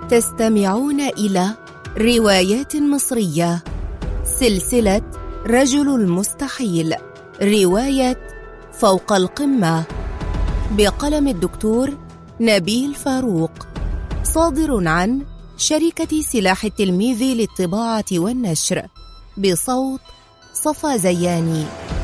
تستمعون إلى روايات مصرية، سلسلة رجل المستحيل، رواية فوق القمة، بقلم الدكتور نبيل فاروق، صادر عن شركة سلاح التلميذ للطباعة والنشر، بصوت صفا زياني.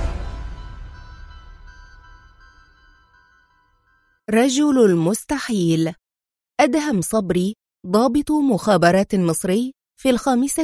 رجل المستحيل. أدهم صبري ضابط مخابرات مصري في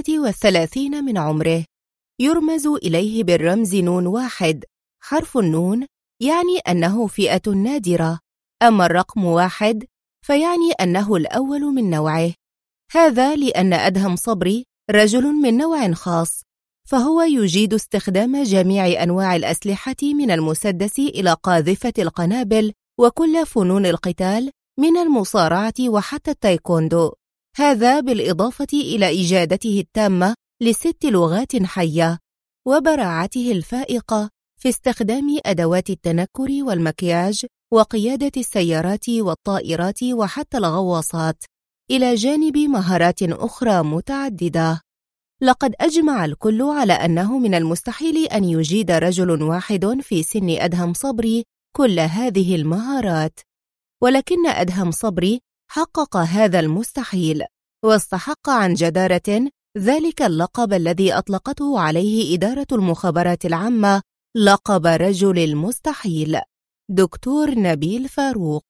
35 من عمره، يرمز إليه بالرمز نون واحد. حرف النون يعني أنه فئة نادرة، أما الرقم واحد فيعني أنه الأول من نوعه. هذا لأن أدهم صبري رجل من نوع خاص، فهو يجيد استخدام جميع أنواع الأسلحة من المسدس إلى قاذفة القنابل وكل فنون القتال من المصارعة وحتى التايكوندو، هذا بالإضافة إلى إجادته التامة ل6 لغات حية وبراعته الفائقة في استخدام أدوات التنكر والمكياج وقيادة السيارات والطائرات وحتى الغواصات، إلى جانب مهارات أخرى متعددة. لقد أجمع الكل على أنه من المستحيل أن يجيد رجل واحد في سن أدهم صبري كل هذه المهارات، ولكن أدهم صبري حقق هذا المستحيل، واستحق عن جدارة ذلك اللقب الذي أطلقته عليه إدارة المخابرات العامة، لقب رجل المستحيل. دكتور نبيل فاروق.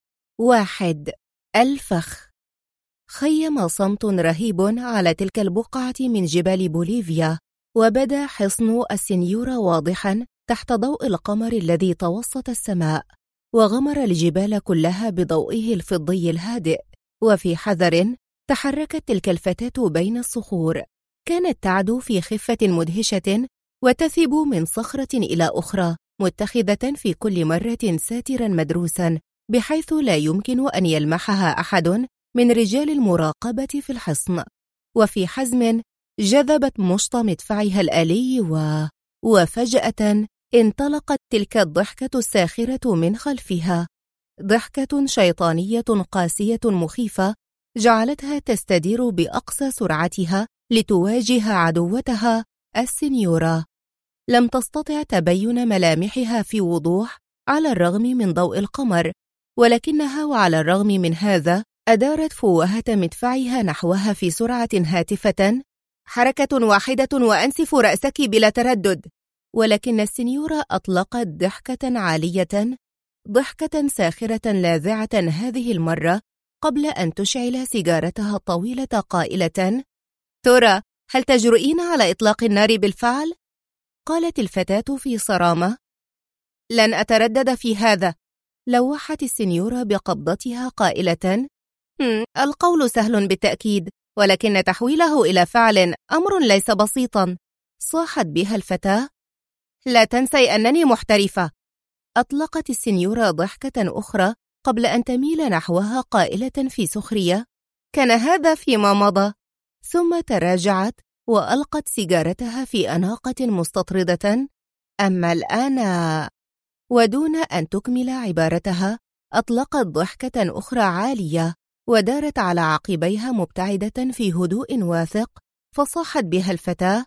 1. الفخ. خيم صمت رهيب على تلك البقعة من جبال بوليفيا، وبدا حصن السنيورا واضحا تحت ضوء القمر الذي توسط السماء، وغمر الجبال كلها بضوئه الفضي الهادئ. وفي حذر تحركت تلك الفتاة بين الصخور، كانت تعدو في خفة مدهشة وتثب من صخرة إلى أخرى، متخذة في كل مرة ساترا مدروسا بحيث لا يمكن أن يلمحها أحد من رجال المراقبة في الحصن. وفي حزم جذبت مشط مدفعها الآلي وفجأة انطلقت تلك الضحكة الساخرة من خلفها، ضحكة شيطانية قاسية مخيفة جعلتها تستدير بأقصى سرعتها لتواجه عدوتها السنيورا. لم تستطع تبين ملامحها في وضوح على الرغم من ضوء القمر، ولكنها وعلى الرغم من هذا أدارت فوهة مدفعها نحوها في سرعة هاتفة: حركة واحدة وأنسف رأسك بلا تردد. ولكن السنيورا أطلقت ضحكة عالية، ضحكة ساخرة لاذعة هذه المرة، قبل أن تشعل سيجارتها الطويلة قائلة: ترى هل تجرؤين على إطلاق النار بالفعل؟ قالت الفتاة في صرامة: لن أتردد في هذا. لوحت السنيورا بقبضتها قائلة: القول سهل بالتأكيد، ولكن تحويله إلى فعل أمر ليس بسيطا. صاحت بها الفتاة: لا تنسي أنني محترفة. أطلقت السنيورا ضحكة أخرى قبل أن تميل نحوها قائلة في سخرية: كان هذا فيما مضى. ثم تراجعت وألقت سيجارتها في أناقة مستطردة: أما الآن. ودون أن تكمل عبارتها أطلقت ضحكة أخرى عالية ودارت على عقبيها مبتعدة في هدوء واثق. فصاحت بها الفتاة: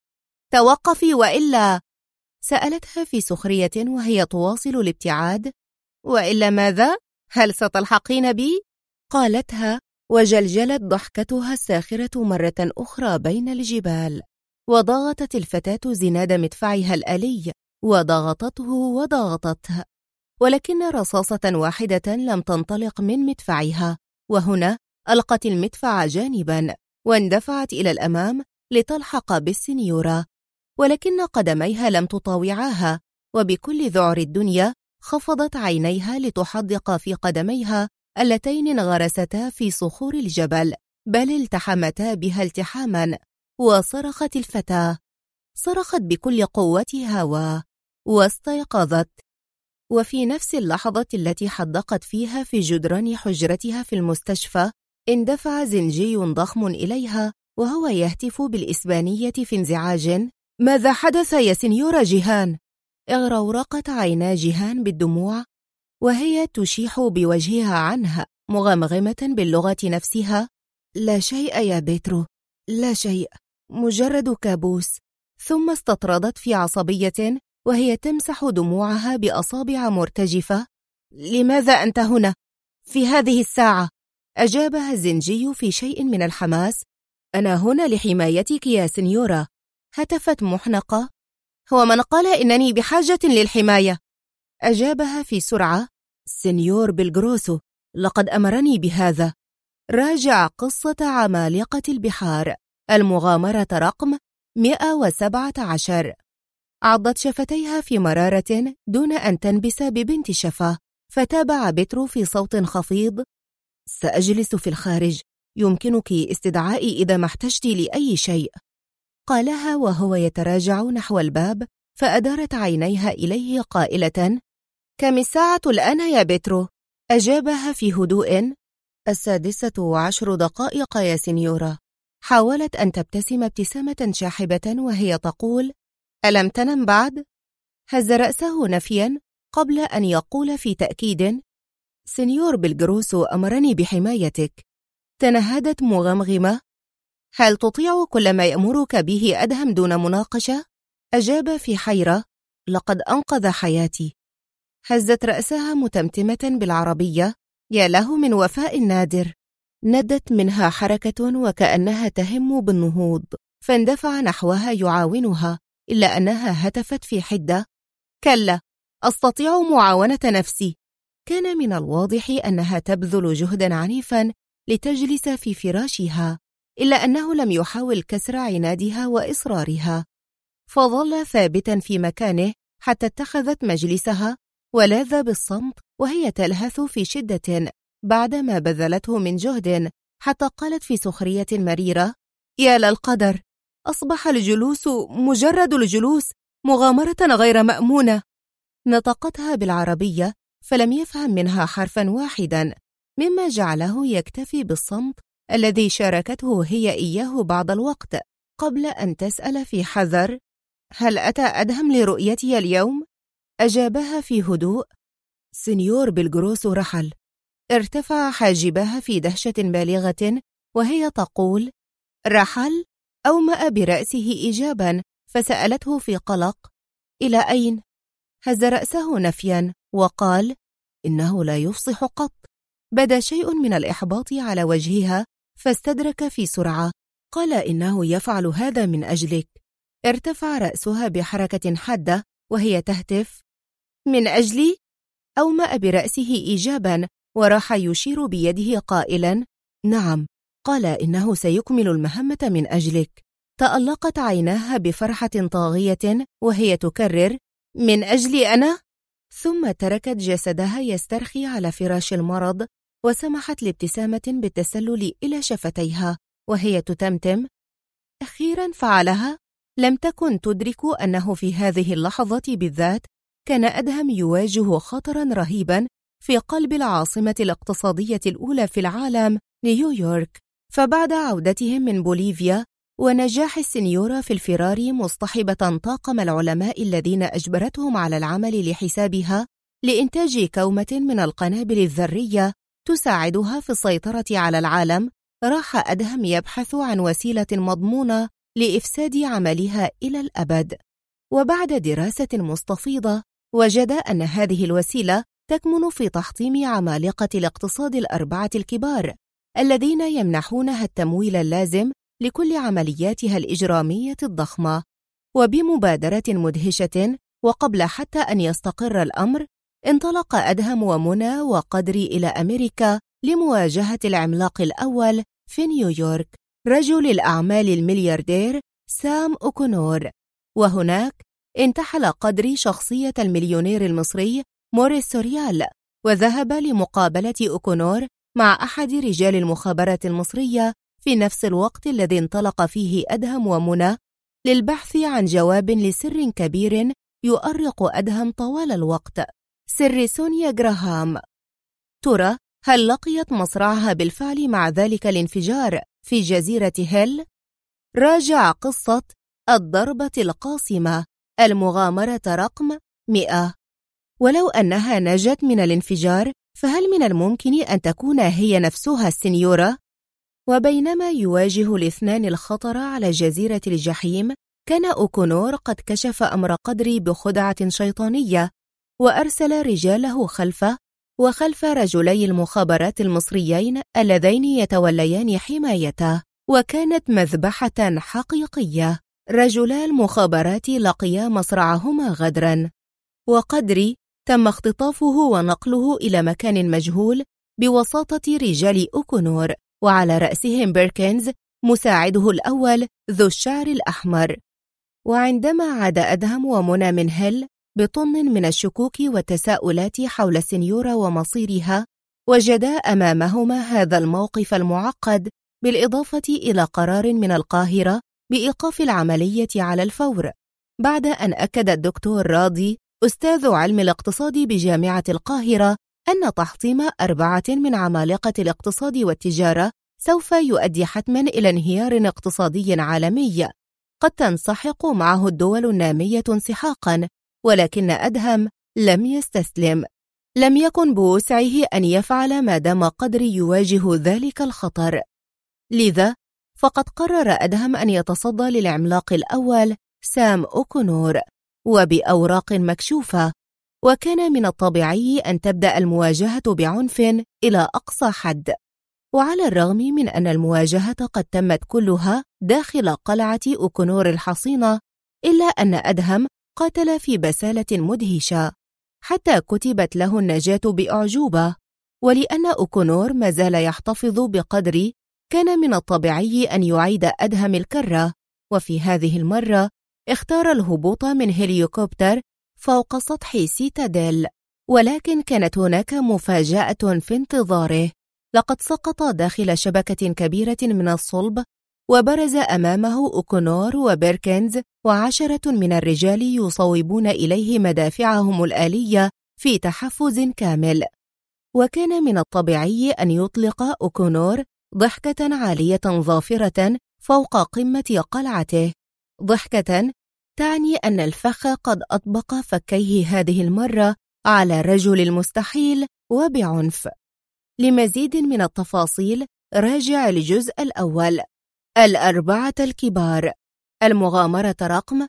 توقفي وإلا. سألتها في سخرية وهي تواصل الابتعاد: وإلا ماذا؟ هل ستلحقين بي؟ قالتها وجلجلت ضحكتها الساخرة مرة أخرى بين الجبال. وضغطت الفتاة زناد مدفعها الآلي، وضغطته وضغطته، ولكن رصاصة واحدة لم تنطلق من مدفعها. وهنا ألقت المدفع جانبا واندفعت إلى الأمام لتلحق بالسنيورا، ولكن قدميها لم تطاوعاها، وبكل ذعر الدنيا خفضت عينيها لتحدق في قدميها اللتين انغرستا في صخور الجبل، بل التحمتا بها التحاما. وصرخت الفتاة، صرخت بكل قوتها واستيقظت. وفي نفس اللحظة التي حدقت فيها في جدران حجرتها في المستشفى، اندفع زنجي ضخم إليها وهو يهتف بالإسبانية في انزعاج: ماذا حدث يا سنيورا جيهان؟ اغرورقت عينا جيهان بالدموع وهي تشيح بوجهها عنها، مغمغمة باللغة نفسها لا شيء يا بيترو، لا شيء، مجرد كابوس. ثم استطردت في عصبية وهي تمسح دموعها بأصابع مرتجفة. لماذا أنت هنا في هذه الساعة؟ أجابها الزنجي في شيء من الحماس. أنا هنا لحمايتك يا سنيورا. هتفت محنقة. هو من قال إنني بحاجة للحماية؟ أجابها في سرعة سنيور بلغروسو، لقد أمرني بهذا. راجع قصة عمالقة البحار، المغامرة رقم 117. عضت شفتيها في مرارة دون أن تنبس ببنت شفة، فتابع بيترو في صوت خفيض: سأجلس في الخارج، يمكنك استدعائي إذا ما احتجت لأي شيء. قالها وهو يتراجع نحو الباب، فأدارت عينيها إليه قائلة: كم الساعة الآن يا بيترو؟ أجابها في هدوء: 16:10 يا سنيورا. حاولت أن تبتسم ابتسامة شاحبة وهي تقول: ألم تنم بعد؟ هز رأسه نفيا قبل أن يقول في تأكيد: سنيور بلغروسو أمرني بحمايتك. تنهدت مغمغمة: هل تطيع كل ما يأمرك به أدهم دون مناقشة؟ أجاب في حيرة: لقد أنقذ حياتي. هزت رأسها متمتمة بالعربية: يا له من وفاء نادر. ندت منها حركة وكأنها تهم بالنهوض، فاندفع نحوها يعاونها، إلا أنها هتفت في حدة: كلا، أستطيع معاونة نفسي. كان من الواضح أنها تبذل جهدا عنيفا لتجلس في فراشها، إلا أنه لم يحاول كسر عنادها وإصرارها، فظل ثابتا في مكانه حتى اتخذت مجلسها ولاذ بالصمت وهي تلهث في شدة بعدما بذلته من جهد، حتى قالت في سخرية مريرة: يا للقدر، أصبح الجلوس مجرد الجلوس مغامرة غير مأمونة. نطقتها بالعربية فلم يفهم منها حرفا واحدا، مما جعله يكتفي بالصمت الذي شاركته هي إياه بعض الوقت، قبل أن تسأل في حذر: هل أتى أدهم لرؤيتي اليوم؟ أجابها في هدوء: سنيور بلغروسو رحل. ارتفع حاجبها في دهشة بالغة وهي تقول: رحل؟ أومأ برأسه إيجابا، فسألته في قلق: إلى أين؟ هز رأسه نفيا وقال: إنه لا يفصح قط. بدا شيء من الإحباط على وجهها، فاستدرك في سرعة: قال إنه يفعل هذا من أجلك. ارتفع رأسها بحركة حادة وهي تهتف: من أجلي؟ أومأ برأسه إيجابا وراح يشير بيده قائلا: نعم، قال إنه سيكمل المهمة من أجلك. تألقت عيناها بفرحة طاغية وهي تكرر: من أجلي أنا؟ ثم تركت جسدها يسترخي على فراش المرض، وسمحت لابتسامة بالتسلل إلى شفتيها وهي تتمتم: أخيرا فعلها. لم تكن تدرك أنه في هذه اللحظة بالذات كان أدهم يواجه خطرا رهيبا في قلب العاصمة الاقتصادية الأولى في العالم، نيويورك. فبعد عودتهم من بوليفيا ونجاح السنيورة في الفرار مصطحبة طاقم العلماء الذين أجبرتهم على العمل لحسابها لإنتاج كومة من القنابل الذرية تساعدها في السيطرة على العالم، راح أدهم يبحث عن وسيلة مضمونة لإفساد عملها إلى الأبد. وبعد دراسة مستفيضة وجد أن هذه الوسيلة تكمن في تحطيم عمالقة الاقتصاد الأربعة الكبار الذين يمنحونها التمويل اللازم لكل عملياتها الإجرامية الضخمة. وبمبادرة مدهشة وقبل حتى أن يستقر الأمر، انطلق أدهم ومنى وقدري إلى أمريكا لمواجهة العملاق الأول في نيويورك، رجل الأعمال الملياردير سام أوكونور. وهناك انتحل قدري شخصية المليونير المصري موريس سوريال، وذهب لمقابلة أوكونور مع أحد رجال المخابرات المصرية في نفس الوقت الذي انطلق فيه أدهم ومنى للبحث عن جواب لسر كبير يؤرق أدهم طوال الوقت، سر سونيا جراهام. ترى هل لقيت مصرعها بالفعل مع ذلك الانفجار في جزيرة هيل؟ راجع قصة الضربة القاصمة، المغامرة رقم 100. ولو أنها نجت من الانفجار، فهل من الممكن أن تكون هي نفسها السنيورة؟ وبينما يواجه الاثنان الخطر على جزيرة الجحيم، كان أوكونور قد كشف أمر قدري بخدعة شيطانية، وأرسل رجاله خلفه وخلف رجلي المخابرات المصريين اللذين يتوليان حمايته، وكانت مذبحة حقيقية. رجلا المخابرات لقيا مصرعهما غدرا، وقدري تم اختطافه ونقله إلى مكان مجهول بوساطة رجال أوكونور، وعلى رأسهم بيركنز مساعده الأول ذو الشعر الأحمر. وعندما عاد أدهم ومنى من هيل بطن من الشكوك والتساؤلات حول السنيورة ومصيرها، وجدا أمامهما هذا الموقف المعقد، بالإضافة إلى قرار من القاهرة بإيقاف العملية على الفور، بعد أن أكد الدكتور راضي أستاذ علم الاقتصاد بجامعة القاهرة أن تحطيم 4 من عمالقة الاقتصاد والتجارة سوف يؤدي حتما إلى انهيار اقتصادي عالمي قد تنسحق معه الدول النامية انسحاقا، ولكن أدهم لم يستسلم. لم يكن بوسعه أن يفعل ما دام قدري يواجه ذلك الخطر، لذا فقد قرر أدهم أن يتصدى للعملاق الأول سام أوكونور وبأوراق مكشوفة، وكان من الطبيعي أن تبدأ المواجهة بعنف إلى أقصى حد. وعلى الرغم من أن المواجهة قد تمت كلها داخل قلعة أوكونور الحصينة، إلا أن أدهم قاتل في بسالة مدهشة حتى كتبت له النجاة بأعجوبة. ولأن أوكونور ما زال يحتفظ بقدري، كان من الطبيعي أن يعيد أدهم الكرة، وفي هذه المرة اختار الهبوط من هليكوبتر فوق سطح سيتاديل. ولكن كانت هناك مفاجأة في انتظاره، لقد سقط داخل شبكة كبيرة من الصلب، وبرز أمامه أوكونور وبيركنز و10 من الرجال يصوبون إليه مدافعهم الآلية في تحفز كامل. وكان من الطبيعي أن يطلق أوكونور ضحكة عالية ظافرة فوق قمة قلعته، ضحكة تعني أن الفخ قد أطبق فكيه هذه المرة على الرجل المستحيل وبعنف. لمزيد من التفاصيل راجع الجزء الأول. 4 الكبار، المغامرة رقم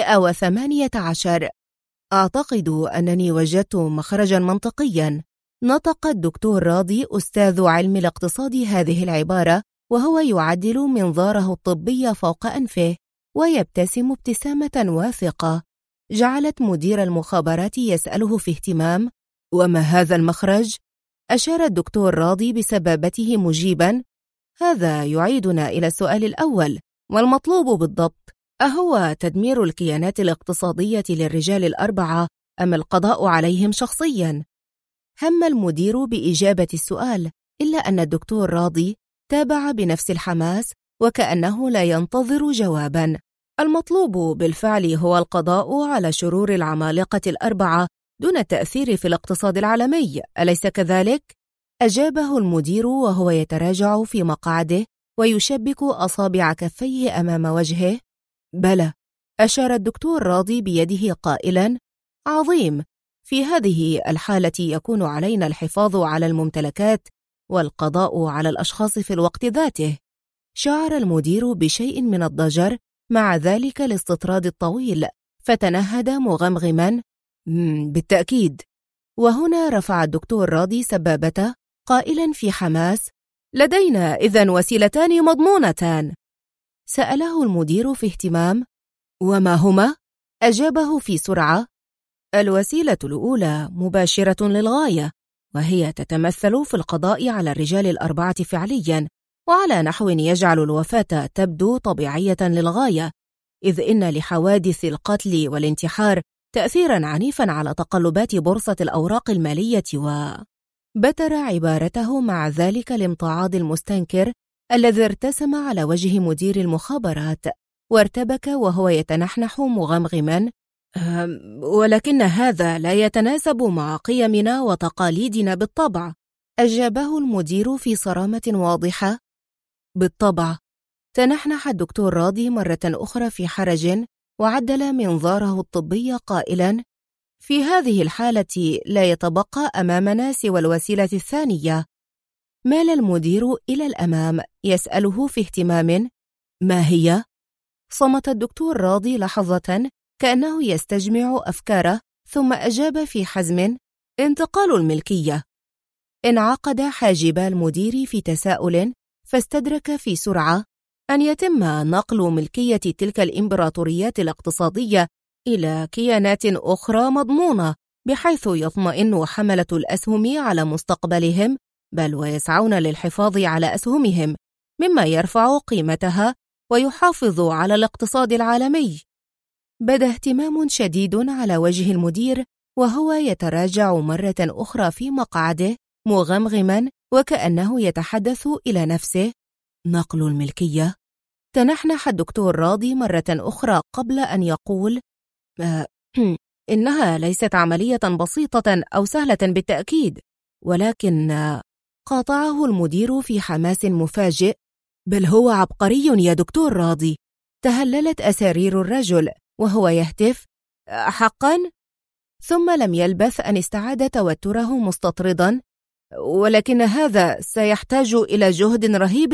118. أعتقد أنني وجدت مخرجا منطقيا. نطق الدكتور راضي أستاذ علم الاقتصاد هذه العبارة وهو يعدل منظاره الطبي فوق أنفه ويبتسم ابتسامة واثقة، جعلت مدير المخابرات يسأله في اهتمام: وما هذا المخرج؟ أشار الدكتور راضي بسبابته مجيبا: هذا يعيدنا إلى السؤال الأول، والمطلوب بالضبط أهو تدمير الكيانات الاقتصادية للرجال ال4 أم القضاء عليهم شخصيا؟ هم المدير بإجابة السؤال، إلا أن الدكتور راضي تابع بنفس الحماس وكأنه لا ينتظر جوابا. المطلوب بالفعل هو القضاء على شرور العمالقة ال4 دون التأثير في الاقتصاد العالمي، أليس كذلك؟ أجابه المدير وهو يتراجع في مقعده ويشبك أصابع كفيه أمام وجهه. بلى، أشار الدكتور راضي بيده قائلا: عظيم، في هذه الحالة يكون علينا الحفاظ على الممتلكات والقضاء على الأشخاص في الوقت ذاته. شعر المدير بشيء من الضجر مع ذلك الاستطراد الطويل، فتنهد مغمغما: بالتأكيد. وهنا رفع الدكتور راضي سبابته قائلا في حماس: لدينا إذن وسيلتان مضمونتان. سأله المدير في اهتمام: وما هما؟ أجابه في سرعة: الوسيلة الأولى مباشرة للغاية، وهي تتمثل في القضاء على الرجال ال4 فعليا، وعلى نحو يجعل الوفاة تبدو طبيعية للغاية، إذ إن لحوادث القتل والانتحار تأثيرا عنيفا على تقلبات بورصة الأوراق المالية. بتر عبارته مع ذلك الامتعاض المستنكر الذي ارتسم على وجه مدير المخابرات، وارتبك وهو يتنحنح مغمغما: ولكن هذا لا يتناسب مع قيمنا وتقاليدنا بالطبع. أجابه المدير في صرامة واضحة: بالطبع. تنحنح الدكتور راضي مرة أخرى في حرج وعدل منظاره الطبي قائلا: في هذه الحالة لا يتبقى أمامنا سوى الوسيلة الثانية، مال المدير إلى الأمام يسأله في اهتمام: ما هي؟ صمت الدكتور راضي لحظة كأنه يستجمع أفكاره، ثم أجاب في حزم: انتقال الملكية. انعقد حاجبا المدير في تساؤل، فاستدرك في سرعة أن يتم نقل ملكية تلك الإمبراطوريات الاقتصادية إلى كيانات أخرى مضمونة، بحيث يطمئن حملة الأسهم على مستقبلهم، بل ويسعون للحفاظ على أسهمهم، مما يرفع قيمتها ويحافظ على الاقتصاد العالمي. بدا اهتمام شديد على وجه المدير وهو يتراجع مرة أخرى في مقعده مغمغما وكأنه يتحدث إلى نفسه: نقل الملكية؟ تنحنح الدكتور راضي مرة أخرى قبل أن يقول: إنها ليست عملية بسيطة أو سهلة بالتأكيد، ولكن قاطعه المدير في حماس مفاجئ: بل هو عبقري يا دكتور راضي. تهللت أسارير الرجل وهو يهتف: حقا؟ ثم لم يلبث أن استعاد توتره مستطردا: ولكن هذا سيحتاج إلى جهد رهيب.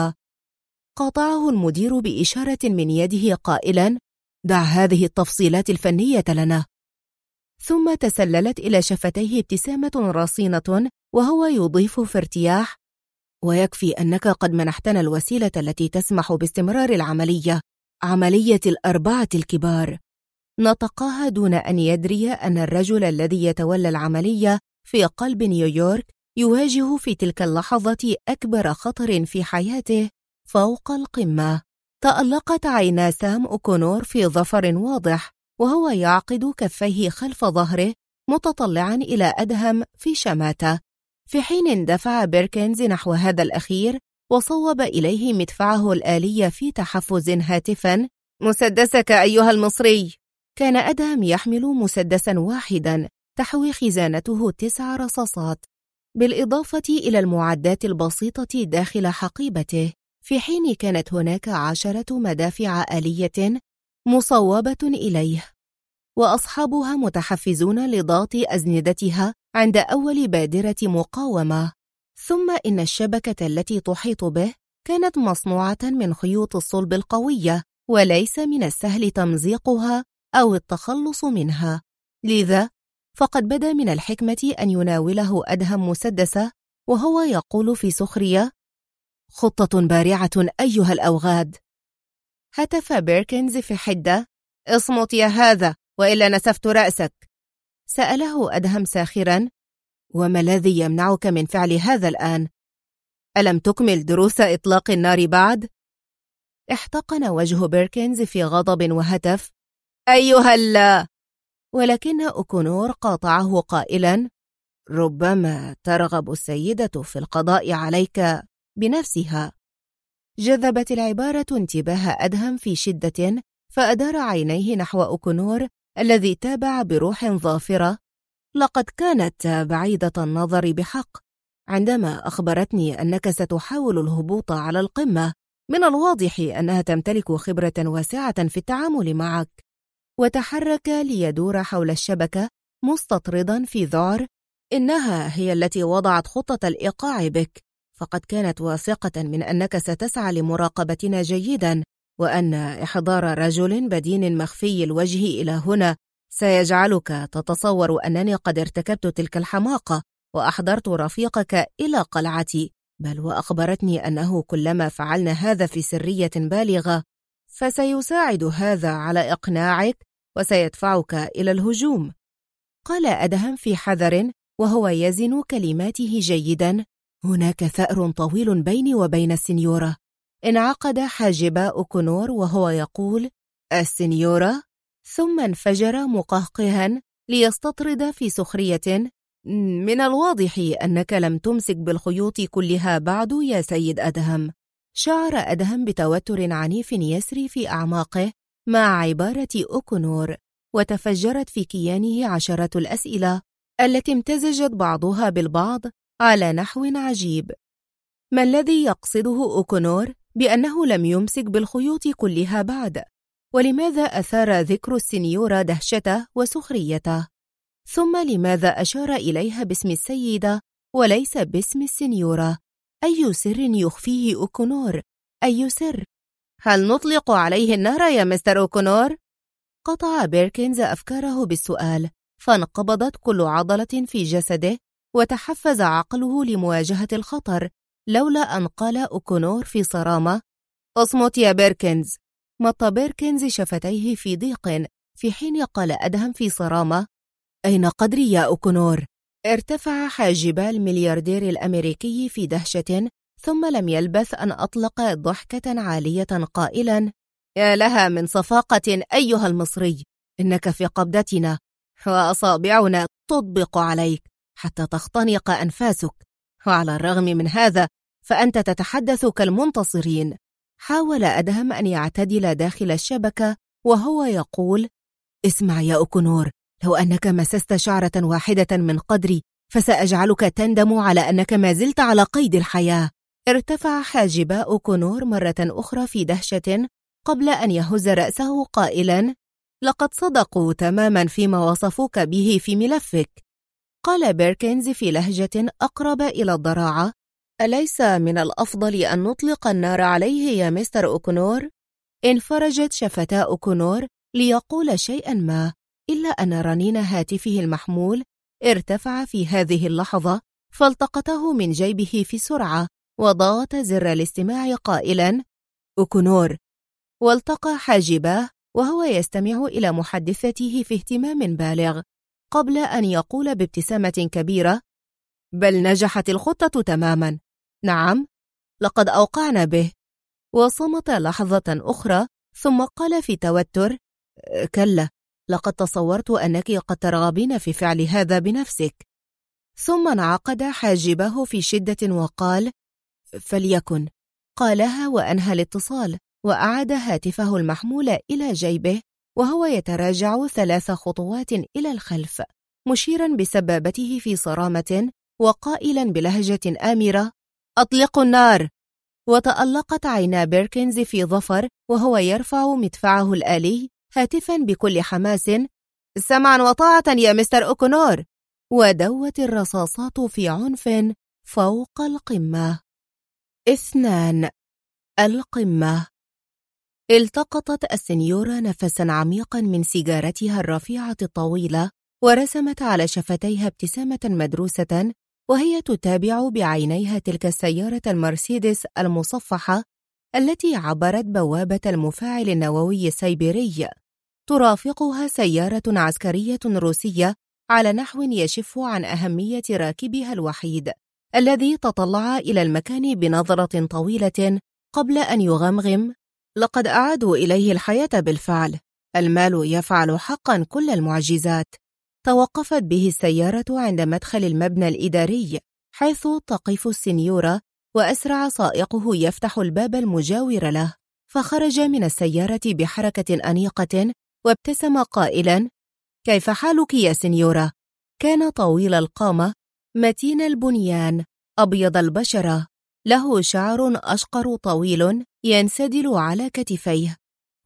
قاطعه المدير بإشارة من يده قائلا: دع هذه التفصيلات الفنية لنا. ثم تسللت إلى شفتيه ابتسامة رصينة وهو يضيف في ارتياح: ويكفي أنك قد منحتنا الوسيلة التي تسمح باستمرار العملية، عملية الأربعة الكبار. نطقها دون أن يدري أن الرجل الذي يتولى العملية في قلب نيويورك يواجه في تلك اللحظة أكبر خطر في حياته فوق القمة. تألقت عينا سام أوكونور في ظفر واضح وهو يعقد كفيه خلف ظهره متطلعا إلى أدهم في شماتة، في حين اندفع بيركنز نحو هذا الأخير وصوب إليه مدفعه الآلي في تحفز هاتفا: مسدسك أيها المصري. كان أدهم يحمل مسدسا واحدا تحوي خزانته 9 رصاصات، بالإضافة إلى المعدات البسيطة داخل حقيبته، في حين كانت هناك 10 مدافع آلية مصوبة إليه، وأصحابها متحفزون لضغط أزندتها عند أول بادرة مقاومة. ثم إن الشبكة التي تحيط به كانت مصنوعة من خيوط الصلب القوية، وليس من السهل تمزيقها أو التخلص منها، لذا فقد بدا من الحكمة أن يناوله أدهم مسدسه وهو يقول في سخرية: خطة بارعة أيها الأوغاد. هتف بيركنز في حدة: اصمت يا هذا وإلا نسفت رأسك. سأله أدهم ساخرا: وما الذي يمنعك من فعل هذا الآن؟ ألم تكمل دروس إطلاق النار بعد؟ احتقن وجه بيركنز في غضب وهتف: أيها الله! ولكن أوكونور قاطعه قائلا: ربما ترغب السيدة في القضاء عليك بنفسها. جذبت العبارة انتباه أدهم في شدة، فأدار عينيه نحو أوكونور الذي تابع بروح ظافرة: لقد كانت بعيدة النظر بحق عندما أخبرتني أنك ستحاول الهبوط على القمة. من الواضح أنها تمتلك خبرة واسعة في التعامل معك. وتحرك ليدور حول الشبكة مستطردا في ذعر: إنها هي التي وضعت خطة الإيقاع بك، فقد كانت واثقة من أنك ستسعى لمراقبتنا جيدا، وأن إحضار رجل بدين مخفي الوجه إلى هنا سيجعلك تتصور أنني قد ارتكبت تلك الحماقة وأحضرت رفيقك إلى قلعتي، بل وأخبرتني أنه كلما فعلنا هذا في سرية بالغة فسيساعد هذا على إقناعك وسيدفعك إلى الهجوم. قال أدهم في حذر وهو يزن كلماته جيدا: هناك ثأر طويل بيني وبين السنيورة. انعقد حاجبا أوكونور وهو يقول: السنيورة؟ ثم انفجر مقهقها ليستطرد في سخرية: من الواضح أنك لم تمسك بالخيوط كلها بعد يا سيد أدهم. شعر أدهم بتوتر عنيف يسري في أعماقه مع عبارة أوكونور، وتفجرت في كيانه عشرات الأسئلة التي امتزجت بعضها بالبعض على نحو عجيب. ما الذي يقصده أوكونور بأنه لم يمسك بالخيوط كلها بعد؟ ولماذا أثار ذكر السنيورة دهشته وسخريته؟ ثم لماذا أشار إليها باسم السيدة وليس باسم السنيورة؟ أي سر يخفيه أوكونور؟ أي سر؟ هل نطلق عليه النار يا مستر أوكونور؟ قطع بيركنز أفكاره بالسؤال، فانقبضت كل عضلة في جسده وتحفز عقله لمواجهة الخطر، لولا أن قال أوكونور في صرامة: اصمت يا بيركنز. مط بيركنز شفتيه في ضيق، في حين قال أدهم في صرامة: أين قدري يا أوكونور؟ ارتفع حاجبا الملياردير الأمريكي في دهشة، ثم لم يلبث أن أطلق ضحكة عالية قائلا: يا لها من صفاقة أيها المصري، إنك في قبضتنا وأصابعنا تطبق عليك حتى تختنق أنفاسك، وعلى الرغم من هذا فأنت تتحدث كالمنتصرين. حاول أدهم أن يعتدل داخل الشبكة وهو يقول: اسمع يا أوكونور، لو أنك مسست شعرة واحدة من قدري فسأجعلك تندم على أنك ما زلت على قيد الحياة. ارتفع حاجبا أوكونور مرة أخرى في دهشة قبل أن يهز رأسه قائلا: لقد صدقوا تماما فيما وصفوك به في ملفك. قال بيركنز في لهجة أقرب إلى الضراعة: أليس من الأفضل أن نطلق النار عليه يا مستر أوكونور؟ انفرجت شفتا أوكونور ليقول شيئا ما، إلا أن رنين هاتفه المحمول ارتفع في هذه اللحظة، فالتقطه من جيبه في سرعة وضغط زر الاستماع قائلا: أوكونور. والتقى حاجباه وهو يستمع إلى محادثته في اهتمام بالغ، قبل أن يقول بابتسامة كبيرة: بل نجحت الخطة تماما. نعم، لقد أوقعنا به. وصمت لحظة أخرى ثم قال في توتر: كلا، لقد تصورت أنك قد ترغبين في فعل هذا بنفسك. ثم انعقد حاجبه في شدة وقال: فليكن. قالها وأنهى الاتصال، وأعاد هاتفه المحمول إلى جيبه وهو يتراجع 3 خطوات إلى الخلف، مشيرا بسبابته في صرامة وقائلا بلهجة آمرة: أطلقوا النار. وتألقت عينا بيركنز في ظفر وهو يرفع مدفعه الآلي هاتفا بكل حماس: سمعا وطاعة يا مستر أوكونور. ودوت الرصاصات في عنف فوق القمة. 2. القمة. التقطت السنيورة نفسا عميقا من سيجارتها الرفيعة الطويلة، ورسمت على شفتيها ابتسامة مدروسة وهي تتابع بعينيها تلك السيارة المرسيدس المصفحة التي عبرت بوابة المفاعل النووي السيبيري. ترافقها سيارة عسكرية روسية على نحو يشف عن أهمية راكبها الوحيد الذي تطلع إلى المكان بنظرة طويلة قبل أن يغمغم: لقد أعادوا إليه الحياة بالفعل، المال يفعل حقا كل المعجزات. توقفت به السيارة عند مدخل المبنى الإداري، حيث تقف السنيورة، وأسرع سائقه يفتح الباب المجاور له، فخرج من السيارة بحركة أنيقة وابتسم قائلا: كيف حالك يا سنيورة؟ كان طويل القامة، متين البنيان، أبيض البشرة، له شعر أشقر طويل ينسدل على كتفيه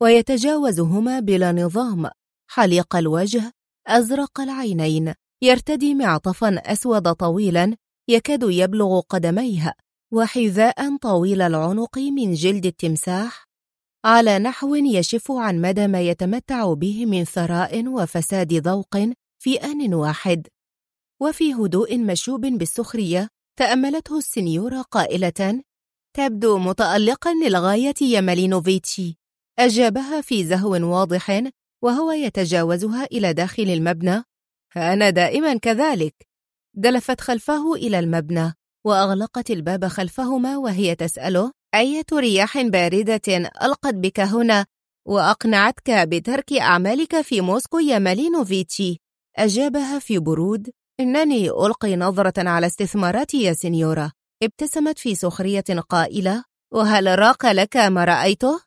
ويتجاوزهما بلا نظام، حليق الوجه، أزرق العينين، يرتدي معطفا أسود طويلا يكاد يبلغ قدميه، وحذاء طويل العنق من جلد التمساح، على نحو يشف عن مدى ما يتمتع به من ثراء وفساد ذوق في آن واحد. وفي هدوء مشوب بالسخرية تأملته السنيورة قائلة: تبدو متألقا للغاية يا مالينوفيتشي. أجابها في زهو واضح وهو يتجاوزها إلى داخل المبنى: أنا دائما كذلك. دلفت خلفه إلى المبنى وأغلقت الباب خلفهما وهي تسأله: أية رياح باردة ألقت بك هنا وأقنعتك بترك أعمالك في موسكو يا مالينوفيتشي؟ أجابها في برود: إنني ألقي نظرة على استثماراتي يا سنيورة. ابتسمت في سخرية قائلة: وهل راق لك ما رأيته؟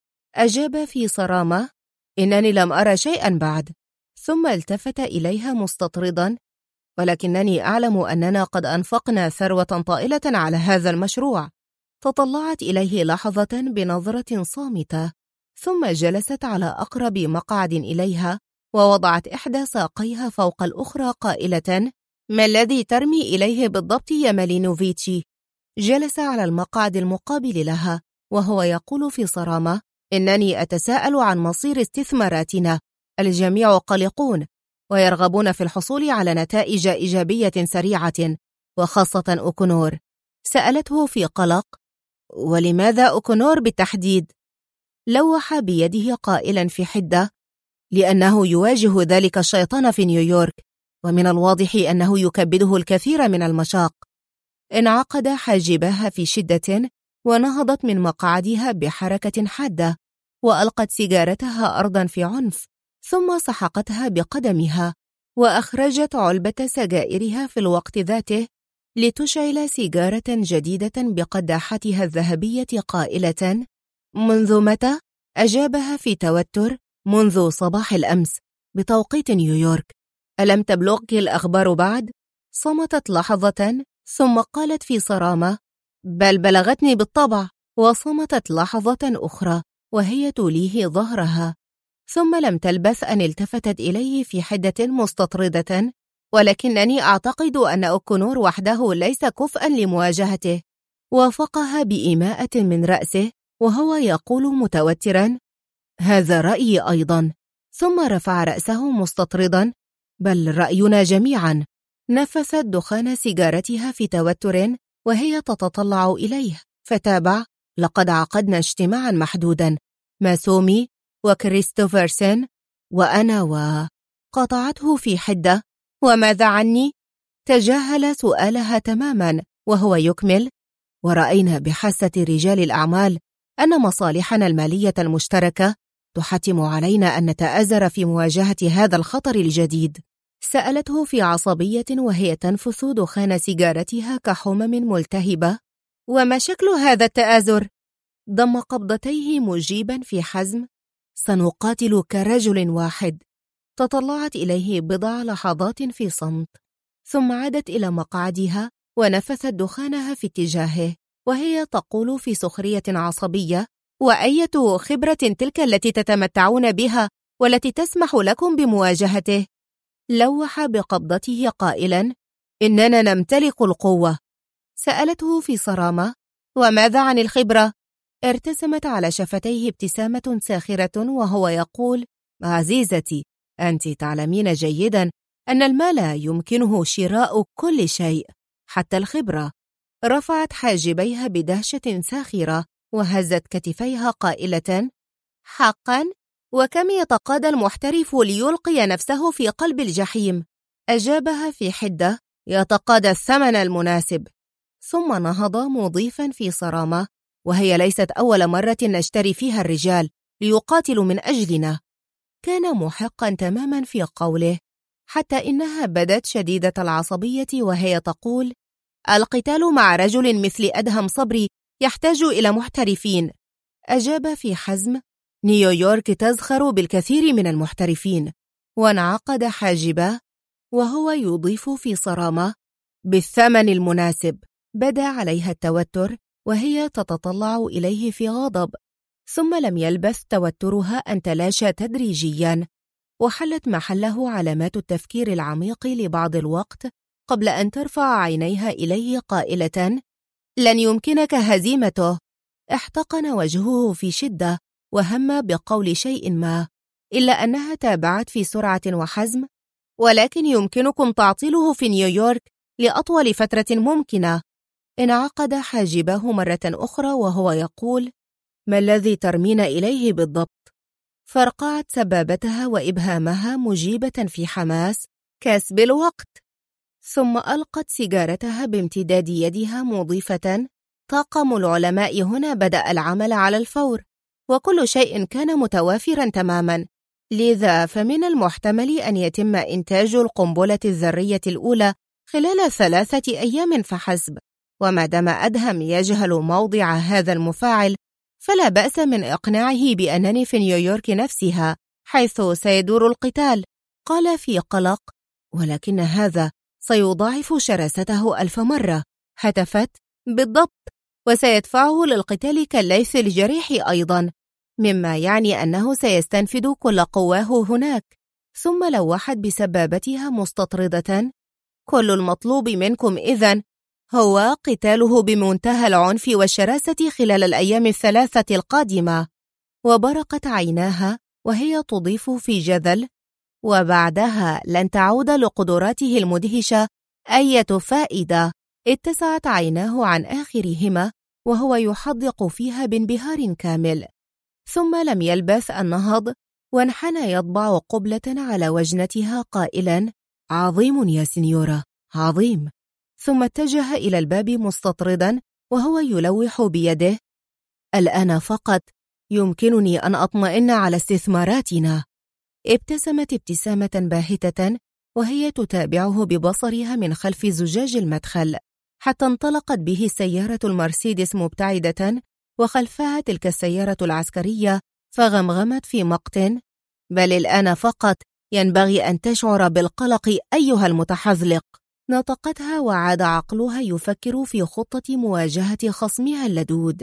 أجاب في صرامة: إنني لم أرى شيئا بعد. ثم التفت إليها مستطردا: ولكنني أعلم أننا قد أنفقنا ثروة طائلة على هذا المشروع. تطلعت إليه لحظة بنظرة صامتة، ثم جلست على أقرب مقعد إليها ووضعت إحدى ساقيها فوق الأخرى قائلة: ما الذي ترمي إليه بالضبط يا مالينوفيتشي؟ جلس على المقعد المقابل لها وهو يقول في صرامة: إنني أتساءل عن مصير استثماراتنا. الجميع قلقون ويرغبون في الحصول على نتائج إيجابية سريعة، وخاصة أوكونور. سألته في قلق: ولماذا أوكونور بالتحديد؟ لوح بيده قائلا في حدة: لأنه يواجه ذلك الشيطان في نيويورك، ومن الواضح أنه يكبده الكثير من المشاق. انعقد حاجباها في شدة ونهضت من مقعدها بحركة حادة، وألقت سيجارتها أرضا في عنف، ثم سحقتها بقدمها وأخرجت علبة سجائرها في الوقت ذاته لتشعل سيجارة جديدة بقداحتها الذهبية قائلة: منذ متى؟ أجابها في توتر: منذ صباح الأمس بتوقيت نيويورك. ألم تبلغك الأخبار بعد؟ صمتت لحظة ثم قالت في صرامة: بل بلغتني بالطبع. وصمتت لحظة أخرى وهي توليه ظهرها، ثم لم تلبث أن التفتت إليه في حدة مستطردة: ولكنني أعتقد أن أوكونور وحده ليس كفءا لمواجهته. وافقها بإيماءة من رأسه وهو يقول متوترا: هذا رأيي أيضا. ثم رفع رأسه مستطردا: بل رأينا جميعا. نفست دخان سيجارتها في توتر وهي تتطلع إليه، فتابع: لقد عقدنا اجتماعا محدودا، ماسومي وكريستوفرسن وأنا قاطعته في حدة: وماذا عني؟ تجاهل سؤالها تماما وهو يكمل: ورأينا بحاسة رجال الأعمال أن مصالحنا المالية المشتركة تحتم علينا أن نتآزر في مواجهة هذا الخطر الجديد. سألته في عصبية وهي تنفث دخان سيجارتها كحمم ملتهبة: وما شكل هذا التآزر؟ ضم قبضتيه مجيبا في حزم: سنقاتل كرجل واحد. تطلعت إليه بضع لحظات في صمت، ثم عادت إلى مقعدها ونفثت دخانها في اتجاهه وهي تقول في سخرية عصبية: وأية خبرة تلك التي تتمتعون بها والتي تسمح لكم بمواجهته؟ لوح بقبضته قائلا: إننا نمتلك القوة. سألته في صرامة: وماذا عن الخبرة؟ ارتسمت على شفتيه ابتسامة ساخرة وهو يقول: عزيزتي، أنت تعلمين جيدا أن المال يمكنه شراء كل شيء، حتى الخبرة. رفعت حاجبيها بدهشة ساخرة وهزت كتفيها قائلة: حقا؟ وكم يتقاضى المحترف ليلقي نفسه في قلب الجحيم؟ أجابها في حدة: يتقاضى الثمن المناسب. ثم نهض مضيفا في صرامة: وهي ليست أول مرة نشتري فيها الرجال ليقاتلوا من أجلنا. كان محقا تماما في قوله، حتى إنها بدت شديدة العصبية وهي تقول: القتال مع رجل مثل أدهم صبري يحتاج إلى محترفين. أجاب في حزم: نيويورك تزخر بالكثير من المحترفين. وانعقد حاجبه وهو يضيف في صرامة: بالثمن المناسب. بدا عليها التوتر وهي تتطلع إليه في غضب، ثم لم يلبث توترها أن تلاشى تدريجيا، وحلت محله علامات التفكير العميق لبعض الوقت قبل أن ترفع عينيها إليه قائلة: لن يمكنك هزيمته. احتقن وجهه في شدة وهم بقول شيء ما، إلا أنها تابعت في سرعة وحزم: ولكن يمكنكم تعطيله في نيويورك لأطول فترة ممكنة. انعقد حاجباه مرة أخرى وهو يقول: ما الذي ترمين إليه بالضبط؟ فرقعت سبابتها وإبهامها مجيبة في حماس: كسب الوقت. ثم ألقت سيجارتها بامتداد يدها مضيفة: طاقم العلماء هنا بدأ العمل على الفور، وكل شيء كان متوافرا تماما، لذا فمن المحتمل أن يتم إنتاج القنبلة الذرية الأولى خلال 3 أيام فحسب. وما دام أدهم يجهل موضع هذا المفاعل، فلا بأس من إقناعه بأنني في نيويورك نفسها حيث سيدور القتال. قال في قلق: ولكن هذا سيضاعف شراسته 1000 مرة. هتفت: بالضبط، وسيدفعه للقتال كالليث الجريح أيضا، مما يعني أنه سيستنفد كل قواه هناك. ثم لوحت بسبابتها مستطردة: كل المطلوب منكم إذن هو قتاله بمنتهى العنف والشراسة خلال الأيام الثلاثة القادمة. وبرقت عيناها وهي تضيف في جذل: وبعدها لن تعود لقدراته المدهشة أية فائدة. اتسعت عيناه عن آخرهما وهو يحدق فيها بانبهار كامل، ثم لم يلبث أن نهض وانحنى يطبع قبلة على وجنتها قائلا: عظيم يا سنيورة، عظيم. ثم اتجه إلى الباب مستطردا وهو يلوح بيده: الآن فقط يمكنني أن أطمئن على استثماراتنا. ابتسمت ابتسامة باهتة وهي تتابعه ببصرها من خلف زجاج المدخل، حتى انطلقت به سيارة المرسيدس مبتعدة، وخلفها تلك السيارة العسكرية، فغمغمت في مقت: بل الآن فقط ينبغي أن تشعر بالقلق أيها المتحذلق. نطقتها وعاد عقلها يفكر في خطة مواجهة خصمها اللدود،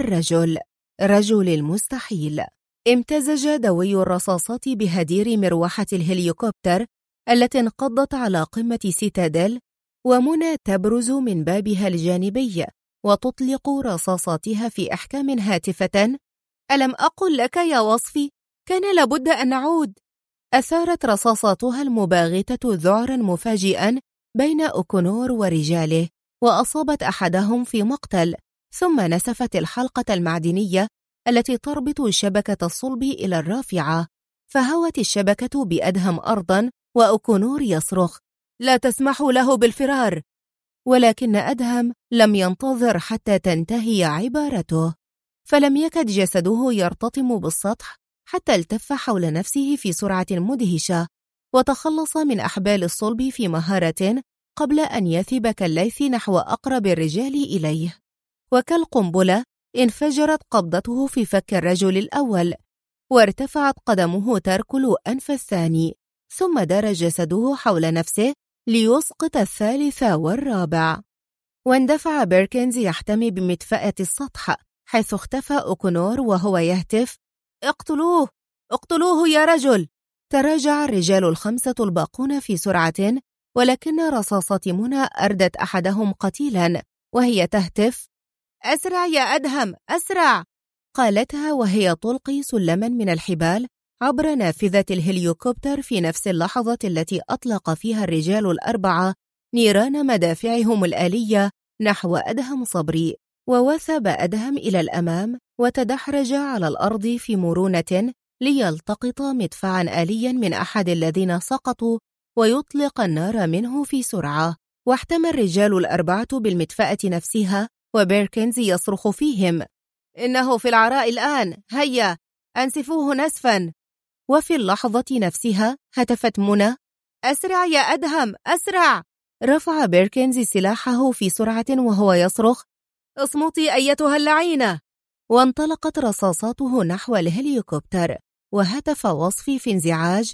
رجل المستحيل. امتزج دوي الرصاصات بهدير مروحة الهليكوبتر التي انقضت على قمة سيتاديل، ومنى تبرز من بابها الجانبي وتطلق رصاصاتها في أحكام هاتفة: ألم أقل لك يا وصفي؟ كان لابد أن نعود. أثارت رصاصاتها المباغتة ذعرا مفاجئا بين أوكونور ورجاله، وأصابت أحدهم في مقتل، ثم نسفت الحلقة المعدنية التي تربط شبكة الصلب إلى الرافعة، فهوت الشبكة بأدهم أرضا، وأوكونور يصرخ: لا تسمحوا له بالفرار. ولكن أدهم لم ينتظر حتى تنتهي عبارته، فلم يكد جسده يرتطم بالسطح حتى التف حول نفسه في سرعة مدهشة، وتخلص من أحبال الصلب في مهارة قبل أن يثب كالليث نحو أقرب الرجال إليه. وكالقنبلة انفجرت قبضته في فك الرجل الأول، وارتفعت قدمه تركل أنف الثاني، ثم دار جسده حول نفسه ليسقط الثالث والرابع. واندفع بيركنز يحتمي بمدفأة السطح، حيث اختفى أوكونور وهو يهتف: اقتلوه، اقتلوه يا رجل. تراجع الرجال الخمسة الباقون في سرعة، ولكن رصاصة منى أردت أحدهم قتيلا وهي تهتف: أسرع يا أدهم، أسرع. قالتها وهي تلقي سلما من الحبال عبر نافذة الهليكوبتر في نفس اللحظة التي أطلق فيها الرجال الأربعة نيران مدافعهم الآلية نحو أدهم صبري، ووثب أدهم إلى الأمام وتدحرج على الأرض في مرونة ليلتقط مدفعا آليا من أحد الذين سقطوا ويطلق النار منه في سرعة. واحتمى الرجال الأربعة بالمدفأة نفسها، وبيركنز يصرخ فيهم: إنه في العراء الآن، هيا أنسفوه نسفا. وفي اللحظة نفسها هتفت منى: أسرع يا أدهم، أسرع. رفع بيركنز سلاحه في سرعة وهو يصرخ: اصمتي أيتها اللعينة. وانطلقت رصاصاته نحو الهليكوبتر، وهتف وصفي في انزعاج: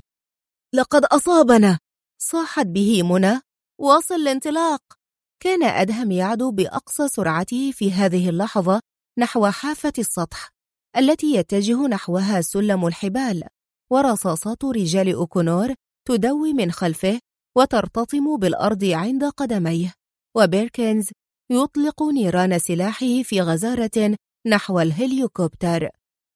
لقد أصابنا. صاحت به منى: واصل الانطلاق. كان أدهم يعدو بأقصى سرعته في هذه اللحظة نحو حافة السطح التي يتجه نحوها سلم الحبال، ورصاصات رجال أوكونور تدوي من خلفه وترتطم بالأرض عند قدميه، وبيركنز يطلق نيران سلاحه في غزارة نحو الهليكوبتر،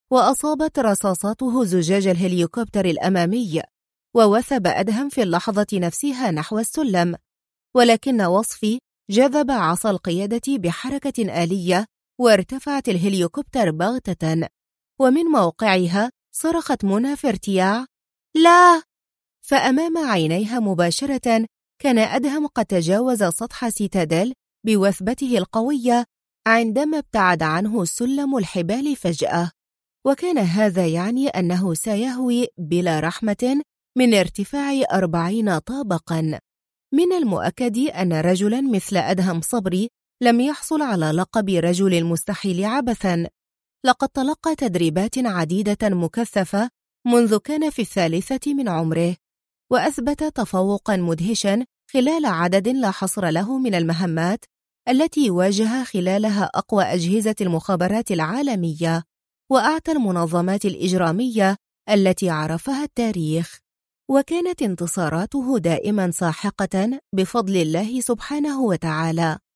وأصابت رصاصاته زجاج الهليكوبتر الأمامي، ووثب أدهم في اللحظة نفسها نحو السلم، ولكن وصفي جذب عصا القيادة بحركة آلية، وارتفعت الهليكوبتر بغتة، ومن موقعها صرخت منى في ارتياع: لا! فأمام عينيها مباشرة كان أدهم قد تجاوز سطح سيتاديل بوثبته القوية عندما ابتعد عنه سلم الحبال فجأة، وكان هذا يعني أنه سيهوي بلا رحمة من ارتفاع 40 طابقاً. من المؤكد أن رجلاً مثل أدهم صبري لم يحصل على لقب رجل المستحيل عبثاً. لقد تلقى تدريبات عديدة مكثفة منذ كان في 3 من عمره، وأثبت تفوقاً مدهشاً خلال عدد لا حصر له من المهمات التي واجه خلالها أقوى أجهزة المخابرات العالمية وأعتى المنظمات الإجرامية التي عرفها التاريخ. وكانت انتصاراته دائما ساحقة بفضل الله سبحانه وتعالى،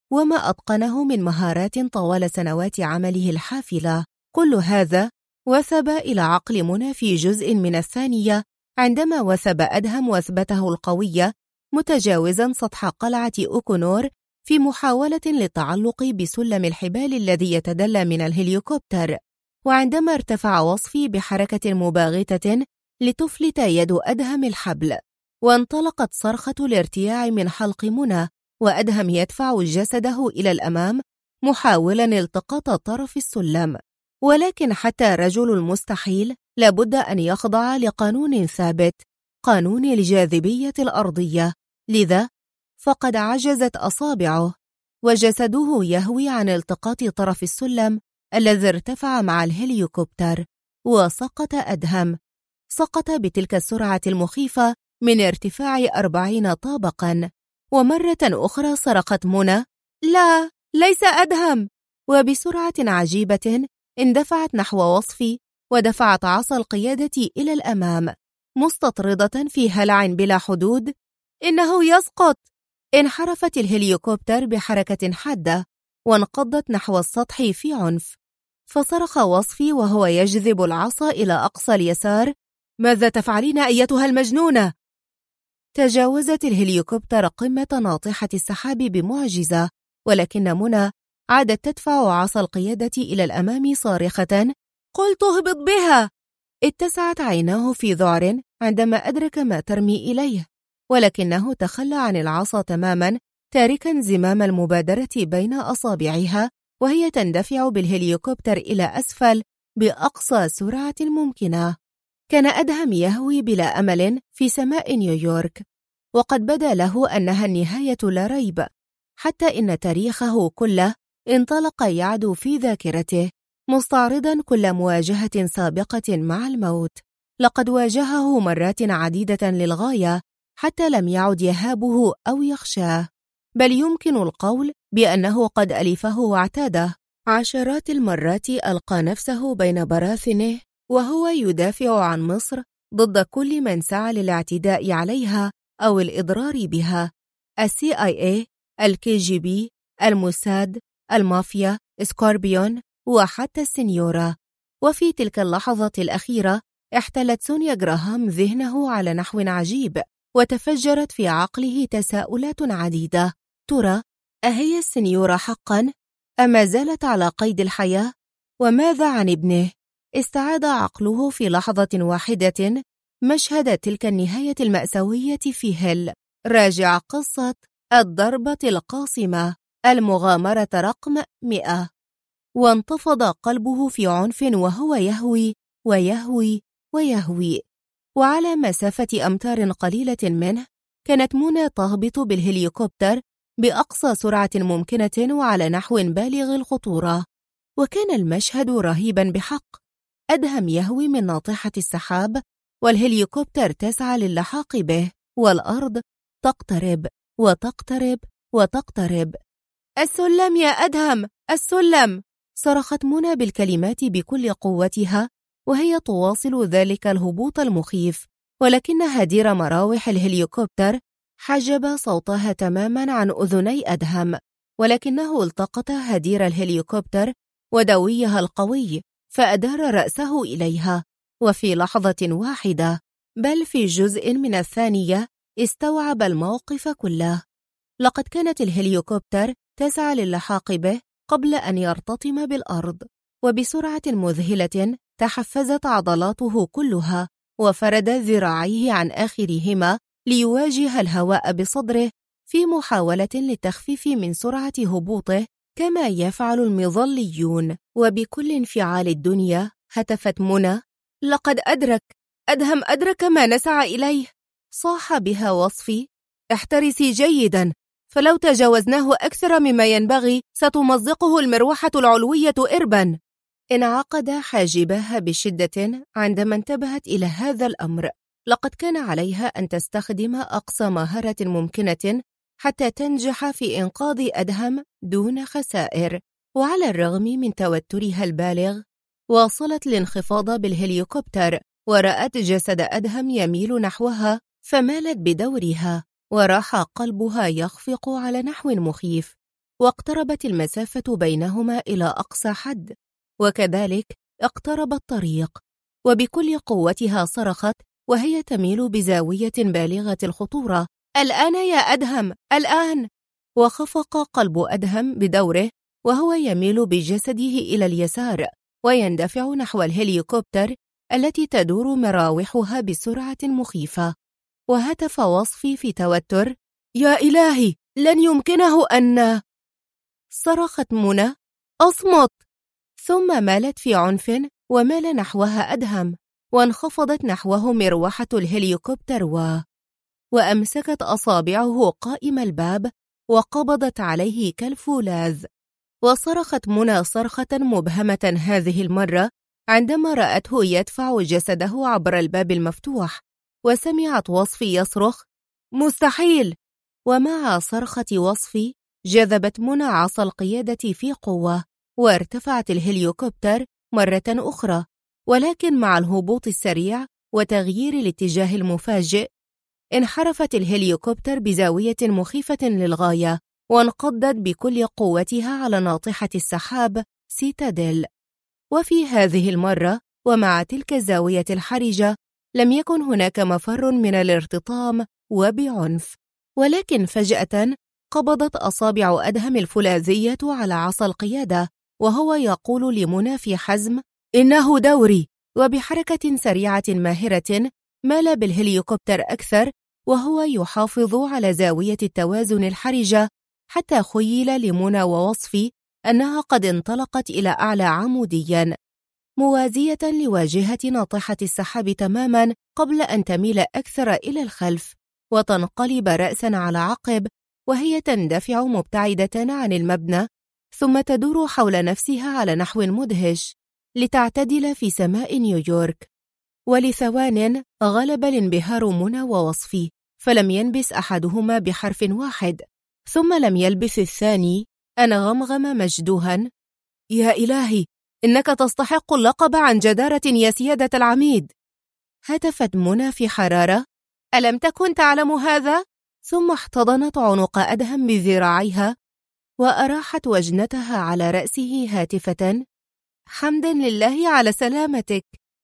وما أتقنه من مهارات طوال سنوات عمله الحافلة. كل هذا وثب إلى عقل منى في جزء من الثانية عندما وثب أدهم وثبته القوية متجاوزا سطح قلعة أوكونور في محاولة للتعلق بسلم الحبال الذي يتدلى من الهليكوبتر. وعندما ارتفع وصفي بحركة مباغتة لتفلت يد أدهم الحبل، وانطلقت صرخة الارتياع من حلق منى، وأدهم يدفع جسده إلى الأمام محاولا التقاط طرف السلم. ولكن حتى رجل المستحيل لابد أن يخضع لقانون ثابت، قانون الجاذبية الأرضية، لذا فقد عجزت أصابعه وجسده يهوي عن التقاط طرف السلم الذي ارتفع مع الهليكوبتر، وسقط أدهم. سقط بتلك السرعة المخيفة من ارتفاع 40 طابقاً. ومرة أخرى صرخت منى: لا، ليس أدهم! وبسرعة عجيبة اندفعت نحو وصفي ودفعت عصا القيادة إلى الأمام مستطردة في هلع بلا حدود: إنه يسقط! انحرفت الهليكوبتر بحركة حادة وانقضت نحو السطح في عنف. فصرخ وصفي وهو يجذب العصا إلى أقصى اليسار: ماذا تفعلين أيتها المجنونة؟ تجاوزت الهليكوبتر قمة ناطحة السحاب بمعجزة، ولكن منى عادت تدفع عصا القيادة إلى الأمام صارخة: قلت اهبط بها! اتسعت عيناه في ذعر عندما أدرك ما ترمي إليه، ولكنه تخلى عن العصا تماما، تاركا زمام المبادرة بين أصابعها وهي تندفع بالهليكوبتر إلى أسفل بأقصى سرعة ممكنة. كان أدهم يهوي بلا أمل في سماء نيويورك، وقد بدا له أنها النهاية لا ريب، حتى إن تاريخه كله انطلق يعدو في ذاكرته مستعرضا كل مواجهة سابقة مع الموت. لقد واجهه مرات عديدة للغاية حتى لم يعد يهابه أو يخشاه، بل يمكن القول بأنه قد ألفه واعتاده. عشرات المرات ألقى نفسه بين براثنه وهو يدافع عن مصر ضد كل من سعى للاعتداء عليها أو الإضرار بها: CIA، الKGB، الموساد، المافيا، سكوربيون، وحتى السنيورة. وفي تلك اللحظة الأخيرة احتلت سونيا جراهام ذهنه على نحو عجيب، وتفجرت في عقله تساؤلات عديدة: ترى أهي السنيورة حقا؟ أما زالت على قيد الحياة؟ وماذا عن ابنه؟ استعاد عقله في لحظة واحدة مشهد تلك النهاية المأساوية في هيل، راجع قصة الضربة القاصمة، المغامرة رقم 100، وانتفض قلبه في عنف وهو يهوي ويهوي ويهوي. وعلى مسافة أمتار قليلة منه كانت منى تهبط بالهليكوبتر بأقصى سرعة ممكنة وعلى نحو بالغ الخطورة، وكان المشهد رهيبا بحق. أدهم يهوي من ناطحة السحاب، والهليكوبتر تسعى للحاق به، والأرض تقترب وتقترب وتقترب. السلم يا أدهم، السلم! صرخت منى بالكلمات بكل قوتها وهي تواصل ذلك الهبوط المخيف، ولكن هدير مراوح الهليكوبتر حجب صوتها تماما عن أذني أدهم، ولكنه التقط هدير الهليكوبتر ودويها القوي فأدار رأسه إليها، وفي لحظة واحدة بل في جزء من الثانية استوعب الموقف كله. لقد كانت الهليكوبتر تسعى للحاق به قبل أن يرتطم بالأرض، وبسرعة مذهلة تحفزت عضلاته كلها وفرد ذراعيه عن آخرهما ليواجه الهواء بصدره في محاولة للتخفيف من سرعة هبوطه كما يفعل المظليون. وبكل انفعال الدنيا هتفت منى: لقد أدهم أدرك ما نسعى إليه. صاح بها وصفي: احترسي جيدا، فلو تجاوزناه أكثر مما ينبغي ستمزقه المروحة العلوية إربا. انعقد حاجباها بشدة عندما انتبهت إلى هذا الأمر. لقد كان عليها أن تستخدم أقصى مهارة ممكنة حتى تنجح في إنقاذ أدهم دون خسائر، وعلى الرغم من توترها البالغ واصلت الانخفاض بالهليكوبتر، ورأت جسد أدهم يميل نحوها فمالت بدورها، وراح قلبها يخفق على نحو مخيف. واقتربت المسافة بينهما إلى أقصى حد، وكذلك اقترب الطريق، وبكل قوتها صرخت وهي تميل بزاوية بالغة الخطورة: الآن يا أدهم، الآن! وخفق قلب أدهم بدوره وهو يميل بجسده إلى اليسار ويندفع نحو الهليكوبتر التي تدور مراوحها بسرعة مخيفة. وهتف وصفي في توتر: يا إلهي، لن يمكنه أن... صرخت منى: أصمت! ثم مالت في عنف ومال نحوها أدهم، وانخفضت نحوه مروحة الهليكوبتر وأمسكت أصابعه قائم الباب وقبضت عليه كالفولاذ. وصرخت منى صرخة مبهمة هذه المرة عندما رأته يدفع جسده عبر الباب المفتوح، وسمعت وصفي يصرخ: مستحيل! ومع صرخة وصفي جذبت منى عصا القيادة في قوة، وارتفعت الهليكوبتر مرة أخرى، ولكن مع الهبوط السريع وتغيير الاتجاه المفاجئ انحرفت الهليكوبتر بزاوية مخيفة للغاية، وانقضت بكل قوتها على ناطحة السحاب سيتاديل. وفي هذه المرة ومع تلك الزاوية الحرجة لم يكن هناك مفر من الارتطام وبعنف، ولكن فجأة قبضت أصابع أدهم الفولاذية على عصا القيادة وهو يقول لمنى في حزم: إنه دوري. وبحركة سريعة ماهرة مال بالهليكوبتر أكثر وهو يحافظ على زاوية التوازن الحرجة، حتى خيل لمنى ووصفي أنها قد انطلقت إلى أعلى عموديا موازية لواجهة ناطحة السحاب تماما، قبل أن تميل أكثر إلى الخلف وتنقلب رأسا على عقب وهي تندفع مبتعدة عن المبنى، ثم تدور حول نفسها على نحو مدهش لتعتدل في سماء نيويورك. ولثوان غلب الانبهار منى ووصفي، فلم ينبس أحدهما بحرف واحد، ثم لم يلبث الثاني أن غمغم مجدوها: يا إلهي، إنك تستحق اللقب عن جدارة يا سيادة العميد. هتفت منى في حرارة: ألم تكن تعلم هذا؟ ثم احتضنت عنق أدهم بذراعيها وأراحت وجنتها على رأسه هاتفة: حمدا لله على سلامتك.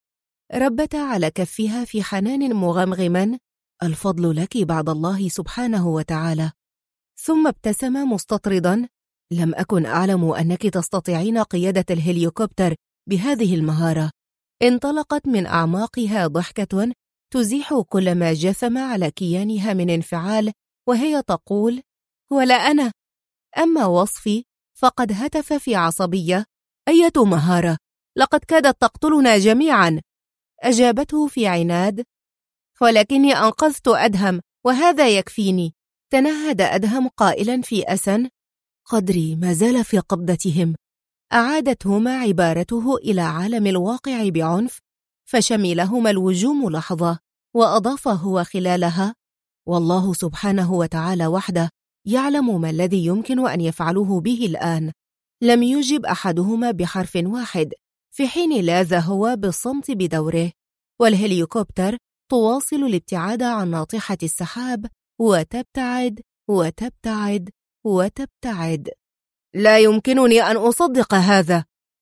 ربت على كفها في حنان مغمغما: الفضل لك بعد الله سبحانه وتعالى. ثم ابتسم مستطردا: لم أكن أعلم أنك تستطيعين قيادة الهليكوبتر بهذه المهارة. انطلقت من أعماقها ضحكة تزيح كل ما جثم على كيانها من انفعال وهي تقول: ولا أنا. أما وصفي فقد هتف في عصبية: أية مهارة؟ لقد كادت تقتلنا جميعا. أجابته في عناد: ولكني أنقذت أدهم وهذا يكفيني. تنهد أدهم قائلا في أسن: قدري ما زال في قبضتهم. أعادتهما عبارته إلى عالم الواقع بعنف، فشملهما الوجوم لحظة، وأضاف هو خلالها: والله سبحانه وتعالى وحده يعلم ما الذي يمكن أن يفعله به الآن. لم يجب أحدهما بحرف واحد، في حين لاذ هو بالصمت بدوره، والهليكوبتر تواصل الابتعاد عن ناطحة السحاب وتبتعد وتبتعد وتبتعد. لا يمكنني أن أصدق هذا.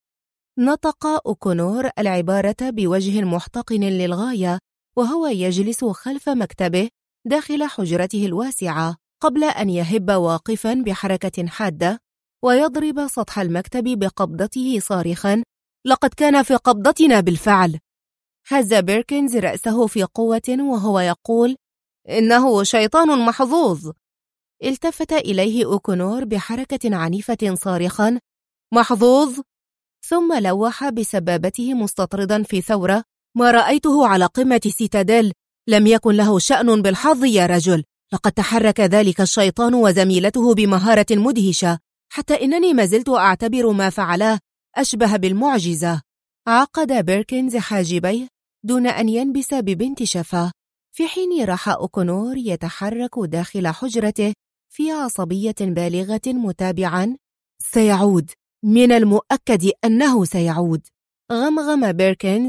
نطق أوكونور العبارة بوجه محتقن للغاية وهو يجلس خلف مكتبه داخل حجرته الواسعة، قبل أن يهب واقفا بحركة حادة ويضرب سطح المكتب بقبضته صارخا: لقد كان في قبضتنا بالفعل. هز بيركنز رأسه في قوة وهو يقول: إنه شيطان محظوظ. التفت إليه أوكونور بحركة عنيفة صارخا: محظوظ؟ ثم لوح بسبابته مستطردا في ثورة: ما رأيته على قمة سيتاديل لم يكن له شأن بالحظ يا رجل، لقد تحرك ذلك الشيطان وزميلته بمهارة مدهشة، حتى إنني ما زلت أعتبر ما فعلاه أشبه بالمعجزة. عقد بيركنز حاجبيه دون أن ينبس ببنت شفاه، في حين راح أوكونور يتحرك داخل حجرته في عصبية بالغة متابعا: سيعود، من المؤكد أنه سيعود. غمغم بيركنز: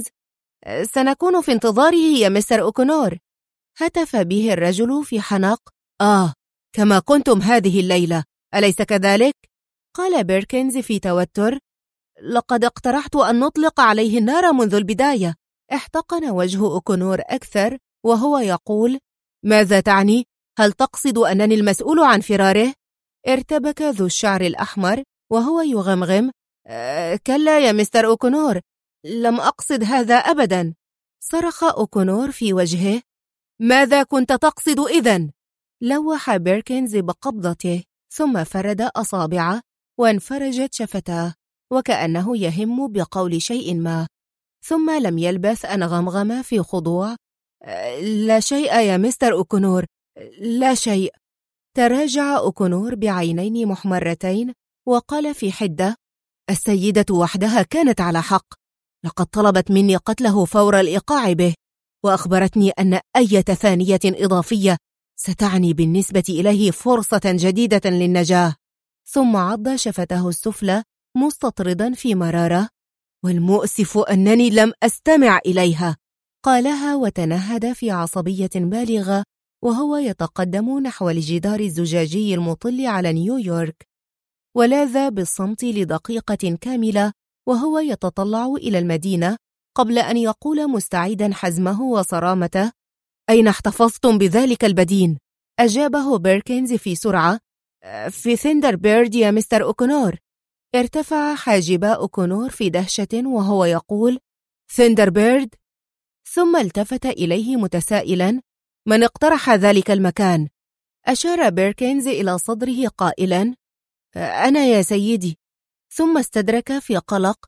سنكون في انتظاره يا مستر أوكونور. هتف به الرجل في حنق: كما كنتم هذه الليلة، أليس كذلك؟ قال بيركنز في توتر: لقد اقترحت أن نطلق عليه النار منذ البداية. احتقن وجه أوكونور أكثر وهو يقول: ماذا تعني؟ هل تقصد أنني المسؤول عن فراره؟ ارتبك ذو الشعر الأحمر وهو يغمغم: كلا يا مستر أوكونور، لم أقصد هذا أبدا. صرخ أوكونور في وجهه: ماذا كنت تقصد إذن؟ لوح بيركنز بقبضته ثم فرد أصابعه وانفرجت شفتاه وكأنه يهم بقول شيء ما، ثم لم يلبث أن غمغم في خضوع: لا شيء يا مستر أوكونور، لا شيء. تراجع أوكونور بعينين محمرتين وقال في حدة: السيدة وحدها كانت على حق، لقد طلبت مني قتله فور الإيقاع به، وأخبرتني أن أي ثانية إضافية ستعني بالنسبة إليه فرصة جديدة للنجاة. ثم عض شفته السفلى مستطردا في مرارة: والمؤسف أنني لم أستمع إليها، قالها وتنهد في عصبية بالغة وهو يتقدم نحو الجدار الزجاجي المطل على نيويورك، ولاذ بالصمت لدقيقة كاملة وهو يتطلع إلى المدينة قبل أن يقول مستعيدا حزمه وصرامته: أين احتفظتم بذلك البدين؟ أجابه بيركنز في سرعة: في ثندربيرد يا مستر أوكونور. ارتفع حاجبا أوكونور في دهشة وهو يقول: ثندربيرد؟ ثم التفت إليه متسائلا: من اقترح ذلك المكان؟ أشار بيركنز إلى صدره قائلا: أنا يا سيدي. ثم استدرك في قلق: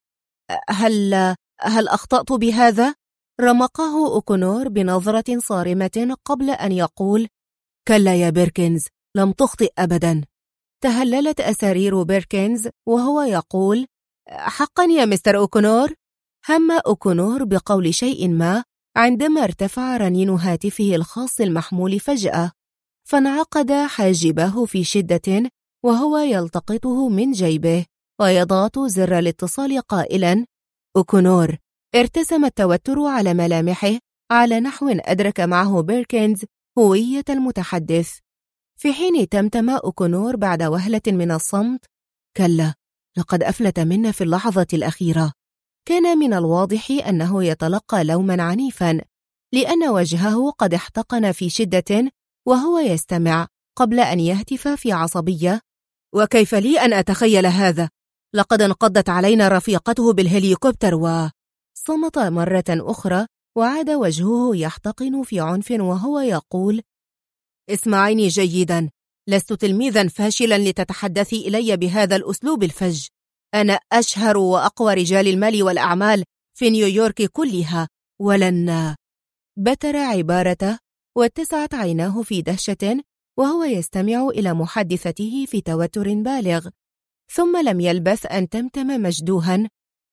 هل أخطأت بهذا؟ رمقه أوكونور بنظرة صارمة قبل أن يقول: كلا يا بيركنز، لم تخطئ أبدا. تهللت أسارير بيركنز وهو يقول: حقا يا مستر أوكونور؟ هم أوكونور بقول شيء ما عندما ارتفع رنين هاتفه الخاص المحمول فجأة، فانعقد حاجبه في شدة وهو يلتقطه من جيبه ويضغط زر الاتصال قائلا: أوكونور. ارتسم التوتر على ملامحه على نحو أدرك معه بيركنز هوية المتحدث، في حين تمتم أوكونور بعد وهلة من الصمت: كلا، لقد أفلت منا في اللحظة الأخيرة. كان من الواضح أنه يتلقى لوما عنيفا لأن وجهه قد احتقن في شدة وهو يستمع قبل أن يهتف في عصبية: وكيف لي أن أتخيل هذا؟ لقد انقضت علينا رفيقته بالهليكوبتر. صمت مرة أخرى وعاد وجهه يحتقن في عنف وهو يقول: اسمعيني جيدا، لست تلميذا فاشلا لتتحدثي إلي بهذا الأسلوب الفج. أنا أشهر وأقوى رجال المال والأعمال في نيويورك كلها، ولن... بتر عبارته واتسعت عيناه في دهشة وهو يستمع إلى محادثته في توتر بالغ، ثم لم يلبث أن تمتم مجدوها: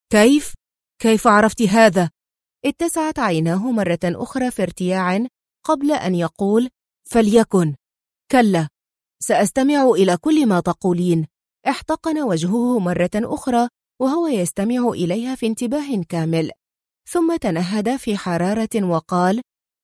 كيف عرفت هذا؟ اتسعت عيناه مرة أخرى في ارتياع قبل أن يقول: فليكن. كلا، سأستمع إلى كل ما تقولين. احتقن وجهه مرة أخرى وهو يستمع إليها في انتباه كامل، ثم تنهد في حرارة وقال: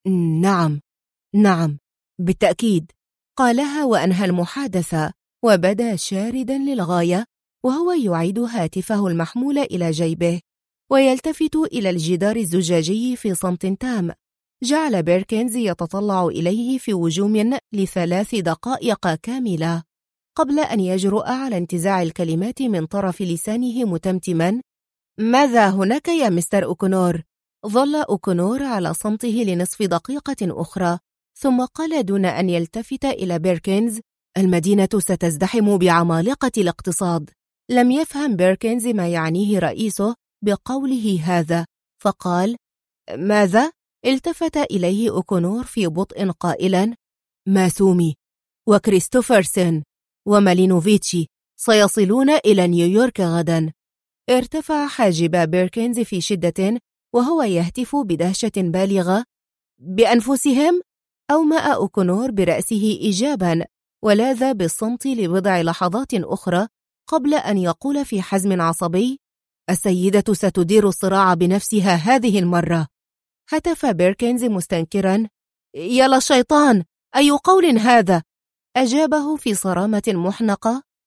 نعم، بالتأكيد. قالها وأنهى المحادثة وبدا شاردا للغاية وهو يعيد هاتفه المحمول إلى جيبه ويلتفت إلى الجدار الزجاجي في صمت تام. جعل بيركنز يتطلع إليه في وجوم ل3 دقائق كاملة قبل أن يجرؤ على انتزاع الكلمات من طرف لسانه متمتما: ماذا هناك يا مستر أوكونور؟ ظل أوكونور على صمته لنصف دقيقة أخرى ثم قال دون أن يلتفت إلى بيركنز: المدينة ستزدحم بعمالقة الاقتصاد. لم يفهم بيركنز ما يعنيه رئيسه بقوله هذا فقال: ماذا؟ التفت إليه أوكونور في بطء قائلا: ماسومي وكريستوفرسن ومالينوفيتشي سيصلون إلى نيويورك غدا. ارتفع حاجب بيركنز في شدة وهو يهتف بدهشة بالغة: بأنفسهم؟ أومأ أوكونور برأسه إيجابا ولاذ بالصمت لبضع لحظات أخرى قبل أن يقول في حزم عصبي: السيدة ستدير الصراع بنفسها هذه المرة. هتف بيركنز مستنكرا: يا للشيطان، أي قول هذا؟ أجابه في صرامة محنقة: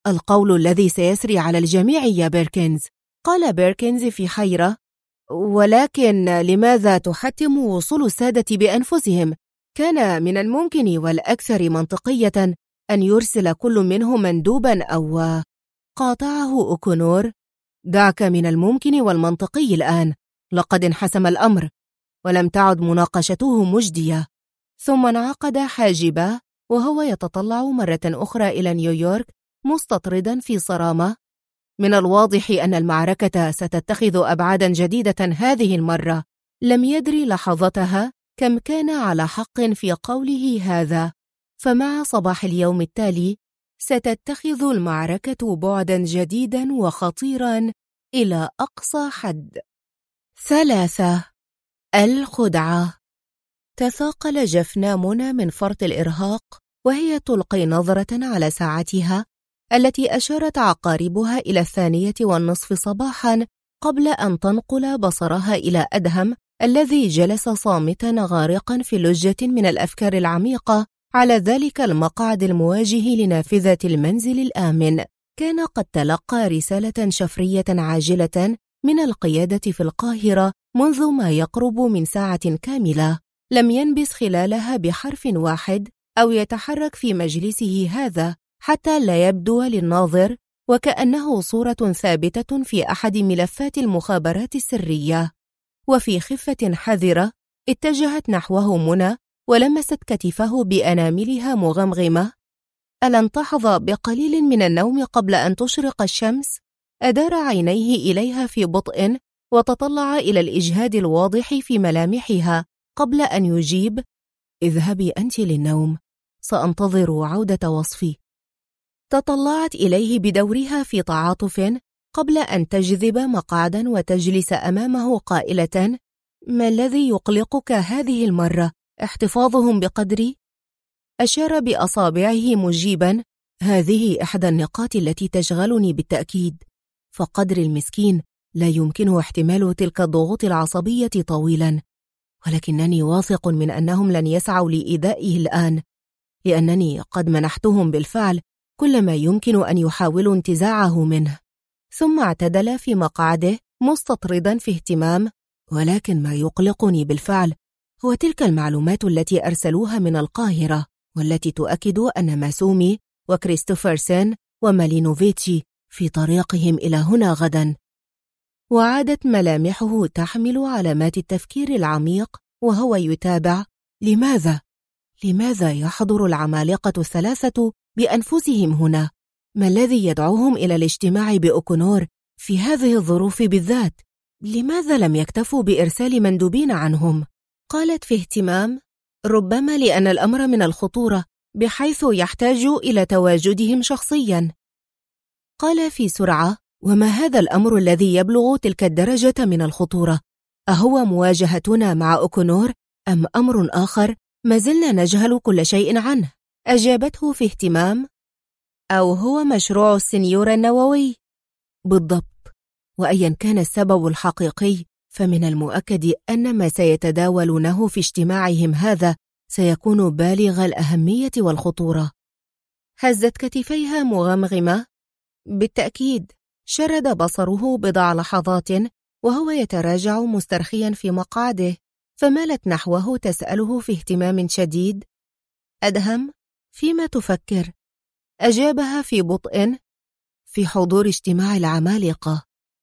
القول الذي سيسري على الجميع يا بيركنز. قال بيركنز في حيرة: ولكن لماذا تحتم وصول السادة بأنفسهم؟ كان من الممكن والأكثر منطقية أن يرسل كل منهم مندوبا أو... قاطعه أوكونور: دعك من الممكن والمنطقي الآن، لقد انحسم الأمر، ولم تعد مناقشته مجدية. ثم انعقد حاجباه وهو يتطلع مرة أخرى إلى نيويورك مستطردا في صرامة: من الواضح أن المعركة ستتخذ أبعادا جديدة هذه المرة. لم يدري لحظتها كم كان على حق في قوله هذا، فمع صباح اليوم التالي ستتخذ المعركة بعدا جديدا وخطيرا إلى أقصى حد. 3. الخدعة. تثاقل جفنا منى من فرط الإرهاق وهي تلقي نظرة على ساعتها التي أشارت عقاربها إلى 2:30 صباحا قبل أن تنقل بصرها إلى أدهم الذي جلس صامتا غارقا في لجة من الأفكار العميقة على ذلك المقعد المواجه لنافذة المنزل الآمن. كان قد تلقى رسالة شفرية عاجلة من القيادة في القاهرة منذ ما يقرب من ساعة كاملة، لم ينبس خلالها بحرف واحد أو يتحرك في مجلسه هذا حتى لا يبدو للناظر وكأنه صورة ثابتة في أحد ملفات المخابرات السرية. وفي خفة حذرة اتجهت نحوه منى ولمست كتفه بأناملها مغمغمة. ألن تحظى بقليل من النوم قبل أن تشرق الشمس؟ أدار عينيه إليها في بطء وتطلع إلى الإجهاد الواضح في ملامحها قبل أن يجيب: اذهبي أنت للنوم، سأنتظر عودة وصفي. تطلعت إليه بدورها في تعاطف قبل أن تجذب مقعدا وتجلس أمامه قائلة: ما الذي يقلقك هذه المرة؟ احتفاظهم بقدري؟ أشار بأصابعه مجيبا: هذه إحدى النقاط التي تشغلني بالتأكيد، فقدر المسكين لا يمكنه احتمال تلك الضغوط العصبية طويلا، ولكنني واثق من أنهم لن يسعوا لإيذائه الآن، لأنني قد منحتهم بالفعل كل ما يمكن أن يحاولوا انتزاعه منه. ثم اعتدل في مقعده مستطردا في اهتمام: ولكن ما يقلقني بالفعل هو تلك المعلومات التي أرسلوها من القاهرة، والتي تؤكد أن ماسومي وكريستوفرسن ومالينوفيتشي في طريقهم إلى هنا غدا. وعادت ملامحه تحمل علامات التفكير العميق وهو يتابع: لماذا يحضر العمالقة الثلاثة بأنفسهم هنا؟ ما الذي يدعوهم إلى الاجتماع بأوكونور في هذه الظروف بالذات؟ لماذا لم يكتفوا بإرسال مندوبين عنهم؟ قالت في اهتمام: ربما لأن الأمر من الخطورة بحيث يحتاج إلى تواجدهم شخصيا. قال في سرعة: وما هذا الأمر الذي يبلغ تلك الدرجة من الخطورة؟ أهو مواجهتنا مع أوكونور أم أمر آخر ما زلنا نجهل كل شيء عنه؟ أجابته في اهتمام: أو هو مشروع السنيور النووي؟ بالضبط، وأيا كان السبب الحقيقي فمن المؤكد أن ما سيتداولونه في اجتماعهم هذا سيكون بالغ الأهمية والخطورة. هزت كتفيها مغمغمة: بالتأكيد. شرد بصره بضع لحظات وهو يتراجع مسترخيا في مقعده، فمالت نحوه تسأله في اهتمام شديد: أدهم، فيما تفكر؟ أجابها في بطء: في حضور اجتماع العمالقة.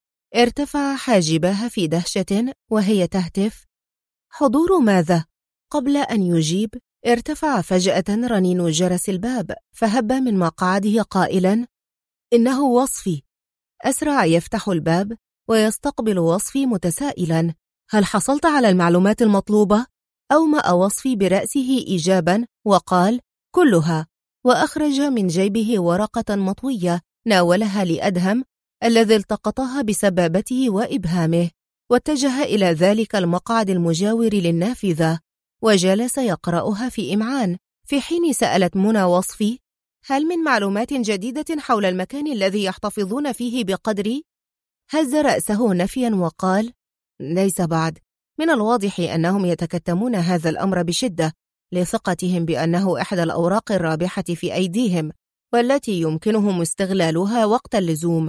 ارتفع حاجباها في دهشة وهي تهتف: حضور ماذا؟ قبل أن يجيب ارتفع فجأة رنين جرس الباب، فهب من مقعده قائلا: إنه وصفي. أسرع يفتح الباب ويستقبل وصفي متسائلا: هل حصلت على المعلومات المطلوبة؟ أومأ وصفي برأسه إيجابا وقال: كلها، وأخرج من جيبه ورقة مطوية ناولها لأدهم الذي التقطها بسبابته وإبهامه، واتجه إلى ذلك المقعد المجاور للنافذة وجلس يقرأها في إمعان، في حين سألت منى وصفي: هل من معلومات جديدة حول المكان الذي يحتفظون فيه بقدري؟ هز رأسه نفيا وقال: ليس بعد، من الواضح أنهم يتكتمون هذا الأمر بشدة لثقتهم بأنه إحدى الأوراق الرابحة في أيديهم، والتي يمكنهم استغلالها وقت اللزوم.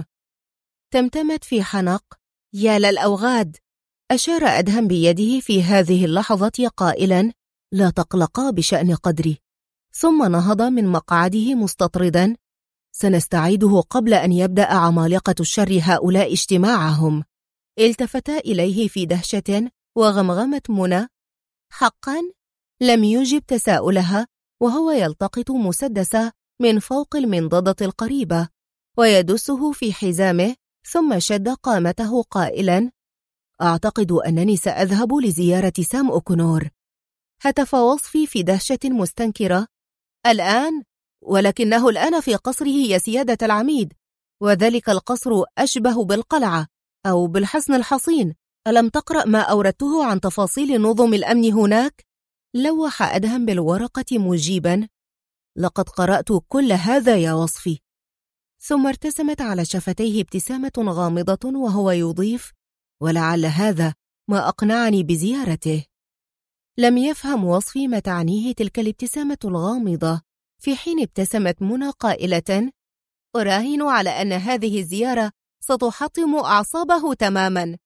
تمتمت في حنق: يا للأوغاد! أشار أدهم بيده في هذه اللحظة قائلا: لا تقلقا بشأن قدري. ثم نهض من مقعده مستطردا: سنستعيده قبل أن يبدأ عمالقة الشر هؤلاء اجتماعهم. التفتا إليه في دهشة وغمغمت منى: حقا؟ لم يجب تساؤلها وهو يلتقط مسدسه من فوق المنضدة القريبة ويدسه في حزامه، ثم شد قامته قائلا: أعتقد أنني سأذهب لزيارة سام أوكونور. هتف وصفي في دهشة مستنكرة: الآن؟ ولكنه الآن في قصره يا سيادة العميد، وذلك القصر أشبه بالقلعة أو بالحصن الحصين. ألم تقرأ ما أوردته عن تفاصيل نظم الأمن هناك؟ لوح أدهم بالورقة مجيبا: لقد قرأت كل هذا يا وصفي. ثم ارتسمت على شفتيه ابتسامة غامضة وهو يضيف: ولعل هذا ما أقنعني بزيارته. لم يفهم وصفي ما تعنيه تلك الابتسامة الغامضة، في حين ابتسمت منى قائلة: أراهن على أن هذه الزيارة ستحطم أعصابه تماما.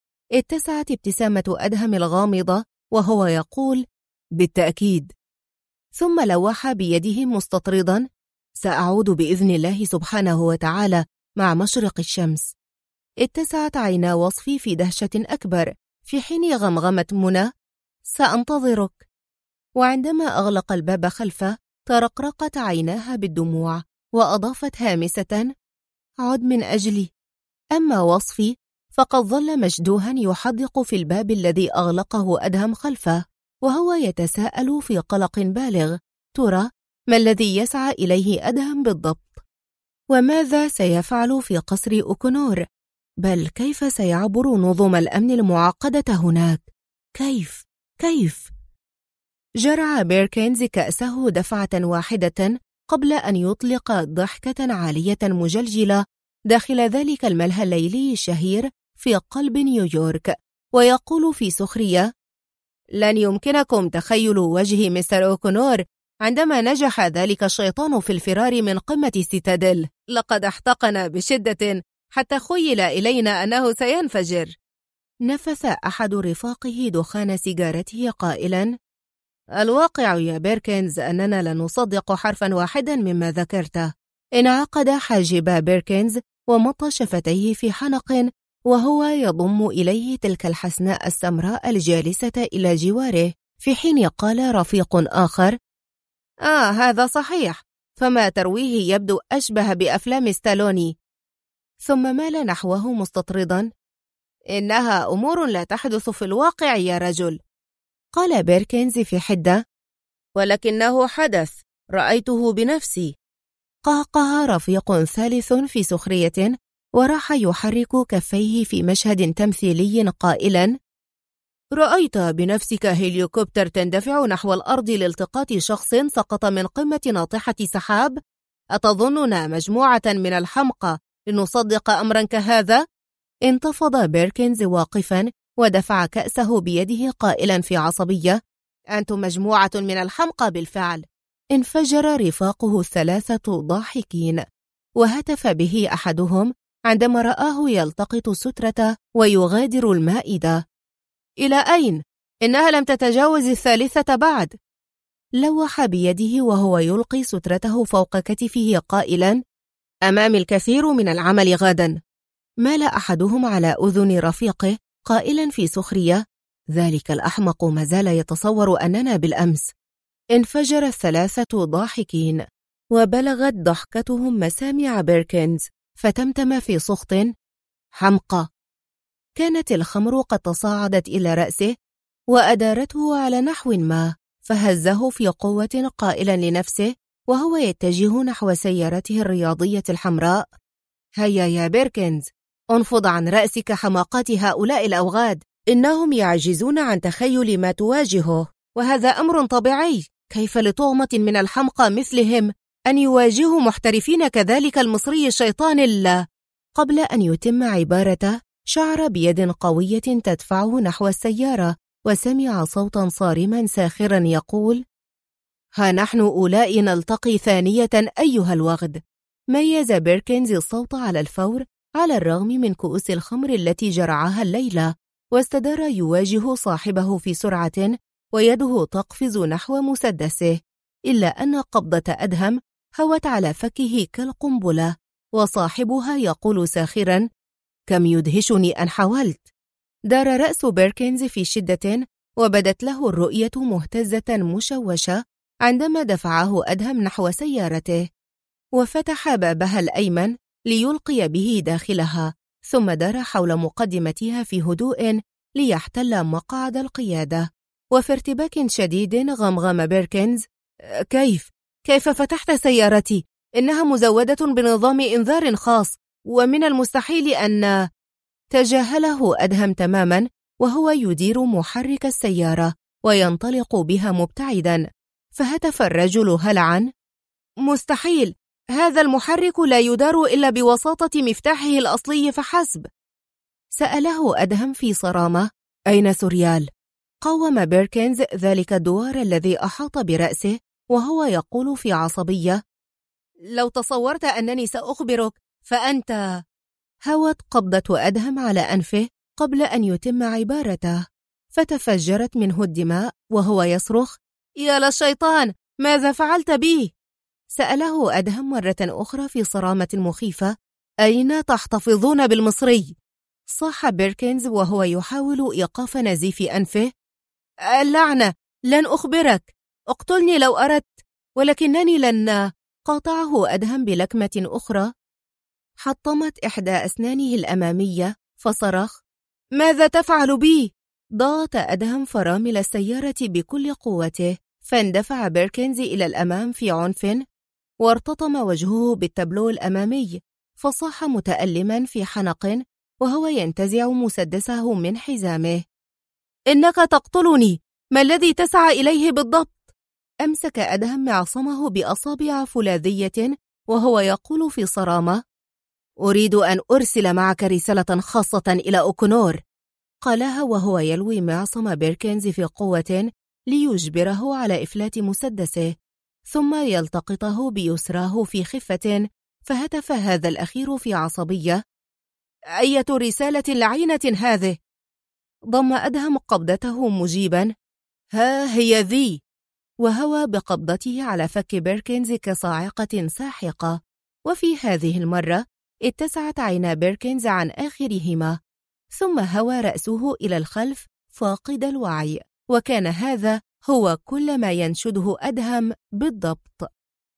اتسعت ابتسامة أدهم الغامضة وهو يقول: بالتأكيد. ثم لوح بيده مستطردا: سأعود بإذن الله سبحانه وتعالى مع مشرق الشمس. اتسعت عينا وصفي في دهشة أكبر، في حين غمغمت منى: سأنتظرك. وعندما أغلق الباب خلفه ترقرقت عيناها بالدموع، وأضافت هامسة: عد من أجلي. أما وصفي فقد ظل مشدوها يحدق في الباب الذي أغلقه أدهم خلفه، وهو يتساءل في قلق بالغ: ترى ما الذي يسعى إليه أدهم بالضبط؟ وماذا سيفعل في قصر أوكونور؟ بل كيف سيعبر نظم الأمن المعقدة هناك؟ كيف؟ جرع بيركنز كأسه دفعة واحدة قبل أن يطلق ضحكة عالية مجلجلة داخل ذلك الملهى الليلي الشهير في قلب نيويورك، ويقول في سخرية: لن يمكنكم تخيل وجه مستر أوكونور عندما نجح ذلك الشيطان في الفرار من قمة سيتاديل. لقد احتقنا بشدة حتى خيل إلينا أنه سينفجر. نفث أحد رفاقه دخان سيجارته قائلا: الواقع يا بيركنز أننا لا نصدق حرفا واحدا مما ذكرته. انعقد حاجب بيركنز ومط شفتيه في حنق وهو يضم إليه تلك الحسناء السمراء الجالسة إلى جواره، في حين قال رفيق آخر: هذا صحيح، فما ترويه يبدو أشبه بأفلام ستالوني. ثم مال نحوه مستطردا: إنها أمور لا تحدث في الواقع يا رجل. قال بيركنز في حدة: ولكنه حدث، رأيته بنفسي. قهقه رفيق ثالث في سخرية، وراح يحرك كفيه في مشهد تمثيلي قائلا: رأيت بنفسك هليكوبتر تندفع نحو الأرض لالتقاط شخص سقط من قمة ناطحة سحاب؟ أتظننا مجموعة من الحمقى لنصدق أمرا كهذا؟ انتفض بيركنز واقفا ودفع كأسه بيده قائلا في عصبية: أنتم مجموعة من الحمقى بالفعل. انفجر رفاقه الثلاثة ضاحكين، وهتف به أحدهم عندما رآه يلتقط سترة ويغادر المائدة: إلى أين؟ إنها لم تتجاوز الثالثة بعد. لوح بيده وهو يلقي سترته فوق كتفه قائلا: أمامي الكثير من العمل غدا. مال أحدهم على أذن رفيقه قائلا في سخرية: ذلك الأحمق ما زال يتصور أننا بالأمس. انفجر الثلاثة ضاحكين، وبلغت ضحكتهم مسامع بيركنز، فتمتم في سخط: حمقى. كانت الخمر قد تصاعدت إلى رأسه وأدارته على نحو ما، فهزه في قوة قائلا لنفسه وهو يتجه نحو سيارته الرياضية الحمراء: هيا يا بيركنز، انفض عن رأسك حماقات هؤلاء الأوغاد، إنهم يعجزون عن تخيل ما تواجهه، وهذا أمر طبيعي. كيف لطغمة من الحمقى مثلهم أن يواجهوا محترفين كذلك المصري الشيطان الله؟ قبل أن يتم عبارته شعر بيد قوية تدفعه نحو السيارة، وسمع صوتا صارما ساخرا يقول: ها نحن أولاء نلتقي ثانية أيها الوغد. ميز بيركنز الصوت على الفور على الرغم من كؤوس الخمر التي جرعها الليلة، واستدار يواجه صاحبه في سرعة ويده تقفز نحو مسدسه، إلا أن قبضة أدهم هوت على فكه كالقنبلة، وصاحبها يقول ساخرا: كم يدهشني أن حاولت. دار رأس بيركنز في شدة، وبدت له الرؤية مهتزة مشوشة عندما دفعه أدهم نحو سيارته، وفتح بابها الأيمن ليلقي به داخلها، ثم دار حول مقدمتها في هدوء ليحتل مقعد القيادة. وفي ارتباك شديد غمغم بيركنز: كيف فتحت سيارتي؟ إنها مزودة بنظام إنذار خاص، ومن المستحيل أن... تجاهله أدهم تماما وهو يدير محرك السيارة وينطلق بها مبتعدا، فهتف الرجل هلعا: مستحيل، هذا المحرك لا يدار إلا بوساطة مفتاحه الأصلي فحسب. سأله أدهم في صرامة: أين سوريال؟ قاوم بيركنز ذلك الدوار الذي أحاط برأسه وهو يقول في عصبية: لو تصورت أنني سأخبرك فأنت... هوت قبضة أدهم على أنفه قبل أن يتم عبارته، فتفجرت منه الدماء وهو يصرخ: يا للشيطان، ماذا فعلت بي؟ سأله أدهم مرة أخرى في صرامة مخيفة: أين تحتفظون بالمصري؟ صاح بيركنز وهو يحاول إيقاف نزيف أنفه: اللعنة، لن أخبرك، اقتلني لو أردت، ولكنني لن... قاطعه أدهم بلكمة أخرى. حطمت إحدى أسنانه الأمامية فصرخ: ماذا تفعل بي؟ ضغط أدهم فرامل السيارة بكل قوته، فاندفع بيركنز إلى الأمام في عنف، وارتطم وجهه بالتابلو الأمامي، فصاح متألما في حنق وهو ينتزع مسدسه من حزامه: إنك تقتلني، ما الذي تسعى إليه بالضبط؟ أمسك أدهم معصمه بأصابع فولاذية وهو يقول في صرامة: أريد أن أرسل معك رسالة خاصة إلى أوكونور، قالها وهو يلوي معصم بيركنز في قوة ليجبره على إفلات مسدسه، ثم يلتقطه بيسراه في خفة، فهتف هذا الأخير في عصبية: أية رسالة لعينة هذه؟ ضم أدهم قبضته مجيبا: ها هي ذي، وهوى بقبضته على فك بيركنز كصاعقة ساحقة. وفي هذه المرة اتسعت عينا بيركنز عن آخرهما، ثم هوى رأسه إلى الخلف فاقد الوعي، وكان هذا هو كل ما ينشده أدهم بالضبط.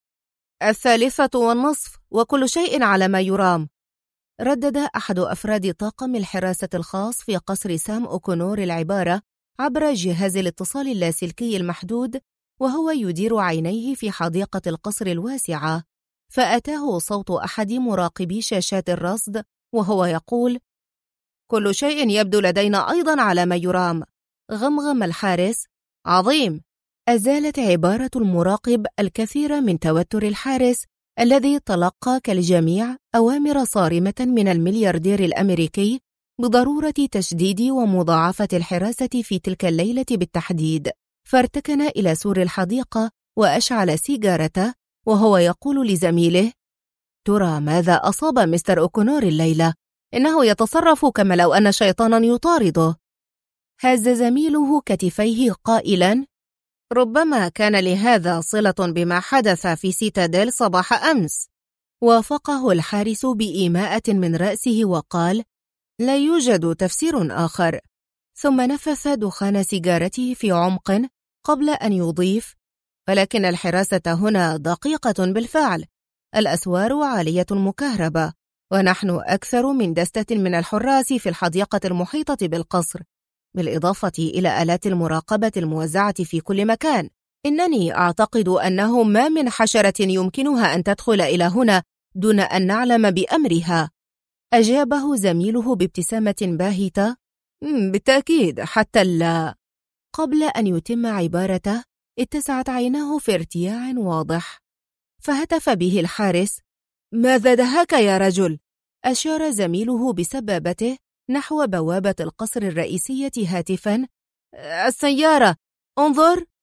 3:30 وكل شيء على ما يرام، ردد أحد أفراد طاقم الحراسة الخاص في قصر سام أوكونور العبارة عبر جهاز الاتصال اللاسلكي المحدود وهو يدير عينيه في حديقة القصر الواسعة، فأتاه صوت أحد مراقبي شاشات الرصد وهو يقول: كل شيء يبدو لدينا أيضا على ما يرام. غمغم الحارس: عظيم. أزالت عبارة المراقب الكثير من توتر الحارس الذي تلقى كالجميع أوامر صارمة من الملياردير الأمريكي بضرورة تشديد ومضاعفة الحراسة في تلك الليلة بالتحديد، فارتكن إلى سور الحديقة وأشعل سيجارته وهو يقول لزميله: ترى ماذا أصاب مستر أوكونور الليلة؟ إنه يتصرف كما لو أن شيطانا يطارده. هز زميله كتفيه قائلا: ربما كان لهذا صلة بما حدث في سيتاديل صباح أمس. وافقه الحارس بإيماءة من رأسه وقال: لا يوجد تفسير آخر. ثم نفث دخان سيجارته في عمق قبل أن يضيف: ولكن الحراسة هنا دقيقة بالفعل، الأسوار عالية المكهربة، ونحن أكثر من دستة من الحراس في الحديقة المحيطة بالقصر، بالإضافة إلى آلات المراقبة الموزعة في كل مكان. إنني أعتقد أنه ما من حشرة يمكنها أن تدخل إلى هنا دون أن نعلم بأمرها. أجابه زميله بابتسامة باهتة: بالتأكيد، حتى لا. قبل أن يتم عبارته اتسعت عيناه في ارتياع واضح، فهتف به الحارس: ماذا دهاك يا رجل؟ أشار زميله بسبابته نحو بوابة القصر الرئيسية هاتفا: السيارة، انظر.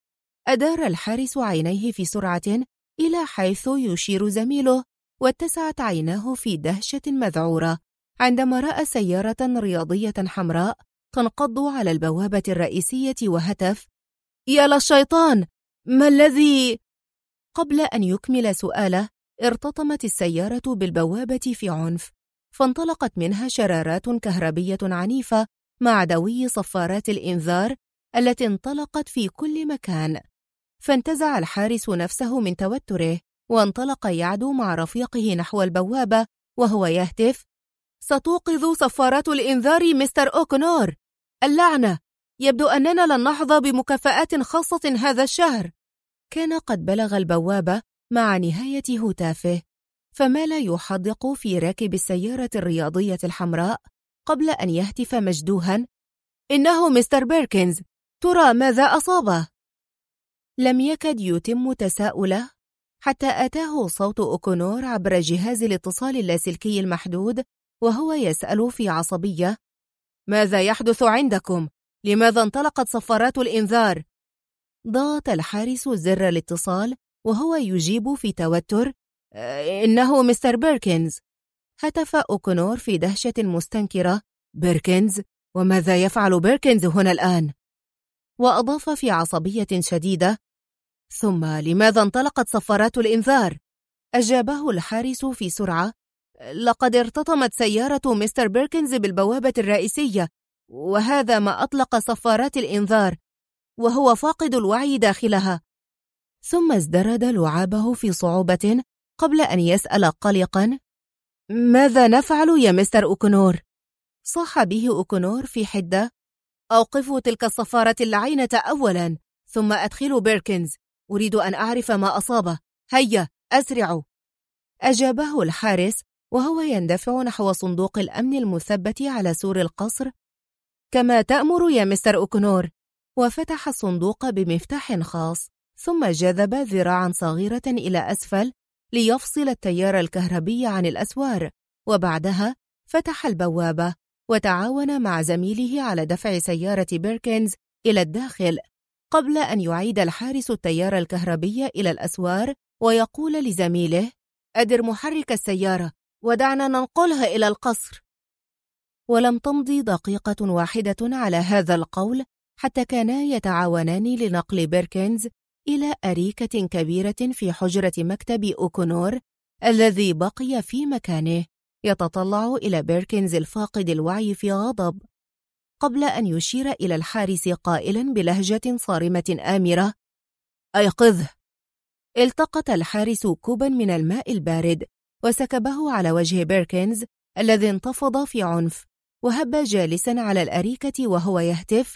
أدار الحارس عينيه في سرعة إلى حيث يشير زميله، واتسعت عيناه في دهشة مذعورة عندما رأى سيارة رياضية حمراء تنقض على البوابة الرئيسية وهتف: يا للشيطان، ما الذي؟ قبل أن يكمل سؤاله ارتطمت السيارة بالبوابة في عنف، فانطلقت منها شرارات كهربية عنيفة مع دوي صفارات الإنذار التي انطلقت في كل مكان. فانتزع الحارس نفسه من توتره وانطلق يعدو مع رفيقه نحو البوابة وهو يهتف: ستوقظ صفارات الإنذار مستر أوكونور، اللعنة، يبدو أننا لن نحظى بمكافآت خاصة هذا الشهر. كان قد بلغ البوابة مع نهاية هتافه، فمال يحدق في راكب السيارة الرياضية الحمراء قبل أن يهتف مجدوها: إنه مستر بيركنز، ترى ماذا أصابه؟ لم يكد يتم تساؤله حتى أتاه صوت أوكونور عبر جهاز الاتصال اللاسلكي المحدود وهو يسأل في عصبية: ماذا يحدث عندكم؟ لماذا انطلقت صفارات الإنذار؟ ضغط الحارس زر الاتصال وهو يجيب في توتر: إنه مستر بيركنز. هتف أوكونور في دهشة مستنكرة: بيركنز؟ وماذا يفعل بيركنز هنا الآن؟ وأضاف في عصبية شديدة: ثم لماذا انطلقت صفارات الإنذار؟ أجابه الحارس في سرعة: لقد ارتطمت سيارة مستر بيركنز بالبوابة الرئيسية، وهذا ما أطلق صفارات الإنذار، وهو فاقد الوعي داخلها. ثم ازدرد لعابه في صعوبة قبل أن يسأل قلقا: ماذا نفعل يا مستر أوكونور؟ صاح به أوكونور في حدة: أوقفوا تلك الصفارة اللعينة أولا، ثم أدخلوا بيركنز، أريد أن أعرف ما أصابه، هيا أسرعوا. أجابه الحارس وهو يندفع نحو صندوق الأمن المثبت على سور القصر: كما تأمر يا مستر أوكونور. وفتح الصندوق بمفتاح خاص، ثم جذب ذراعا صغيرة إلى أسفل ليفصل التيار الكهربي عن الأسوار، وبعدها فتح البوابة وتعاون مع زميله على دفع سيارة بيركنز إلى الداخل، قبل أن يعيد الحارس التيار الكهربي إلى الأسوار ويقول لزميله: أدر محرك السيارة ودعنا ننقلها إلى القصر. ولم تمضي دقيقة واحدة على هذا القول حتى كانا يتعاونان لنقل بيركنز إلى أريكة كبيرة في حجرة مكتب أوكونور الذي بقي في مكانه يتطلع إلى بيركنز الفاقد الوعي في غضب، قبل أن يشير إلى الحارس قائلا بلهجة صارمة آمرة: أيقظه. التقط الحارس كوبا من الماء البارد وسكبه على وجه بيركنز الذي انتفض في عنف، وهب جالسا على الأريكة وهو يهتف: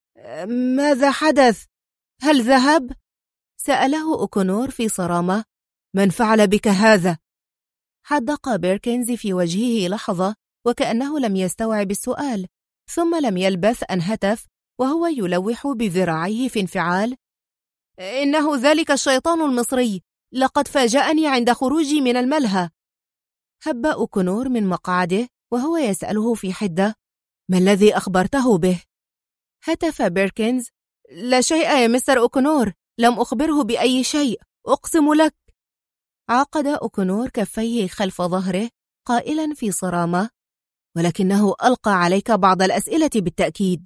ماذا حدث؟ هل ذهب؟ سأله أوكونور في صرامة: من فعل بك هذا؟ حدق بيركنز في وجهه لحظة وكأنه لم يستوعب السؤال، ثم لم يلبث أن هتف وهو يلوح بذراعيه في انفعال: إنه ذلك الشيطان المصري، لقد فاجأني عند خروجي من الملهى. هب أوكونور من مقعده وهو يسأله في حدة: ما الذي أخبرته به؟ هتف بيركنز: لا شيء يا مستر أوكونور، لم أخبره بأي شيء، أقسم لك. عقد أوكونور كفيه خلف ظهره قائلا في صرامة: ولكنه ألقى عليك بعض الأسئلة بالتأكيد.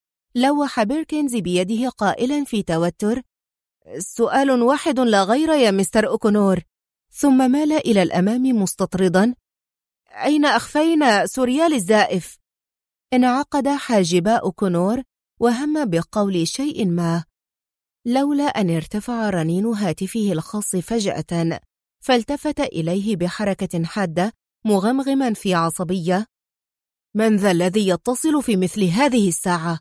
لوح بيركنز بيده قائلا في توتر: سؤال واحد لا غير يا مستر أوكونور. ثم مال إلى الأمام مستطردا: أين أخفينا سوريال الزائف؟ انعقد حاجبا أوكونور وهم بقول شيء ما، لولا أن ارتفع رنين هاتفه الخاص فجأة، فالتفت إليه بحركة حادة مغمغما في عصبية: من ذا الذي يتصل في مثل هذه الساعة؟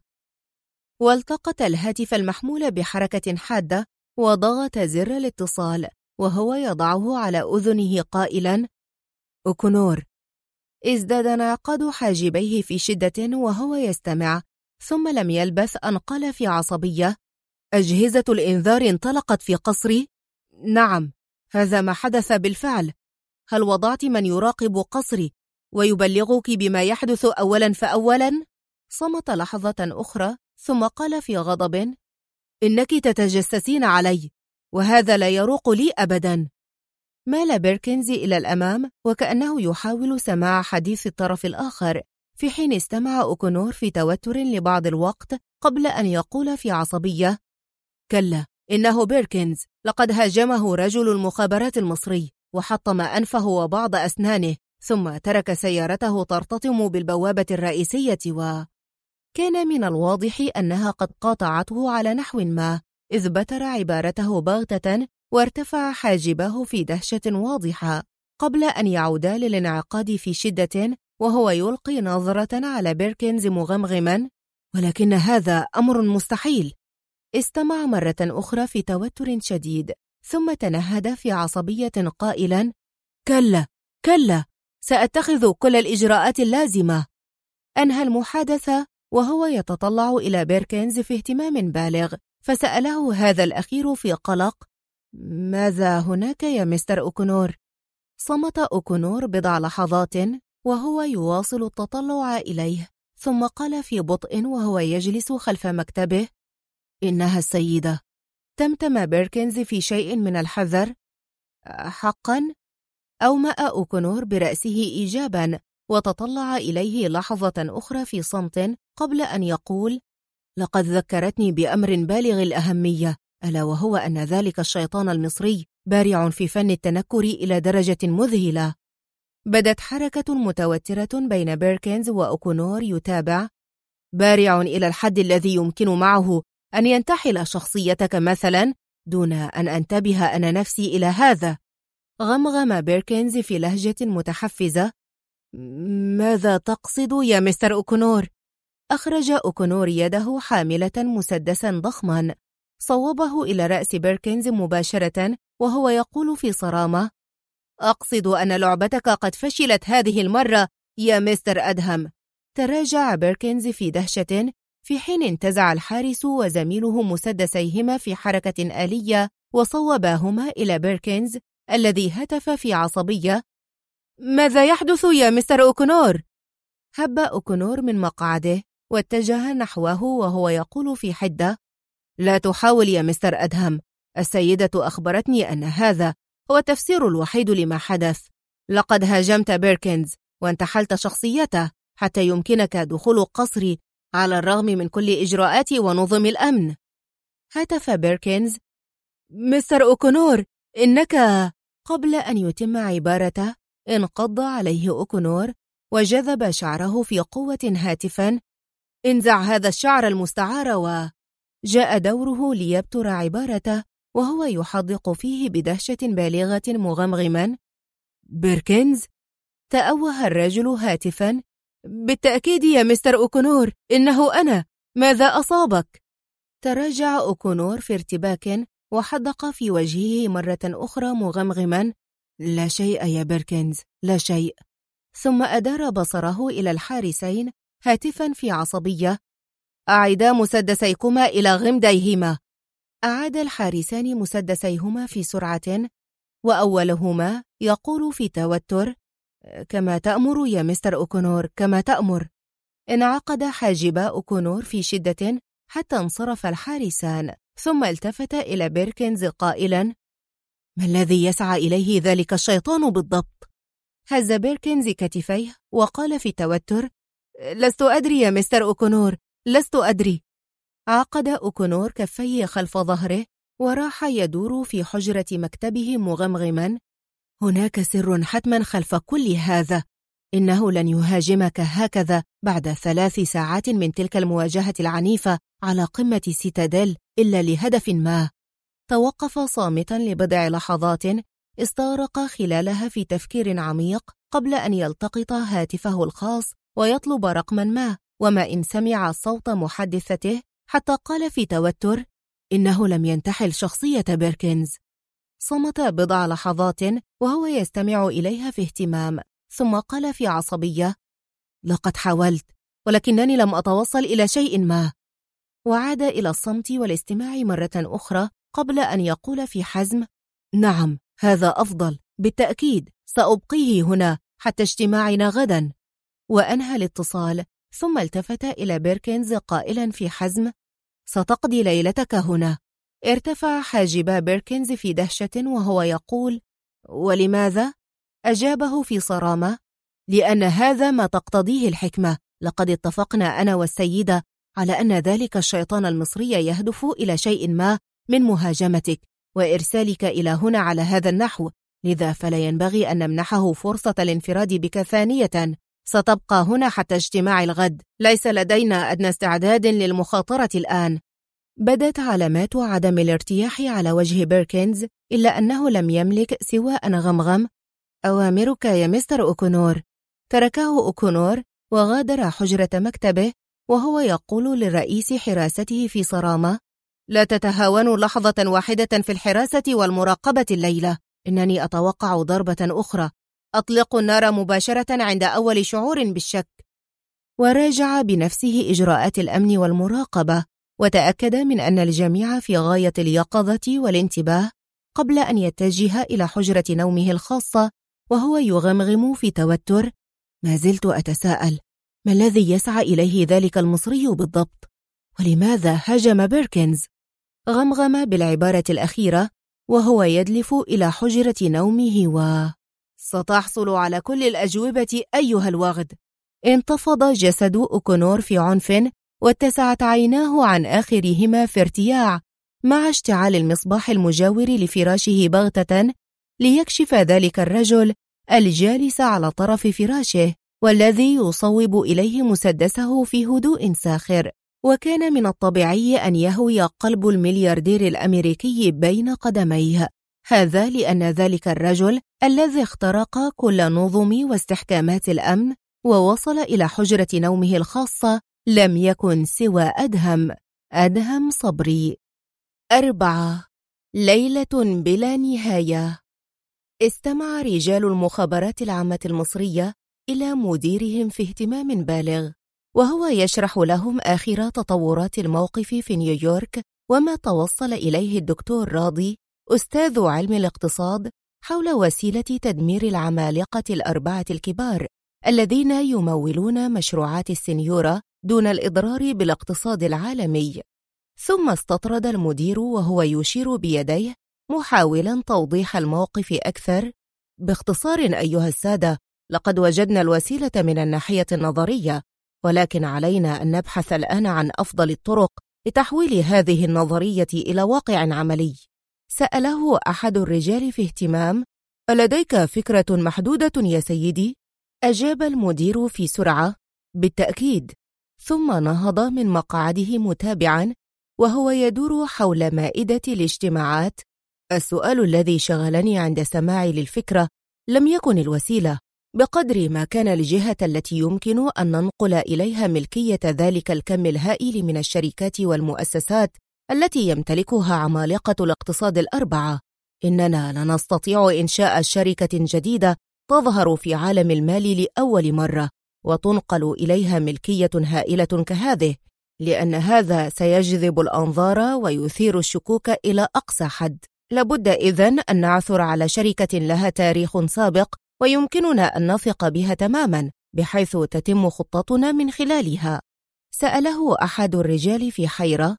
والتقط الهاتف المحمول بحركة حادة وضغط زر الاتصال وهو يضعه على أذنه قائلا: أوكونور. ازداد انعقاد حاجبيه في شدة وهو يستمع، ثم لم يلبث أن قال في عصبية: أجهزة الإنذار انطلقت في قصري؟ نعم، هذا ما حدث بالفعل. هل وضعت من يراقب قصري ويبلغك بما يحدث أولا فأولا؟ صمت لحظة أخرى ثم قال في غضب: إنك تتجسسين علي، وهذا لا يروق لي أبدا. مال بيركنز إلى الأمام وكأنه يحاول سماع حديث الطرف الآخر، في حين استمع أوكونور في توتر لبعض الوقت قبل أن يقول في عصبية: كلا، إنه بيركنز، لقد هاجمه رجل المخابرات المصري وحطم أنفه وبعض أسنانه، ثم ترك سيارته ترتطم بالبوابة الرئيسية، كان من الواضح أنها قد قاطعته على نحو ما، إذ بتر عبارته بغتة وارتفع حاجباه في دهشة واضحة قبل أن يعودا للانعقاد في شدة، وهو يلقي نظرة على بيركنز مغمغما: ولكن هذا أمر مستحيل. استمع مرة أخرى في توتر شديد، ثم تنهد في عصبية قائلا: كلا كلا، سأتخذ كل الإجراءات اللازمة. أنهى المحادثة وهو يتطلع إلى بيركنز في اهتمام بالغ، فسأله هذا الأخير في قلق: ماذا هناك يا مستر أوكونور؟ صمت أوكونور بضع لحظات وهو يواصل التطلع إليه، ثم قال في بطء وهو يجلس خلف مكتبه: إنها السيدة. تمتم بيركنز في شيء من الحذر. حقا؟ أومأ أوكونور برأسه إيجابا، وتطلع إليه لحظة أخرى في صمت قبل أن يقول: لقد ذكرتني بأمر بالغ الأهمية، ألا وهو أن ذلك الشيطان المصري بارع في فن التنكر إلى درجة مذهلة. بدت حركة متوترة بين بيركنز وأوكونور يتابع: بارع إلى الحد الذي يمكن معه أن ينتحل شخصيتك مثلا دون أن أنتبه أنا نفسي إلى هذا. غمغم بيركنز في لهجة متحفزة: ماذا تقصد يا مستر أوكونور؟ أخرج أوكونور يده حاملة مسدسا ضخما، صوبه إلى رأس بيركنز مباشرة وهو يقول في صرامة: أقصد أن لعبتك قد فشلت هذه المرة يا مستر أدهم. تراجع بيركنز في دهشة، في حين انتزع الحارس وزميله مسدسيهما في حركة آلية وصوباهما إلى بيركنز الذي هتف في عصبية: ماذا يحدث يا مستر أوكونور؟ هب أوكونور من مقعده واتجه نحوه وهو يقول في حدة: لا تحاول يا مستر أدهم، السيدة أخبرتني أن هذا هو التفسير الوحيد لما حدث. لقد هاجمت بيركنز وانتحلت شخصيته حتى يمكنك دخول قصري على الرغم من كل إجراءات ونظم الأمن. هتف بيركنز: مستر أوكونور، إنك... قبل أن يتم عبارته انقض عليه أوكونور وجذب شعره في قوة هاتفا: انزع هذا الشعر المستعار. وجاء دوره ليبتر عبارته وهو يحدق فيه بدهشة بالغة مغمغما: بيركنز؟ تأوه الرجل هاتفا: بالتأكيد يا مستر أوكونور، إنه أنا، ماذا أصابك؟ تراجع أوكونور في ارتباك وحدق في وجهه مرة أخرى مغمغما: لا شيء يا بيركنز، لا شيء. ثم أدار بصره إلى الحارسين هاتفا في عصبية: أعيدا مسدسيكما إلى غمديهما. أعاد الحارسان مسدسيهما في سرعة، وأولهما يقول في توتر: كما تأمر يا مستر أوكونور، كما تأمر. انعقد حاجبا أوكونور في شدة حتى انصرف الحارسان، ثم التفت إلى بيركنز قائلا: ما الذي يسعى إليه ذلك الشيطان بالضبط؟ هز بيركنز كتفيه وقال في توتر: لست أدري يا مستر أوكونور، لست أدري. عقد أوكونور كفيه خلف ظهره وراح يدور في حجرة مكتبه مغمغما: هناك سر حتما خلف كل هذا، إنه لن يهاجمك هكذا بعد 3 ساعات من تلك المواجهة العنيفة على قمة سيتاديل إلا لهدف ما. توقف صامتا لبضع لحظات استغرق خلالها في تفكير عميق قبل أن يلتقط هاتفه الخاص ويطلب رقما ما، وما إن سمع صوت محدثته حتى قال في توتر: إنه لم ينتحل شخصية بيركنز. صمت بضع لحظات وهو يستمع إليها في اهتمام، ثم قال في عصبية: لقد حاولت، ولكنني لم أتوصل إلى شيء ما. وعاد إلى الصمت والاستماع مرة أخرى قبل أن يقول في حزم: نعم، هذا أفضل، بالتأكيد سأبقيه هنا حتى اجتماعنا غدا. وأنهى الاتصال، ثم التفت إلى بيركنز قائلا في حزم: ستقضي ليلتك هنا. ارتفع حاجبا بيركنز في دهشة وهو يقول: ولماذا؟ أجابه في صرامة: لأن هذا ما تقتضيه الحكمة. لقد اتفقنا أنا والسيدة على أن ذلك الشيطان المصري يهدف إلى شيء ما من مهاجمتك وإرسالك إلى هنا على هذا النحو، لذا فلا ينبغي أن نمنحه فرصة الانفراد بك ثانية. ستبقى هنا حتى اجتماع الغد. ليس لدينا أدنى استعداد للمخاطرة الآن. بدت علامات عدم الارتياح على وجه بيركنز، إلا أنه لم يملك سوى أن غمغم: أوامرك يا مستر أوكونور. تركه أوكونور وغادر حجرة مكتبه وهو يقول للرئيس حراسته في صرامة: لا تتهاونوا لحظة واحدة في الحراسة والمراقبة الليلة. إنني أتوقع ضربة أخرى. أطلقوا النار مباشرة عند أول شعور بالشك. وراجع بنفسه إجراءات الأمن والمراقبة، وتأكد من أن الجميع في غاية اليقظة والانتباه قبل أن يتجه إلى حجرة نومه الخاصة وهو يغمغم في توتر: ما زلت أتساءل، ما الذي يسعى إليه ذلك المصري بالضبط؟ ولماذا هاجم بيركنز؟ غمغم بالعبارة الأخيرة وهو يدلف إلى حجرة نومه ستحصل على كل الأجوبة أيها الوغد. انتفض جسد أوكونور في عنف، واتسعت عيناه عن آخرهما في ارتياع، مع اشتعال المصباح المجاور لفراشه بغتة ليكشف ذلك الرجل الجالس على طرف فراشه والذي يصوب إليه مسدسه في هدوء ساخر. وكان من الطبيعي أن يهوي قلب الملياردير الأمريكي بين قدميه، هذا لأن ذلك الرجل الذي اخترق كل نظم واستحكامات الأمن ووصل إلى حجرة نومه الخاصة لم يكن سوى أدهم صبري. 4. ليلة بلا نهاية. استمع رجال المخابرات العامة المصرية إلى مديرهم في اهتمام بالغ، وهو يشرح لهم آخر تطورات الموقف في نيويورك وما توصل إليه الدكتور راضي أستاذ علم الاقتصاد حول وسيلة تدمير العمالقة الأربعة الكبار الذين يمولون مشروعات السنيورة دون الإضرار بالاقتصاد العالمي. ثم استطرد المدير وهو يشير بيديه محاولا توضيح الموقف أكثر: باختصار أيها السادة، لقد وجدنا الوسيلة من الناحية النظرية، ولكن علينا أن نبحث الآن عن أفضل الطرق لتحويل هذه النظرية إلى واقع عملي. سأله أحد الرجال في اهتمام: ألديك فكرة محدودة يا سيدي؟ أجاب المدير في سرعة: بالتأكيد. ثم نهض من مقعده متابعا وهو يدور حول مائدة الاجتماعات: السؤال الذي شغلني عند سماعي للفكرة لم يكن الوسيلة بقدر ما كان الجهة التي يمكن أن ننقل إليها ملكية ذلك الكم الهائل من الشركات والمؤسسات التي يمتلكها عمالقة الاقتصاد الأربعة. إننا لا نستطيع إنشاء شركة جديدة تظهر في عالم المال لأول مرة وتنقل إليها ملكية هائلة كهذه، لأن هذا سيجذب الأنظار ويثير الشكوك إلى أقصى حد. لابد إذن أن نعثر على شركة لها تاريخ سابق ويمكننا أن نثق بها تماما بحيث تتم خطتنا من خلالها. سأله أحد الرجال في حيرة: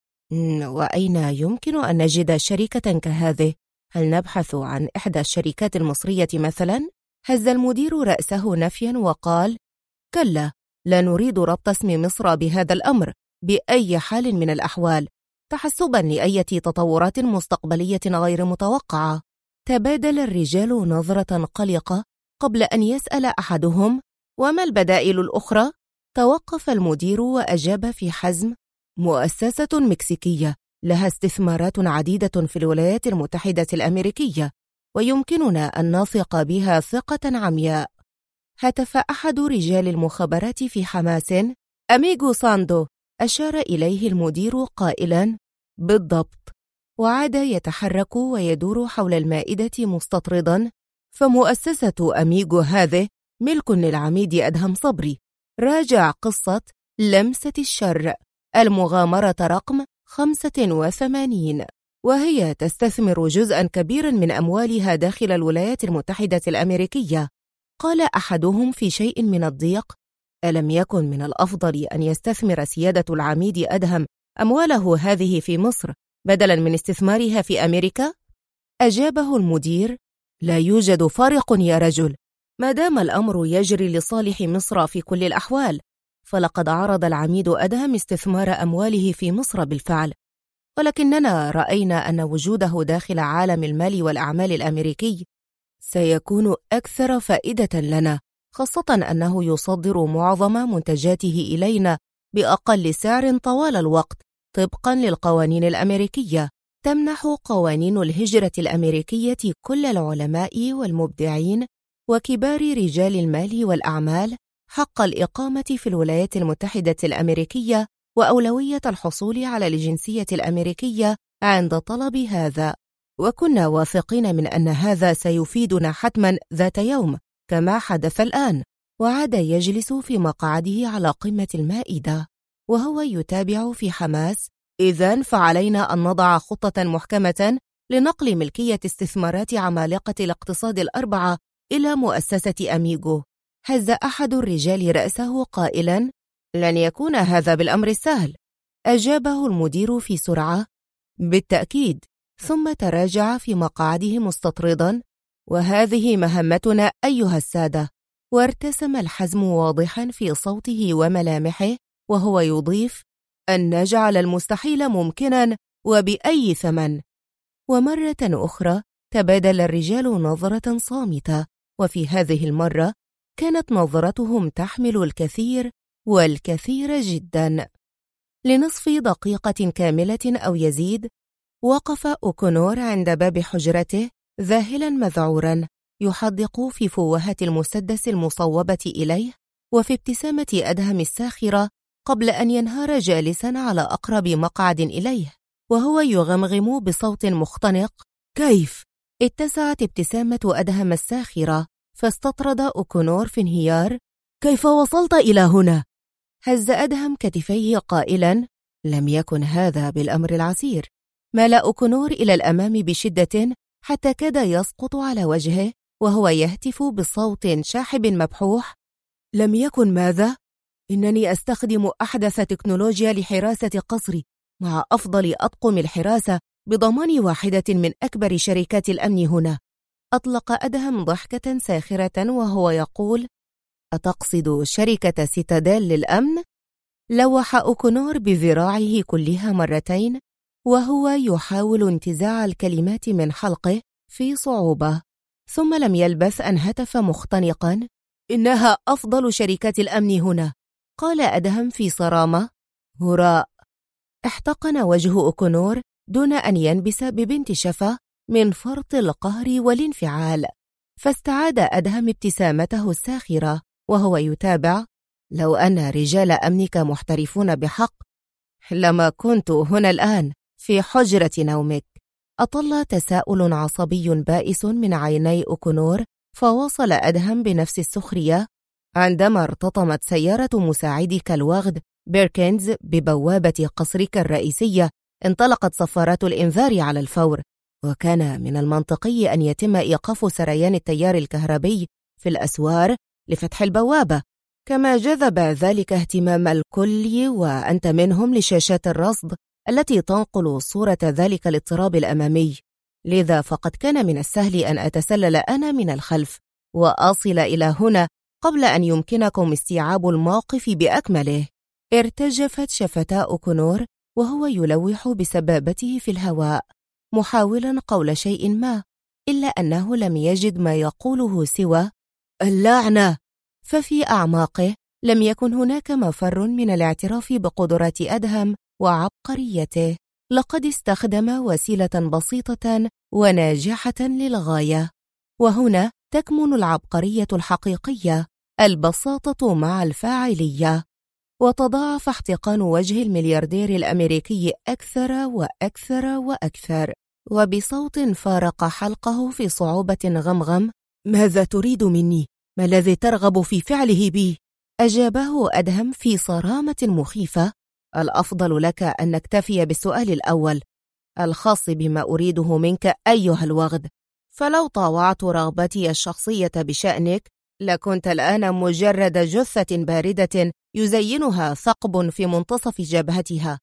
وأين يمكن أن نجد شركة كهذه؟ هل نبحث عن إحدى الشركات المصرية مثلا؟ هز المدير رأسه نفيا وقال: كلا، لا نريد ربط اسم مصر بهذا الأمر بأي حال من الأحوال، تحسبا لأي تطورات مستقبلية غير متوقعة. تبادل الرجال نظرة قلقة قبل أن يسأل أحدهم: وما البدائل الأخرى؟ توقف المدير وأجاب في حزم: مؤسسة مكسيكية لها استثمارات عديدة في الولايات المتحدة الأمريكية ويمكننا أن نثق بها ثقة عمياء. هتف أحد رجال المخابرات في حماس: أميغو ساندو. أشار إليه المدير قائلا: بالضبط. وعاد يتحرك ويدور حول المائدة مستطردا: فمؤسسة أميغو هذه ملك للعميد أدهم صبري. راجع قصة لمسة الشر، المغامرة رقم 85، وهي تستثمر جزءا كبيرا من أموالها داخل الولايات المتحدة الأمريكية. قال أحدهم في شيء من الضيق: ألم يكن من الأفضل أن يستثمر سيادة العميد أدهم أمواله هذه في مصر بدلاً من استثمارها في أمريكا؟ أجابه المدير: لا يوجد فارق يا رجل، ما دام الأمر يجري لصالح مصر في كل الأحوال، فلقد عرض العميد أدهم استثمار أمواله في مصر بالفعل، ولكننا رأينا أن وجوده داخل عالم المال والأعمال الأمريكي سيكون أكثر فائدة لنا، خاصة أنه يصدر معظم منتجاته إلينا بأقل سعر طوال الوقت طبقاً للقوانين الأمريكية. تمنح قوانين الهجرة الأمريكية كل العلماء والمبدعين وكبار رجال المال والأعمال حق الإقامة في الولايات المتحدة الأمريكية وأولوية الحصول على الجنسية الأمريكية عند طلب هذا، وكنا واثقين من أن هذا سيفيدنا حتماً ذات يوم كما حدث الآن. وعاد يجلس في مقعده على قمة المائدة وهو يتابع في حماس: إذن فعلينا أن نضع خطة محكمة لنقل ملكية استثمارات عمالقة الاقتصاد الأربعة إلى مؤسسة أميغو. هز أحد الرجال رأسه قائلاً: لن يكون هذا بالأمر السهل. أجابه المدير في سرعة: بالتأكيد. ثم تراجع في مقعده مستطردا: وهذه مهمتنا أيها السادة. وارتسم الحزم واضحا في صوته وملامحه وهو يضيف: أن نجعل المستحيل ممكنا وبأي ثمن. ومرة أخرى تبادل الرجال نظرة صامتة، وفي هذه المرة كانت نظرتهم تحمل الكثير والكثير جدا. لنصف دقيقة كاملة أو يزيد وقف أوكونور عند باب حجرته ذاهلا مذعورا يحدق في فوهة المسدس المصوبة إليه وفي ابتسامة أدهم الساخرة قبل أن ينهار جالسا على أقرب مقعد إليه وهو يغمغم بصوت مختنق: كيف؟ اتسعت ابتسامة أدهم الساخرة فاستطرد أوكونور في انهيار: كيف وصلت إلى هنا؟ هز أدهم كتفيه قائلا: لم يكن هذا بالأمر العسير. مال أوكونور إلى الأمام بشدة حتى كاد يسقط على وجهه وهو يهتف بصوت شاحب مبحوح: لم يكن ماذا؟ إنني أستخدم أحدث تكنولوجيا لحراسة قصري مع أفضل أطقم الحراسة بضمان واحدة من أكبر شركات الأمن هنا. أطلق أدهم ضحكة ساخرة وهو يقول: أتقصد شركة سيتاديل للأمن؟ لوح أوكونور بذراعه كلها مرتين وهو يحاول انتزاع الكلمات من حلقه في صعوبة، ثم لم يلبث أن هتف مختنقا: إنها أفضل شركات الأمن هنا. قال أدهم في صرامة: هراء. احتقن وجه أوكونور دون أن ينبس ببنت شفة من فرط القهر والانفعال، فاستعاد أدهم ابتسامته الساخرة وهو يتابع: لو أن رجال أمنك محترفون بحق لما كنت هنا الآن في حجرة نومك. أطل تساؤل عصبي بائس من عيني أوكونور، فواصل أدهم بنفس السخرية: عندما ارتطمت سيارة مساعدك الوغد بيركنز ببوابة قصرك الرئيسية انطلقت صفارات الإنذار على الفور، وكان من المنطقي أن يتم إيقاف سريان التيار الكهربي في الأسوار لفتح البوابة، كما جذب ذلك اهتمام الكل وأنت منهم لشاشات الرصد التي تنقل صورة ذلك الاضطراب الأمامي. لذا فقد كان من السهل أن أتسلل أنا من الخلف وأصل إلى هنا قبل أن يمكنكم استيعاب الموقف بأكمله. ارتجفت شفتا أوكونور وهو يلوح بسبابته في الهواء محاولا قول شيء ما، إلا أنه لم يجد ما يقوله سوى اللعنة. ففي أعماقه لم يكن هناك مفر من الاعتراف بقدرات أدهم وعبقريته. لقد استخدم وسيلة بسيطة وناجحة للغاية، وهنا تكمن العبقرية الحقيقية: البساطة مع الفاعلية. وتضاعف احتقان وجه الملياردير الأمريكي أكثر وأكثر وأكثر، وبصوت فارق حلقه في صعوبة غمغم: ماذا تريد مني؟ ما الذي ترغب في فعله بي؟ أجابه أدهم في صرامة مخيفة: الأفضل لك أن نكتفي بالسؤال الأول الخاص بما أريده منك أيها الوغد، فلو طاوعت رغبتي الشخصية بشأنك لكنت الآن مجرد جثة باردة يزينها ثقب في منتصف جبهتها،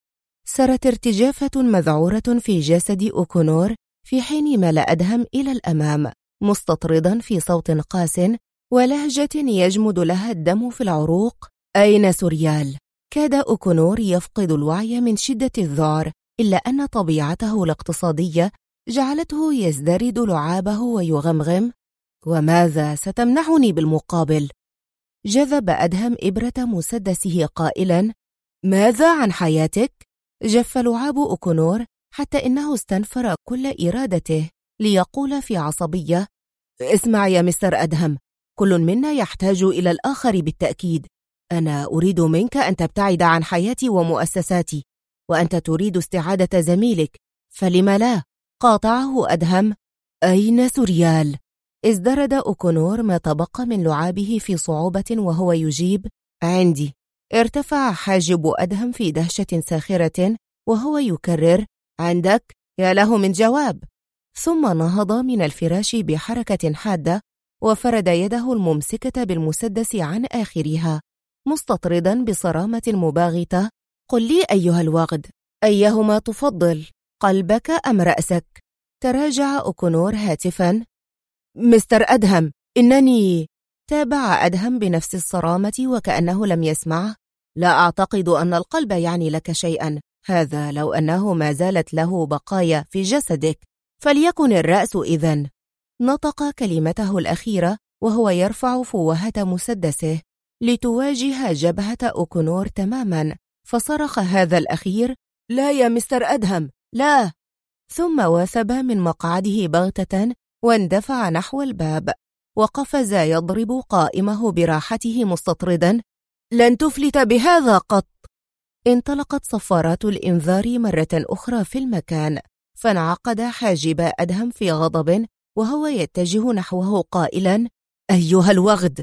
سرت ارتجافة مذعورة في جسد أوكونور في حين مال أدهم إلى الأمام مستطردا في صوت قاس ولهجة يجمد لها الدم في العروق: أين سوريال؟ كاد أوكونور يفقد الوعي من شدة الذعر، إلا أن طبيعته الاقتصادية جعلته يزدرد لعابه ويغمغم: وماذا ستمنحني بالمقابل؟ جذب أدهم إبرة مسدسه قائلا: ماذا عن حياتك؟ جف لعاب أوكونور حتى إنه استنفر كل إرادته ليقول في عصبية: اسمع يا مستر أدهم، كل منا يحتاج إلى الآخر بالتأكيد. أنا أريد منك أن تبتعد عن حياتي ومؤسساتي، وأنت تريد استعادة زميلك، فلم لا؟ قاطعه أدهم: أين سوريال؟ ازدرد أوكونور ما تبقى من لعابه في صعوبة وهو يجيب: عندي. ارتفع حاجب أدهم في دهشة ساخرة وهو يكرر: عندك؟ يا له من جواب. ثم نهض من الفراش بحركة حادة وفرد يده الممسكة بالمسدس عن آخرها مستطردا بصرامة مباغتة: قل لي أيها الوغد، أيهما تفضل، قلبك أم رأسك؟ تراجع أوكونور هاتفا: مستر أدهم، إنني... تابع أدهم بنفس الصرامة وكأنه لم يسمعه: لا أعتقد أن القلب يعني لك شيئا، هذا لو أنه ما زالت له بقايا في جسدك، فليكن الرأس إذن. نطق كلمته الأخيرة وهو يرفع فوهة مسدسه لتواجه جبهة أوكونور تماما، فصرخ هذا الأخير: لا يا مستر أدهم، لا! ثم وثب من مقعده بغتة واندفع نحو الباب وقفز يضرب قائمه براحته مستطردا: لن تفلت بهذا قط. انطلقت صفارات الإنذار مرة أخرى في المكان، فانعقد حاجب أدهم في غضب وهو يتجه نحوه قائلا: أيها الوغد.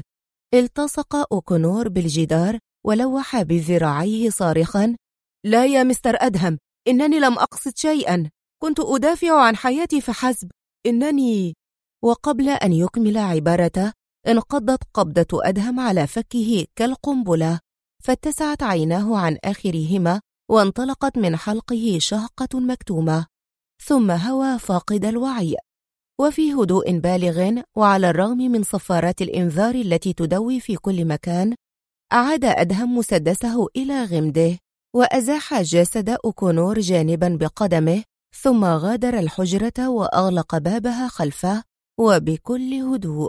التصق أوكونور بالجدار ولوح بذراعيه صارخا: لا يا مستر أدهم، إنني لم أقصد شيئا، كنت أدافع عن حياتي فحسب، إنني... وقبل أن يكمل عبارته انقضت قبضة أدهم على فكه كالقنبلة، فاتسعت عيناه عن آخرهما وانطلقت من حلقه شهقة مكتومة، ثم هوى فاقد الوعي. وفي هدوء بالغ وعلى الرغم من صفارات الإنذار التي تدوي في كل مكان، أعاد أدهم مسدسه إلى غمده وأزاح جسد أوكونور جانبا بقدمه، ثم غادر الحجرة وأغلق بابها خلفه وبكل هدوء.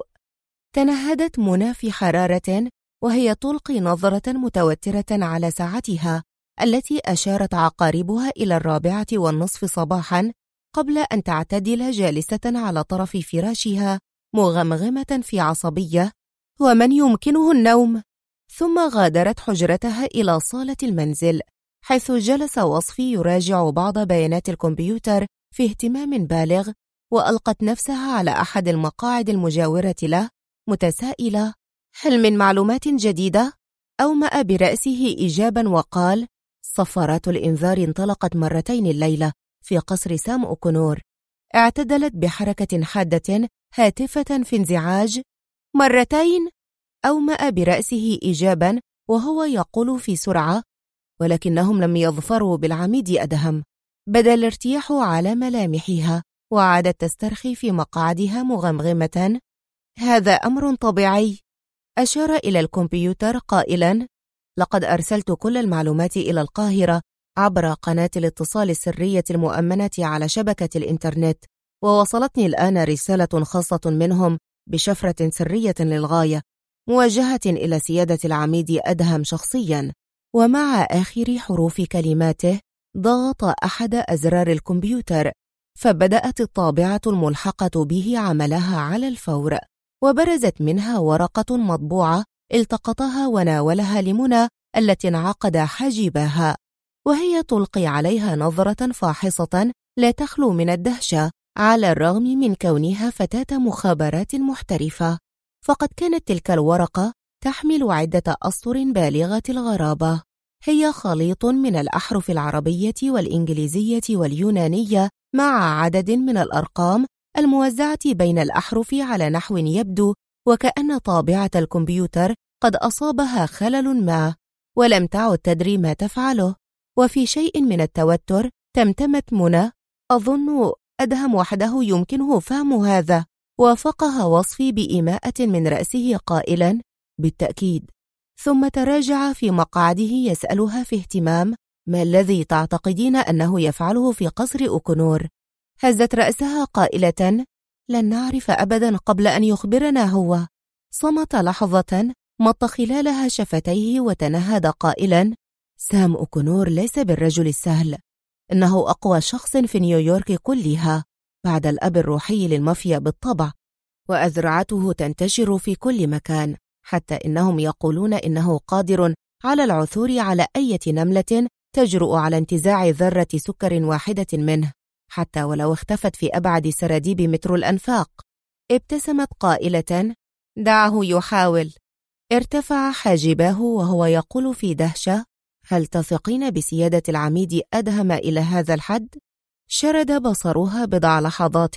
تنهدت منى في حرارة وهي تلقي نظرة متوترة على ساعتها التي أشارت عقاربها إلى 4:30 صباحا، قبل أن تعتدل جالسة على طرف فراشها مغمغمة في عصبية: ومن يمكنه النوم؟ ثم غادرت حجرتها إلى صالة المنزل، حيث جلس وصفي يراجع بعض بيانات الكمبيوتر في اهتمام بالغ، وألقت نفسها على أحد المقاعد المجاورة له متسائلة: هل من معلومات جديدة؟ أومأ برأسه إجابا وقال: صفارات الإنذار انطلقت مرتين الليلة في قصر سام أوكونور. اعتدلت بحركة حادة هاتفة في انزعاج: مرتين؟ أومأ برأسه إجابا وهو يقول في سرعة: ولكنهم لم يظفروا بالعميد أدهم. بدا الارتياح على ملامحها وعادت تسترخي في مقعدها مغمغمة: هذا أمر طبيعي. أشار إلى الكمبيوتر قائلا: لقد أرسلت كل المعلومات إلى القاهرة عبر قناة الاتصال السرية المؤمنة على شبكة الإنترنت، ووصلتني الآن رسالة خاصة منهم بشفرة سرية للغاية موجهة إلى سيادة العميد أدهم شخصيا. ومع آخر حروف كلماته ضغط أحد أزرار الكمبيوتر، فبدأت الطابعة الملحقة به عملها على الفور، وبرزت منها ورقة مطبوعة التقطها وناولها لمنى التي انعقد حاجباها، وهي تلقي عليها نظرة فاحصة لا تخلو من الدهشة، على الرغم من كونها فتاة مخابرات محترفة. فقد كانت تلك الورقة تحمل عدة أسطر بالغة الغرابة، هي خليط من الأحرف العربية والإنجليزية واليونانية مع عدد من الأرقام الموزعة بين الأحرف على نحو يبدو وكأن طابعة الكمبيوتر قد أصابها خلل ما، ولم تعد تدري ما تفعله، وفي شيء من التوتر تمتمت منى: أظن أدهم وحده يمكنه فهم هذا. وافقها وصفي بإيماءة من رأسه قائلا: بالتأكيد. ثم تراجع في مقعده يسألها في اهتمام: ما الذي تعتقدين أنه يفعله في قصر أوكونور؟ هزت رأسها قائلة: لن نعرف أبدا قبل أن يخبرنا هو. صمت لحظة، مط خلالها شفتيه وتنهد قائلا: سام أوكونور ليس بالرجل السهل، إنه أقوى شخص في نيويورك كلها بعد الأب الروحي للمافيا بالطبع، وأذرعته تنتشر في كل مكان، حتى إنهم يقولون إنه قادر على العثور على أي نملة تجرؤ على انتزاع ذرة سكر واحدة منه، حتى ولو اختفت في أبعد سراديب مترو الأنفاق. ابتسمت قائلة: دعه يحاول. ارتفع حاجباه وهو يقول في دهشة: هل تثقين بسيادة العميد أدهم إلى هذا الحد؟ شرد بصرها بضع لحظات،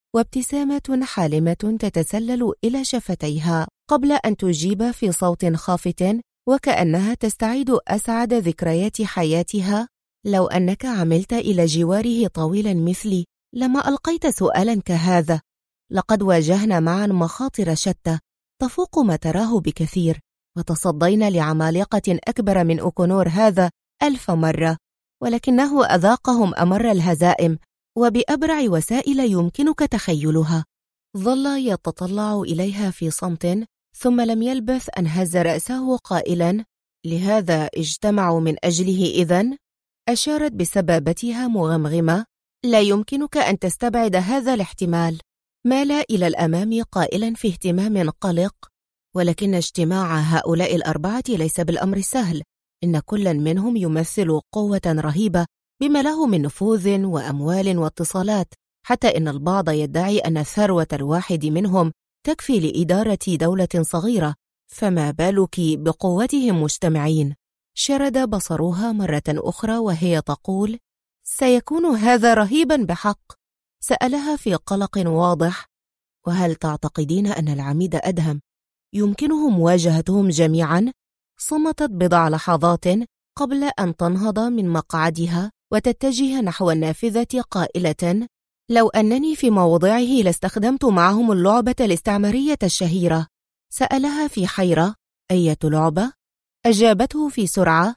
وابتسامة حالمة تتسلل إلى شفتيها قبل أن تجيب في صوت خافت وكأنها تستعيد أسعد ذكريات حياتها: لو أنك عملت إلى جواره طويلا مثلي لما ألقيت سؤالا كهذا. لقد واجهنا معا مخاطر شتى تفوق ما تراه بكثير، وتصدينا لعمالقة أكبر من أوكونور هذا 1000 مرة، ولكنه أذاقهم أمر الهزائم وبأبرع وسائل يمكنك تخيلها. ظل يتطلع إليها في صمت، ثم لم يلبث أن هز رأسه قائلا: لهذا اجتمعوا من أجله إذن؟ أشارت بسبابتها مغمغمة: لا يمكنك أن تستبعد هذا الاحتمال. مال إلى الأمام قائلا في اهتمام قلق: ولكن اجتماع هؤلاء الأربعة ليس بالأمر السهل، إن كل منهم يمثل قوة رهيبة بما له من نفوذ وأموال واتصالات، حتى إن البعض يدعي أن ثروة الواحد منهم تكفي لإدارة دولة صغيرة، فما بالك بقوتهم مجتمعين؟ شرد بصرها مرة أخرى وهي تقول: سيكون هذا رهيبا بحق. سألها في قلق واضح: وهل تعتقدين أن العميد أدهم يمكنه مواجهتهم جميعا؟ صمتت بضع لحظات قبل أن تنهض من مقعدها وتتجه نحو النافذة قائلة: لو أنني في موضعه لاستخدمت معهم اللعبة الاستعمارية الشهيرة. سألها في حيرة: أية لعبة؟ أجابته في سرعة: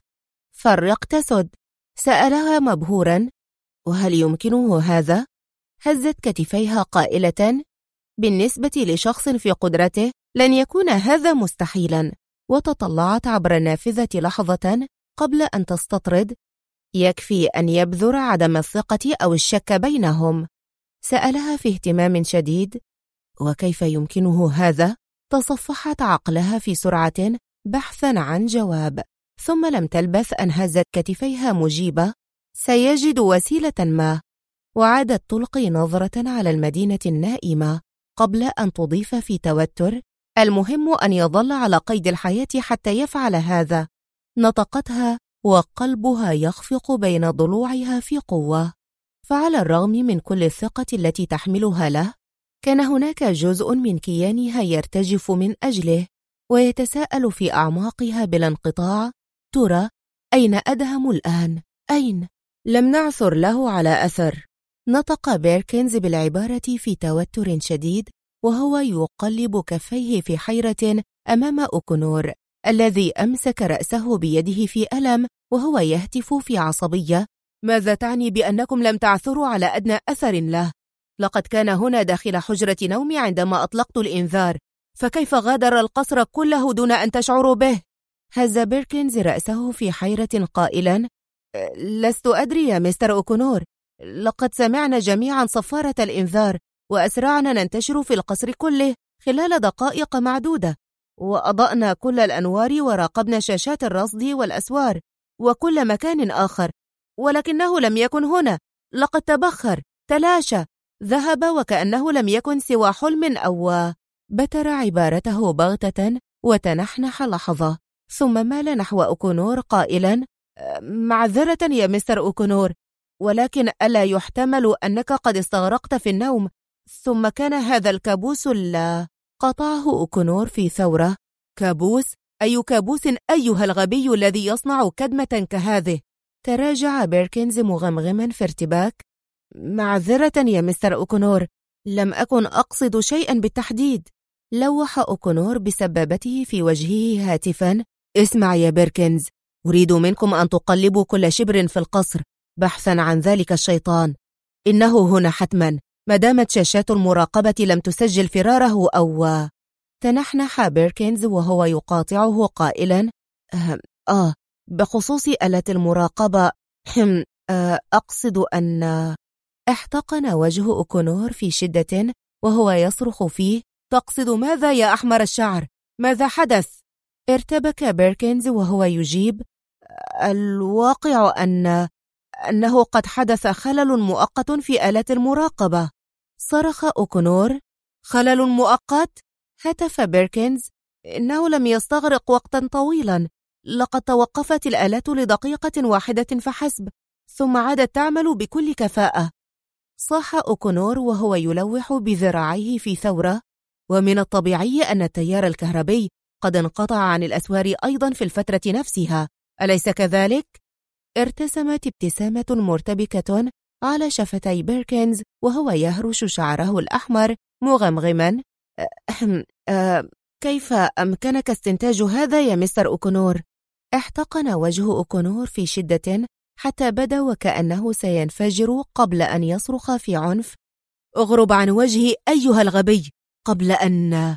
فرق تسد. سألها مبهورا: وهل يمكنه هذا؟ هزت كتفيها قائلة: بالنسبة لشخص في قدرته لن يكون هذا مستحيلا. وتطلعت عبر النافذة لحظة قبل أن تستطرد: يكفي أن يبذر عدم الثقة أو الشك بينهم. سألها في اهتمام شديد: وكيف يمكنه هذا؟ تصفحت عقلها في سرعة بحثا عن جواب، ثم لم تلبث أن هزت كتفيها مجيبة: سيجد وسيلة ما. وعادت تلقي نظرة على المدينة النائمة قبل أن تضيف في توتر: المهم أن يظل على قيد الحياة حتى يفعل هذا. نطقتها وقلبها يخفق بين ضلوعها في قوة. فعلى الرغم من كل الثقة التي تحملها له، كان هناك جزء من كيانها يرتجف من أجله ويتساءل في أعماقها بلا انقطاع: ترى أين أدهم الآن؟ أين؟ لم نعثر له على أثر. نطق بيركنز بالعبارة في توتر شديد وهو يقلب كفيه في حيرة أمام أوكونور الذي أمسك رأسه بيده في ألم وهو يهتف في عصبية: ماذا تعني بأنكم لم تعثروا على أدنى أثر له؟ لقد كان هنا داخل حجرة نومي عندما أطلقت الإنذار، فكيف غادر القصر كله دون أن تشعروا به؟ هز بيركنز رأسه في حيرة قائلا: لست أدري يا مستر أوكونور، لقد سمعنا جميعا صفارة الإنذار وأسرعنا ننتشر في القصر كله خلال دقائق معدودة، وأضأنا كل الأنوار وراقبنا شاشات الرصد والأسوار وكل مكان آخر، ولكنه لم يكن هنا. لقد تبخر، تلاشى، ذهب وكأنه لم يكن سوى حلم أو بتر عبارته بغتة وتنحنح لحظة، ثم مال نحو أوكونور قائلا: معذرة يا مستر أوكونور، ولكن ألا يحتمل أنك قد استغرقت في النوم ثم كان هذا الكابوس قطعه أوكونور في ثورة: كابوس؟ أي كابوس أيها الغبي الذي يصنع كدمة كهذه؟ تراجع بيركنز مغمغما في ارتباك. معذرة يا مستر أوكونور، لم أكن أقصد شيئا بالتحديد. لوح أوكونور بسبابته في وجهه هاتفا. اسمع يا بيركنز، أريد منكم أن تقلبوا كل شبر في القصر بحثا عن ذلك الشيطان. إنه هنا حتما، ما دامت شاشات المراقبة لم تسجل فراره أو... تنحنح بيركنز وهو يقاطعه قائلا: بخصوص آلة المراقبة أقصد أن... احتقن وجه أوكونور في شدة وهو يصرخ فيه: تقصد ماذا يا أحمر الشعر؟ ماذا حدث؟ ارتبك بيركنز وهو يجيب: الواقع أنه قد حدث خلل مؤقت في آلة المراقبة. صرخ أوكونور: خلل مؤقت؟ هتف بيركنز: إنه لم يستغرق وقتا طويلا، لقد توقفت الآلة لدقيقة واحدة فحسب، ثم عادت تعمل بكل كفاءة. صاح أوكونور وهو يلوح بذراعيه في ثورة: ومن الطبيعي أن التيار الكهربي قد انقطع عن الأسوار أيضا في الفترة نفسها، أليس كذلك؟ ارتسمت ابتسامة مرتبكة على شفتي بيركنز وهو يهرش شعره الأحمر مغمغما: كيف أمكنك استنتاج هذا يا مستر أوكونور؟ احتقن وجه أوكونور في شدة حتى بدا وكأنه سينفجر قبل أن يصرخ في عنف: اغرب عن وجهي أيها الغبي قبل أن...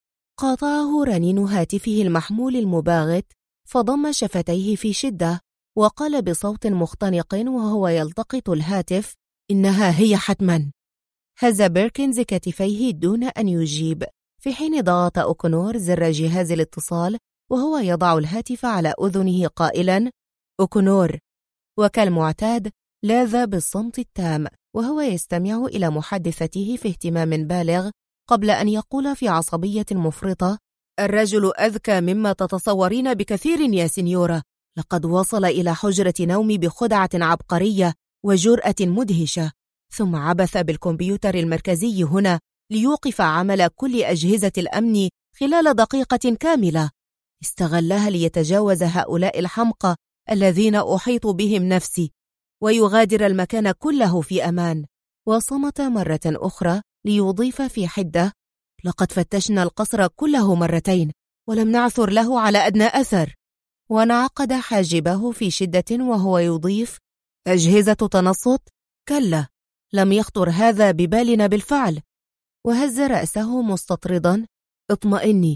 قاطعه رنين هاتفه المحمول المباغت، فضم شفتيه في شدة وقال بصوت مختنق وهو يلتقط الهاتف: إنها هي حتما. هز بيركنز كتفيه دون أن يجيب، في حين ضغط أوكونور زر جهاز الاتصال وهو يضع الهاتف على أذنه قائلا: أوكونور. وكالمعتاد لاذ بالصمت التام وهو يستمع إلى محادثته في اهتمام بالغ قبل أن يقول في عصبية مفرطة: الرجل أذكى مما تتصورين بكثير يا سينيورا، لقد وصل إلى حجرة نومي بخدعة عبقرية وجرأة مدهشة، ثم عبث بالكمبيوتر المركزي هنا ليوقف عمل كل أجهزة الأمن خلال دقيقة كاملة. استغلها ليتجاوز هؤلاء الحمقى الذين أحيط بهم نفسي ويغادر المكان كله في أمان. وصمت مرة أخرى ليضيف في حدة: لقد فتشنا القصر كله مرتين ولم نعثر له على أدنى أثر. وانعقد حاجبه في شدة وهو يضيف: أجهزة تنصت؟ كلا، لم يخطر هذا ببالنا بالفعل. وهز رأسه مستطردا: اطمئني،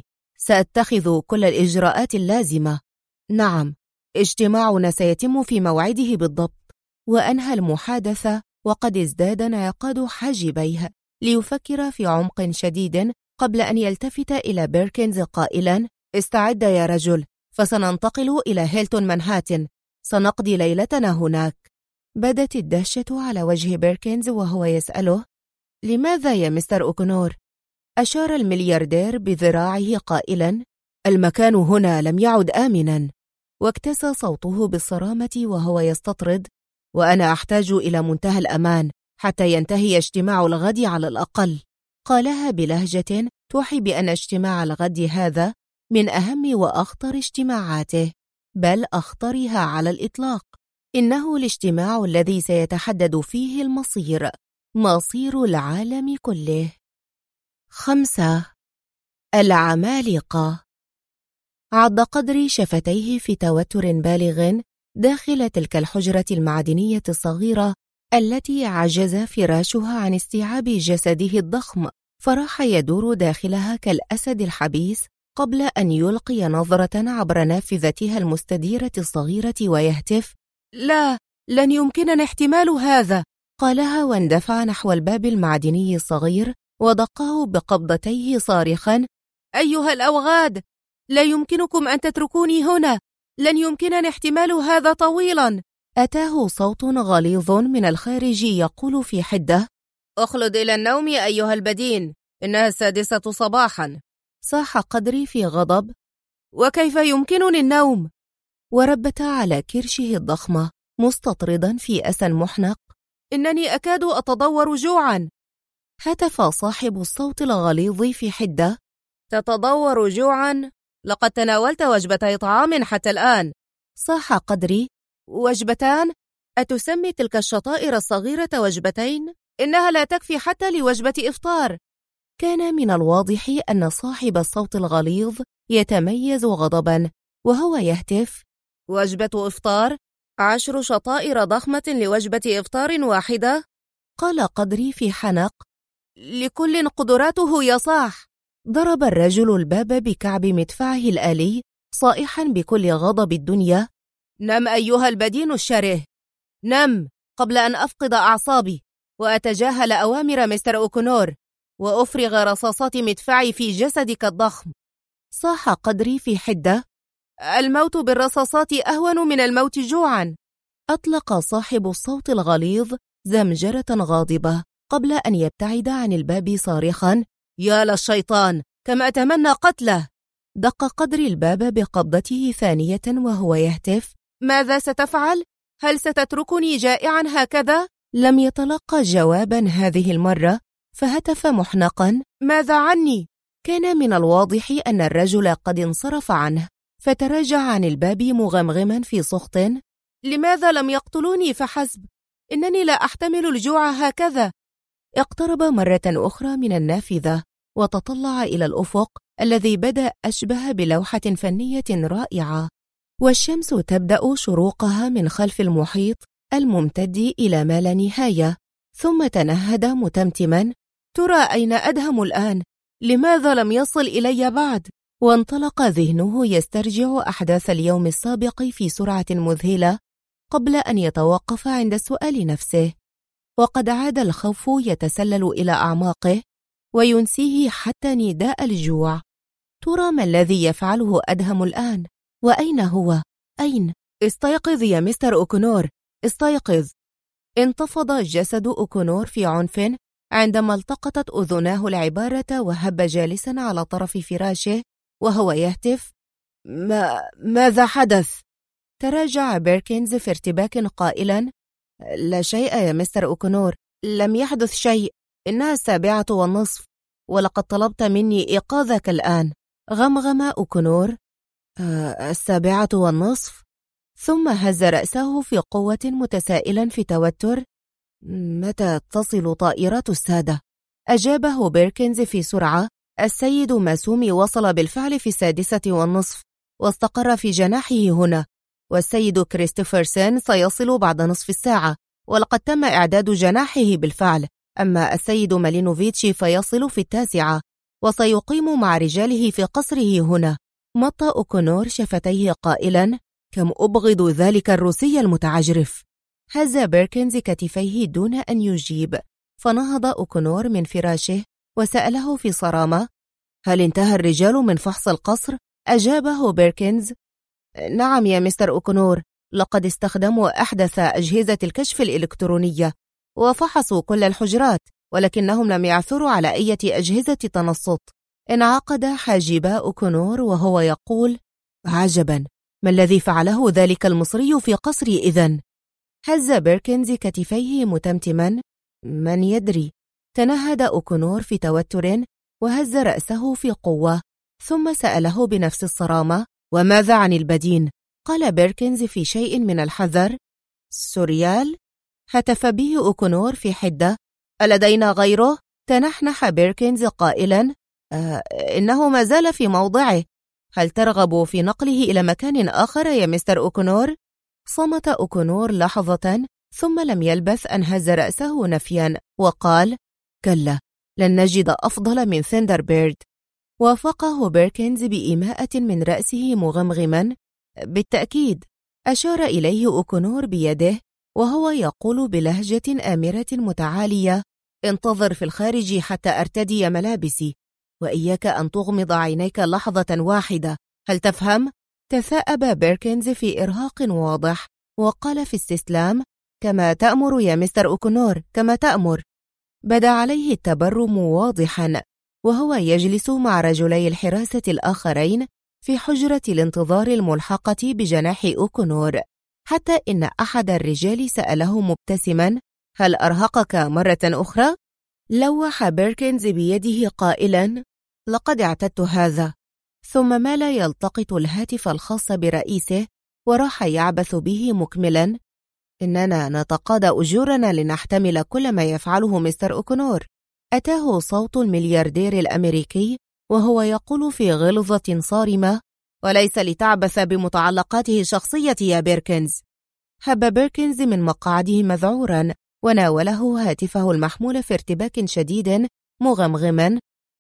سأتخذ كل الإجراءات اللازمة. نعم، اجتماعنا سيتم في موعده بالضبط. وأنهى المحادثة وقد ازداد انعقاد حاجبيه ليفكر في عمق شديد قبل أن يلتفت إلى بيركنز قائلا: استعد يا رجل، فسننتقل إلى هيلتون منهاتن، سنقضي ليلتنا هناك. بدت الدهشة على وجه بيركنز وهو يسأله: لماذا يا مستر أوكونور؟ أشار الملياردير بذراعه قائلا: المكان هنا لم يعد آمنا. واكتسى صوته بالصرامة وهو يستطرد: وأنا أحتاج إلى منتهى الأمان حتى ينتهي اجتماع الغد على الأقل. قالها بلهجة توحي بأن اجتماع الغد هذا من أهم وأخطر اجتماعاته، بل أخطرها على الإطلاق. إنه الاجتماع الذي سيتحدد فيه المصير، مصير العالم كله. 5. العمالقة. عض قدري شفتيه في توتر بالغ داخل تلك الحجرة المعدنية الصغيرة التي عجز فراشها عن استيعاب جسده الضخم، فراح يدور داخلها كالأسد الحبيس قبل أن يلقي نظرة عبر نافذتها المستديرة الصغيرة ويهتف: لا، لن يمكننا احتمال هذا. قالها واندفع نحو الباب المعدني الصغير ودقه بقبضتيه صارخا: أيها الأوغاد، لا يمكنكم أن تتركوني هنا، لن يمكنني احتمال هذا طويلا. أتاه صوت غليظ من الخارج يقول في حدة: اخلد إلى النوم أيها البدين، إنها 6 صباحا. صاح قدري في غضب: وكيف يمكنني النوم؟ وربت على كرشه الضخمة مستطردا في أسى محنق: إنني أكاد أتضور جوعا. هتف صاحب الصوت الغليظ في حدة: تتضور جوعا؟ لقد تناولت وجبتي طعام حتى الآن. صاح قدري: وجبتان؟ أتسمي تلك الشطائر الصغيرة وجبتين؟ إنها لا تكفي حتى لوجبة إفطار. كان من الواضح أن صاحب الصوت الغليظ يتميز غضباً، وهو يهتف: وجبة إفطار؟ 10 شطائر ضخمة لوجبة إفطار واحدة؟ قال قدري في حنق: لكل قدراته يا صاح. ضرب الرجل الباب بكعب مدفعه الآلي صائحا بكل غضب الدنيا: نم أيها البدين الشره، نم قبل أن أفقد أعصابي وأتجاهل أوامر مستر أوكونور وأفرغ رصاصات مدفعي في جسدك الضخم. صاح قدري في حدة: الموت بالرصاصات أهون من الموت جوعا. أطلق صاحب الصوت الغليظ زمجرة غاضبة قبل أن يبتعد عن الباب صارخا: يا للشيطان، كم أتمنى قتله. دق قدري الباب بقبضته ثانية وهو يهتف: ماذا ستفعل؟ هل ستتركني جائعا هكذا؟ لم يتلقى جوابا هذه المرة، فهتف محنقا: ماذا عني؟ كان من الواضح أن الرجل قد انصرف عنه، فتراجع عن الباب مغمغما في سخط: لماذا لم يقتلوني فحسب؟ إنني لا أحتمل الجوع هكذا. اقترب مرة أخرى من النافذة وتطلع إلى الأفق الذي بدأ أشبه بلوحة فنية رائعة، والشمس تبدأ شروقها من خلف المحيط الممتد إلى ما لا نهاية. ثم تنهد متمتما: ترى أين أدهم الآن؟ لماذا لم يصل إلي بعد؟ وانطلق ذهنه يسترجع أحداث اليوم السابق في سرعة مذهلة قبل أن يتوقف عند سؤال نفسه، وقد عاد الخوف يتسلل إلى أعماقه وينسيه حتى نداء الجوع. ترى ما الذي يفعله أدهم الآن؟ وأين هو؟ أين؟ استيقظ يا مستر أوكونور، استيقظ. انتفض جسد أوكونور في عنف عندما التقطت أذناه العبارة وهب جالسا على طرف فراشه وهو يهتف: ماذا حدث؟ تراجع بيركنز في ارتباك قائلا: لا شيء يا مستر أوكونور، لم يحدث شيء، إنها 7:30 ولقد طلبت مني إيقاظك الآن. غمغم أوكونور: 7:30؟ ثم هز رأسه في قوة متسائلا في توتر: متى تصل طائرة السادة؟ أجابه بيركنز في سرعة: السيد ماسومي وصل بالفعل في 6:30 واستقر في جناحه هنا، والسيد كريستوفرسن سيصل بعد نصف الساعة ولقد تم إعداد جناحه بالفعل. أما السيد مالينوفيتش فيصل في 9 وسيقيم مع رجاله في قصره هنا. مط أوكونور شفتيه قائلا: كم أبغض ذلك الروسي المتعجرف. هز بيركنز كتفيه دون أن يجيب، فنهض أوكونور من فراشه وسأله في صرامة: هل انتهى الرجال من فحص القصر؟ أجابه بيركنز: نعم يا مستر أوكونور، لقد استخدموا أحدث أجهزة الكشف الإلكترونية وفحصوا كل الحجرات، ولكنهم لم يعثروا على أي أجهزة تنصت. انعقد حاجبا أوكونور وهو يقول: عجبا، ما الذي فعله ذلك المصري في قصري إذن؟ هز بيركنز كتفيه متمتما: من يدري. تنهد أوكونور في توتر وهز رأسه في قوة، ثم سأله بنفس الصرامة: وماذا عن البدين؟ قال بيركنز في شيء من الحذر: سوريال؟ هتف به أوكونور في حدة: ألدينا غيره؟ تنحنح بيركنز قائلا: إنه ما زال في موضعه. هل ترغب في نقله إلى مكان آخر يا مستر أوكونور؟ صمت أوكونور لحظة ثم لم يلبث أن هز رأسه نفيا وقال: كلا، لن نجد أفضل من ثندربيرد. وافقه بيركنز بإيماءة من رأسه مغمغما: بالتأكيد. أشار إليه أوكونور بيده وهو يقول بلهجة آمرة متعالية: انتظر في الخارج حتى أرتدي ملابسي، وإياك أن تغمض عينيك لحظة واحدة، هل تفهم؟ تثاءب بيركنز في إرهاق واضح وقال في استسلام: كما تأمر يا مستر أوكونور، كما تأمر. بدا عليه التبرم واضحا وهو يجلس مع رجلي الحراسة الآخرين في حجرة الانتظار الملحقة بجناح أوكونور، حتى إن أحد الرجال سأله مبتسما: هل أرهقك مرة أخرى؟ لوح بيركنز بيده قائلا: لقد اعتدت هذا. ثم مال يلتقط الهاتف الخاص برئيسه وراح يعبث به مكملا: إننا نتقاضى أجورنا لنحتمل كل ما يفعله مستر أوكونور. أتاه صوت الملياردير الأمريكي وهو يقول في غلظة صارمة: وليس لتعبث بمتعلقاته الشخصية يا بيركنز. هب بيركنز من مقعده مذعورا وناوله هاتفه المحمول في ارتباك شديد مغمغما: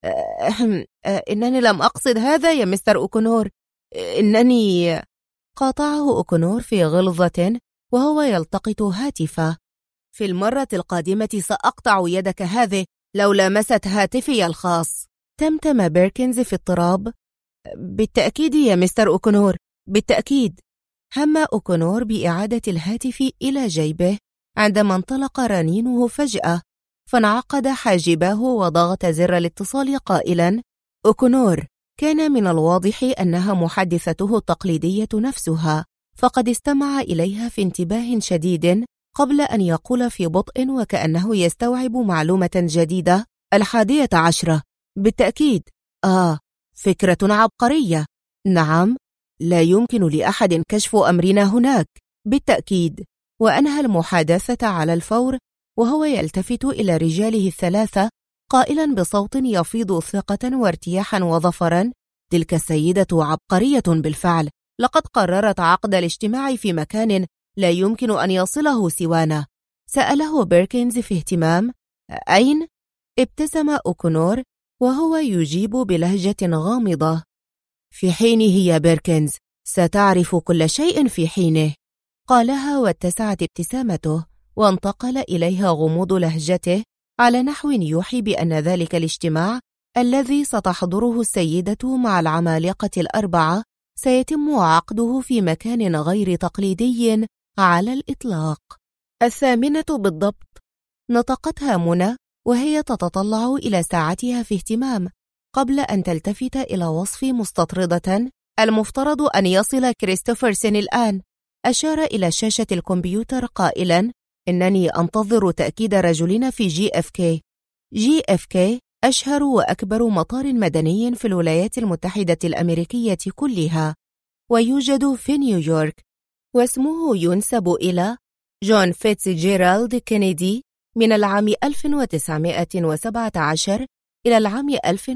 إنني لم أقصد هذا يا مستر أوكونور، إنني... قاطعه أوكونور في غلظة وهو يلتقط هاتفه: في المرة القادمة سأقطع يدك هذه لو لمست هاتفي الخاص. تمتم بيركنز في اضطراب: بالتأكيد يا مستر أوكونور، بالتأكيد. هم أوكونور بإعادة الهاتف إلى جيبه عندما انطلق رنينه فجأة، فانعقد حاجباه وضغط زر الاتصال قائلا: أوكونور. كان من الواضح أنها محادثته التقليدية نفسها، فقد استمع إليها في انتباه شديد قبل أن يقول في بطء وكأنه يستوعب معلومة جديدة: 11:00. بالتأكيد. فكرة عبقرية. نعم، لا يمكن لأحد كشف أمرنا هناك. بالتأكيد. وأنهى المحادثة على الفور وهو يلتفت إلى رجاله الثلاثة قائلا بصوت يفيض ثقة وارتياحا وظفرا: تلك السيدة عبقرية بالفعل. لقد قررت عقد الاجتماع في مكان لا يمكن أن يصله سوانا. سأله بيركنز في اهتمام: أين؟ ابتسم أوكونور وهو يجيب بلهجة غامضة: في حينه يا بيركنز، ستعرف كل شيء في حينه. قالها واتسعت ابتسامته، وانتقل إليها غموض لهجته على نحو يوحي بأن ذلك الاجتماع الذي ستحضره السيدة مع العمالقة الأربعة سيتم عقده في مكان غير تقليدي على الإطلاق. 8:00 بالضبط، نطقتها منى وهي تتطلع إلى ساعتها في اهتمام قبل أن تلتفت إلى وصف مستطردة: المفترض أن يصل كريستوفرسن الآن. أشار إلى شاشة الكمبيوتر قائلا: إنني أنتظر تأكيد رجلنا في JFK. JFK أشهر وأكبر مطار مدني في الولايات المتحدة الأمريكية كلها، ويوجد في نيويورك، واسمه ينسب إلى جون فيتزجيرالد كينيدي من العام 1917 إلى العام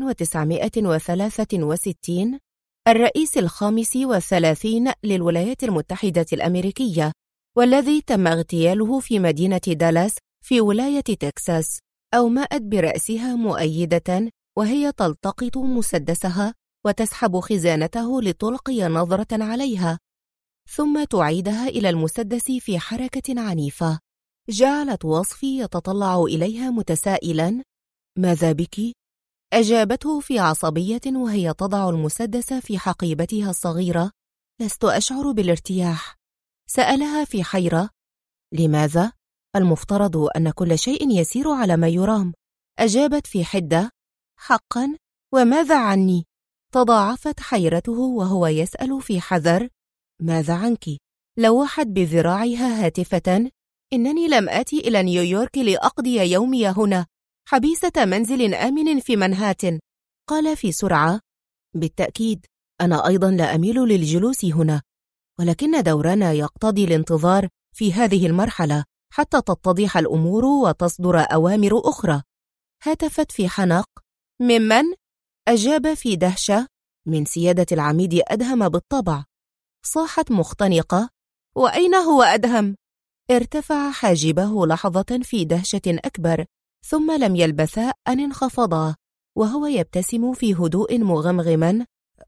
1963، الرئيس ال35 للولايات المتحدة الأمريكية، والذي تم اغتياله في مدينة دالاس في ولاية تكساس. أومأت برأسها مؤيدة وهي تلتقط مسدسها وتسحب خزانته لتلقي نظرة عليها، ثم تعيدها إلى المسدس في حركة عنيفة. جعلت وصفي يتطلع إليها متسائلا: ماذا بك؟ أجابته في عصبية وهي تضع المسدس في حقيبتها الصغيرة: لست أشعر بالارتياح. سألها في حيرة: لماذا؟ المفترض أن كل شيء يسير على ما يرام. أجابت في حدة: حقا؟ وماذا عني؟ تضاعفت حيرته وهو يسأل في حذر: ماذا عنك؟ لوحت بذراعها هاتفة: إنني لم آتي إلى نيويورك لأقضي يومي هنا، حبيسة منزل آمن في منهاتن. قال في سرعة: بالتأكيد، أنا أيضا لا أميل للجلوس هنا، ولكن دورنا يقتضي الانتظار في هذه المرحلة حتى تتضح الأمور وتصدر أوامر أخرى. هتفت في حنق: ممن؟ أجاب في دهشة: من سيادة العميد أدهم بالطبع. صاحت مختنقة: وأين هو أدهم؟ ارتفع حاجبه لحظة في دهشة أكبر، ثم لم يلبثا أن انخفضا وهو يبتسم في هدوء مغمغما: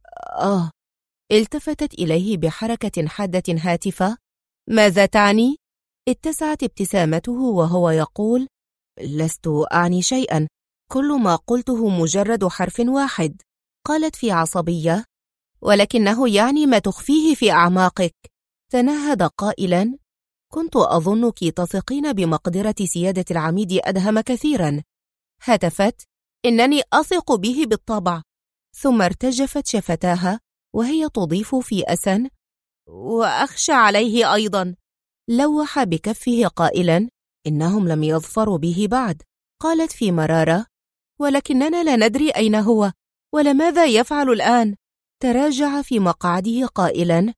التفتت إليه بحركة حادة هاتفة: ماذا تعني؟ اتسعت ابتسامته وهو يقول: لست أعني شيئا، كل ما قلته مجرد حرف واحد. قالت في عصبية: ولكنه يعني ما تخفيه في أعماقك. تنهد قائلا: كنت أظنك تثقين بمقدرة سيادة العميد أدهم كثيرا. هتفت: إنني أثق به بالطبع. ثم ارتجفت شفتاها وهي تضيف في أسن: وأخشى عليه أيضا. لوح بكفه قائلا: إنهم لم يظفروا به بعد. قالت في مرارة: ولكننا لا ندري أين هو ولا ماذا يفعل الآن. تراجع في مقعده قائلا: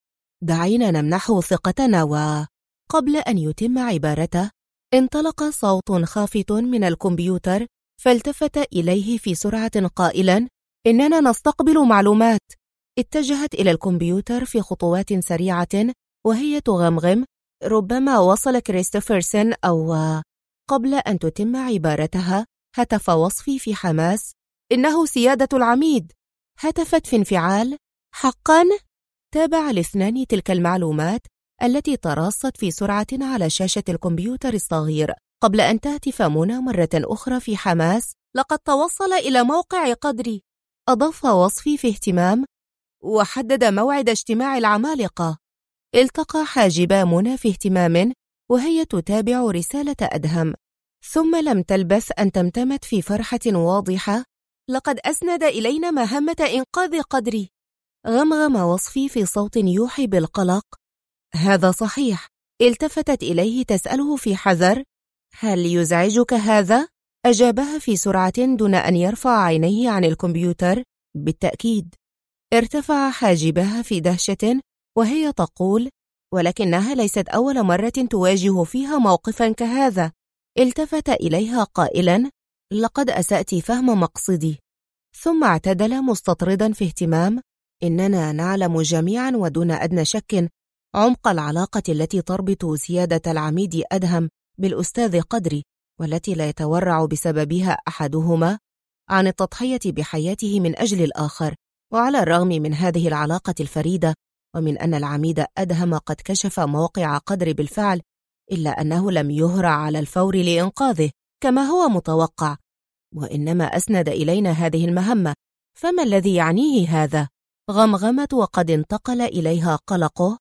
دعينا نمنحه ثقتنا قبل أن يتم عبارته انطلق صوت خافت من الكمبيوتر، فالتفت إليه في سرعة قائلا: إننا نستقبل معلومات. اتجهت إلى الكمبيوتر في خطوات سريعة وهي تغمغم: ربما وصل كريستوفرسن أو... قبل أن تتم عبارتها هتف وصفي في حماس: إنه سيادة العميد. هتفت في انفعال: حقاً؟ تابع الاثنان تلك المعلومات التي تراصت في سرعة على شاشة الكمبيوتر الصغير قبل أن تهتف منى مرة أخرى في حماس: لقد توصل إلى موقع قدري. أضاف وصفي في اهتمام: وحدد موعد اجتماع العمالقة. التقى حاجبا منى في اهتمام وهي تتابع رسالة أدهم، ثم لم تلبث أن تمتمت في فرحة واضحة: لقد أسند إلينا مهمة إنقاذ قدري. غمغم وصفي في صوت يوحي بالقلق: هذا صحيح. التفتت إليه تسأله في حذر: هل يزعجك هذا؟ أجابها في سرعة دون أن يرفع عينيه عن الكمبيوتر: بالتأكيد. ارتفع حاجبها في دهشة وهي تقول: ولكنها ليست أول مرة تواجه فيها موقفا كهذا. التفت إليها قائلا: لقد أسأت فهم مقصدي. ثم اعتدل مستطردا في اهتمام: إننا نعلم جميعا ودون أدنى شك عمق العلاقة التي تربط سيادة العميد أدهم بالأستاذ قدري، والتي لا يتورع بسببها أحدهما عن التضحية بحياته من أجل الآخر. وعلى الرغم من هذه العلاقة الفريدة ومن أن العميد أدهم قد كشف موقع قدري بالفعل، إلا أنه لم يهرع على الفور لإنقاذه كما هو متوقع، وإنما أسند إلينا هذه المهمة. فما الذي يعنيه هذا؟ غمغمت وقد انتقل إليها قلقه.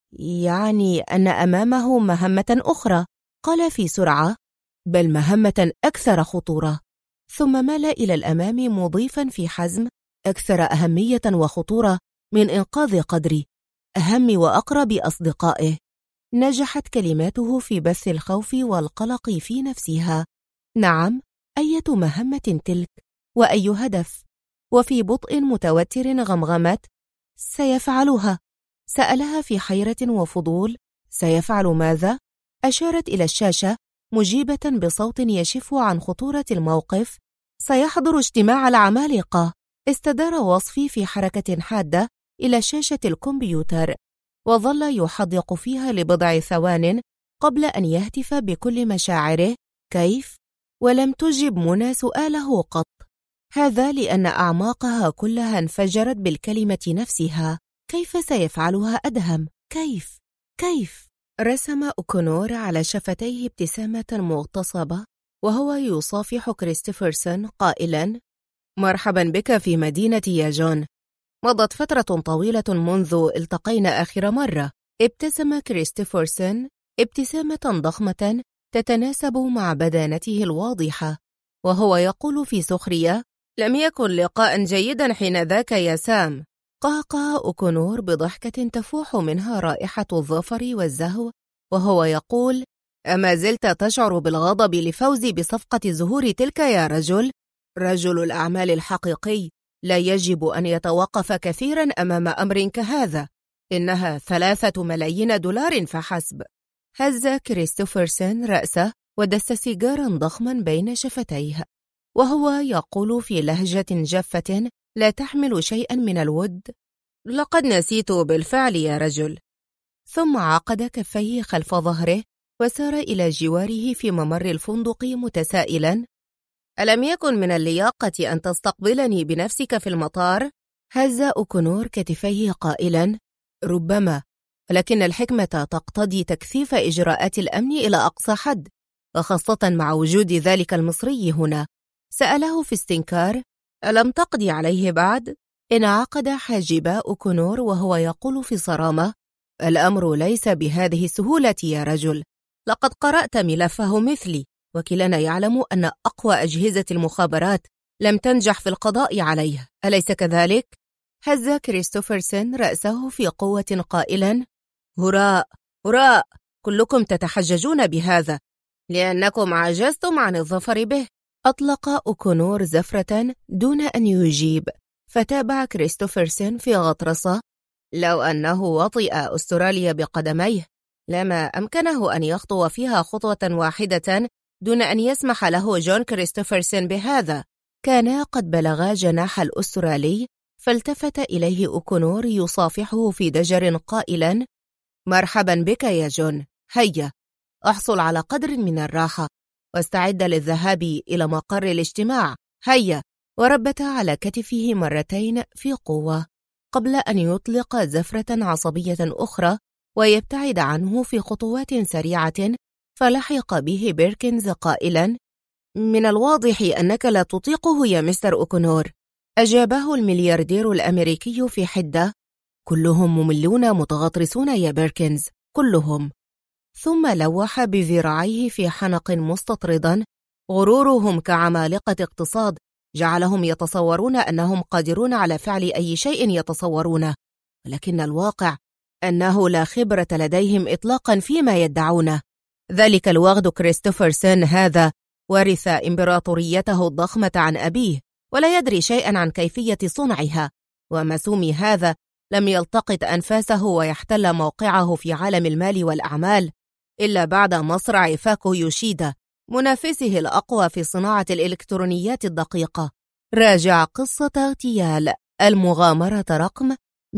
يعني أن أمامه مهمة أخرى، قال في سرعة: بل مهمة أكثر خطورة. ثم مال إلى الأمام مضيفا في حزم: أكثر أهمية وخطورة من إنقاذ قدري، أهم وأقرب أصدقائه. نجحت كلماته في بث الخوف والقلق في نفسها. نعم، أية مهمة تلك؟ وأي هدف؟ وفي بطء متوتر غمغمت: سيفعلها. سألها في حيرة وفضول: سيفعل ماذا؟ أشارت إلى الشاشة مجيبة بصوت يشف عن خطورة الموقف: سيحضر اجتماع العمالقة. استدار وصفي في حركة حادة إلى شاشة الكمبيوتر وظل يحدق فيها لبضع ثوان قبل أن يهتف بكل مشاعره: كيف؟ ولم تجب منى سؤاله قط. هذا لأن أعماقها كلها انفجرت بالكلمة نفسها: كيف سيفعلها أدهم؟ كيف؟ رسم أوكونور على شفتيه ابتسامة مغتصبة وهو يصافح كريستوفرسن قائلا: مرحبا بك في مدينتي يا جون. مضت فترة طويلة منذ التقينا آخر مرة. ابتسم كريستوفرسن ابتسامة ضخمة تتناسب مع بدانته الواضحة وهو يقول في سخرية: لم يكن لقاء جيدا حينذاك يا سام. قهقه أوكونور بضحكة تفوح منها رائحة الظفر والزهو وهو يقول: أما زلت تشعر بالغضب لفوزي بصفقة زهور تلك يا رجل؟ رجل الأعمال الحقيقي لا يجب أن يتوقف كثيرا أمام أمر كهذا، إنها 3 ملايين دولار فحسب. هز كريستوفرسن رأسه ودس سيجارا ضخما بين شفتيه وهو يقول في لهجة جافة لا تحمل شيئا من الود: لقد نسيت بالفعل يا رجل. ثم عقد كفيه خلف ظهره وسار إلى جواره في ممر الفندق متسائلا: ألم يكن من اللياقة أن تستقبلني بنفسك في المطار؟ هز أوكونور كتفيه قائلا: ربما، لكن الحكمة تقتضي تكثيف إجراءات الأمن إلى أقصى حد، وخاصة مع وجود ذلك المصري هنا. سأله في استنكار: ألم تقضي عليه بعد؟ انعقد حاجبا أوكونور وهو يقول في صرامة: الأمر ليس بهذه السهولة يا رجل، لقد قرأت ملفه مثلي، وكلنا يعلم أن أقوى أجهزة المخابرات لم تنجح في القضاء عليه، أليس كذلك؟ هز كريستوفرسن رأسه في قوة قائلا: هراء هراء، كلكم تتحججون بهذا لأنكم عجزتم عن الظفر به. أطلق أوكونور زفرة دون أن يجيب، فتابع كريستوفرسن في غطرسة: لو أنه وطئ أستراليا بقدميه لما أمكنه أن يخطو فيها خطوة واحدة دون أن يسمح له جون كريستوفرسن بهذا. كانا قد بلغا جناح الأسترالي، فالتفت إليه أوكونور يصافحه في ضجر قائلا: مرحبا بك يا جون، هيا احصل على قدر من الراحة واستعد للذهاب إلى مقر الاجتماع، هيا. وربت على كتفه مرتين في قوة قبل أن يطلق زفرة عصبية أخرى ويبتعد عنه في خطوات سريعة. فلحق به بيركنز قائلا: من الواضح أنك لا تطيقه يا مستر أوكونور. أجابه الملياردير الأمريكي في حدة: كلهم مملون متغطرسون يا بيركنز، كلهم. ثم لوح بذراعيه في حنق مستطردا. غرورهم كعمالقة اقتصاد جعلهم يتصورون أنهم قادرون على فعل أي شيء يتصورونه، ولكن الواقع أنه لا خبرة لديهم إطلاقا فيما يدعونه. ذلك الوغد كريستوفرسن هذا ورث إمبراطوريته الضخمة عن أبيه ولا يدري شيئا عن كيفية صنعها، وماسومي هذا لم يلتقط أنفاسه ويحتل موقعه في عالم المال والأعمال إلا بعد مصرع فاكو يوشيدا منافسه الأقوى في صناعة الإلكترونيات الدقيقة. راجع قصة اغتيال المغامرة رقم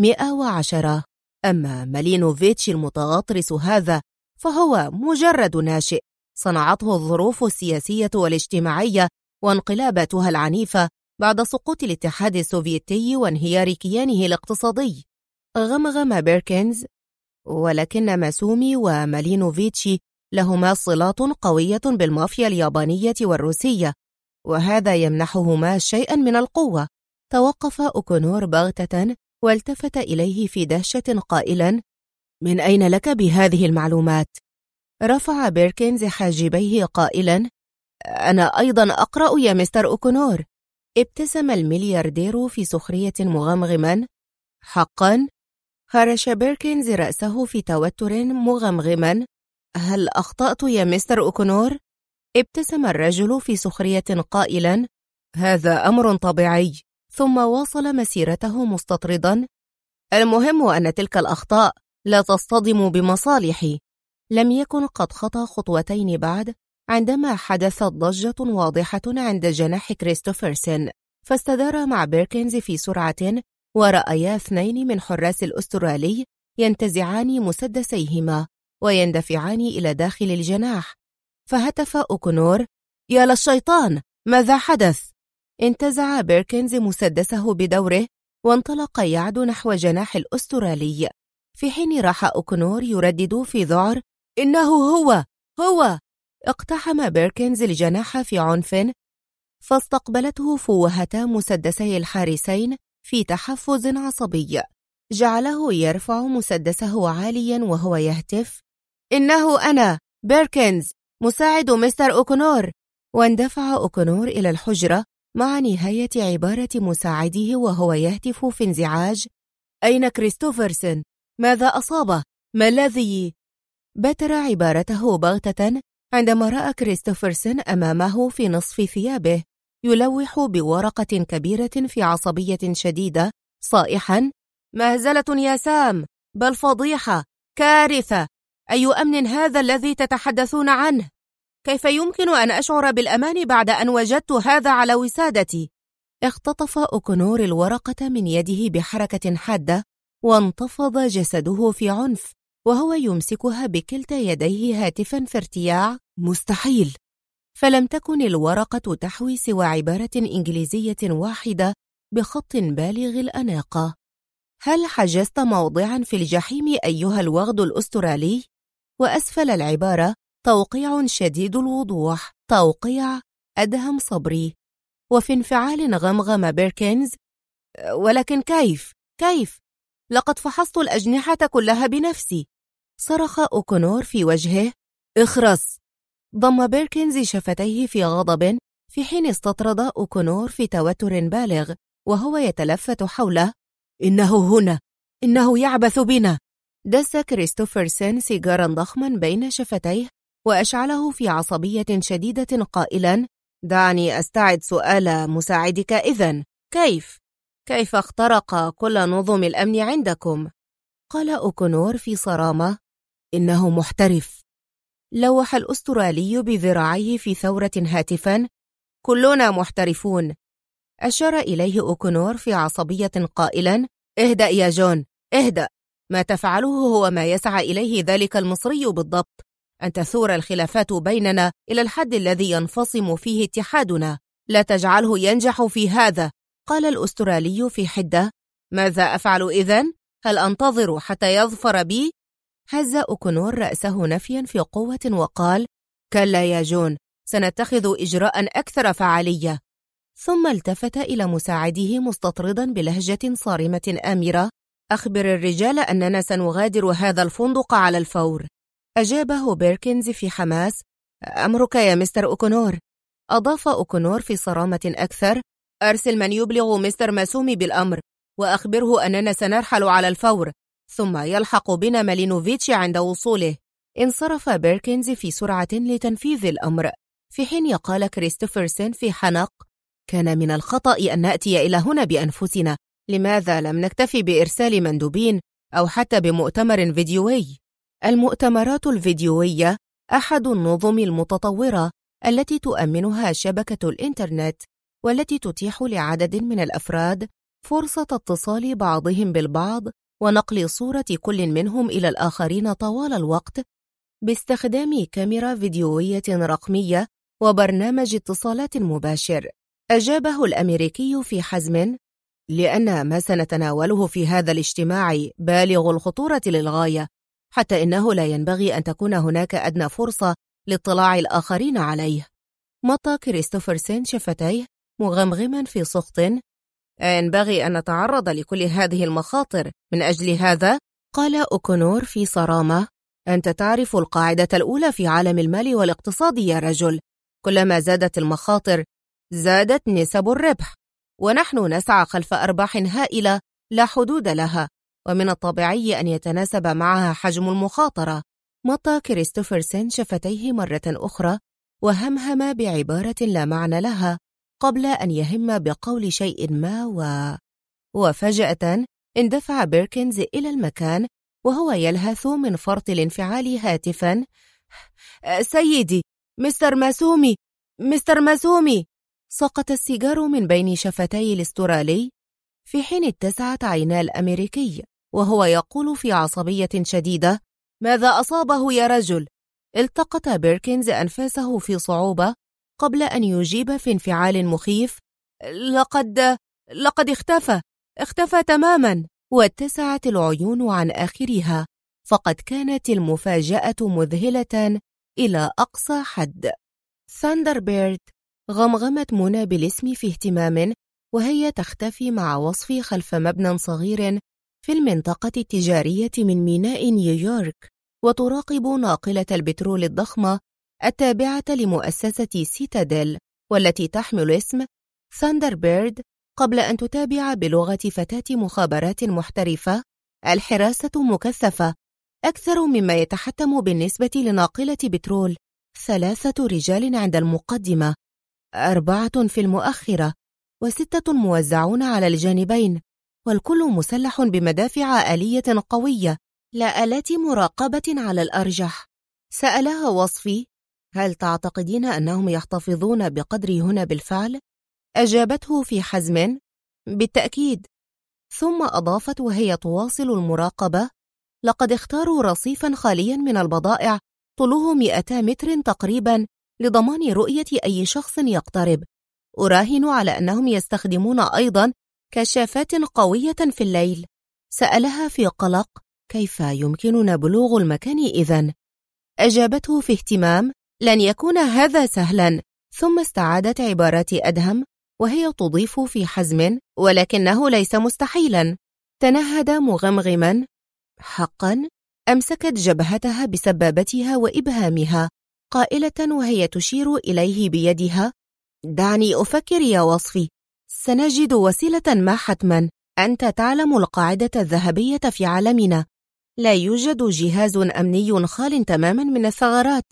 110. أما مالينوفيتش المتغطرس هذا فهو مجرد ناشئ صنعته الظروف السياسية والاجتماعية وانقلاباتها العنيفة بعد سقوط الاتحاد السوفيتي وانهيار كيانه الاقتصادي. غمغم بيركنز: ولكن ماسومي ومالينوفيتش لهما صلات قوية بالمافيا اليابانية والروسية، وهذا يمنحهما شيئا من القوة. توقف أوكونور بغتة والتفت إليه في دهشة قائلا: من أين لك بهذه المعلومات؟ رفع بيركنز حاجبيه قائلا: أنا أيضا أقرأ يا مستر أوكونور. ابتسم الملياردير في سخرية مغمغما: حقا؟ هرش بيركنز رأسه في توتر مغمغما: هل أخطأت يا مستر أوكونور؟ ابتسم الرجل في سخرية قائلا: هذا أمر طبيعي. ثم واصل مسيرته مستطردا: المهم أن تلك الأخطاء لا تصطدم بمصالحي. لم يكن قد خطى خطوتين بعد عندما حدثت ضجة واضحة عند جناح كريستوفرسن، فاستدار مع بيركنز في سرعة ورأيا اثنين من حراس الأسترالي ينتزعان مسدسيهما ويندفعان إلى داخل الجناح. فهتف أوكونور: يا للشيطان، ماذا حدث؟ انتزع بيركنز مسدسه بدوره وانطلق يعد نحو جناح الأسترالي، في حين راح أوكونور يردد في ذعر: إنه هو. اقتحم بيركنز الجناح في عنف، فاستقبلته فوهتا مسدسي الحارسين في تحفز عصبي جعله يرفع مسدسه عاليا وهو يهتف: إنه أنا بيركنز مساعد مستر أوكونور. واندفع أوكونور إلى الحجرة مع نهاية عبارة مساعده وهو يهتف في انزعاج: أين كريستوفرسن؟ ماذا أصابه؟ ما الذي؟ بتر عبارته بغتة عندما رأى كريستوفرسن أمامه في نصف ثيابه يلوح بورقة كبيرة في عصبية شديدة صائحا: مهزلة يا سام، بل فضيحة، كارثة. أي أمن هذا الذي تتحدثون عنه؟ كيف يمكن أن أشعر بالأمان بعد أن وجدت هذا على وسادتي؟ اختطف أوكونور الورقة من يده بحركة حادة وانتفض جسده في عنف وهو يمسكها بكلتا يديه هاتفا في ارتياع: مستحيل. فلم تكن الورقة تحوي سوى عبارة إنجليزية واحدة بخط بالغ الأناقة: هل حجزت موضعا في الجحيم أيها الوغد الأسترالي؟ وأسفل العبارة توقيع شديد الوضوح: توقيع أدهم صبري. وفي انفعال غمغم بيركنز: ولكن كيف؟ لقد فحصت الأجنحة كلها بنفسي. صرخ أوكونور في وجهه: اخرس. ضم بيركنز شفتيه في غضب في حين استطرد أوكونور في توتر بالغ وهو يتلفت حوله: إنه هنا، إنه يعبث بنا. دس كريستوفرسن سيجارا ضخما بين شفتيه وأشعله في عصبية شديدة قائلا: دعني أستعد سؤال مساعدك إذن. كيف اخترق كل نظم الأمن عندكم؟ قال أوكونور في صرامة: إنه محترف. لوح الأسترالي بذراعيه في ثورة هاتفاً: كلنا محترفون. أشار إليه أوكونور في عصبية قائلاً: اهدأ يا جون، اهدأ. ما تفعله هو ما يسعى إليه ذلك المصري بالضبط، أن تثور الخلافات بيننا إلى الحد الذي ينفصم فيه اتحادنا. لا تجعله ينجح في هذا. قال الأسترالي في حدة: ماذا أفعل إذن؟ هل أنتظر حتى يظفر بي؟ هز أوكونور رأسه نفيا في قوة وقال: كلا يا جون، سنتخذ إجراء أكثر فعالية. ثم التفت إلى مساعده مستطردا بلهجة صارمة آمرة: أخبر الرجال أننا سنغادر هذا الفندق على الفور. أجابه بيركنز في حماس: أمرك يا مستر أوكونور. أضاف أوكونور في صرامة أكثر: أرسل من يبلغ مستر ماسومي بالأمر، وأخبره أننا سنرحل على الفور، ثم يلحق بنا مالينوفيتش عند وصوله. انصرف بيركنز في سرعة لتنفيذ الأمر، في حين قال كريستوفرسن في حنق: كان من الخطأ أن نأتي إلى هنا بأنفسنا. لماذا لم نكتفي بإرسال مندوبين أو حتى بمؤتمر فيديوي؟ المؤتمرات الفيديوية أحد النظم المتطورة التي تؤمنها شبكة الإنترنت، والتي تتيح لعدد من الأفراد فرصة اتصال بعضهم بالبعض ونقل صورة كل منهم إلى الآخرين طوال الوقت باستخدام كاميرا فيديوية رقمية وبرنامج اتصالات مباشر. أجابه الأمريكي في حزم: لأن ما سنتناوله في هذا الاجتماع بالغ الخطورة للغاية، حتى إنه لا ينبغي أن تكون هناك أدنى فرصة لاطلاع الآخرين عليه. مطى كريستوفرسن شفتيه مغمغما في سخط: ينبغي أن نتعرض لكل هذه المخاطر من أجل هذا؟ قال أوكونور في صرامة: أنت تعرف القاعدة الأولى في عالم المال والاقتصاد يا رجل، كلما زادت المخاطر زادت نسب الربح، ونحن نسعى خلف أرباح هائلة لا حدود لها، ومن الطبيعي أن يتناسب معها حجم المخاطرة. مطى كريستوفرسن شفتيه مرة أخرى وهمهم بعبارة لا معنى لها قبل أن يهم بقول شيء ما وفجأة اندفع بيركنز إلى المكان وهو يلهث من فرط الانفعال هاتفا: سيدي، مستر ماسومي، مستر ماسومي. سقط السيجار من بين شفتي الاسترالي، في حين اتسعت عينا الأمريكي وهو يقول في عصبية شديدة: ماذا أصابه يا رجل؟ التقط بيركنز أنفاسه في صعوبة قبل أن يجيب في انفعال مخيف: لقد اختفى تماما. واتسعت العيون عن آخرها، فقد كانت المفاجأة مذهلة إلى أقصى حد. ثاندربيرد، غمغمت منى بالاسم في اهتمام وهي تختفي مع وصفي خلف مبنى صغير في المنطقة التجارية من ميناء نيويورك، وتراقب ناقلة البترول الضخمة التابعة لمؤسسة سيتاديل والتي تحمل اسم ثاندربيرد، قبل أن تتابع بلغة فتاة مخابرات محترفة: الحراسة مكثفة، أكثر مما يتحتم بالنسبة لناقلة بترول، 3 رجال عند المقدمة، 4 في المؤخرة، و6 موزعون على الجانبين، والكل مسلح بمدافع آلية قوية لا آلات مراقبة على الأرجح. سألها وصفي: هل تعتقدين أنهم يحتفظون بقدر هنا بالفعل؟ أجابته في حزم: بالتأكيد. ثم أضافت وهي تواصل المراقبة: لقد اختاروا رصيفا خاليا من البضائع طوله 200 متر تقريبا لضمان رؤية أي شخص يقترب. أراهن على أنهم يستخدمون أيضا كشافات قوية في الليل. سألها في قلق: كيف يمكننا بلوغ المكان إذن؟ أجابته في اهتمام: لن يكون هذا سهلا. ثم استعادت عبارات أدهم وهي تضيف في حزم: ولكنه ليس مستحيلا. تنهد مغمغما: حقا؟ أمسكت جبهتها بسبابتها وإبهامها قائلة وهي تشير إليه بيدها: دعني أفكر يا وصفي، سنجد وسيلة ما حتما. أنت تعلم القاعدة الذهبية في عالمنا: لا يوجد جهاز أمني خال تماما من الثغرات.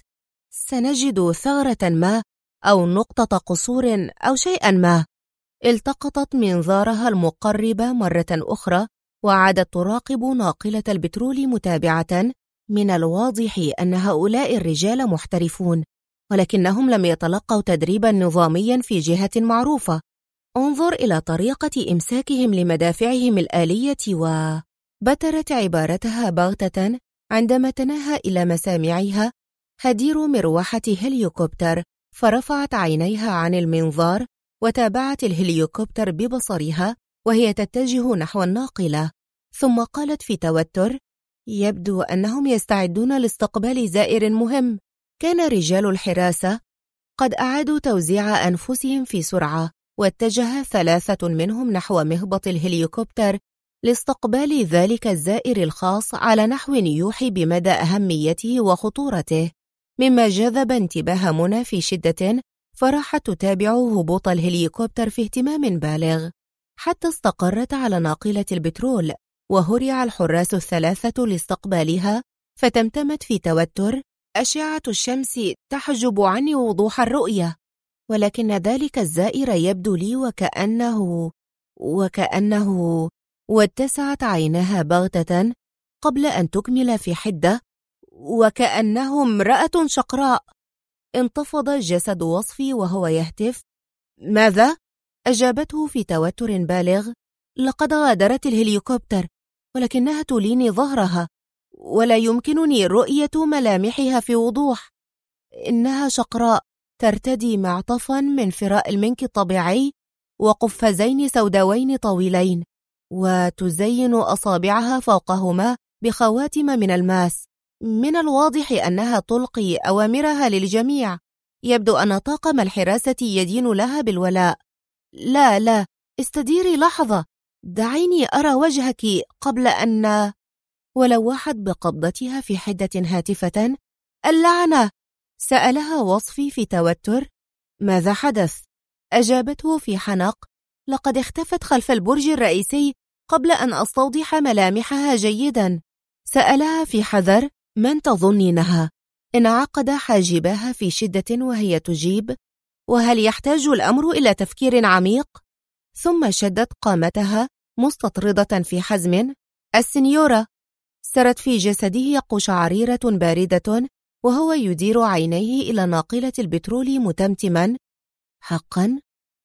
سنجد ثغرة ما أو نقطة قصور أو شيئا ما. التقطت منظارها المقرب مرة أخرى وعادت تراقب ناقلة البترول متابعة. من الواضح أن هؤلاء الرجال محترفون، ولكنهم لم يتلقوا تدريبا نظاميا في جهة معروفة. انظر إلى طريقة إمساكهم لمدافعهم الآلية. بترت عبارتها بغتة عندما تناهى إلى مسامعها هدير مروحة هليكوبتر، فرفعت عينيها عن المنظار وتابعت الهليكوبتر ببصرها وهي تتجه نحو الناقلة، ثم قالت في توتر: يبدو أنهم يستعدون لاستقبال زائر مهم. كان رجال الحراسة قد أعادوا توزيع أنفسهم في سرعة، واتجه 3 منهم نحو مهبط الهليكوبتر لاستقبال ذلك الزائر الخاص على نحو يوحي بمدى أهميته وخطورته، مما جذب انتباه منى في شدة، فراحت تتابع هبوط الهليكوبتر في اهتمام بالغ حتى استقرت على ناقلة البترول، وهرع الحراس 3 لاستقبالها، فتمتمت في توتر: أشعة الشمس تحجب عني وضوح الرؤية، ولكن ذلك الزائر يبدو لي وكأنه واتسعت عيناها بغتة قبل أن تكمل في حدة: وكأنه امرأة شقراء. انتفض جسد وصفي وهو يهتف: ماذا؟ أجابته في توتر بالغ: لقد غادرت الهليكوبتر، ولكنها تليني ظهرها ولا يمكنني رؤية ملامحها في وضوح. إنها شقراء، ترتدي معطفا من فراء المنك الطبيعي وقفازين سوداوين طويلين، وتزين أصابعها فوقهما بخواتم من الماس. من الواضح أنها تلقي أوامرها للجميع. يبدو أن طاقم الحراسة يدين لها بالولاء. لا، استديري لحظة، دعيني أرى وجهك قبل أن... ولوحت بقبضتها في حدة هاتفة: اللعنة! سألها وصفي في توتر: ماذا حدث؟ أجابته في حنق: لقد اختفت خلف البرج الرئيسي قبل أن أستوضح ملامحها جيدا. سألها في حذر: من تظنينها؟ انعقد حاجباها في شدة وهي تجيب: وهل يحتاج الأمر إلى تفكير عميق؟ ثم شدت قامتها مستطردة في حزم: السنيورة. سرت في جسده قشعريرة باردة وهو يدير عينيه إلى ناقلة البترول متمتما: حقا؟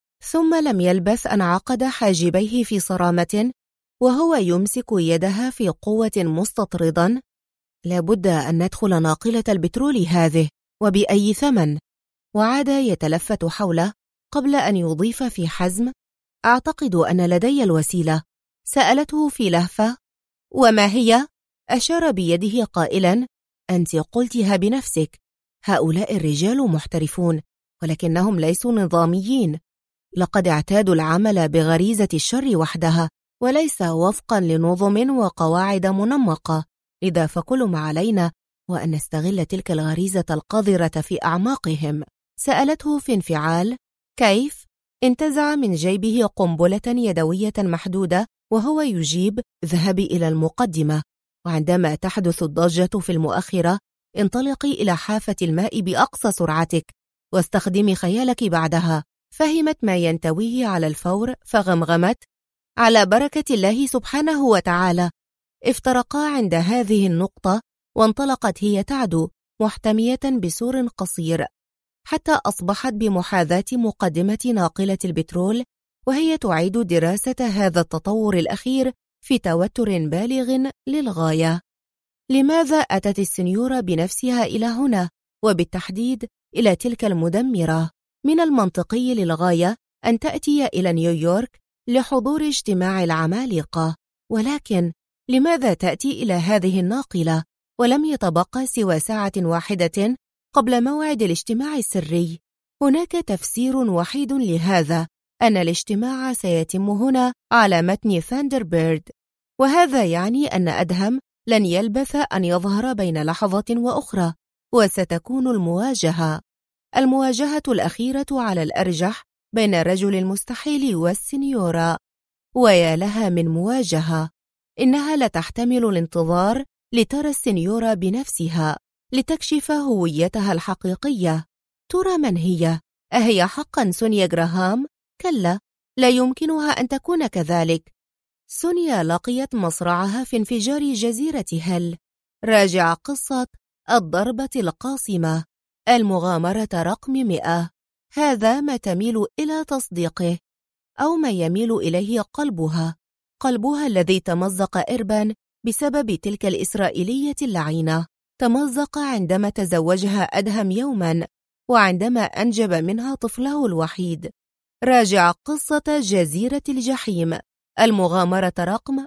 ثم لم يلبث أن عقد حاجبيه في صرامة وهو يمسك يدها في قوة مستطردا: لابد أن ندخل ناقلة البترول هذه، وبأي ثمن. وعاد يتلفت حوله قبل أن يضيف في حزم: أعتقد أن لدي الوسيلة. سألته في لهفة: وما هي؟ أشار بيده قائلا: أنت قلتها بنفسك، هؤلاء الرجال محترفون، ولكنهم ليسوا نظاميين. لقد اعتادوا العمل بغريزة الشر وحدها، وليس وفقا لنظم وقواعد منمقة، لذا فكل ما علينا وأن نستغل تلك الغريزة القذرة في أعماقهم. سألته في انفعال: كيف؟ انتزع من جيبه قنبلة يدوية محدودة وهو يجيب: اذهبي إلى المقدمة، وعندما تحدث الضجة في المؤخرة انطلقي إلى حافة الماء بأقصى سرعتك، واستخدمي خيالك بعدها. فهمت ما ينتويه على الفور فغمغمت: على بركة الله سبحانه وتعالى. افترقا عند هذه النقطة، وانطلقت هي تعدو محتمية بسور قصير حتى أصبحت بمحاذاة مقدمة ناقلة البترول، وهي تعيد دراسة هذا التطور الأخير في توتر بالغ للغاية. لماذا أتت السنيورة بنفسها إلى هنا، وبالتحديد إلى تلك المدمرة؟ من المنطقي للغاية أن تأتي إلى نيويورك لحضور اجتماع العمالقة، ولكن لماذا تأتي إلى هذه الناقلة ولم يتبقى سوى ساعة واحدة قبل موعد الاجتماع السري؟ هناك تفسير وحيد لهذا: أن الاجتماع سيتم هنا على متن ثاندربيرد، وهذا يعني أن أدهم لن يلبث أن يظهر بين لحظة وأخرى، وستكون المواجهة الأخيرة على الأرجح بين الرجل المستحيل والسنيورا. ويا لها من مواجهة! إنها لا تحتمل الانتظار لترى السنيورا بنفسها لتكشف هويتها الحقيقية. ترى من هي؟ أهي حقا سونيا جراهام؟ كلا، لا يمكنها أن تكون كذلك. سونيا لقيت مصرعها في انفجار جزيرة هل. راجع قصة الضربة القاصمة، المغامرة رقم 100. هذا ما تميل إلى تصديقه، أو ما يميل إليه قلبها الذي تمزق إربا بسبب تلك الإسرائيلية اللعينة. تمزق عندما تزوجها أدهم يوما، وعندما أنجب منها طفله الوحيد. راجع قصة جزيرة الجحيم، المغامرة رقم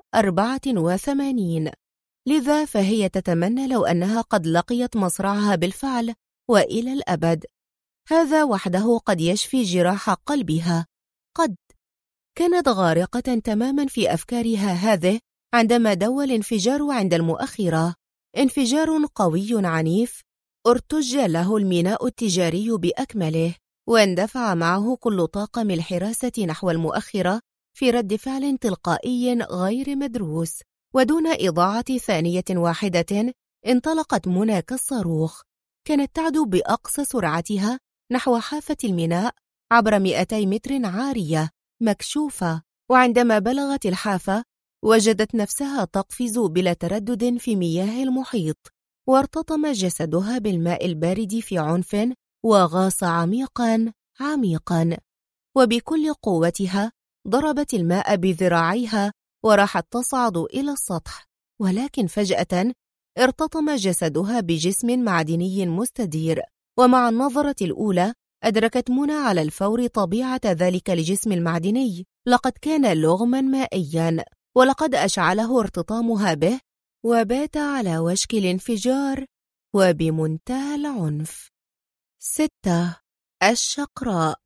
84. لذا فهي تتمنى لو أنها قد لقيت مصرعها بالفعل وإلى الأبد. هذا وحده قد يشفي جراح قلبها. قد كانت غارقة تماما في أفكارها هذه عندما دوى الانفجار عند المؤخرة. انفجار قوي عنيف ارتج له الميناء التجاري بأكمله، واندفع معه كل طاقم الحراسة نحو المؤخرة في رد فعل تلقائي غير مدروس. ودون إضاعة ثانية واحدة انطلقت منى كالصاروخ. كانت تعدو بأقصى سرعتها نحو حافة الميناء عبر 200 متر عارية مكشوفة، وعندما بلغت الحافة وجدت نفسها تقفز بلا تردد في مياه المحيط، وارتطم جسدها بالماء البارد في عنف وغاص عميقا عميقا، وبكل قوتها ضربت الماء بذراعيها وراحت تصعد إلى السطح. ولكن فجأة ارتطم جسدها بجسم معدني مستدير، ومع النظرة الأولى أدركت منى على الفور طبيعة ذلك الجسم المعدني. لقد كان لغما مائيا، ولقد أشعله ارتطامها به، وبات على وشك الانفجار وبمنتهى العنف. 6. الشقراء.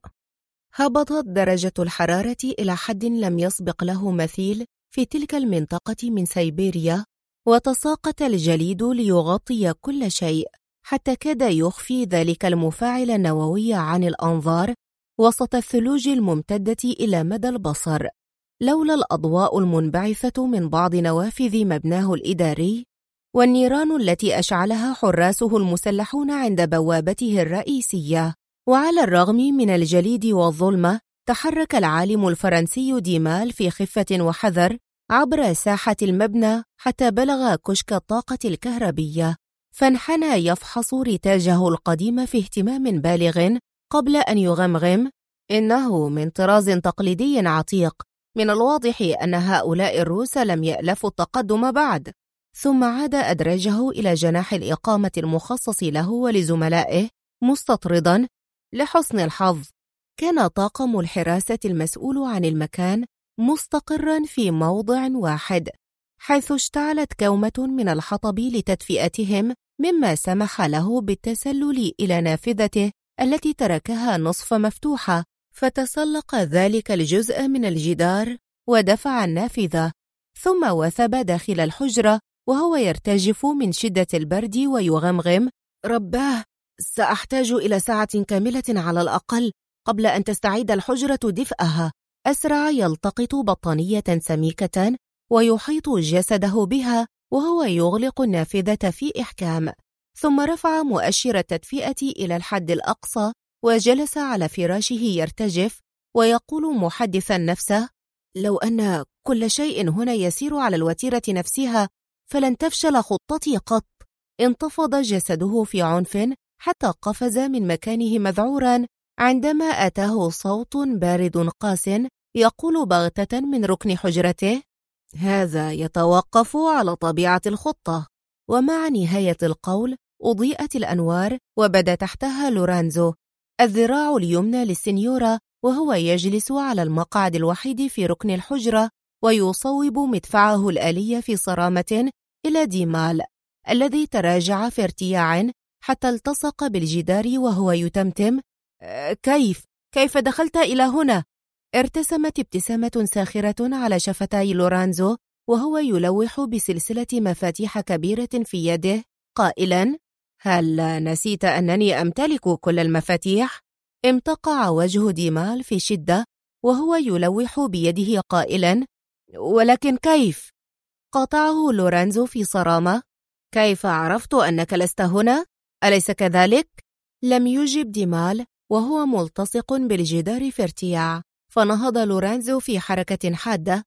هبطت درجة الحرارة إلى حد لم يسبق له مثيل في تلك المنطقة من سيبيريا، وتساقط الجليد ليغطي كل شيء، حتى كاد يخفي ذلك المفاعل النووي عن الأنظار وسط الثلوج الممتدة إلى مدى البصر. لولا الأضواء المنبعثة من بعض نوافذ مبناه الإداري والنيران التي أشعلها حراسه المسلحون عند بوابته الرئيسية. وعلى الرغم من الجليد والظلمة، تحرك العالم الفرنسي ديمال في خفة وحذر عبر ساحة المبنى حتى بلغ كشك الطاقة الكهربية، فانحنى يفحص رتاجه القديم في اهتمام بالغ قبل أن يغمغم: إنه من طراز تقليدي عتيق، من الواضح أن هؤلاء الروس لم يألفوا التقدم بعد. ثم عاد أدرجه إلى جناح الإقامة المخصص له ولزملائه مستطردا. لحسن الحظ كان طاقم الحراسة المسؤول عن المكان مستقرا في موضع واحد، حيث اشتعلت كومة من الحطب لتدفئتهم، مما سمح له بالتسلل إلى نافذته التي تركها نصف مفتوحة، فتسلق ذلك الجزء من الجدار ودفع النافذة، ثم وثب داخل الحجرة وهو يرتجف من شدة البرد ويغمغم: رباه، سأحتاج إلى ساعة كاملة على الأقل قبل أن تستعيد الحجرة دفئها. أسرع يلتقط بطانية سميكة ويحيط جسده بها وهو يغلق النافذة في إحكام، ثم رفع مؤشر التدفئة إلى الحد الأقصى وجلس على فراشه يرتجف ويقول محدثا نفسه: لو أن كل شيء هنا يسير على الوتيرة نفسها فلن تفشل خطتي قط. انتفض جسده في عنف حتى قفز من مكانه مذعورا عندما أتاه صوت بارد قاس يقول بغتة من ركن حجرته: هذا يتوقف على طبيعة الخطة. ومع نهاية القول أضيئت الأنوار وبدا تحتها لورانزو، الذراع اليمنى للسنيورة، وهو يجلس على المقعد الوحيد في ركن الحجرة ويصوب مدفعه الآلي في صرامة إلى ديمال الذي تراجع في ارتياع حتى التصق بالجدار وهو يتمتم: كيف دخلت إلى هنا؟ ارتسمت ابتسامة ساخرة على شفتي لورانزو وهو يلوح بسلسلة مفاتيح كبيرة في يده قائلا: هل نسيت أنني أمتلك كل المفاتيح؟ امتقع وجه ديمال في شدة وهو يلوح بيده قائلا: ولكن كيف؟ قاطعه لورانزو في صرامة: كيف عرفت أنك لست هنا؟ أليس كذلك؟ لم يجب ديمال وهو ملتصق بالجدار في ارتياع، فنهض لورانزو في حركة حادة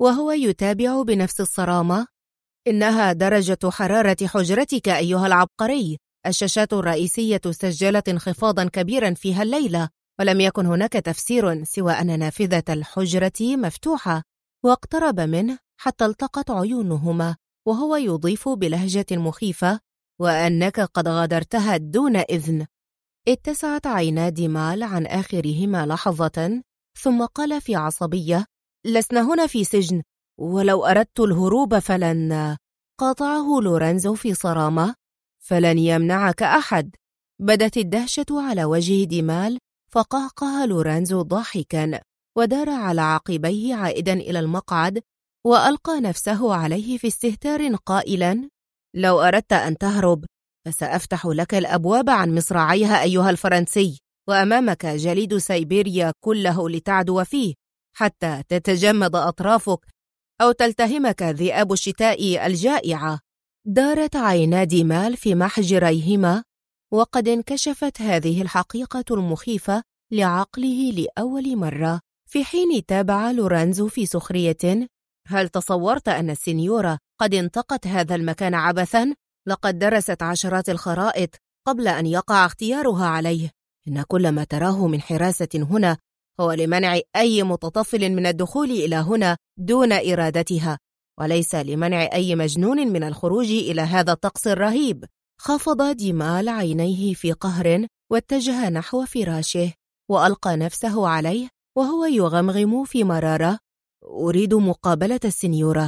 وهو يتابع بنفس الصرامة: إنها درجة حرارة حجرتك أيها العبقري. الشاشات الرئيسية سجلت انخفاضا كبيرا فيها الليلة، ولم يكن هناك تفسير سوى أن نافذة الحجرة مفتوحة. واقترب منه حتى التقت عيونهما، وهو يضيف بلهجة مخيفة: وأنك قد غادرتها دون إذن. اتسعت عينا ديمال عن آخرهما لحظة، ثم قال في عصبية: لسنا هنا في سجن، ولو أردت الهروب فلن. قاطعه لورانزو في صرامة: فلن يمنعك أحد. بدت الدهشة على وجه ديمال، فقهقه لورانزو ضاحكا، ودار على عقبيه عائدا إلى المقعد، وألقى نفسه عليه في استهتار قائلا: لو أردت أن تهرب فسأفتح لك الأبواب عن مصراعيها أيها الفرنسي، وأمامك جليد سيبيريا كله لتعدو فيه حتى تتجمد أطرافك أو تلتهمك ذئاب الشتاء الجائعة. دارت عينا ديمال في محجريهما، وقد انكشفت هذه الحقيقة المخيفة لعقله لأول مرة، في حين تابع لورانزو في سخرية: هل تصورت أن السنيورة قد انتقت هذا المكان عبثا؟ لقد درست عشرات الخرائط قبل أن يقع اختيارها عليه. إن كل ما تراه من حراسة هنا هو لمنع أي متطفل من الدخول إلى هنا دون إرادتها، وليس لمنع أي مجنون من الخروج إلى هذا الطقس الرهيب. خفض ديمال عينيه في قهر واتجه نحو فراشه، وألقى نفسه عليه وهو يغمغم في مرارة: أريد مقابلة السنيورة.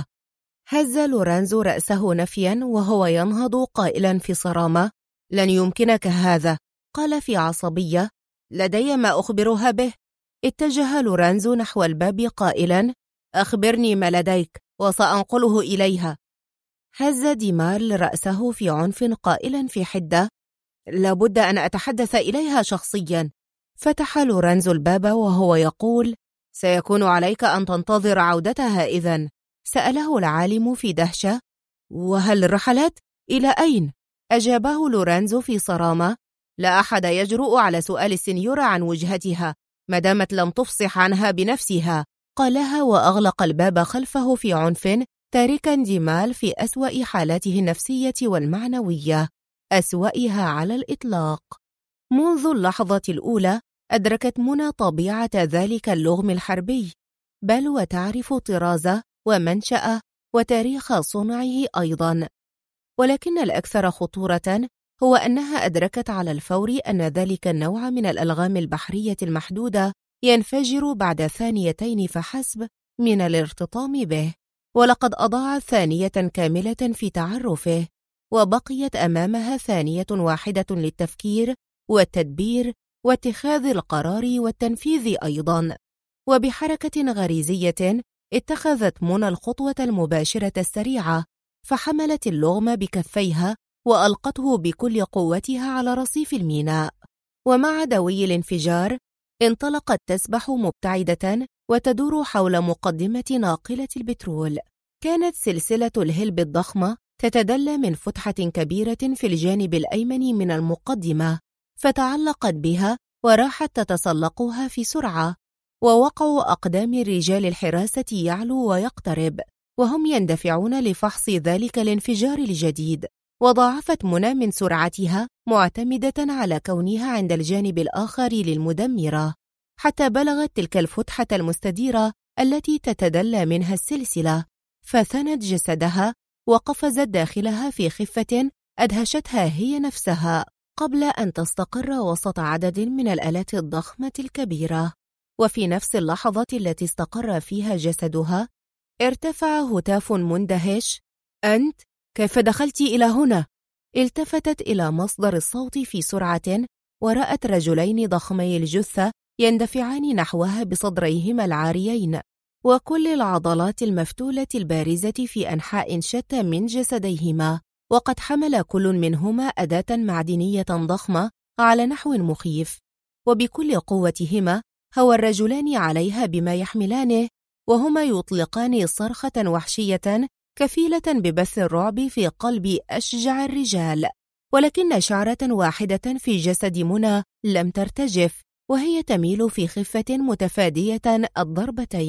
هز لورانزو رأسه نفيا وهو ينهض قائلا في صرامة: لن يمكنك هذا. قال في عصبية: لدي ما أخبرها به. اتجه لورانزو نحو الباب قائلا: أخبرني ما لديك وسأنقله إليها. هز ديمال رأسه في عنف قائلا في حدة: لابد أن أتحدث إليها شخصيا. فتح لورانزو الباب وهو يقول: سيكون عليك أن تنتظر عودتها إذن. سأله العالم في دهشة: وهل رحلت؟ إلى أين؟ أجابه لورانزو في صرامة: لا أحد يجرؤ على سؤال السنيورة عن وجهتها ما دامت لم تفصح عنها بنفسها. قالها وأغلق الباب خلفه في عنف، تاركا ديمال في أسوأ حالاته النفسية والمعنوية، أسوأها على الإطلاق. منذ اللحظة الأولى أدركت منى طبيعة ذلك اللغم الحربي، بل وتعرف طرازه ومنشأه وتاريخ صنعه أيضا. ولكن الأكثر خطورة هو أنها أدركت على الفور أن ذلك النوع من الألغام البحرية المحدودة ينفجر بعد ثانيتين فحسب من الارتطام به، ولقد أضاعت ثانية كاملة في تعرفه، وبقيت أمامها ثانية واحدة للتفكير والتدبير واتخاذ القرار والتنفيذ أيضا. وبحركة غريزية اتخذت منى الخطوة المباشرة السريعة، فحملت اللغم بكفيها وألقته بكل قوتها على رصيف الميناء. ومع دوي الانفجار انطلقت تسبح مبتعدة وتدور حول مقدمة ناقلة البترول. كانت سلسلة الهلب الضخمة تتدلى من فتحة كبيرة في الجانب الأيمن من المقدمة، فتعلقت بها وراحت تتسلقها في سرعة، ووقع أقدام رجال الحراسة يعلو ويقترب، وهم يندفعون لفحص ذلك الانفجار الجديد. وضاعفت منى من سرعتها معتمدة على كونها عند الجانب الآخر للمدمرة، حتى بلغت تلك الفتحة المستديرة التي تتدلى منها السلسلة، فثنت جسدها وقفزت داخلها في خفة أدهشتها هي نفسها، قبل أن تستقر وسط عدد من الآلات الضخمة الكبيرة. وفي نفس اللحظة التي استقر فيها جسدها ارتفع هتاف مندهش: أنت؟ كيف دخلت إلى هنا؟ التفتت إلى مصدر الصوت في سرعة، ورأت رجلين ضخمي الجثة يندفعان نحوها بصدريهما العاريين، وكل العضلات المفتولة البارزة في أنحاء شتى من جسديهما، وقد حمل كل منهما أداة معدنية ضخمة على نحو مخيف، وبكل قوتهما هوى الرجلان عليها بما يحملانه، وهما يطلقان صرخة وحشية كفيلة ببث الرعب في قلب أشجع الرجال. ولكن شعرة واحدة في جسد منى لم ترتجف، وهي تميل في خفة متفادية الضربتين.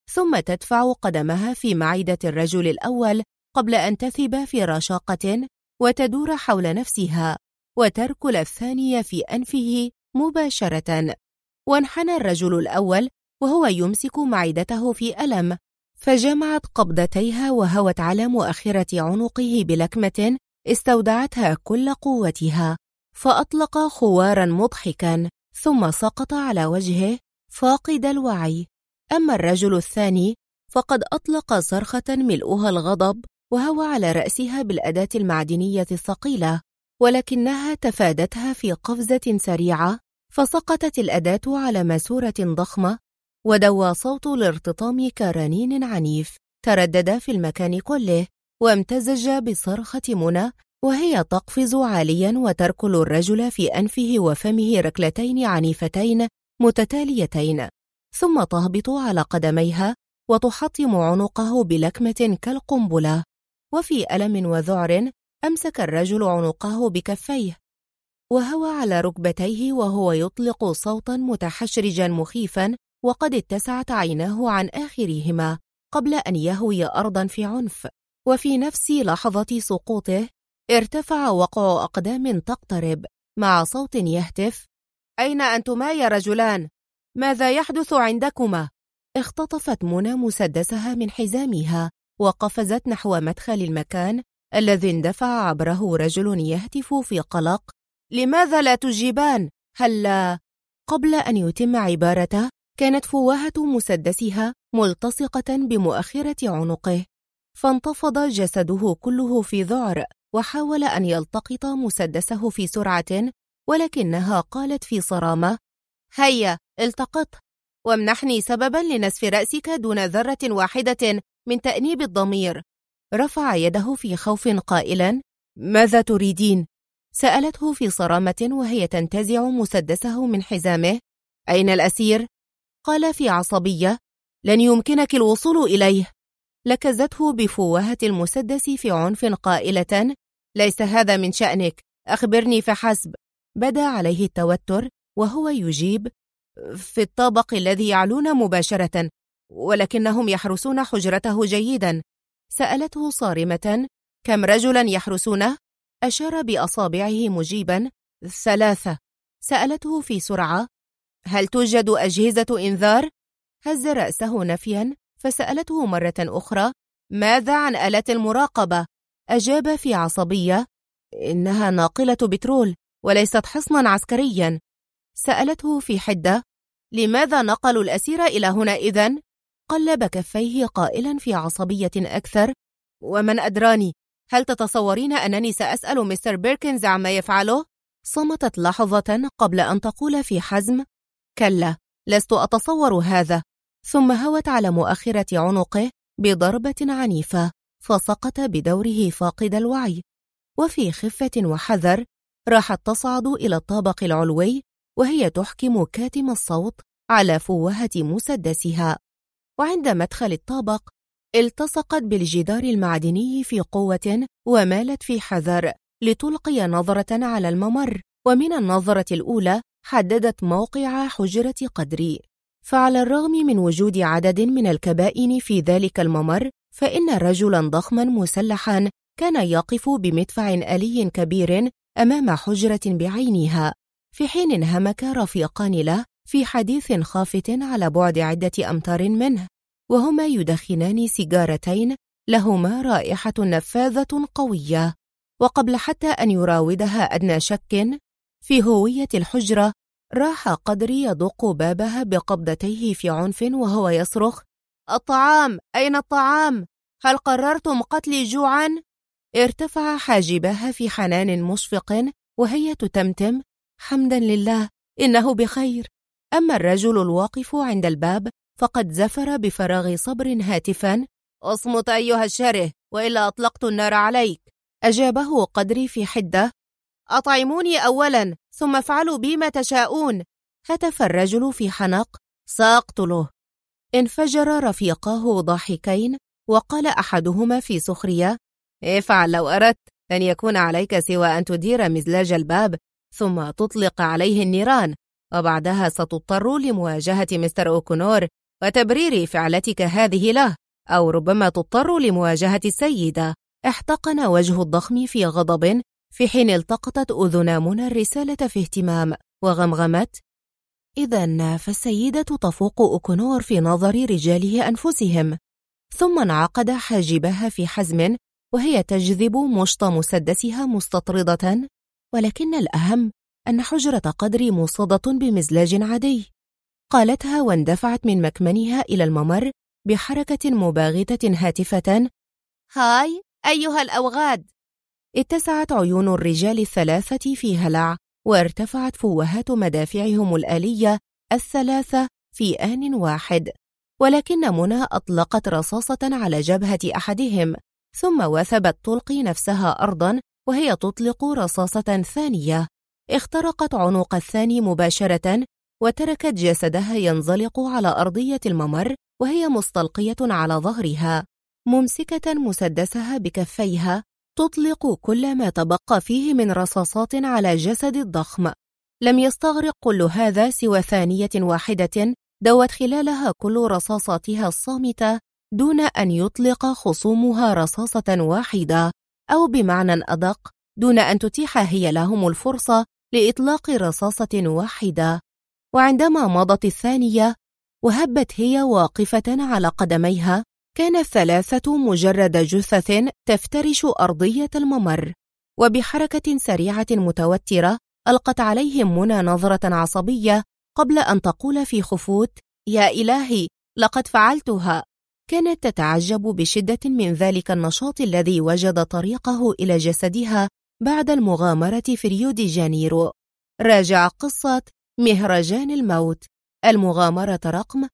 ثم تدفع قدمها في معدة الرجل الأول قبل أن تثب في رشاقة وتدور حول نفسها وتركل الثانية في أنفه مباشرة. وانحنى الرجل الأول وهو يمسك معدته في ألم، فجمعت قبضتيها وهوت على مؤخرة عنقه بلكمة استودعتها كل قوتها، فأطلق خوارا مضحكا ثم سقط على وجهه فاقد الوعي. أما الرجل الثاني فقد أطلق صرخة ملؤها الغضب وهوى على رأسها بالأداة المعدنية الثقيلة، ولكنها تفادتها في قفزة سريعة، فسقطت الأداة على ماسورة ضخمة، ودوى صوت الارتطام كرنين عنيف تردد في المكان كله، وامتزج بصرخة منى وهي تقفز عاليا وتركل الرجل في أنفه وفمه ركلتين عنيفتين متتاليتين، ثم تهبط على قدميها وتحطم عنقه بلكمة كالقنبلة. وفي ألم وذعر أمسك الرجل عنقه بكفيه وهوى على ركبتيه وهو يطلق صوتا متحشرجا مخيفا، وقد اتسعت عيناه عن آخرهما قبل أن يهوي أرضا في عنف. وفي نفس لحظة سقوطه ارتفع وقع أقدام تقترب مع صوت يهتف: أين أنتما يا رجلان؟ ماذا يحدث عندكما؟ اختطفت منى مسدسها من حزامها وقفزت نحو مدخل المكان الذي اندفع عبره رجل يهتف في قلق: لماذا لا تجيبان؟ هلا؟ قبل أن يتم عبارته كانت فوهة مسدسها ملتصقة بمؤخرة عنقه، فانتفض جسده كله في ذعر وحاول أن يلتقط مسدسه في سرعة، ولكنها قالت في صرامة: هيا التقط وامنحني سببا لنسف رأسك دون ذرة واحدة من تأنيب الضمير. رفع يده في خوف قائلا: ماذا تريدين؟ سألته في صرامة وهي تنتزع مسدسه من حزامه: أين الأسير؟ قال في عصبية: لن يمكنك الوصول إليه. لكزته بفوهة المسدس في عنف قائلة: ليس هذا من شأنك، أخبرني فحسب. بدا عليه التوتر وهو يجيب: في الطابق الذي يعلون مباشرة، ولكنهم يحرسون حجرته جيدا. سألته صارمة: كم رجلا يحرسونه؟ أشار بأصابعه مجيبا: 3. سألته في سرعة: هل توجد أجهزة إنذار؟ هز رأسه نفيا، فسألته مرة أخرى: ماذا عن آلات المراقبة؟ أجاب في عصبية: إنها ناقلة بترول وليست حصنا عسكريا. سألته في حدة: لماذا نقلوا الأسير إلى هنا إذن؟ قلب كفيه قائلا في عصبية أكثر: ومن أدراني؟ هل تتصورين أنني سأسأل مستر بيركنز عما يفعله؟ صمتت لحظة قبل أن تقول في حزم: كلا، لست أتصور هذا. ثم هوت على مؤخرة عنقه بضربة عنيفة، فسقط بدوره فاقد الوعي. وفي خفة وحذر راحت تصعد إلى الطابق العلوي وهي تحكم كاتم الصوت على فوهة مسدسها، وعند مدخل الطابق التصقت بالجدار المعدني في قوة ومالت في حذر لتلقي نظرة على الممر، ومن النظرة الأولى حددت موقع حجرة قدري. فعلى الرغم من وجود عدد من الكبائن في ذلك الممر، فإن رجلا ضخما مسلحا كان يقف بمدفع آلي كبير أمام حجرة بعينها، في حين انهمك رفيقان له في حديث خافت على بعد عدة أمتار منه، وهما يدخنان سيجارتين لهما رائحة نفاذة قوية. وقبل حتى أن يراودها أدنى شك في هوية الحجرة، راح قدري يدق بابها بقبضتيه في عنف وهو يصرخ: الطعام! أين الطعام؟ هل قررتم قتلي جوعا؟ ارتفع حاجبها في حنان مشفق وهي تتمتم: حمدا لله، إنه بخير. أما الرجل الواقف عند الباب فقد زفر بفراغ صبر هاتفا: اصمت أيها الشره، وإلا أطلقت النار عليك. أجابه قدري في حدة: أطعموني أولا ثم افعلوا بي ما تشاءون. هتف الرجل في حنق: سأقتله. انفجر رفيقاه ضاحكين، وقال أحدهما في سخرية: افعل لو أردت، لن يكون عليك سوى أن تدير مزلاج الباب ثم تطلق عليه النيران، وبعدها ستضطر لمواجهة مستر أوكونور وتبرير فعلتك هذه له، أو ربما تضطر لمواجهة السيدة. احتقن وجه الضخم في غضب، في حين التقطت أذن منى الرسالة في اهتمام وغمغمت: إذن فالسيدة تفوق أوكونور في نظر رجاله أنفسهم. ثم انعقد حاجبها في حزم وهي تجذب مشط مسدسها مستطردة، ولكن الأهم أن حجرة قدري موصدة بمزلاج عادي، قالتها واندفعت من مكمنها إلى الممر بحركة مباغتة هاتفة: هاي أيها الأوغاد. اتسعت عيون الرجال الثلاثة في هلع، وارتفعت فوهات مدافعهم الآلية الثلاثة في آن واحد، ولكن منى أطلقت رصاصة على جبهة أحدهم، ثم وثبت تلقي نفسها أرضاً وهي تطلق رصاصة ثانية. اخترقت عنق الثاني مباشرة، وتركت جسدها ينزلق على أرضية الممر وهي مستلقية على ظهرها، ممسكة مسدسها بكفيها، تطلق كل ما تبقى فيه من رصاصات على جسد الضخم. لم يستغرق كل هذا سوى ثانية واحدة دوت خلالها كل رصاصاتها الصامتة دون أن يطلق خصومها رصاصة واحدة، أو بمعنى أدق دون أن تتيح هي لهم الفرصة لإطلاق رصاصة واحدة. وعندما مضت الثانية وهبت هي واقفة على قدميها، كان الثلاثة مجرد جثث تفترش أرضية الممر. وبحركة سريعة متوترة ألقت عليهم منى نظرة عصبية قبل أن تقول في خفوت: يا إلهي، لقد فعلتها. كانت تتعجب بشدة من ذلك النشاط الذي وجد طريقه إلى جسدها بعد المغامرة في ريو دي جانيرو. راجع قصة مهرجان الموت، المغامرة رقم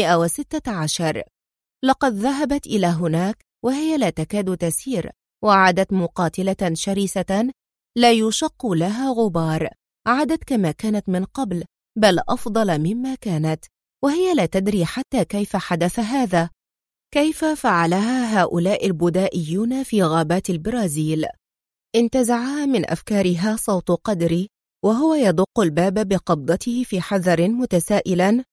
116. لقد ذهبت إلى هناك وهي لا تكاد تسير، وعادت مقاتلة شرسة لا يشق لها غبار. عادت كما كانت من قبل، بل أفضل مما كانت، وهي لا تدري حتى كيف حدث هذا، كيف فعلها هؤلاء البدائيون في غابات البرازيل. انتزعها من أفكارها صوت قدري وهو يدق الباب بقبضته في حذر متسائلا: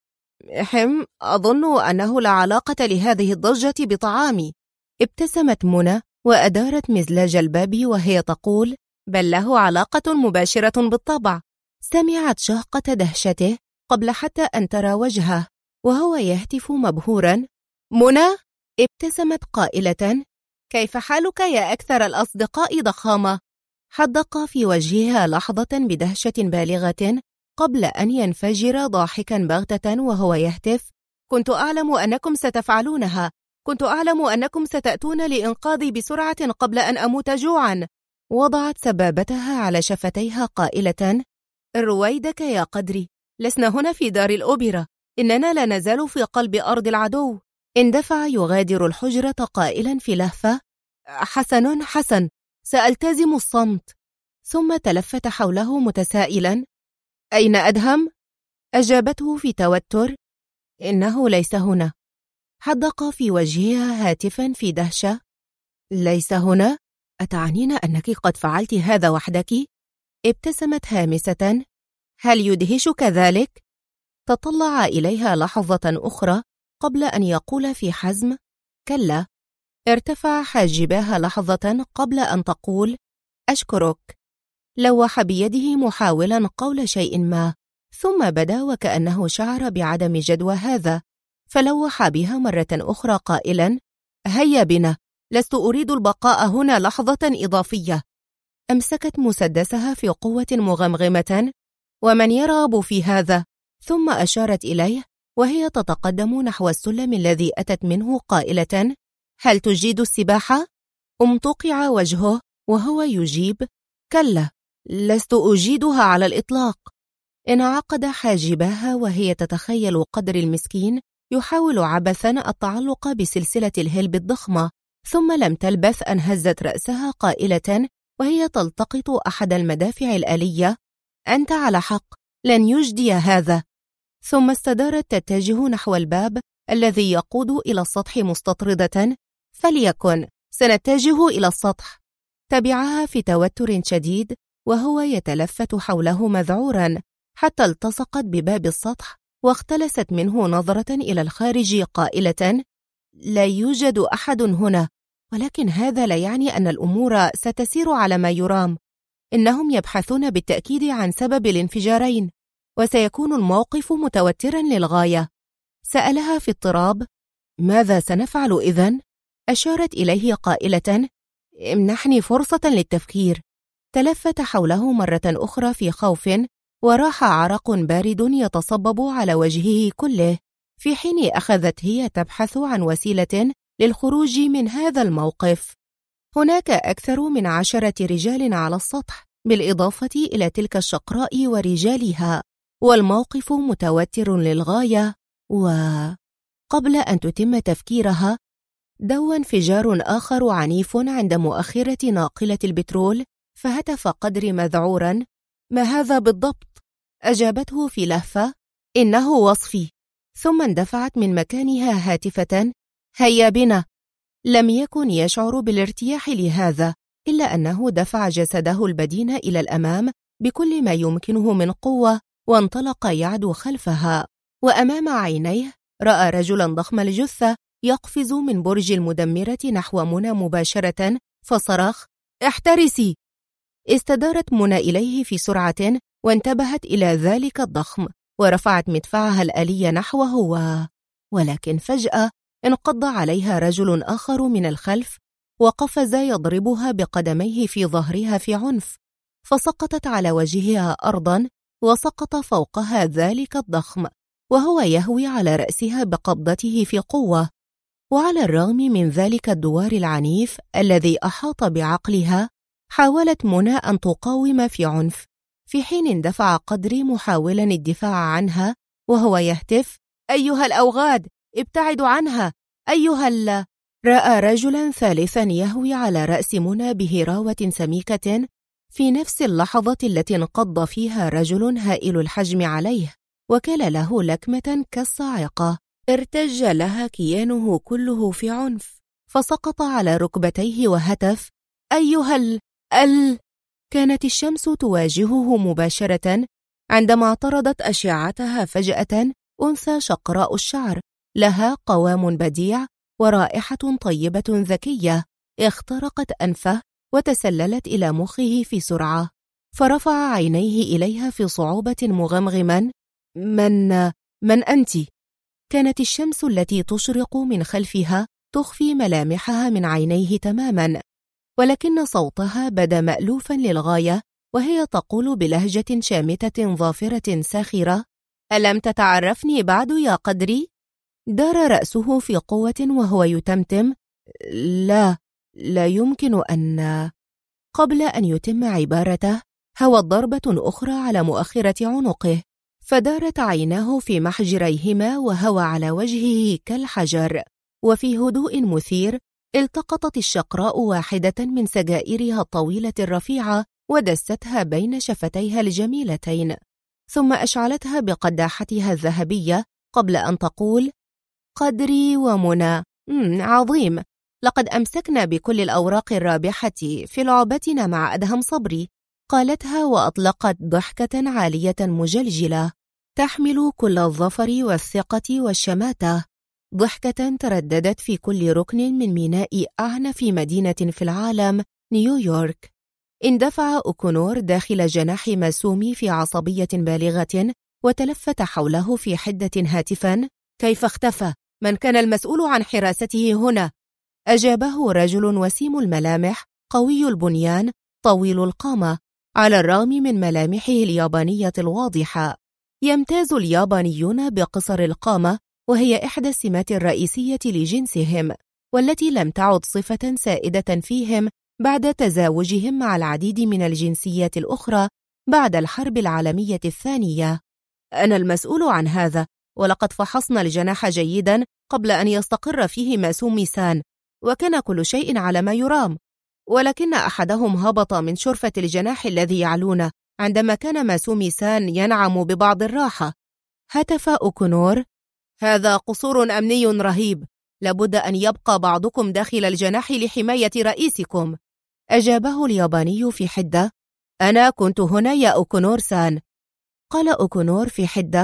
أظن أنه لا علاقة لهذه الضجة بطعامي. ابتسمت منى وأدارت مزلاج الباب وهي تقول: بل له علاقة مباشرة بالطبع. سمعت شهقة دهشته قبل حتى أن ترى وجهه وهو يهتف مبهورا: منى! ابتسمت قائلة: كيف حالك يا أكثر الأصدقاء ضخامة؟ حدق في وجهها لحظة بدهشة بالغة قبل أن ينفجر ضاحكا بغتة وهو يهتف: كنت أعلم أنكم ستفعلونها، كنت أعلم أنكم ستأتون لإنقاذي بسرعة قبل أن أموت جوعا. وضعت سبابتها على شفتيها قائلة: رويدك يا قدري، لسنا هنا في دار الأوبرا، إننا لا نزال في قلب أرض العدو. اندفع يغادر الحجرة قائلا في لهفة: حسن حسن، سألتزم الصمت. ثم تلفت حوله متسائلا: أين أدهم؟ أجابته في توتر: إنه ليس هنا. حدق في وجهها هاتفا في دهشة: ليس هنا؟ أتعنين أنك قد فعلت هذا وحدك؟ ابتسمت هامسة: هل يدهشك ذلك؟ تطلع إليها لحظة أخرى قبل أن يقول في حزم: كلا. ارتفع حاجباها لحظة قبل أن تقول: أشكرك. لوح بيده محاولا قول شيء ما، ثم بدا وكأنه شعر بعدم جدوى هذا، فلوح بها مرة أخرى قائلا: هيا بنا، لست أريد البقاء هنا لحظة إضافية. أمسكت مسدسها في قوة مغمغمة: ومن يرغب في هذا؟ ثم أشارت إليه وهي تتقدم نحو السلم الذي أتت منه قائلة: هل تجيد السباحة؟ امتقع وجهه وهو يجيب: كلا، لست أجيدها على الإطلاق. انعقد حاجباها وهي تتخيل قدر المسكين يحاول عبثا التعلق بسلسلة الهلب الضخمة، ثم لم تلبث أن هزت رأسها قائلة وهي تلتقط أحد المدافع الآلية: أنت على حق، لن يجدي هذا. ثم استدارت تتجه نحو الباب الذي يقود إلى السطح مستطردة: فليكن، سنتجه إلى السطح. تبعها في توتر شديد وهو يتلفت حوله مذعورا حتى التصقت بباب السطح واختلست منه نظرة إلى الخارج قائلة: لا يوجد أحد هنا، ولكن هذا لا يعني أن الأمور ستسير على ما يرام. إنهم يبحثون بالتأكيد عن سبب الانفجارين، وسيكون الموقف متوترا للغاية. سألها في اضطراب: ماذا سنفعل إذن؟ أشارت إليه قائلة: امنحني فرصة للتفكير. تلفت حوله مرة أخرى في خوف، وراح عرق بارد يتصبب على وجهه كله، في حين أخذت هي تبحث عن وسيلة للخروج من هذا الموقف. هناك أكثر من 10 رجال على السطح، بالإضافة إلى تلك الشقراء ورجالها، والموقف متوتر للغاية. وقبل أن تتم تفكيرها، دوى انفجار آخر عنيف عند مؤخرة ناقلة البترول، فهتف قدري مذعورا: ما هذا بالضبط؟ أجابته في لهفة: إنه وصفي. ثم اندفعت من مكانها هاتفة: هيا بنا. لم يكن يشعر بالارتياح لهذا، إلا أنه دفع جسده البدين إلى الأمام بكل ما يمكنه من قوة، وانطلق يعدو خلفها. وأمام عينيه رأى رجلا ضخم الجثة يقفز من برج المدمرة نحو منى مباشرة، فصرخ: احترسي! استدارت منى إليه في سرعة، وانتبهت إلى ذلك الضخم، ورفعت مدفعها الآلي نحوه، ولكن فجأة انقض عليها رجل آخر من الخلف، وقفز يضربها بقدميه في ظهرها في عنف، فسقطت على وجهها أرضا، وسقط فوقها ذلك الضخم، وهو يهوي على رأسها بقبضته في قوة. وعلى الرغم من ذلك الدوار العنيف الذي أحاط بعقلها، حاولت منى أن تقاوم في عنف، في حين اندفع قدري محاولا الدفاع عنها، وهو يهتف: أيها الأوغاد، ابتعدوا عنها! رأى رجلا ثالثا يهوي على رأس منى بهراوة سميكة، في نفس اللحظة التي انقض فيها رجل هائل الحجم عليه، وكل له لكمة كالصاعقة. ارتج لها كيانه كله في عنف، فسقط على ركبتيه وهتف: أيها كانت الشمس تواجهه مباشرة، عندما اعترضت أشعتها فجأة أنثى شقراء الشعر، لها قوام بديع ورائحة طيبة ذكية، اخترقت أنفه وتسللت إلى مخه في سرعة، فرفع عينيه إليها في صعوبة مغمغما: من أنت؟ كانت الشمس التي تشرق من خلفها تخفي ملامحها من عينيه تماما، ولكن صوتها بدا مألوفا للغاية، وهي تقول بلهجة شامتة ظافرة ساخرة: ألم تتعرفني بعد يا قدري؟ دار رأسه في قوة وهو يتمتم: لا يمكن أن... قبل أن يتم عبارته، هوت ضربة أخرى على مؤخرة عنقه، فدارت عيناه في محجريهما، وهوى على وجهه كالحجر. وفي هدوء مثير التقطت الشقراء واحدة من سجائرها الطويلة الرفيعة، ودستها بين شفتيها الجميلتين، ثم أشعلتها بقداحتها الذهبية قبل أن تقول: قدري ومنى، عظيم، لقد أمسكنا بكل الأوراق الرابحة في لعبتنا مع أدهم صبري، قالتها وأطلقت ضحكة عالية مجلجلة تحمل كل الظفر والثقة والشماتة، ضحكة ترددت في كل ركن من ميناء أعنف مدينة في العالم، نيويورك. اندفع أوكونور داخل جناح ماسومي في عصبية بالغة، وتلفت حوله في حدة هاتفا: كيف اختفى؟ من كان المسؤول عن حراسته هنا؟ أجابه رجل وسيم الملامح، قوي البنيان، طويل القامة، على الرغم من ملامحه اليابانية الواضحة. يمتاز اليابانيون بقصر القامة، وهي إحدى السمات الرئيسية لجنسهم، والتي لم تعد صفة سائدة فيهم بعد تزاوجهم مع العديد من الجنسيات الأخرى بعد الحرب العالمية الثانية. أنا المسؤول عن هذا، ولقد فحصنا الجناح جيدا قبل أن يستقر فيه ماسومي سان، وكان كل شيء على ما يرام، ولكن أحدهم هبط من شرفة الجناح الذي يعلونه عندما كان ماسومي سان ينعم ببعض الراحة. هتف أوكونور: هذا قصور أمني رهيب، لابد أن يبقى بعضكم داخل الجناح لحماية رئيسكم. أجابه الياباني في حدة: أنا كنت هنا يا أوكونور سان. قال أوكونور في حدة: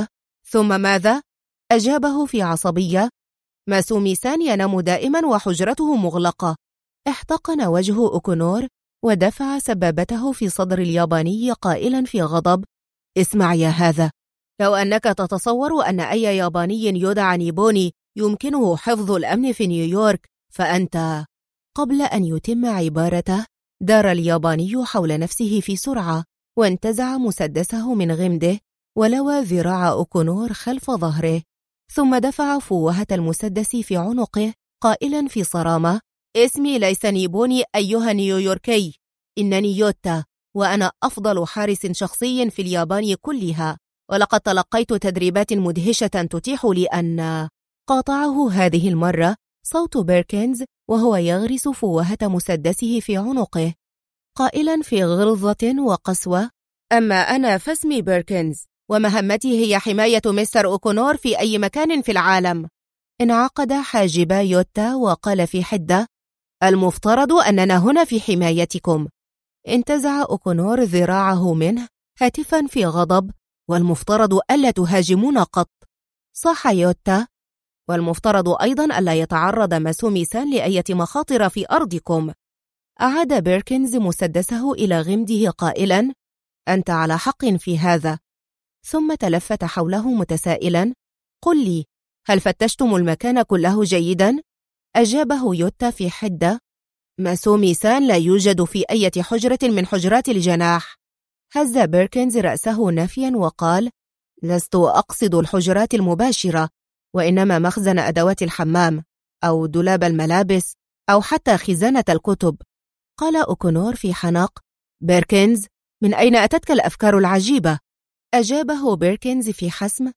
ثم ماذا؟ أجابه في عصبية: ماسومي-سان ينام دائما وحجرته مغلقة. احتقن وجه أوكونور ودفع سبابته في صدر الياباني قائلا في غضب: اسمع يا هذا، لو أنك تتصور أن أي ياباني يدعى نيبوني يمكنه حفظ الأمن في نيويورك فأنت... قبل أن يتم عبارته دار الياباني حول نفسه في سرعة وانتزع مسدسه من غمده ولوى ذراع أوكونور خلف ظهره، ثم دفع فوهة المسدس في عنقه قائلا في صرامة: اسمي ليس نيبوني أيها نيويوركي، إنني يوتا، وأنا أفضل حارس شخصي في اليابان كلها، ولقد تلقيت تدريبات مدهشة تتيح لي أن... قاطعه هذه المرة صوت بيركنز وهو يغرس فوهة مسدسه في عنقه قائلا في غلظة وقسوة: أما أنا فاسمي بيركنز، ومهمتي هي حماية مستر أوكونور في أي مكان في العالم. انعقد حاجبا يوتا وقال في حدة: المفترض أننا هنا في حمايتكم. انتزع أوكونور ذراعه منه هاتفا في غضب: والمفترض ألا تهاجمون قط. صاح يوتا: والمفترض أيضا ألا يتعرض ماسومي-سان لأية مخاطر في أرضكم. أعاد بيركنز مسدسه إلى غمده قائلا: أنت على حق في هذا. ثم تلفت حوله متسائلا: قل لي، هل فتشتم المكان كله جيدا؟ أجابه يوتا في حدة: ماسومي-سان لا يوجد في أي حجرة من حجرات الجناح. هز بيركنز رأسه نفيا وقال: لست أقصد الحجرات المباشرة، وإنما مخزن أدوات الحمام أو دولاب الملابس أو حتى خزانة الكتب. قال أوكونور في حنق: بيركنز، من أين أتتك الأفكار العجيبة؟ أجابه بيركنز في حسم: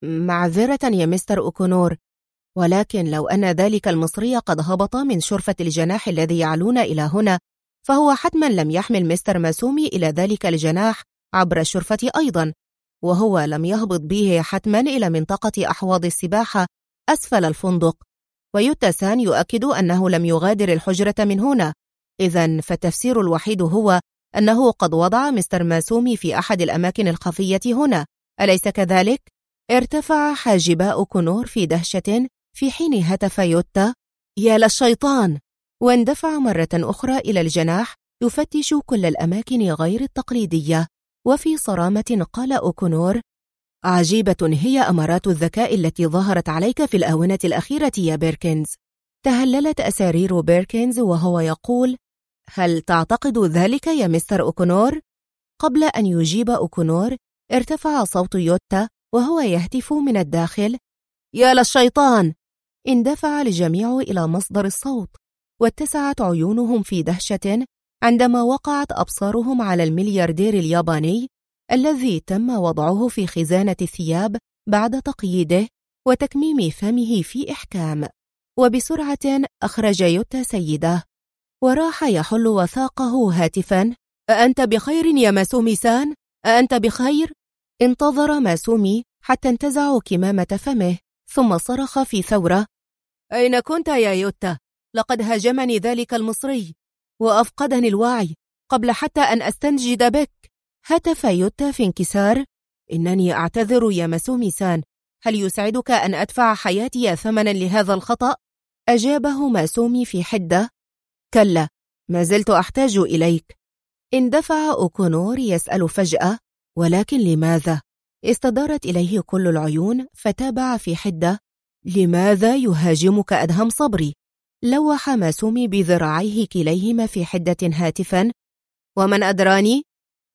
معذرة يا مستر أوكونور، ولكن لو أن ذلك المصري قد هبط من شرفة الجناح الذي يعلون إلى هنا، فهو حتما لم يحمل مستر ماسومي إلى ذلك الجناح عبر الشرفة أيضا، وهو لم يهبط به حتما إلى منطقة أحواض السباحة أسفل الفندق. ويوتا-سان يؤكد أنه لم يغادر الحجرة من هنا، إذن فالتفسير الوحيد هو أنه قد وضع مستر ماسومي في أحد الأماكن الخفية هنا، أليس كذلك؟ ارتفع حاجبا أوكونور في دهشة في حين هتف يوتا: يا للشيطان! واندفع مرة أخرى إلى الجناح يفتش كل الأماكن غير التقليدية. وفي صرامة قال أوكونور: عجيبة هي أمارات الذكاء التي ظهرت عليك في الآونة الأخيرة يا بيركنز. تهللت أسارير بيركنز وهو يقول: هل تعتقد ذلك يا مستر أوكونور؟ قبل أن يجيب أوكونور ارتفع صوت يوتا وهو يهتف من الداخل: يا للشيطان! اندفع الجميع إلى مصدر الصوت، واتسعت عيونهم في دهشة عندما وقعت أبصارهم على الملياردير الياباني الذي تم وضعه في خزانة الثياب بعد تقييده وتكميم فمه في إحكام. وبسرعة أخرج يوتا سيده وراح يحل وثاقه هاتفا: أأنت بخير يا ماسومي-سان؟ أأنت بخير؟ انتظر ماسومي حتى انتزعوا كمامة فمه، ثم صرخ في ثورة: أين كنت يا يوتا؟ لقد هاجمني ذلك المصري وأفقدني الوعي قبل حتى أن أستنجد بك. هتف يوتا في انكسار: إنني أعتذر يا ماسومي-سان، هل يسعدك أن أدفع حياتي ثمنا لهذا الخطأ؟ أجابه ماسومي في حدة: كلا، ما زلت أحتاج إليك. اندفع أوكونور يسأل فجأة: ولكن لماذا؟ استدارت إليه كل العيون فتابع في حدة: لماذا يهاجمك أدهم صبري؟ لوح ماسومي بذراعيه كليهما في حدة هاتفا: ومن أدراني؟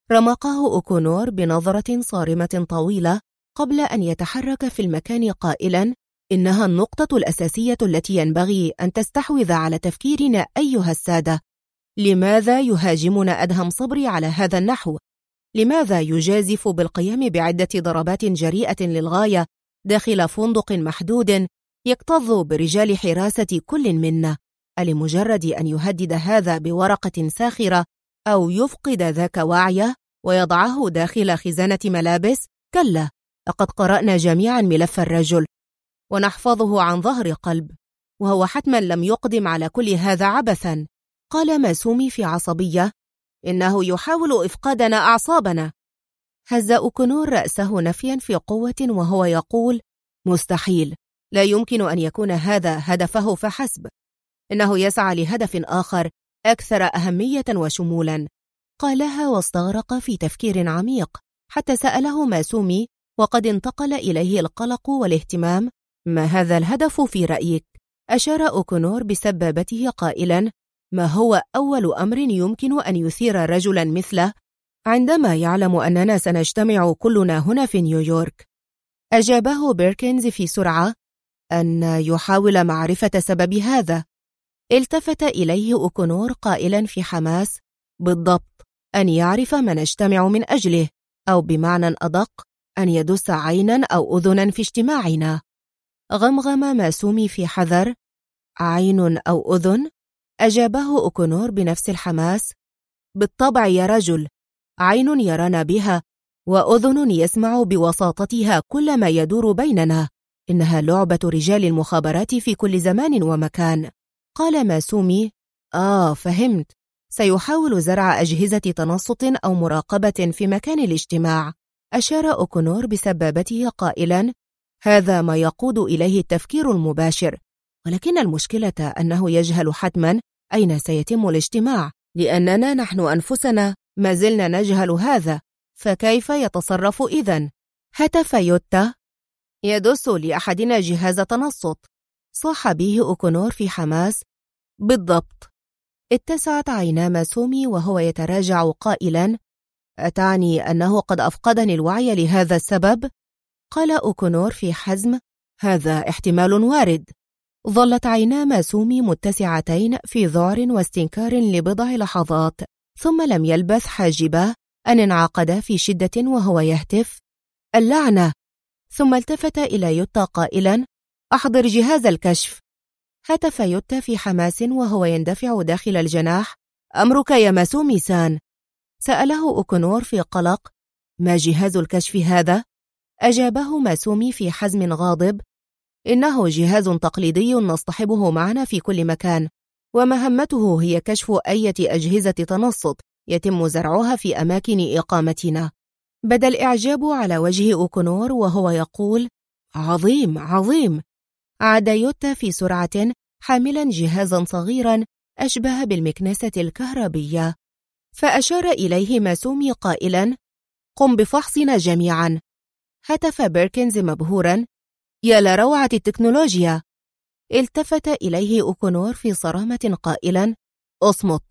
رمقه أوكونور بنظرة صارمة طويلة قبل أن يتحرك في المكان قائلا: إنها النقطة الأساسية التي ينبغي أن تستحوذ على تفكيرنا أيها السادة. لماذا يهاجمنا أدهم صبري على هذا النحو؟ لماذا يجازف بالقيام بعدة ضربات جريئة للغاية داخل فندق محدود يكتظ برجال حراسة كل منا، لمجرد أن يهدد هذا بورقة ساخرة أو يفقد ذاك وعيه ويضعه داخل خزانة ملابس؟ كلا، لقد قرأنا جميعا ملف الرجل ونحفظه عن ظهر قلب، وهو حتما لم يقدم على كل هذا عبثا. قال ماسومي في عصبية: إنه يحاول إفقادنا أعصابنا. هز أوكونور رأسه نفيا في قوة وهو يقول: مستحيل، لا يمكن أن يكون هذا هدفه فحسب، إنه يسعى لهدف آخر أكثر أهمية وشمولا. قالها واستغرق في تفكير عميق حتى سأله ماسومي وقد انتقل إليه القلق والاهتمام: ما هذا الهدف في رأيك؟ أشار أوكونور بسبابته قائلا: ما هو أول أمر يمكن أن يثير رجلا مثله عندما يعلم أننا سنجتمع كلنا هنا في نيويورك؟ أجابه بيركنز في سرعة: أن يحاول معرفة سبب هذا. التفت إليه أوكونور قائلا في حماس: بالضبط، أن يعرف ما نجتمع من أجله، أو بمعنى أدق أن يدس عينا أو أذنا في اجتماعنا. غمغم ماسومي في حذر: عين أو أذن؟ أجابه أوكونور بنفس الحماس: بالطبع يا رجل، عين يرانا بها، وأذن يسمع بوساطتها كل ما يدور بيننا. إنها لعبة رجال المخابرات في كل زمان ومكان. قال ماسومي: فهمت، سيحاول زرع أجهزة تنصت أو مراقبة في مكان الاجتماع. أشار أوكونور بسبابته قائلا: هذا ما يقود إليه التفكير المباشر، ولكن المشكلة أنه يجهل حتما أين سيتم الاجتماع، لأننا نحن أنفسنا ما زلنا نجهل هذا، فكيف يتصرف إذن؟ هتف يوتا: يدس لأحدنا جهاز تنصت. صاح به أوكونور في حماس: بالضبط. اتسعت عينا ماسومي وهو يتراجع قائلا: أتعني أنه قد أفقدني الوعي لهذا السبب؟ قال أوكونور في حزم: هذا احتمال وارد. ظلت عينا ماسومي متسعتين في ذعر واستنكار لبضع لحظات، ثم لم يلبث حاجباه أن انعقدا في شدة وهو يهتف: اللعنة! ثم التفت إلى يوتا قائلا: أحضر جهاز الكشف. هتف يوتا في حماس وهو يندفع داخل الجناح: أمرك يا ماسومي سان. سأله أوكونور في قلق: ما جهاز الكشف هذا؟ أجابه ماسومي في حزم غاضب: إنه جهاز تقليدي نصطحبه معنا في كل مكان، ومهمته هي كشف أي أجهزة تنصت يتم زرعها في أماكن إقامتنا. بدا الإعجاب على وجه أوكونور وهو يقول: عظيم عظيم. عاد يوتا في سرعة حاملا جهازا صغيرا أشبه بالمكنسة الكهربية، فأشار إليه ماسومي قائلا: قم بفحصنا جميعا. هتف بيركنز مبهورا: يا لروعة التكنولوجيا! التفت إليه أوكونور في صرامة قائلا: اصمت.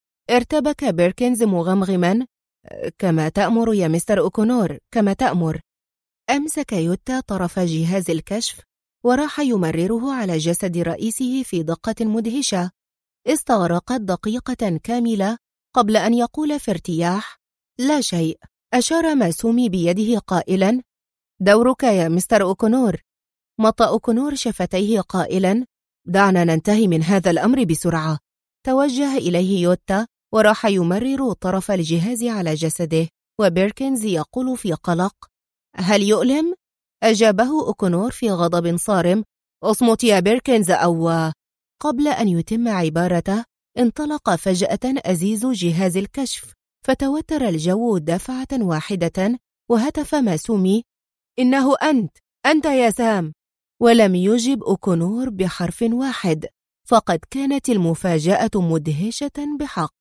ارتبك بيركنز مغمغما: كما تأمر يا مستر أوكونور، كما تأمر. أمسك يوتا طرف جهاز الكشف وراح يمرره على جسد رئيسه في دقة مدهشة. استغرقت دقيقة كاملة قبل أن يقول في ارتياح: لا شيء. أشار ماسومي بيده قائلا: دورك يا مستر أوكونور. مطأ أوكونور شفتيه قائلا: دعنا ننتهي من هذا الأمر بسرعة. توجه إليه يوتا وراح يمرر طرف الجهاز على جسده، وبيركنز يقول في قلق: هل يؤلم؟ أجابه أوكونور في غضب صارم: اصمت يا بيركنز أو... قبل أن يتم عبارته انطلق فجأة أزيز جهاز الكشف، فتوتر الجو دفعة واحدة، وهتف ماسومي: إنه أنت يا سام. ولم يجب أوكونور بحرف واحد، فقد كانت المفاجأة مدهشة بحق.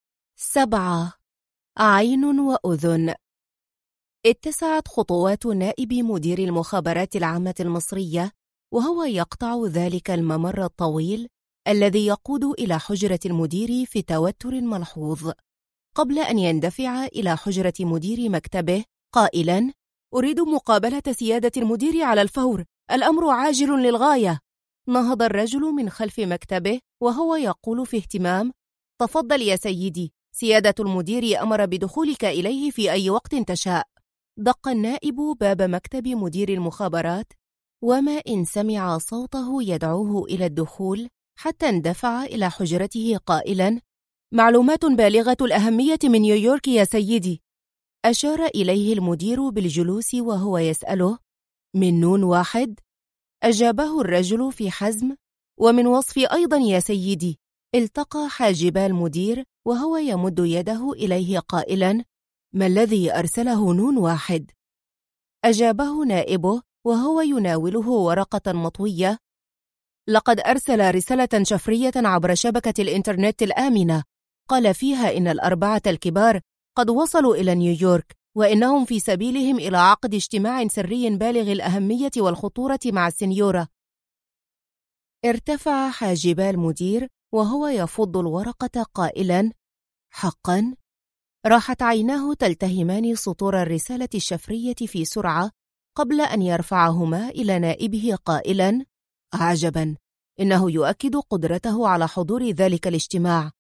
7. عين وأذن. اتسعت خطوات نائب مدير المخابرات العامة المصرية وهو يقطع ذلك الممر الطويل الذي يقود إلى حجرة المدير في توتر ملحوظ، قبل أن يندفع إلى حجرة مدير مكتبه قائلاً: أريد مقابلة سيادة المدير على الفور، الأمر عاجل للغاية. نهض الرجل من خلف مكتبه وهو يقول في اهتمام: تفضل يا سيدي، سيادة المدير أمر بدخولك إليه في أي وقت تشاء. دق النائب باب مكتب مدير المخابرات، وما إن سمع صوته يدعوه إلى الدخول حتى اندفع إلى حجرته قائلاً: معلومات بالغة الأهمية من نيويورك يا سيدي. أشار إليه المدير بالجلوس وهو يسأله: من نون واحد؟ أجابه الرجل في حزم: ومن وصفي أيضا يا سيدي. التقى حاجبا المدير وهو يمد يده إليه قائلا: ما الذي أرسله نون واحد؟ أجابه نائبه وهو يناوله ورقة مطوية: لقد أرسل رسالة شفرية عبر شبكة الإنترنت الآمنة، قال فيها إن الأربعة الكبار قد وصلوا إلى نيويورك، وإنهم في سبيلهم إلى عقد اجتماع سري بالغ الأهمية والخطورة مع السنيورة. ارتفع حاجبا المدير وهو يفض الورقة قائلاً: حقاً؟ راحت عيناه تلتهمان سطور الرسالة الشفرية في سرعة قبل أن يرفعهما إلى نائبه قائلاً: عجباً، إنه يؤكد قدرته على حضور ذلك الاجتماع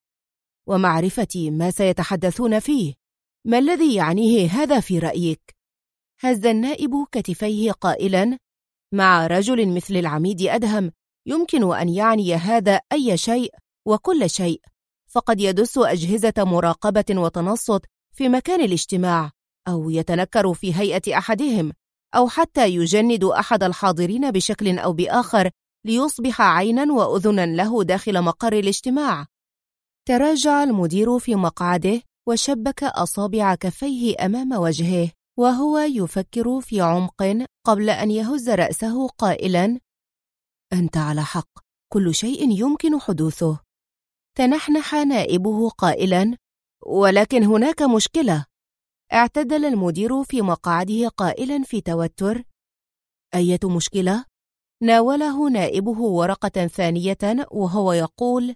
ومعرفة ما سيتحدثون فيه. ما الذي يعنيه هذا في رأيك؟ هز النائب كتفيه قائلاً: مع رجل مثل العميد أدهم يمكن أن يعني هذا أي شيء وكل شيء، فقد يدس أجهزة مراقبة وتنصت في مكان الاجتماع، أو يتنكر في هيئة أحدهم، أو حتى يجند أحد الحاضرين بشكل أو بآخر ليصبح عيناً وأذناً له داخل مقر الاجتماع. تراجع المدير في مقعده وشبك أصابع كفيه أمام وجهه وهو يفكر في عمق قبل أن يهز رأسه قائلاً: أنت على حق، كل شيء يمكن حدوثه. تنحنح نائبه قائلاً: ولكن هناك مشكلة. اعتدل المدير في مقعده قائلاً في توتر: أية مشكلة؟ ناوله نائبه ورقة ثانية وهو يقول: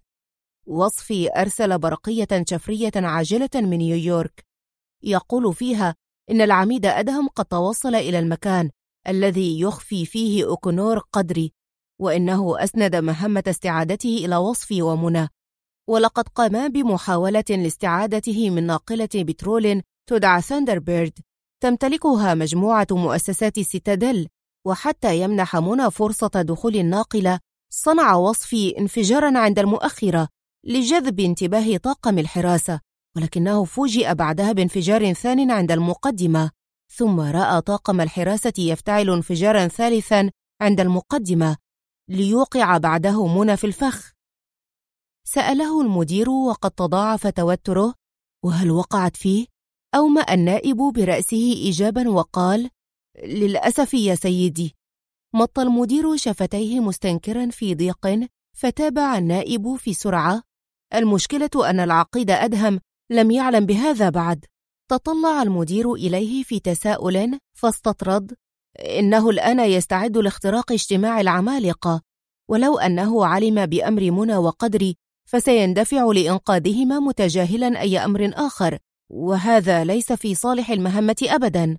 وصفي أرسل برقية شفرية عاجلة من نيويورك يقول فيها إن العميد أدهم قد توصل إلى المكان الذي يخفي فيه أوكونور قدري، وإنه أسند مهمة استعادته إلى وصفي ومنى، ولقد قاما بمحاولة لاستعادته من ناقلة بترول تدعى ثاندربيرد تمتلكها مجموعة مؤسسات السيتاديل، وحتى يمنح منى فرصة دخول الناقلة صنع وصفي انفجاراً عند المؤخرة لجذب انتباه طاقم الحراسة، ولكنه فوجئ بعدها بانفجار ثان عند المقدمة، ثم رأى طاقم الحراسة يفتعل انفجاراً ثالثاً عند المقدمة ليوقع بعده منى في الفخ. سأله المدير وقد تضاعف توتره: وهل وقعت فيه؟ أومأ النائب برأسه إجاباً وقال: للأسف يا سيدي. مط المدير شفتيه مستنكراً في ضيق، فتابع النائب في سرعة: المشكلة أن العقيد أدهم لم يعلم بهذا بعد. تطلع المدير إليه في تساؤل فاستطرد: إنه الآن يستعد لاختراق اجتماع العمالقة، ولو أنه علم بأمر منى وقدري فسيندفع لإنقاذهما متجاهلاً أي أمر آخر، وهذا ليس في صالح المهمة أبداً.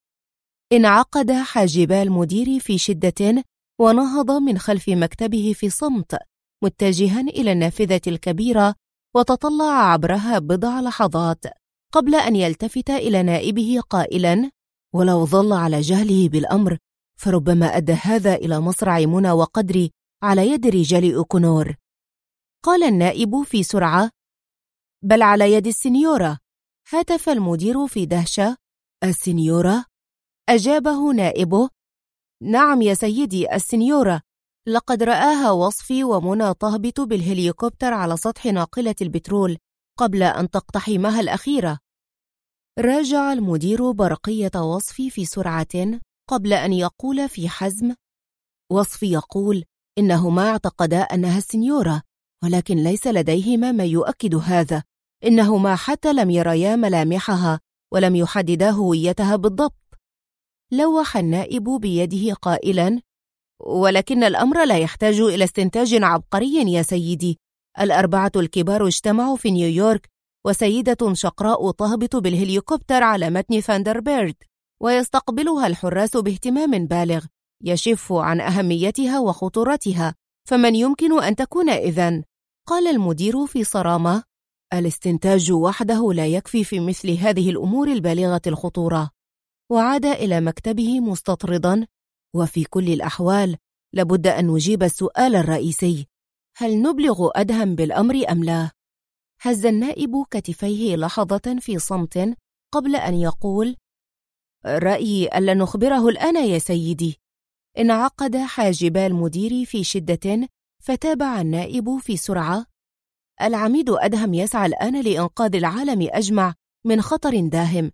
انعقد حاجبا المدير في شدة ونهض من خلف مكتبه في صمت متجها إلى النافذة الكبيرة، وتطلع عبرها بضع لحظات قبل أن يلتفت إلى نائبه قائلا: ولو ظل على جهله بالأمر فربما أدى هذا إلى مصرع منى وقدري على يد رجال أوكونور. قال النائب في سرعة: بل على يد السنيورة. هتف المدير في دهشة: السنيورة؟ أجابه نائبه: نعم يا سيدي، السنيورة. لقد رآها وصفي ومنى تهبط بالهليكوبتر على سطح ناقلة البترول قبل أن تقتحمها الأخيرة. راجع المدير برقية وصفي في سرعة قبل أن يقول في حزم: وصفي يقول إنه ما اعتقدا أنها السنيورة، ولكن ليس لديهما ما يؤكد هذا، إنهما حتى لم يريا ملامحها ولم يحددا هويتها بالضبط. لوح النائب بيده قائلا: ولكن الأمر لا يحتاج إلى استنتاج عبقري يا سيدي. الأربعة الكبار اجتمعوا في نيويورك، وسيدة شقراء تهبط بالهليكوبتر على متن ثاندربيرد، ويستقبلها الحراس باهتمام بالغ يشف عن أهميتها وخطورتها، فمن يمكن أن تكون إذن؟ قال المدير في صرامة: الاستنتاج وحده لا يكفي في مثل هذه الأمور البالغة الخطورة. وعاد إلى مكتبه مستطردا: وفي كل الأحوال لابد أن نجيب السؤال الرئيسي: هل نبلغ أدهم بالأمر أم لا؟ هز النائب كتفيه لحظة في صمت قبل أن يقول: رأيي ألا نخبره الآن يا سيدي. انعقد حاجبا المدير في شدة، فتابع النائب في سرعة: العميد أدهم يسعى الآن لإنقاذ العالم أجمع من خطر داهم،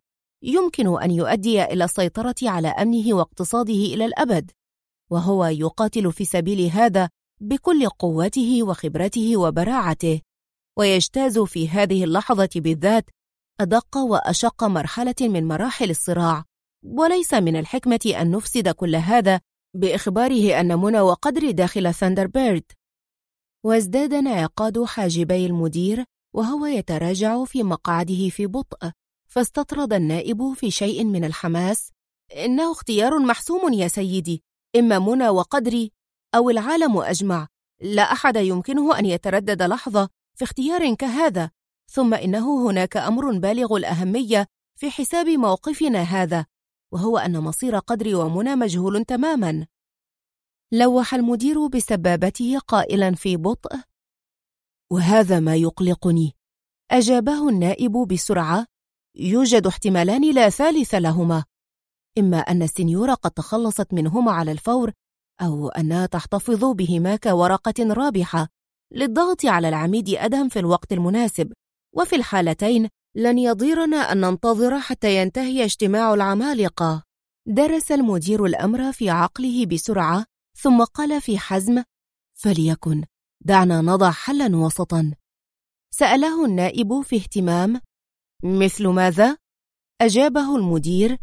يمكن أن يؤدي إلى السيطرة على أمنه واقتصاده إلى الأبد، وهو يقاتل في سبيل هذا بكل قوته وخبرته وبراعته، ويجتاز في هذه اللحظة بالذات أدق وأشق مرحلة من مراحل الصراع. وليس من الحكمة أن نفسد كل هذا بإخباره أن منى وقدري داخل ثاندربيرد. وازداد انعقاد حاجبي المدير وهو يتراجع في مقعده في بطء، فاستطرد النائب في شيء من الحماس: إنه اختيار محسوم يا سيدي، إما منى وقدري أو العالم أجمع، لا أحد يمكنه أن يتردد لحظة في اختيار كهذا، ثم إنه هناك أمر بالغ الأهمية في حساب موقفنا هذا، وهو أن مصير قدري ومنى مجهول تماما. لوح المدير بسبابته قائلا في بطء: وهذا ما يقلقني. أجابه النائب بسرعة: يوجد احتمالان لا ثالث لهما، إما أن السنيورة قد تخلصت منهما على الفور، أو أنها تحتفظ بهما كورقة رابحة للضغط على العميد أدهم في الوقت المناسب، وفي الحالتين لن يضيرنا أن ننتظر حتى ينتهي اجتماع العمالقة. درس المدير الأمر في عقله بسرعة، ثم قال في حزم: فليكن، دعنا نضع حلا وسطا. سأله النائب في اهتمام: مثل ماذا؟ أجابه المدير: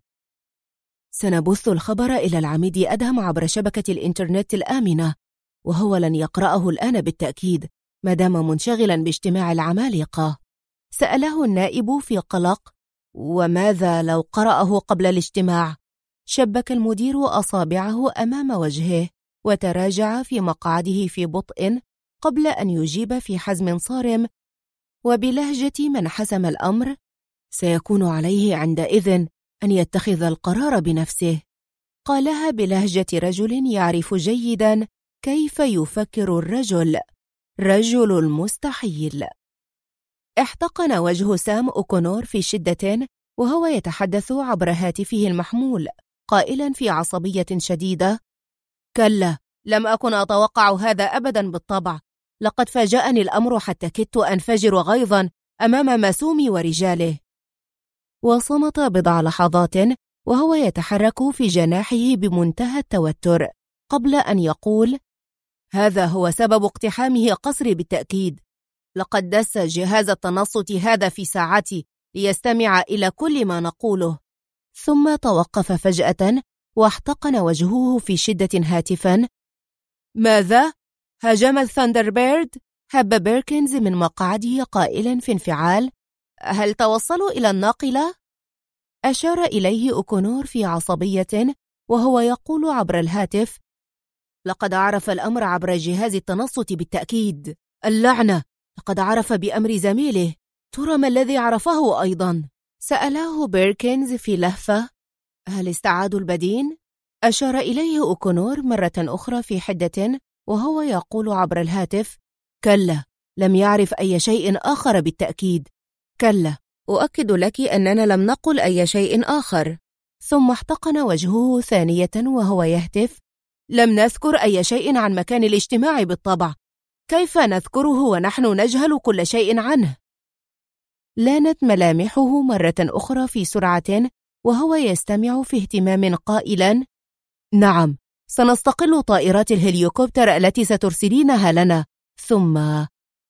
سنبث الخبر إلى العميد أدهم عبر شبكة الإنترنت الآمنة، وهو لن يقرأه الآن بالتأكيد ما دام منشغلا باجتماع العمالقة. سأله النائب في قلق: وماذا لو قرأه قبل الاجتماع؟ شبك المدير أصابعه أمام وجهه وتراجع في مقعده في بطء قبل أن يجيب في حزم صارم وبلهجة من حسم الأمر: سيكون عليه عندئذ أن يتخذ القرار بنفسه. قالها بلهجة رجل يعرف جيدا كيف يفكر الرجل، رجل المستحيل. احتقن وجه سام أوكونور في شدة وهو يتحدث عبر هاتفه المحمول، قائلا في عصبية شديدة: كلا، لم أكن أتوقع هذا أبدا بالطبع، لقد فاجأني الأمر حتى كدت أنفجر غيظا أمام ماسومي ورجاله. وصمت بضع لحظات وهو يتحرك في جناحه بمنتهى التوتر قبل أن يقول: هذا هو سبب اقتحامه قصري بالتأكيد، لقد دس جهاز التنصت هذا في ساعتي ليستمع إلى كل ما نقوله. ثم توقف فجأة واحتقن وجهه في شدة هاتفا: ماذا؟ هاجم الثاندربيرد؟ هب بيركنز من مقعده قائلا في انفعال: هل توصلوا إلى الناقلة؟ أشار إليه أوكونور في عصبية وهو يقول عبر الهاتف: لقد عرف الأمر عبر جهاز التنصت بالتأكيد، اللعنة، لقد عرف بأمر زميله، ترى ما الذي عرفه أيضا؟ سأله بيركنز في لهفة: هل استعادوا البدين؟ أشار إليه أوكونور مرة أخرى في حدة وهو يقول عبر الهاتف: كلا، لم يعرف أي شيء آخر بالتأكيد، كلا، أؤكد لك أننا لم نقل أي شيء آخر. ثم احتقن وجهه ثانية وهو يهتف: لم نذكر أي شيء عن مكان الاجتماع بالطبع، كيف نذكره ونحن نجهل كل شيء عنه؟ لانت ملامحه مرة أخرى في سرعة وهو يستمع في اهتمام قائلا: نعم، سنستقل طائرات الهليكوبتر التي سترسلينها لنا، ثم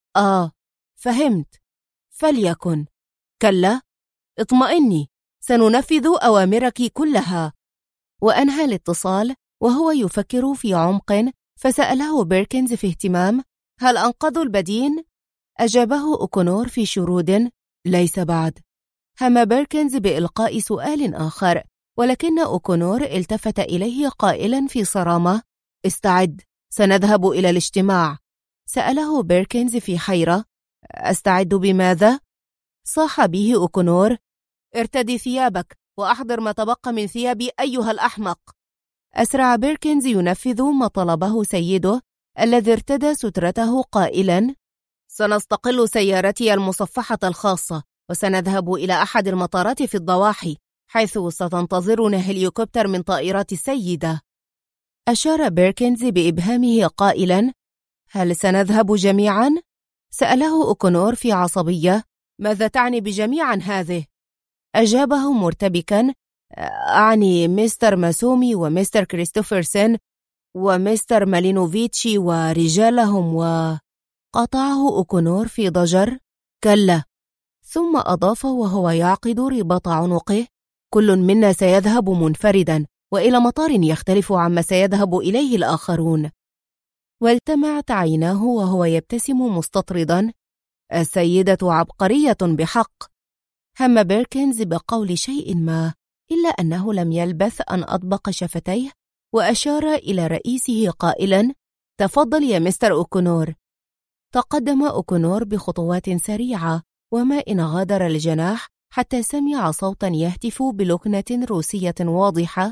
فهمت، فليكن، كلا، اطمئني، سننفذ أوامرك كلها. وأنهى الاتصال وهو يفكر في عمق، فسأله بيركنز في اهتمام: هل أنقذوا البدين؟ أجابه أوكونور في شرود: ليس بعد. هم بيركنز بإلقاء سؤال آخر، ولكن أوكونور التفت إليه قائلا في صرامة: استعد، سنذهب إلى الاجتماع. سأله بيركنز في حيرة: أستعد بماذا؟ صاح به أوكونور: ارتدي ثيابك وأحضر ما تبقى من ثيابي أيها الأحمق. أسرع بيركنز ينفذ ما طلبه سيده الذي ارتدى سترته قائلا: سنستقل سيارتي المصفحة الخاصة وسنذهب إلى أحد المطارات في الضواحي حيث ستنتظرنا هليكوبتر من طائرات السيدة. أشار بيركنز بإبهامه قائلا: هل سنذهب جميعا؟ سأله أوكونور في عصبية: ماذا تعني بجميعا هذه؟ أجابه مرتبكا: أعني مستر ماسومي ومستر كريستوفرسن ومستر مالينوفيتشي ورجالهم. قطعه أوكونور في ضجر: كلا. ثم أضاف وهو يعقد رباط عنقه: كل منا سيذهب منفردا وإلى مطار يختلف عما سيذهب إليه الآخرون. والتمعت عيناه وهو يبتسم مستطردا: السيدة عبقرية بحق. هم بيركنز بقول شيء ما، إلا أنه لم يلبث أن أطبق شفتيه وأشار إلى رئيسه قائلا: تفضل يا مستر أوكونور. تقدم أوكونور بخطوات سريعة، وما إن غادر الجناح حتى سمع صوتا يهتف بلكنة روسية واضحة: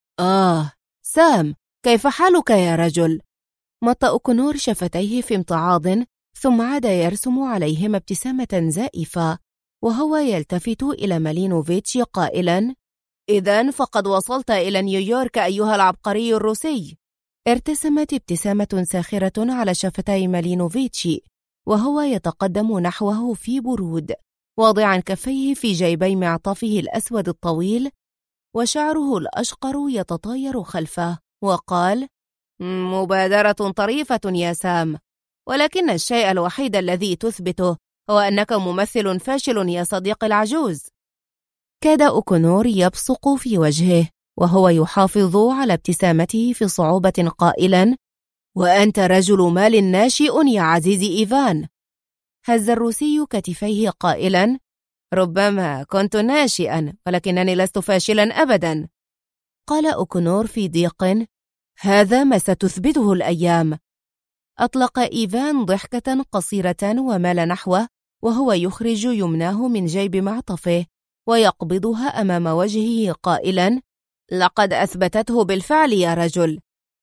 سام، كيف حالك يا رجل؟ مط أوكونور شفتيه في امتعاض، ثم عاد يرسم عليهما ابتسامة زائفة، وهو يلتفت إلى مالينوفيتش قائلا: إذن فقد وصلت إلى نيويورك أيها العبقري الروسي. ارتسمت ابتسامة ساخرة على شفتي مالينوفيتش، وهو يتقدم نحوه في برود، واضعا كفيه في جيبي معطفه الأسود الطويل، وشعره الأشقر يتطاير خلفه، وقال: مبادرة طريفة يا سام، ولكن الشيء الوحيد الذي تثبته هو أنك ممثل فاشل يا صديقي العجوز. كاد أوكونور يبصق في وجهه وهو يحافظ على ابتسامته في صعوبة قائلا: وأنت رجل مال ناشئ يا عزيزي إيفان. هز الروسي كتفيه قائلا: ربما كنت ناشئا، ولكنني لست فاشلا أبدا. قال أوكونور في ضيق: هذا ما ستثبته الأيام. أطلق إيفان ضحكة قصيرة ومال نحوه، وهو يخرج يمناه من جيب معطفه ويقبضها أمام وجهه قائلا: لقد أثبتته بالفعل يا رجل.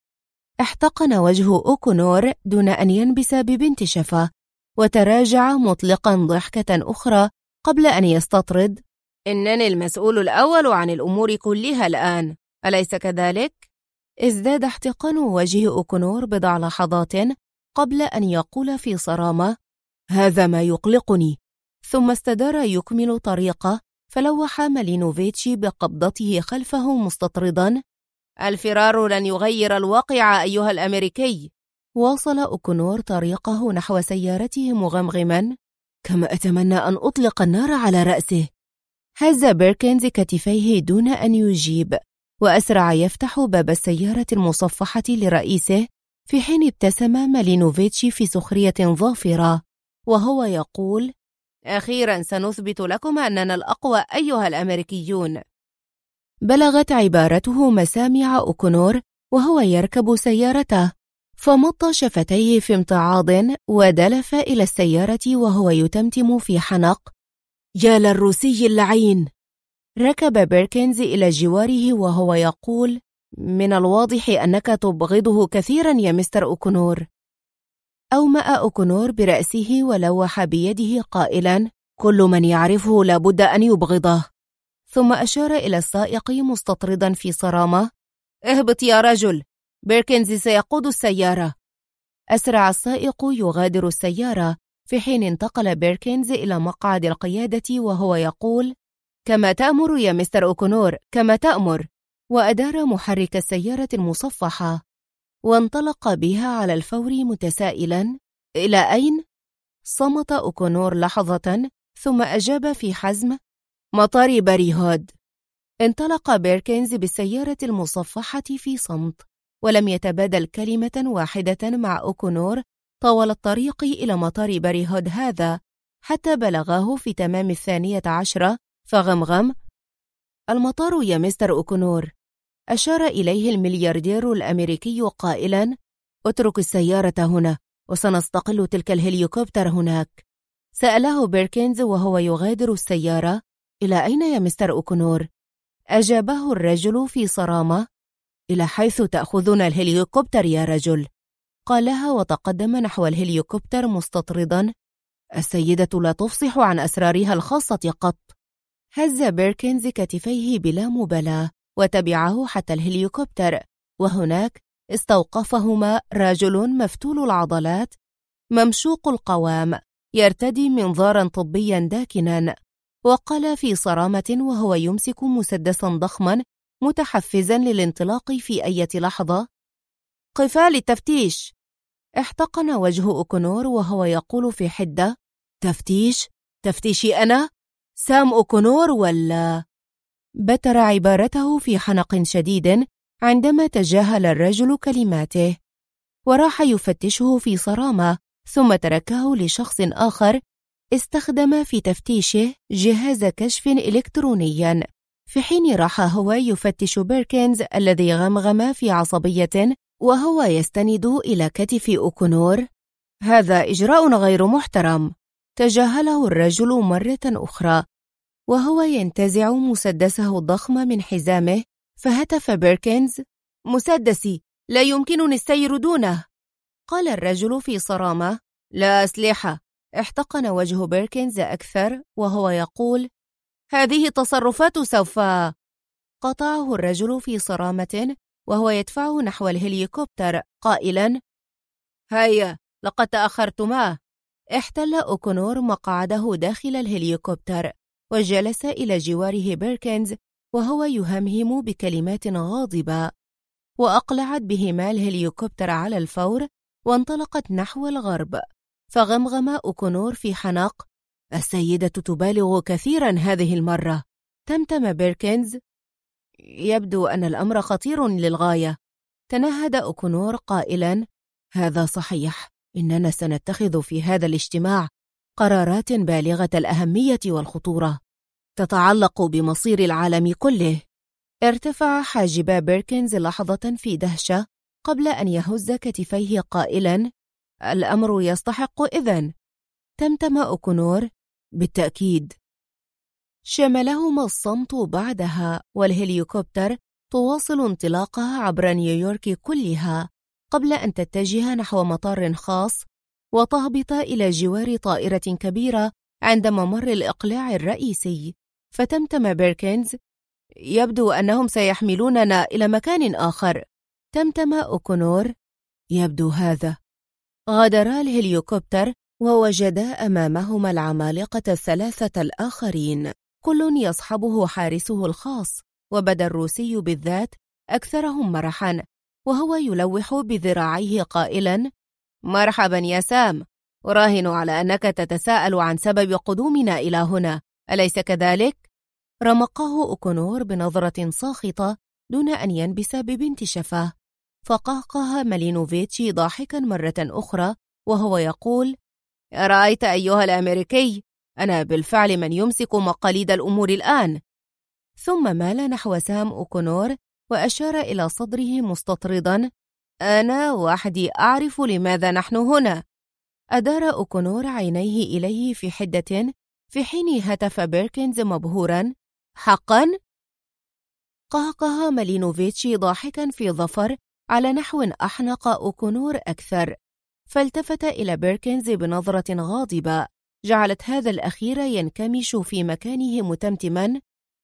احتقن وجه أوكونور دون أن ينبس ببنت شفة، وتراجع مطلقا ضحكة أخرى قبل أن يستطرد: إنني المسؤول الأول عن الأمور كلها الآن، أليس كذلك؟ ازداد احتقان وجه أوكونور بضع لحظات قبل أن يقول في صرامة: هذا ما يقلقني. ثم استدار يكمل طريقه، فلوح مالينوفيتش بقبضته خلفه مستطردا: الفرار لن يغير الواقع أيها الأمريكي. واصل أوكونور طريقه نحو سيارته مغمغما: كما أتمنى أن أطلق النار على رأسه. هز بيركنز كتفيه دون أن يجيب، وأسرع يفتح باب السيارة المصفحة لرئيسه، في حين ابتسم مالينوفيتش في سخرية ظافرة وهو يقول: أخيرا سنثبت لكم أننا الأقوى أيها الأمريكيون. بلغت عبارته مسامع أوكونور وهو يركب سيارته، فمط شفتيه في امتعاض ودلف إلى السيارة وهو يتمتم في حنق: يا للروسي اللعين. ركب بيركنز إلى جواره وهو يقول: من الواضح أنك تبغضه كثيرا يا مستر أوكونور. أومأ أوكونور برأسه ولوح بيده قائلا: كل من يعرفه لابد أن يبغضه. ثم أشار إلى السائق مستطردا في صرامة: اهبط يا رجل، بيركنز سيقود السيارة. أسرع السائق يغادر السيارة، في حين انتقل بيركنز إلى مقعد القيادة وهو يقول: كما تأمر يا مستر أوكونور، كما تأمر. وأدار محرك السيارة المصفحة وانطلق بها على الفور متسائلا: إلى أين؟ صمت أوكونور لحظة ثم أجاب في حزم: مطار باري هود. انطلق بيركنز بالسيارة المصفحة في صمت، ولم يتبادل كلمة واحدة مع أوكونور طوال الطريق إلى مطار باري هود هذا، حتى بلغاه في تمام 12 فغمغم: المطار يا مستر أوكونور. أشار إليه الملياردير الأمريكي قائلا: اترك السيارة هنا وسنستقل تلك الهليكوبتر هناك. سأله بيركنز وهو يغادر السيارة: إلى أين يا مستر أوكونور؟ أجابه الرجل في صرامة: إلى حيث تأخذون الهليكوبتر يا رجل. قالها وتقدم نحو الهليكوبتر مستطردا: السيدة لا تفصح عن أسرارها الخاصة قط. هز بيركنز كتفيه بلا مبالاة وتبعه حتى الهليكوبتر، وهناك استوقفهما رجل مفتول العضلات ممشوق القوام يرتدي منظارا طبيا داكنا. وقال في صرامة وهو يمسك مسدسا ضخما متحفزا للانطلاق في أي لحظة: قفال التفتيش. احتقن وجه أوكونور وهو يقول في حدة: تفتيش؟ تفتيشي أنا؟ سام أوكونور ولا؟ بتر عبارته في حنق شديد عندما تجاهل الرجل كلماته، وراح يفتشه في صرامة، ثم تركه لشخص آخر استخدم في تفتيشه جهاز كشف إلكتروني، في حين راح هو يفتش بيركنز الذي غمغم في عصبية وهو يستند إلى كتف أوكونور. هذا إجراء غير محترم. تجاهله الرجل مرة أخرى وهو ينتزع مسدسه الضخم من حزامه، فهتف بيركنز: مسدسي، لا يمكنني السير دونه. قال الرجل في صرامة: لا أسلحة. احتقن وجه بيركنز أكثر وهو يقول: هذه تصرفات سوف. قطعه الرجل في صرامة وهو يدفعه نحو الهليكوبتر قائلا: هيا، لقد تأخرتما. احتل أوكونور مقعده داخل الهليكوبتر وجلس إلى جواره بيركنز وهو يهمهم بكلمات غاضبة، وأقلعت بهما الهليكوبتر على الفور وانطلقت نحو الغرب. فغمغم أوكونور في حنق: السيدة تبالغ كثيرا هذه المرة. تمتم بيركنز: يبدو أن الأمر خطير للغاية. تنهد أوكونور قائلا: هذا صحيح، إننا سنتخذ في هذا الاجتماع قرارات بالغة الأهمية والخطورة تتعلق بمصير العالم كله. ارتفع حاجبا بيركنز لحظة في دهشة قبل أن يهز كتفيه قائلا: الأمر يستحق إذن. تمتم أوكونور: بالتأكيد. شملهما الصمت بعدها، والهليكوبتر تواصل انطلاقها عبر نيويورك كلها قبل أن تتجه نحو مطار خاص وتهبط إلى جوار طائرة كبيرة عند ممر الإقلاع الرئيسي. فتمتم بيركنز: يبدو أنهم سيحملوننا إلى مكان آخر. تمتم أوكونور: يبدو هذا. غادرا الهليكوبتر ووجدا أمامهما العمالقة الثلاثة الآخرين، كل يصحبه حارسه الخاص، وبدا الروسي بالذات أكثرهم مرحا وهو يلوح بذراعيه قائلا: مرحبا يا سام، أراهن على أنك تتساءل عن سبب قدومنا إلى هنا، أليس كذلك؟ رمقه أوكونور بنظرة ساخطة دون أن ينبس ببنت شفاه، فقهقه مالينوفيتش ضاحكا مرة أخرى وهو يقول: رأيت أيها الأمريكي، أنا بالفعل من يمسك مقاليد الأمور الآن. ثم مال نحو سام أوكونور وأشار إلى صدره مستطردا: أنا وحدي أعرف لماذا نحن هنا. أدار أوكونور عينيه إليه في حدة، في حين هتف بيركنز مبهورا: حقا؟ قهقه مالينوفيتش ضاحكا في ظفر على نحو أحنق أوكونور أكثر، فالتفت إلى بيركنز بنظرة غاضبة جعلت هذا الأخير ينكمش في مكانه متمتما: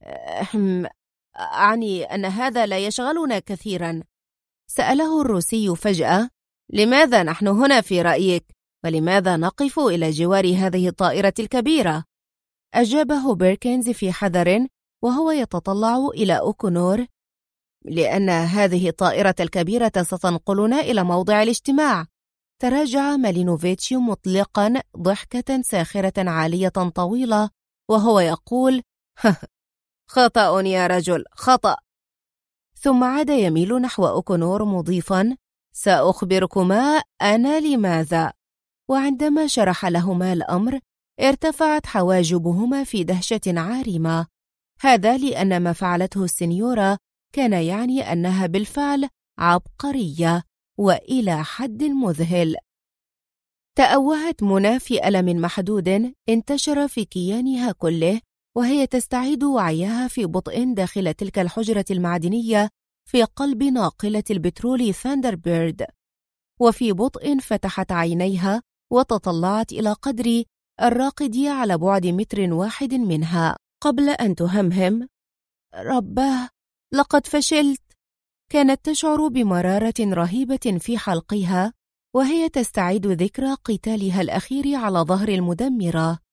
أعني أن هذا لا يشغلنا كثيرا. سأله الروسي فجأة: لماذا نحن هنا في رأيك؟ ولماذا نقف إلى جوار هذه الطائرة الكبيرة؟ أجابه بيركنز في حذر وهو يتطلع إلى أوكونور: لأن هذه الطائرة الكبيرة ستنقلنا إلى موضع الاجتماع. تراجع مالينوفيتش مطلقا ضحكة ساخرة عالية طويلة وهو يقول: خطأ يا رجل، خطأ. ثم عاد يميل نحو أوكونور مضيفا: سأخبركما أنا لماذا. وعندما شرح لهما الأمر ارتفعت حواجبهما في دهشة عارمة. هذا لأن ما فعلته السنيورة كان يعني أنها بالفعل عبقرية وإلى حد مذهل. تأوهت منى في ألم محدود انتشر في كيانها كله وهي تستعيد وعيها في بطء داخل تلك الحجرة المعدنية في قلب ناقلة البترول ثاندربيرد. وفي بطء فتحت عينيها وتطلعت إلى قدر الراقد على بعد 1 متر منها قبل أن تهمهم: رباه، لقد فشلت. كانت تشعر بمرارة رهيبة في حلقها وهي تستعيد ذكرى قتالها الأخير على ظهر المدمرة.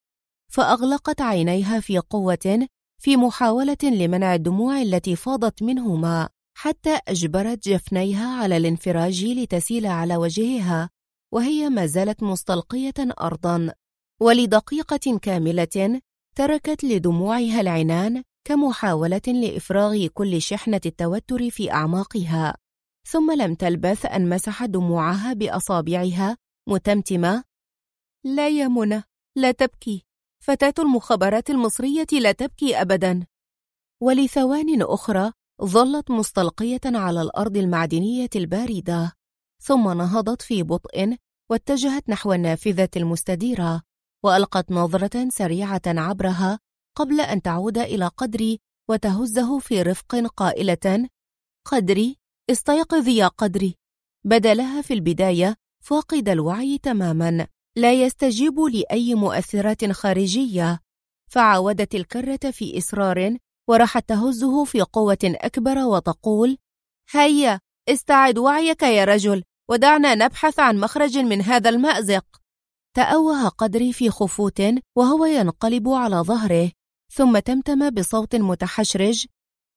فأغلقت عينيها في قوة في محاولة لمنع الدموع التي فاضت منهما، حتى أجبرت جفنيها على الانفراج لتسيل على وجهها وهي ما زالت مستلقية أرضاً. ولدقيقة كاملة تركت لدموعها العنان كمحاولة لإفراغ كل شحنة التوتر في أعماقها، ثم لم تلبث أن مسحت دموعها بأصابعها متمتمة: لا يا منى، لا تبكي، فتاة المخابرات المصرية لا تبكي أبداً. ولثوان أخرى ظلت مستلقية على الأرض المعدنية الباردة، ثم نهضت في بطء واتجهت نحو النافذة المستديرة، وألقت نظرة سريعة عبرها قبل أن تعود إلى قدري وتهزه في رفق قائلة: قدري، استيقظ يا قدري. بدا لها في البداية فاقد الوعي تماما، لا يستجيب لأي مؤثرات خارجية، فعاودت الكرة في إصرار وراحت تهزه في قوة أكبر وتقول: هيا استعد وعيك يا رجل، ودعنا نبحث عن مخرج من هذا المأزق. تأوه قدري في خفوت وهو ينقلب على ظهره، ثم تمتم بصوت متحشرج: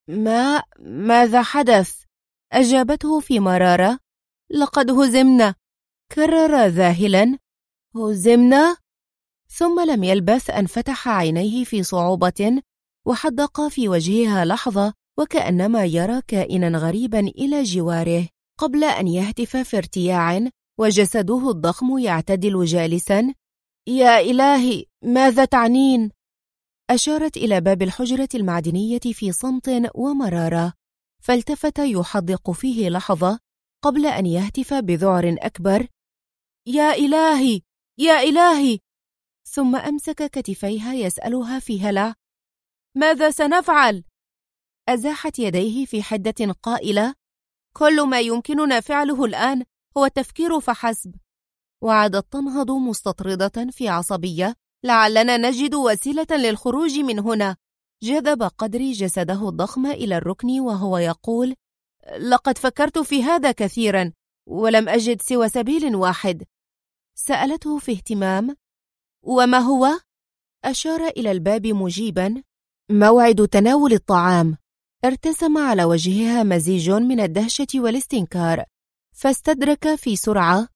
ماذا حدث؟ أجابته في مرارة: لقد هزمنا. كرر ذاهلا: هزمنا؟ ثم لم يلبث أن فتح عينيه في صعوبة وحدق في وجهها لحظة وكأنما يرى كائنا غريبا إلى جواره، قبل أن يهتف في ارتياع وجسده الضخم يعتدل جالسا: يا إلهي، ماذا تعنين؟ أشارت إلى باب الحجرة المعدنية في صمت ومرارة، فالتفت يحدق فيه لحظة قبل أن يهتف بذعر أكبر: يا إلهي، يا إلهي! ثم أمسك كتفيها يسألها في هلع: ماذا سنفعل؟ أزاحت يديه في حدة قائلة: كل ما يمكننا فعله الآن هو التفكير فحسب. وعادت تنهض مستطردة في عصبية: لعلنا نجد وسيلة للخروج من هنا. جذب قدري جسده الضخم إلى الركن وهو يقول: لقد فكرت في هذا كثيرا ولم أجد سوى سبيل واحد. سألته في اهتمام: وما هو؟ أشار إلى الباب مجيبا: موعد تناول الطعام. ارتسم على وجهها مزيج من الدهشة والاستنكار، فاستدرك في سرعة: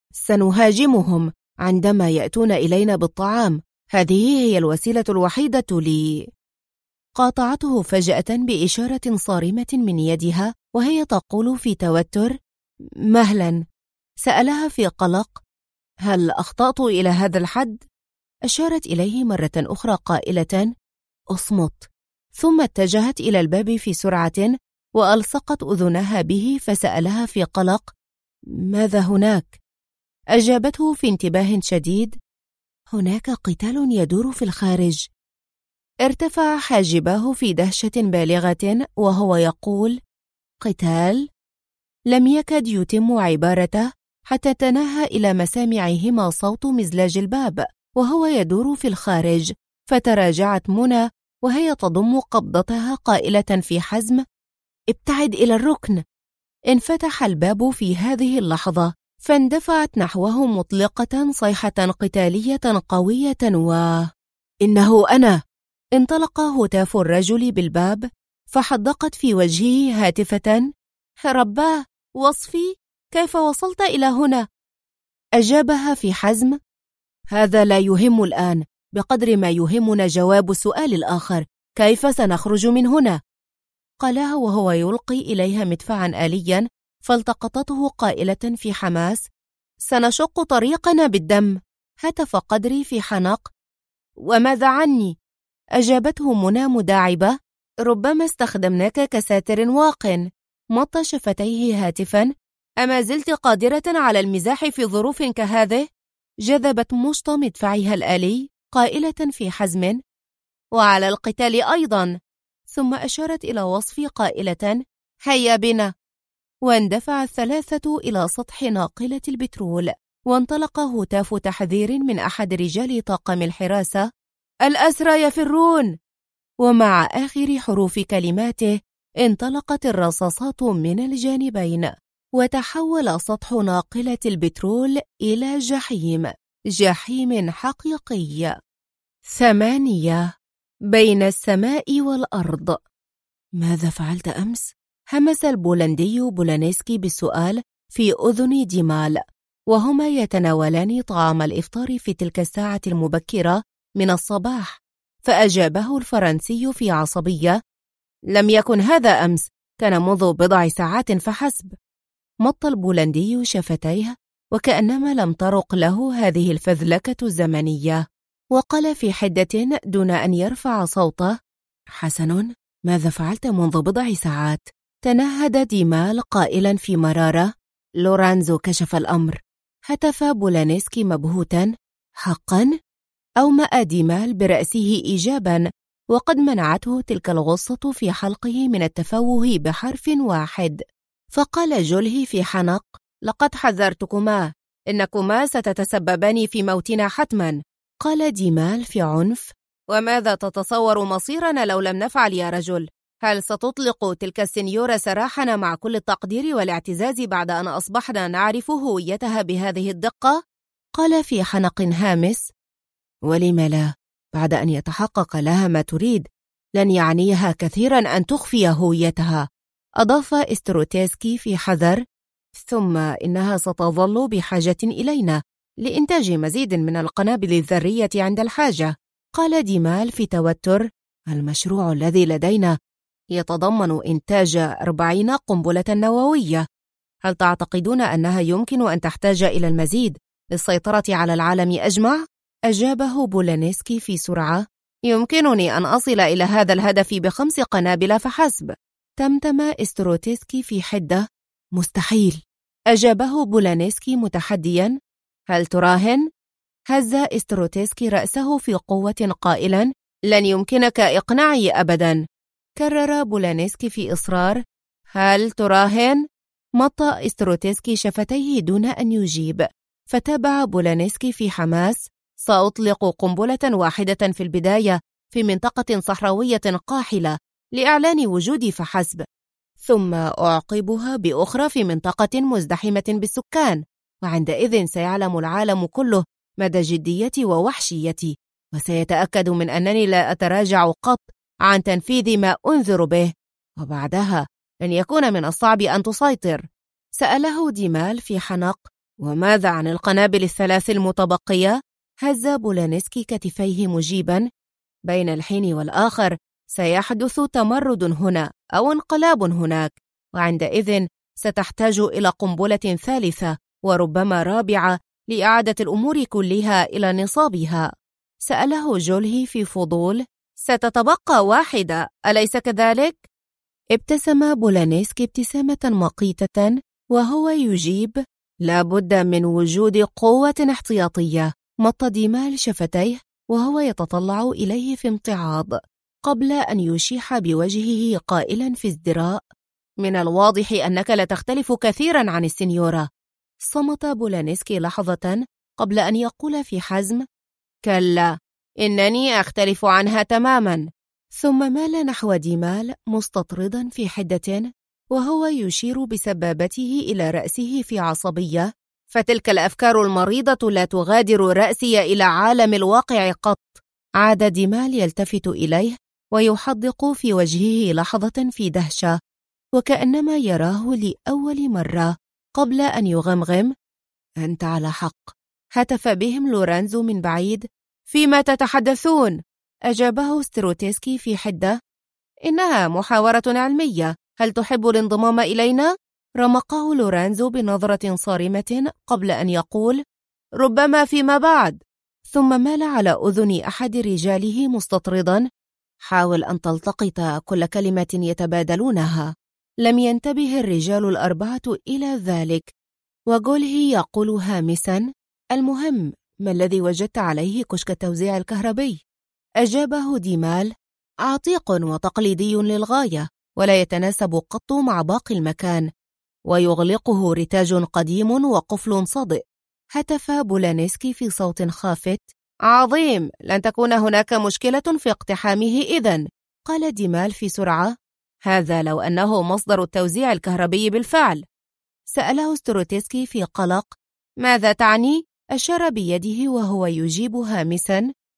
سنهاجمهم عندما يأتون إلينا بالطعام، هذه هي الوسيلة الوحيدة لي. قاطعته فجأة بإشارة صارمة من يدها وهي تقول في توتر: مهلا. سألها في قلق: هل أخطأت إلى هذا الحد؟ أشارت إليه مرة أخرى قائلة: أصمت. ثم اتجهت إلى الباب في سرعة وألصقت أذنها به، فسألها في قلق: ماذا هناك؟ أجابته في انتباه شديد: هناك قتال يدور في الخارج. ارتفع حاجباه في دهشة بالغة وهو يقول: قتال؟ لم يكد يتم عبارته حتى تناهى إلى مسامعهما صوت مزلاج الباب وهو يدور في الخارج، فتراجعت منى وهي تضم قبضتها قائلة في حزم: ابتعد إلى الركن. انفتح الباب في هذه اللحظة، فاندفعت نحوه مطلقة صيحة قتالية قوية: إنه أنا! انطلق هتاف الرجل بالباب، فحدقت في وجهه هاتفة: رباه، وصفي، كيف وصلت إلى هنا؟ أجابها في حزم: هذا لا يهم الآن بقدر ما يهمنا جواب السؤال الآخر: كيف سنخرج من هنا؟ قالها وهو يلقي إليها مدفعا آليا، فالتقطته قائلة في حماس: سنشق طريقنا بالدم. هتف قدري في حنق: وماذا عني؟ أجابته منى مداعبة: ربما استخدمناك كساتر واق. مط شفتيه هاتفا: أما زلت قادرة على المزاح في ظروف كهذه؟ جذبت مشط مدفعها الآلي قائلة في حزم: وعلى القتال أيضا. ثم أشارت إلى وصفي قائلة: هيا بنا. واندفع الثلاثة إلى سطح ناقلة البترول، وانطلق هتاف تحذير من أحد رجال طاقم الحراسة: الأسرى يفرون. ومع آخر حروف كلماته انطلقت الرصاصات من الجانبين، وتحول سطح ناقلة البترول إلى جحيم حقيقي. 8. بين السماء والأرض. ماذا فعلت أمس؟ همس البولندي بولانسكي بالسؤال في أذن ديمال، وهما يتناولان طعام الإفطار في تلك الساعة المبكرة من الصباح. فأجابه الفرنسي في عصبية: لم يكن هذا أمس، كان منذ بضع ساعات فحسب. مط البولندي شفتيه وكأنما لم ترق له هذه الفذلكة الزمنية، وقال في حدة دون أن يرفع صوته: حسن، ماذا فعلت منذ بضع ساعات؟ تنهد ديمال قائلا في مرارة: لورانزو كشف الأمر. هتف بولانسكي مبهوتا: حقا؟ أومأ ديمال برأسه إيجابا، وقد منعته تلك الغصة في حلقه من التفوه بحرف واحد. فقال جولهي في حنق: لقد حذرتكما، إنكما ستتسببان في موتنا حتما. قال ديمال في عنف: وماذا تتصور مصيرنا لو لم نفعل يا رجل؟ هل ستطلق تلك السنيورة سراحنا مع كل التقدير والاعتزاز بعد أن أصبحنا نعرف هويتها بهذه الدقة؟ قال في حنق هامس: ولم لا، بعد أن يتحقق لها ما تريد، لن يعنيها كثيرا أن تخفي هويتها. أضاف استروتسكي في حذر: ثم إنها ستظل بحاجة إلينا لإنتاج مزيد من القنابل الذرية عند الحاجة. قال ديمال في توتر: المشروع الذي لدينا يتضمن إنتاج 40 قنبلة نووية. هل تعتقدون أنها يمكن أن تحتاج إلى المزيد للسيطرة على العالم أجمع؟ أجابه بولانسكي في سرعة: يمكنني أن أصل إلى هذا الهدف ب5 قنابل فحسب. تمتم استروتسكي في حدة: مستحيل. أجابه بولانسكي متحديا: هل تراهن؟ هز استروتسكي رأسه في قوة قائلا: لن يمكنك إقناعي أبدا. كرر بولانسكي في إصرار: هل تراهن؟ مط استروتسكي شفتيه دون أن يجيب، فتابع بولانسكي في حماس: سأطلق قنبلة واحدة في البداية في منطقة صحراوية قاحلة لإعلان وجودي فحسب، ثم أعقبها بأخرى في منطقة مزدحمة بالسكان، وعندئذ سيعلم العالم كله مدى جديتي ووحشيتي، وسيتأكد من أنني لا أتراجع قط عن تنفيذ ما أنذر به، وبعدها لن يكون من الصعب أن تسيطر. سأله ديمال في حنق: وماذا عن القنابل ال3 المتبقية؟ هز بولانسكي كتفيه مجيبا: بين الحين والآخر سيحدث تمرد هنا أو انقلاب هناك، وعندئذ ستحتاج إلى قنبلة ثالثة وربما رابعة لإعادة الأمور كلها إلى نصابها. سأله جولهي في فضول: ستتبقى واحدة، أليس كذلك؟ ابتسم بولانسكي ابتسامة مقيتة وهو يجيب: لا بد من وجود قوة احتياطية. مط ديمال شفتيه وهو يتطلع إليه في امتعاض قبل أن يشيح بوجهه قائلا في ازدراء: من الواضح أنك لا تختلف كثيرا عن السنيورة. صمت بولانسكي لحظة قبل أن يقول في حزم: كلا، إنني أختلف عنها تماما. ثم مال نحو ديمال مستطردا في حدة وهو يشير بسبابته إلى رأسه في عصبية: فتلك الأفكار المريضة لا تغادر رأسي إلى عالم الواقع قط. عاد ديمال يلتفت إليه ويحدق في وجهه لحظة في دهشة، وكأنما يراه لأول مرة، قبل أن يغمغم: أنت على حق. هتف بهم لورانزو من بعيد: فيما تتحدثون؟ أجابه استروتسكي في حدة: إنها محاورة علمية، هل تحب الانضمام إلينا؟ رمقه لورانزو بنظرة صارمة قبل أن يقول: ربما فيما بعد. ثم مال على أذن أحد رجاله مستطردا: حاول أن تلتقط كل كلمة يتبادلونها. لم ينتبه الرجال ال4 إلى ذلك، وجولهي يقول هامسا: المهم، ما الذي وجدت عليه كشك التوزيع الكهربي؟ أجابه ديمال: عتيق وتقليدي للغاية، ولا يتناسب قط مع باقي المكان، ويغلقه رتاج قديم وقفل صدئ. هتف بولانسكي في صوت خافت: عظيم، لن تكون هناك مشكلة في اقتحامه إذن. قال ديمال في سرعة: هذا لو أنه مصدر التوزيع الكهربي بالفعل. سأله استروتسكي في قلق: ماذا تعني؟ أشار بيده وهو يجيب هامسا: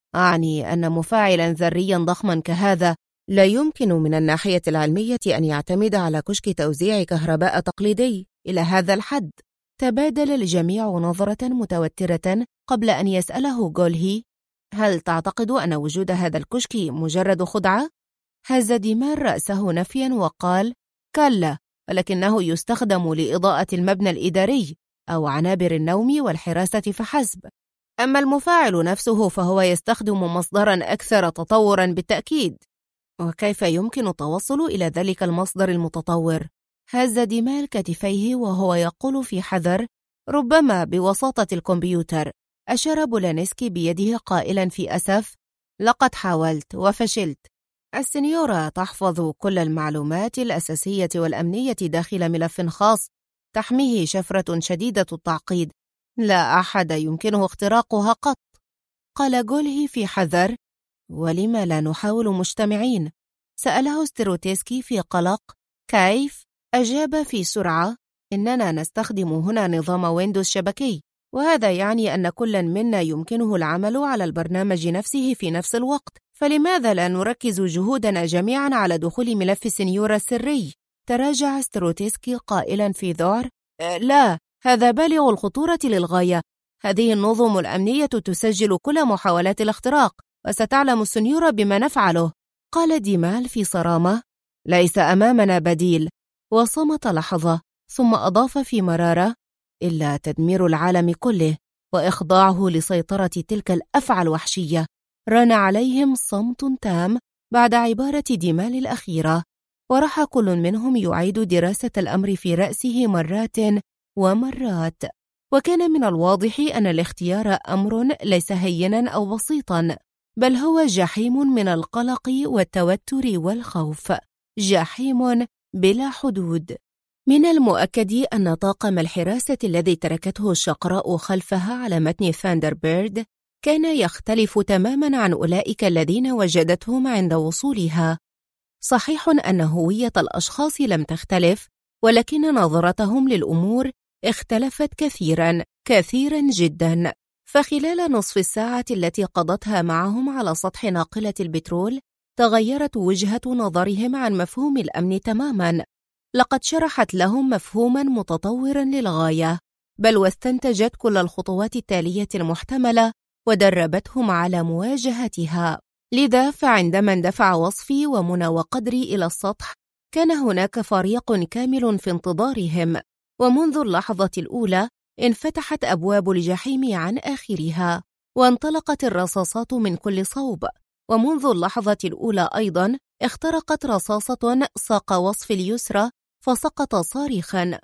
أعني أن مفاعلا ذريا ضخما كهذا لا يمكن من الناحية العلمية أن يعتمد على كشك توزيع كهرباء تقليدي إلى هذا الحد. تبادل الجميع نظرة متوترة قبل أن يسأله جولهي: هل تعتقد أن وجود هذا الكشك مجرد خدعة؟ هز ديمال رأسه نفيا وقال: كلا، ولكنه يستخدم لإضاءة المبنى الإداري أو عنابر النوم والحراسة فحسب. أما المفاعل نفسه فهو يستخدم مصدرا أكثر تطورا بالتأكيد. وكيف يمكن التوصل إلى ذلك المصدر المتطور؟ هز ديمال كتفيه وهو يقول في حذر: ربما بوساطة الكمبيوتر. أشار بولانسكي بيده قائلا في أسف: لقد حاولت وفشلت. السنيورة تحفظ كل المعلومات الأساسية والأمنية داخل ملف خاص تحميه شفرة شديدة التعقيد، لا أحد يمكنه اختراقها قط. قال جولهي في حذر: ولم لا نحاول مجتمعين؟ سأله ستروتسكي في قلق. كيف؟ أجاب في سرعة: إننا نستخدم هنا نظام ويندوز شبكي، وهذا يعني أن كل منا يمكنه العمل على البرنامج نفسه في نفس الوقت، فلماذا لا نركز جهودنا جميعا على دخول ملف سنيورا السري؟ تراجع ستروتسكي قائلا في ذعر: لا، هذا بالغ الخطورة للغاية. هذه النظم الأمنية تسجل كل محاولات الاختراق، وستعلم السنيورا بما نفعله. قال ديمال في صرامة: ليس أمامنا بديل. وصمت لحظة ثم أضاف في مرارة: إلا تدمير العالم كله وإخضاعه لسيطرة تلك الأفعى الوحشية. ران عليهم صمت تام بعد عبارة ديمال الأخيرة، وراح كل منهم يعيد دراسة الأمر في رأسه مرات ومرات. وكان من الواضح أن الاختيار أمر ليس هينا أو بسيطا، بل هو جحيم من القلق والتوتر والخوف، جحيم بلا حدود. من المؤكد أن طاقم الحراسة الذي تركته الشقراء خلفها على متن ثاندربيرد كان يختلف تماما عن أولئك الذين وجدتهم عند وصولها. صحيح أن هوية الأشخاص لم تختلف، ولكن نظرتهم للأمور اختلفت كثيرا جدا. فخلال نصف الساعة التي قضتها معهم على سطح ناقلة البترول تغيرت وجهة نظرهم عن مفهوم الأمن تماما. لقد شرحت لهم مفهوما متطورا للغاية، بل واستنتجت كل الخطوات التالية المحتملة ودربتهم على مواجهتها. لذا فعندما اندفع وصفي ومنى وقدري إلى السطح كان هناك فريق كامل في انتظارهم، ومنذ اللحظة الأولى انفتحت أبواب الجحيم عن آخرها، وانطلقت الرصاصات من كل صوب. ومنذ اللحظة الأولى أيضا اخترقت رصاصة ساق وصف اليسرى فسقط صارخا: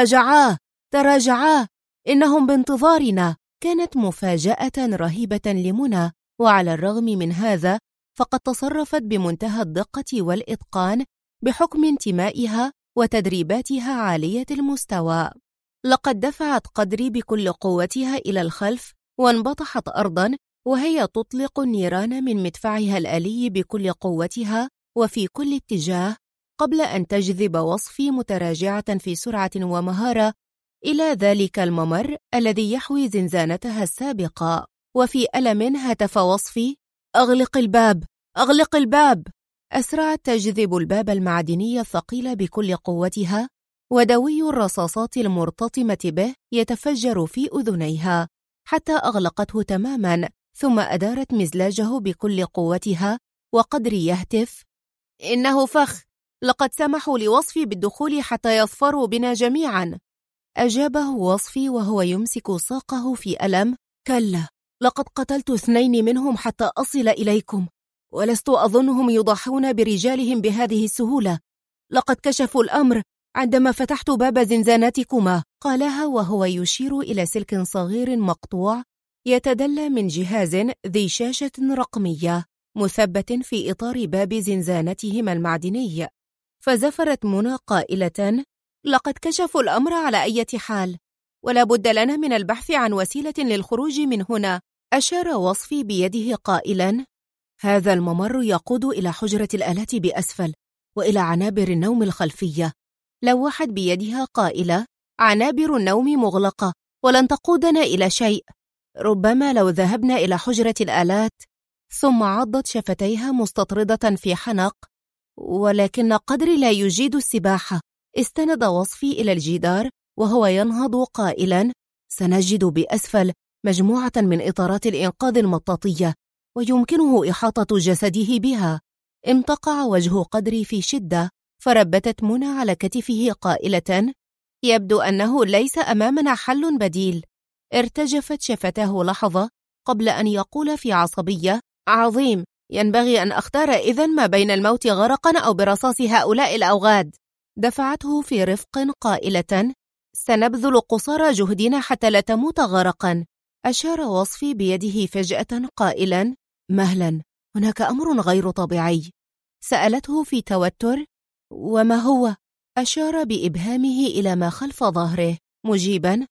تراجعا، إنهم بانتظارنا. كانت مفاجأة رهيبة لمنى، وعلى الرغم من هذا فقد تصرفت بمنتهى الدقة والإتقان بحكم انتمائها وتدريباتها عالية المستوى. لقد دفعت قدري بكل قوتها إلى الخلف وانبطحت أرضا وهي تطلق النيران من مدفعها الآلي بكل قوتها وفي كل اتجاه، قبل أن تجذب وصفي متراجعة في سرعة ومهارة إلى ذلك الممر الذي يحوي زنزانتها السابقة. وفي ألم هتف وصفي: أغلق الباب! أسرعت تجذب الباب المعدني الثقيل بكل قوتها، ودوي الرصاصات المرتطمة به يتفجر في أذنيها حتى أغلقته تماما، ثم أدارت مزلاجه بكل قوتها. وقدر يهتف: إنه فخ، لقد سمحوا لوصفي بالدخول حتى يظفروا بنا جميعا. أجابه وصفي وهو يمسك ساقه في ألم: كلا، لقد قتلت 2 منهم حتى أصل إليكم، ولست أظنهم يضحون برجالهم بهذه السهولة. لقد كشفوا الأمر عندما فتحت باب زنزانتكما. قالها وهو يشير إلى سلك صغير مقطوع يتدلى من جهاز ذي شاشة رقمية مثبت في إطار باب زنزانتهما المعدني. فزفرت منى قائلة: لقد كشفوا الأمر على أي حال، ولا بد لنا من البحث عن وسيلة للخروج من هنا. أشار وصفي بيده قائلا: هذا الممر يقود إلى حجرة الآلات بأسفل وإلى عنابر النوم الخلفية. لوحت بيدها قائلة: عنابر النوم مغلقة ولن تقودنا إلى شيء. ربما لو ذهبنا إلى حجرة الآلات ثم عضت شفتيها مستطردة في حنق. ولكن قدري لا يجيد السباحة. استند وصفي إلى الجدار وهو ينهض قائلا: سنجد بأسفل مجموعة من إطارات الإنقاذ المطاطية ويمكنه إحاطة جسده بها. امتقع وجه قدري في شدة، فربتت منى على كتفه قائلة: يبدو أنه ليس أمامنا حل بديل. ارتجفت شفتاه لحظة قبل أن يقول في عصبية: عظيم، ينبغي أن أختار إذن ما بين الموت غرقا أو برصاص هؤلاء الأوغاد. دفعته في رفق قائلة: سنبذل قصارى جهدنا حتى لا تموت غرقا. أشار وصفي بيده فجأة قائلا: مهلا، هناك أمر غير طبيعي. سألته في توتر: وما هو؟ أشار بإبهامه إلى ما خلف ظهره مجيبا: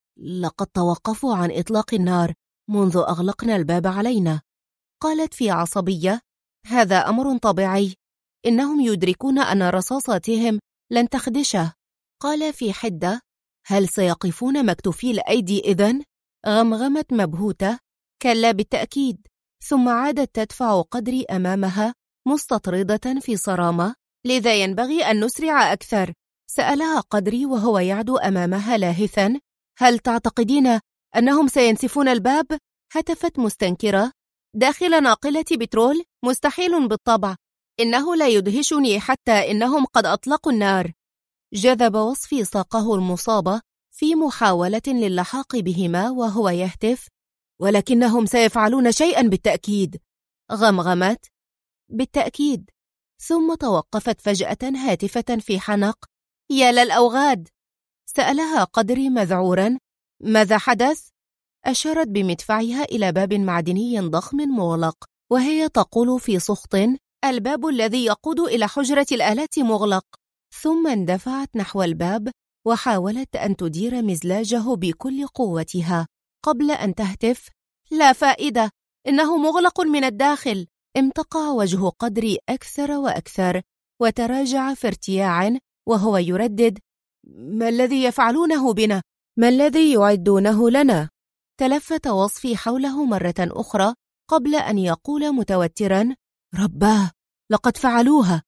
لقد توقفوا عن إطلاق النار منذ أغلقنا الباب علينا. قالت في عصبية: هذا أمر طبيعي، إنهم يدركون أن رصاصاتهم لن تخدشه. قال في حدة: هل سيقفون مكتوفي الأيدي إذن؟ غمغمت مبهوتة: كلا بالتأكيد. ثم عادت تدفع قدري أمامها مستطردة في صرامة: لذا ينبغي أن نسرع أكثر. سألها قدري وهو يعدو أمامها لاهثا: هل تعتقدين أنهم سينسفون الباب؟ هتفت مستنكرة: داخل ناقلة بترول؟ مستحيل بالطبع، إنه لا يدهشني حتى إنهم قد أطلقوا النار. جذب وصفي ساقه المصابة في محاولة للحاق بهما وهو يهتف: ولكنهم سيفعلون شيئا بالتأكيد. غمغمت: بالتأكيد. ثم توقفت فجأة هاتفة في حنق: يا للأوغاد. سألها قدري مذعورا: ماذا حدث؟ أشارت بمدفعها إلى باب معدني ضخم مغلق وهي تقول في سخط: الباب الذي يقود إلى حجرة الآلات مغلق. ثم اندفعت نحو الباب وحاولت أن تدير مزلاجه بكل قوتها قبل أن تهتف: لا فائدة، إنه مغلق من الداخل. امتقع وجه قدري أكثر وأكثر وتراجع في ارتياع وهو يردد: ما الذي يفعلونه بنا؟ ما الذي يعدونه لنا؟ تلفت وصفي حوله مرة أخرى قبل أن يقول متوترا: رباه، لقد فعلوها.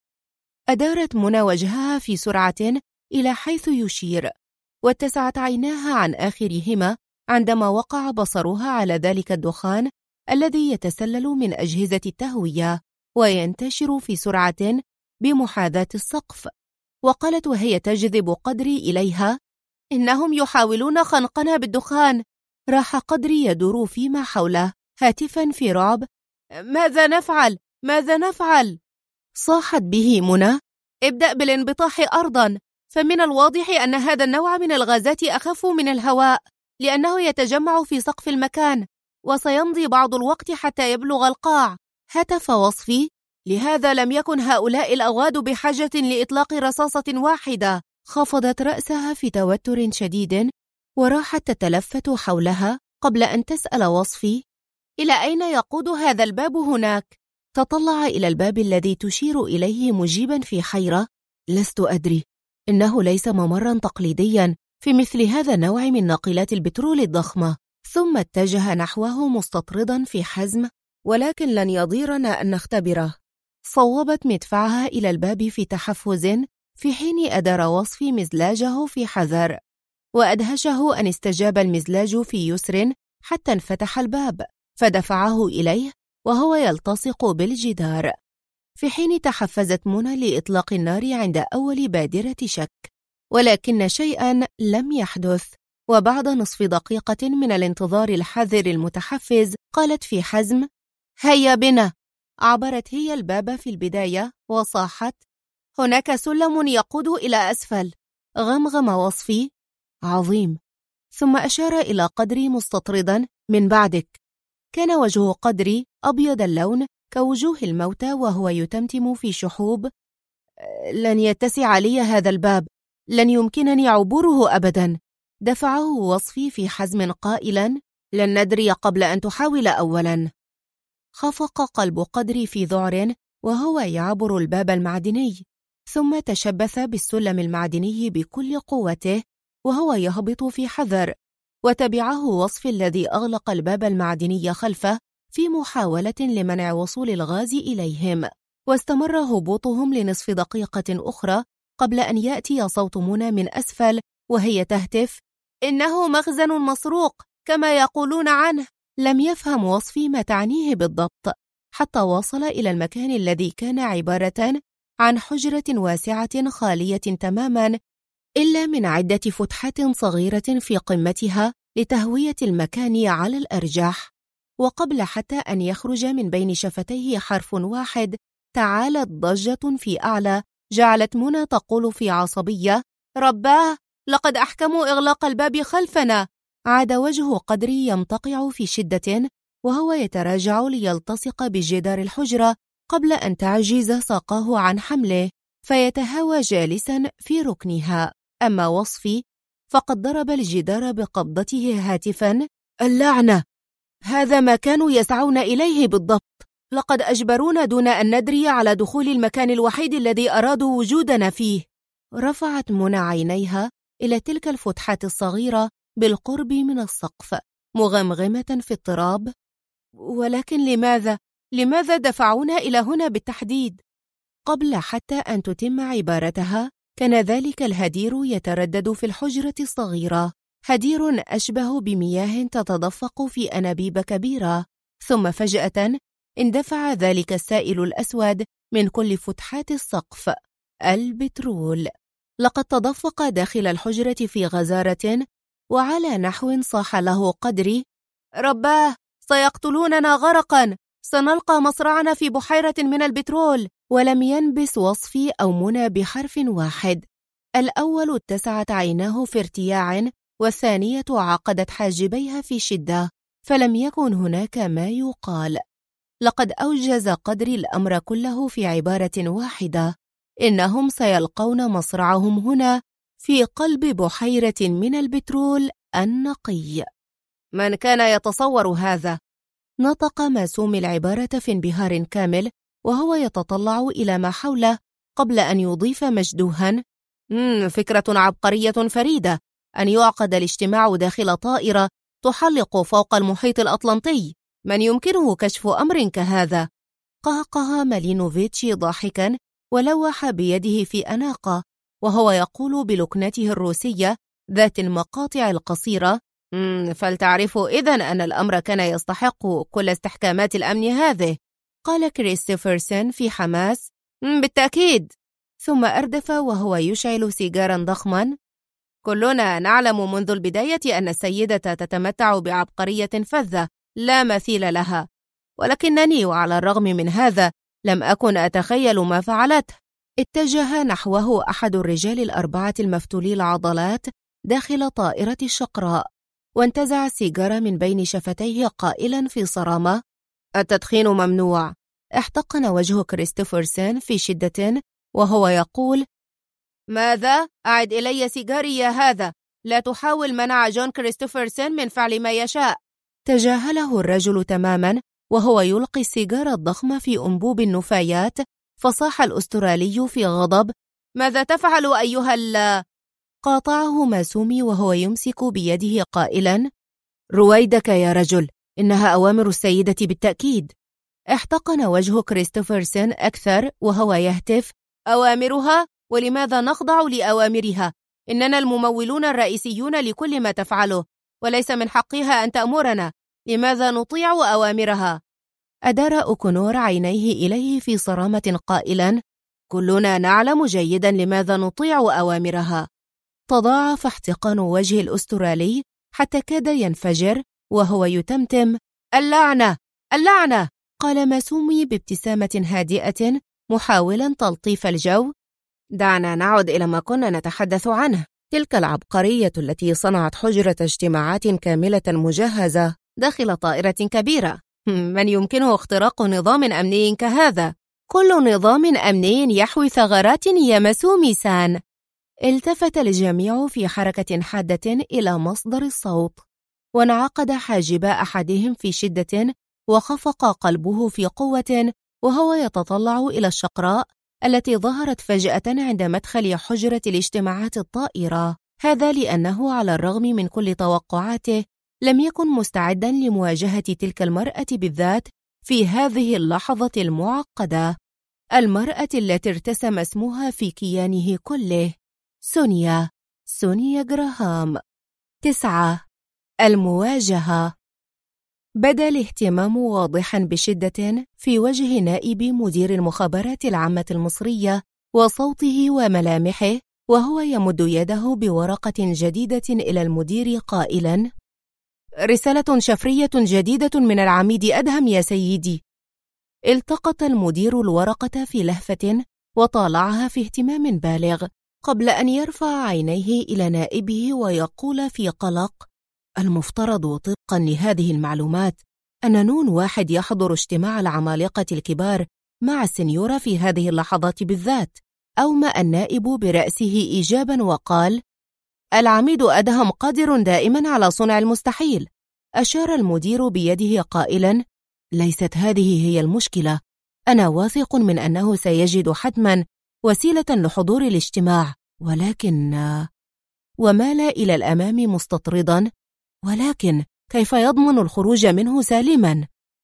أدارت منى وجهها في سرعة إلى حيث يشير، واتسعت عيناها عن آخرهما عندما وقع بصرها على ذلك الدخان الذي يتسلل من أجهزة التهوية وينتشر في سرعة بمحاذاة السقف. وقالت وهي تجذب قدري إليها: إنهم يحاولون خنقنا بالدخان. راح قدري يدور فيما حوله هاتفا في رعب: ماذا نفعل؟ ماذا نفعل؟ صاحت به منى: ابدأ بالانبطاح أرضا، فمن الواضح أن هذا النوع من الغازات أخف من الهواء لأنه يتجمع في سقف المكان وسيمضي بعض الوقت حتى يبلغ القاع. هتف وصفي: لهذا لم يكن هؤلاء الأوغاد بحاجة لإطلاق رصاصة واحدة. خفضت رأسها في توتر شديد وراحت تتلفت حولها قبل أن تسأل وصفي: إلى أين يقود هذا الباب هناك؟ تطلع إلى الباب الذي تشير إليه مجيبا في حيرة: لست أدري، إنه ليس ممرا تقليديا في مثل هذا النوع من ناقلات البترول الضخمة. ثم اتجه نحوه مستطردا في حزم: ولكن لن يضيرنا أن نختبره. صوبت مدفعها إلى الباب في تحفز في حين أدار وصفي مزلاجه في حذر، وأدهشه أن استجاب المزلاج في يسر حتى انفتح الباب فدفعه إليه وهو يلتصق بالجدار، في حين تحفزت منى لإطلاق النار عند أول بادرة شك. ولكن شيئا لم يحدث، وبعد نصف دقيقة من الانتظار الحذر المتحفز قالت في حزم: هيا بنا. عبرت هي الباب في البداية وصاحت: هناك سلم يقود إلى أسفل. غمغم وصفي: عظيم. ثم أشار إلى قدري مستطردا: من بعدك. كان وجه قدري أبيض اللون كوجوه الموتى وهو يتمتم في شحوب: لن يتسع لي هذا الباب، لن يمكنني عبوره أبدا. دفعه وصفي في حزم قائلا: لن ندري قبل أن تحاول أولا. خفق قلب قدري في ذعر وهو يعبر الباب المعدني، ثم تشبث بالسلم المعدني بكل قوته وهو يهبط في حذر، وتبعه وصفي الذي أغلق الباب المعدني خلفه في محاولة لمنع وصول الغاز إليهم، واستمر هبوطهم لنصف دقيقة أخرى قبل أن يأتي صوت منى من أسفل وهي تهتف: إنه مخزن مسروق كما يقولون عنه. لم يفهم وصفي ما تعنيه بالضبط حتى وصل إلى المكان الذي كان عبارة عن حجرة واسعة خالية تماما إلا من عدة فتحات صغيرة في قمتها لتهوية المكان على الأرجح. وقبل حتى أن يخرج من بين شفتيه حرف واحد تعالت ضجة في أعلى جعلت منى تقول في عصبية: رباه، لقد أحكموا إغلاق الباب خلفنا. عاد وجه قدري يمتقع في شدة وهو يتراجع ليلتصق بجدار الحجرة قبل أن تعجز ساقاه عن حمله فيتهاوى جالسا في ركنها. أما وصفي فقد ضرب الجدار بقبضته هاتفا: اللعنة! هذا ما كانوا يسعون إليه بالضبط. لقد أجبرونا دون أن ندري على دخول المكان الوحيد الذي أرادوا وجودنا فيه. رفعت منى عينيها إلى تلك الفتحات الصغيرة بالقرب من السقف مغمغمة في اضطراب. ولكن لماذا دفعونا إلى هنا بالتحديد؟ قبل حتى أن تتم عبارتها كان ذلك الهدير يتردد في الحجرة الصغيرة، هدير أشبه بمياه تتدفق في أنابيب كبيرة، ثم فجأة اندفع ذلك السائل الأسود من كل فتحات السقف: البترول. لقد تدفق داخل الحجرة في غزارة، وعلى نحو صاح له قدري: رباه، سيقتلوننا غرقا، سنلقى مصرعنا في بحيرة من البترول. ولم ينبس وصفي أو منى بحرف واحد. الأول اتسعت عيناه في ارتياع، والثانية عقدت حاجبيها في شدة، فلم يكن هناك ما يقال. لقد أوجز قدري الأمر كله في عبارة واحدة: إنهم سيلقون مصرعهم هنا في قلب بحيرة من البترول النقي. من كان يتصور هذا؟ نطق ماسوم العبارة في انبهار كامل وهو يتطلع إلى ما حوله قبل أن يضيف مجدوها: فكرة عبقرية فريدة أن يعقد الاجتماع داخل طائرة تحلق فوق المحيط الأطلنطي. من يمكنه كشف أمر كهذا؟ قهقه مالينوفيتش ضاحكا ولوح بيده في أناقة وهو يقول بلكنته الروسية ذات المقاطع القصيرة: فلتعرفوا إذن أن الأمر كان يستحق كل استحكامات الأمن هذه. قال كريستوفرسن في حماس: بالتأكيد. ثم أردف وهو يشعل سيجارا ضخما: كلنا نعلم منذ البداية أن السيدة تتمتع بعبقرية فذة لا مثيل لها، ولكنني وعلى الرغم من هذا لم أكن أتخيل ما فعلته. اتجه نحوه أحد الرجال الأربعة المفتولي العضلات داخل طائرة الشقراء وانتزع السيجارة من بين شفتيه قائلا في صرامة: التدخين ممنوع. احتقن وجه كريستوفرسن في شدة وهو يقول: ماذا؟ أعد إلي سيجاري يا هذا. لا تحاول منع جون كريستوفرسن من فعل ما يشاء. تجاهله الرجل تماما وهو يلقي السيجارة الضخمة في أنبوب النفايات، فصاح الأسترالي في غضب: ماذا تفعل أيها قاطعه ماسومي وهو يمسك بيده قائلا: رويدك يا رجل، إنها أوامر السيدة بالتأكيد. احتقن وجه كريستوفرسن أكثر وهو يهتف: أوامرها؟ ولماذا نخضع لأوامرها؟ إننا الممولون الرئيسيون لكل ما تفعله، وليس من حقها أن تأمرنا. لماذا نطيع أوامرها؟ أدار أوكونور عينيه إليه في صرامة قائلا: كلنا نعلم جيدا لماذا نطيع أوامرها. تضاعف احتقان وجه الأسترالي حتى كاد ينفجر وهو يتمتم: اللعنة! اللعنة! قال ماسومي بابتسامة هادئة محاولا تلطيف الجو: دعنا نعود إلى ما كنا نتحدث عنه، تلك العبقرية التي صنعت حجرة اجتماعات كاملة مجهزة داخل طائرة كبيرة. من يمكنه اختراق نظام أمني كهذا؟ كل نظام أمني يحوي ثغرات يا ماسومي سان. التفت الجميع في حركة حادة إلى مصدر الصوت، وانعقد حاجب أحدهم في شدة وخفق قلبه في قوة وهو يتطلع إلى الشقراء التي ظهرت فجأة عند مدخل حجرة الاجتماعات الطائرة. هذا لأنه على الرغم من كل توقعاته لم يكن مستعداً لمواجهة تلك المرأة بالذات في هذه اللحظة المعقدة، المرأة التي ارتسم اسمها في كيانه كله: سونيا جراهام. 9. المواجهة. بدا الاهتمام واضحاً بشدة في وجه نائب مدير المخابرات العامة المصرية وصوته وملامحه وهو يمد يده بورقة جديدة إلى المدير قائلاً: رسالة شفرية جديدة من العميد أدهم يا سيدي. التقط المدير الورقة في لهفة وطالعها في اهتمام بالغ قبل أن يرفع عينيه إلى نائبه ويقول في قلق: المفترض طبقاً لهذه المعلومات أن نون واحد يحضر اجتماع العمالقة الكبار مع السنيورة في هذه اللحظات بالذات. أومأ النائب برأسه إيجاباً وقال: العميد أدهم قادر دائماً على صنع المستحيل. أشار المدير بيده قائلاً: ليست هذه هي المشكلة، أنا واثق من أنه سيجد حتماً وسيلة لحضور الاجتماع، ولكن... ومال إلى الأمام مستطردا: ولكن كيف يضمن الخروج منه سالماً؟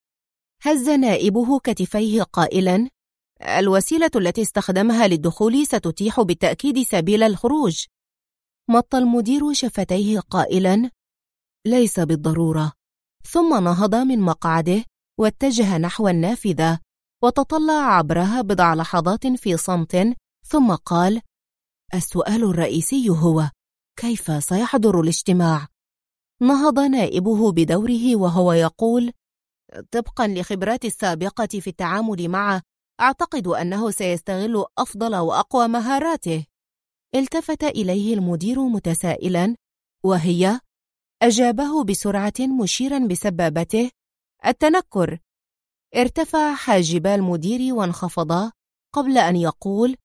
هز نائبه كتفيه قائلاً: الوسيلة التي استخدمها للدخول ستتيح بالتأكيد سبيل الخروج. مط المدير شفتيه قائلاً: ليس بالضرورة. ثم نهض من مقعده واتجه نحو النافذة وتطلع عبرها بضع لحظات في صمت، ثم قال: السؤال الرئيسي هو كيف سيحضر الاجتماع؟ نهض نائبه بدوره وهو يقول: طبقاً لخبراتي السابقة في التعامل معه، أعتقد أنه سيستغل أفضل وأقوى مهاراته. التفت إليه المدير متسائلاً: وهي؟ أجابه بسرعة مشيراً بسبابته: التنكر. ارتفع حاجبا المدير وانخفضا قبل أن يقول: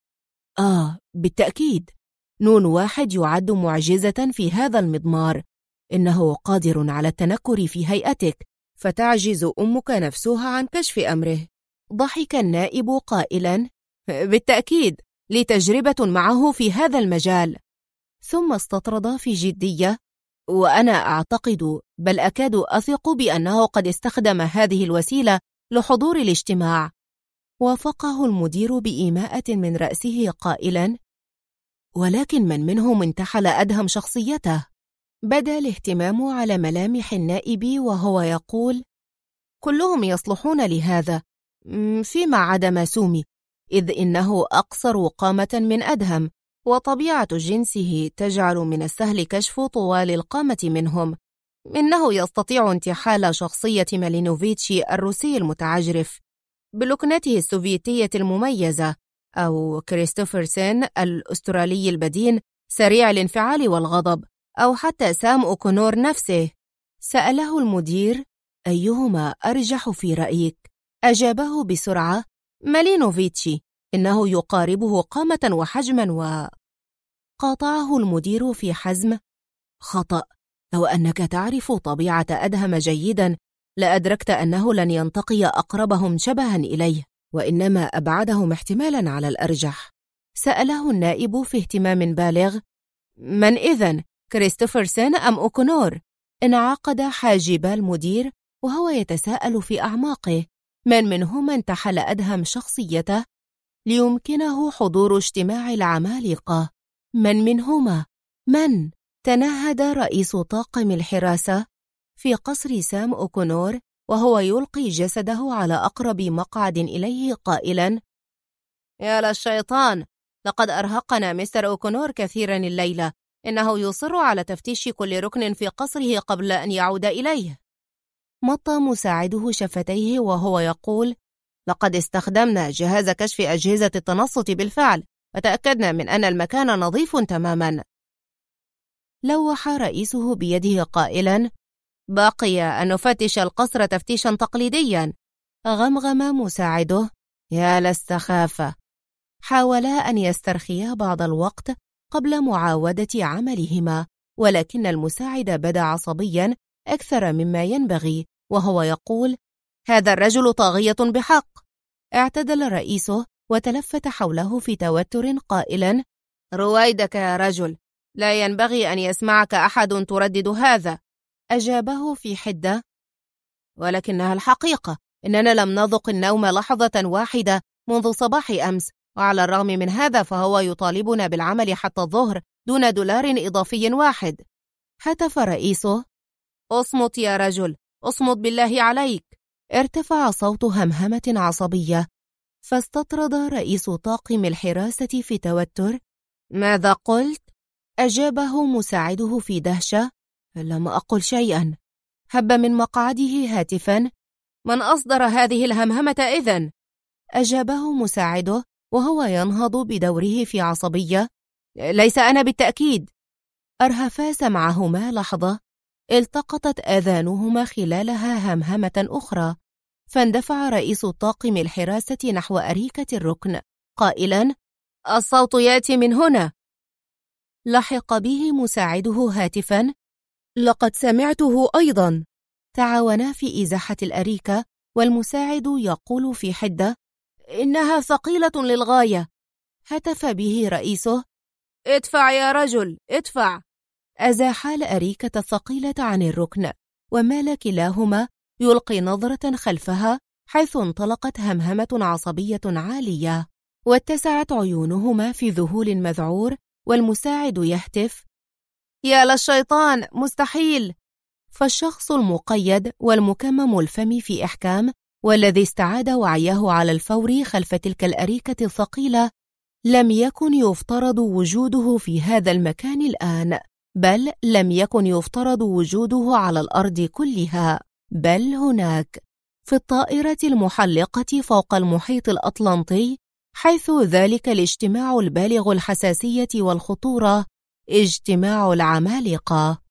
بالتأكيد، نون واحد يعد معجزة في هذا المضمار. إنه قادر على التنكر في هيئتك، فتعجز أمك نفسها عن كشف أمره. ضحك النائب قائلاً: بالتأكيد، لي تجربة معه في هذا المجال. ثم استطرد في جدية: وأنا أعتقد، بل أكاد أثق بأنه قد استخدم هذه الوسيلة لحضور الاجتماع. وافقه المدير بإيماءة من رأسه قائلاً: ولكن من منهم انتحل أدهم شخصيته؟ بدا الاهتمام على ملامح النائب وهو يقول: كلهم يصلحون لهذا، فيما عدا ماسومي، إذ إنه أقصر قامة من أدهم، وطبيعة جنسه تجعل من السهل كشف طوال القامة منهم. إنه يستطيع انتحال شخصية مالينوفيتشي الروسي المتعجرف بلكنته السوفيتية المميزة، أو كريستوفرسن الأسترالي البدين سريع الانفعال والغضب، أو حتى سام أوكونور نفسه. سأله المدير: أيهما أرجح في رأيك؟ أجابه بسرعة: مالينوفيتشي، إنه يقاربه قامة وحجما. قاطعه المدير في حزم: خطأ. لو أنك تعرف طبيعة أدهم جيدا لأدركت أنه لن ينتقي أقربهم شبها إليه، وإنما أبعدهم احتمالا على الأرجح. سأله النائب في اهتمام بالغ: من إذن، كريستوفرسن أم أوكونور؟ انعقد حاجبا المدير وهو يتساءل في أعماقه: من منهما انتحل أدهم شخصيته ليمكنه حضور اجتماع العمالقة؟ من منهما؟ من؟ تنهد رئيس طاقم الحراسة في قصر سام أوكونور وهو يلقي جسده على أقرب مقعد إليه قائلاً: يا للشيطان، لقد أرهقنا مستر أوكونور كثيراً الليلة. إنه يصر على تفتيش كل ركن في قصره قبل أن يعود إليه. مط مساعده شفتيه وهو يقول: لقد استخدمنا جهاز كشف أجهزة التنصت بالفعل، وتأكدنا من أن المكان نظيف تماماً. لوح رئيسه بيده قائلاً: بقي أن نفتش القصر تفتيشاً تقليدياً. غمغم مساعده: يا للسخافة. حاولا أن يسترخيا بعض الوقت قبل معاودة عملهما، ولكن المساعد بدا عصبياً أكثر مما ينبغي وهو يقول: هذا الرجل طاغية بحق. اعتدل رئيسه وتلفت حوله في توتر قائلاً: رويدك يا رجل، لا ينبغي أن يسمعك أحد تردد هذا. أجابه في حدة: ولكنها الحقيقة، إننا لم نذق النوم لحظة واحدة منذ صباح أمس، وعلى الرغم من هذا فهو يطالبنا بالعمل حتى الظهر دون دولار إضافي واحد. هتف رئيسه: اصمت يا رجل، اصمت بالله عليك. ارتفع صوت همهمة عصبية، فاستطرد رئيس طاقم الحراسة في توتر. ماذا قلت؟ أجابه مساعده في دهشة: لم أقل شيئا. هب من مقعده هاتفا: من أصدر هذه الهمهمة إذن؟ أجابه مساعده وهو ينهض بدوره في عصبية: ليس أنا بالتأكيد. أرهفا سمعهما لحظة، التقطت آذانهما خلالها همهمة أخرى، فاندفع رئيس طاقم الحراسة نحو أريكة الركن قائلا: الصوت يأتي من هنا. لحق به مساعده هاتفا: لقد سمعته أيضا. تعاونا في إزاحة الأريكة، والمساعد يقول في حدة: إنها ثقيلة للغاية. هتف به رئيسه: ادفع يا رجل، ادفع. أزاحا الأريكة الثقيلة عن الركن، ومال كلاهما يلقي نظرة خلفها حيث انطلقت همهمة عصبية عالية، واتسعت عيونهما في ذهول مذعور، والمساعد يهتف: يا للشيطان، مستحيل. فالشخص المقيد والمكمم الفم في إحكام، والذي استعاد وعيه على الفور خلف تلك الأريكة الثقيلة، لم يكن يفترض وجوده في هذا المكان الآن، بل لم يكن يفترض وجوده على الأرض كلها، بل هناك في الطائرة المحلقة فوق المحيط الأطلنطي، حيث ذلك الاجتماع البالغ الحساسية والخطورة، اجتماع العمالقة.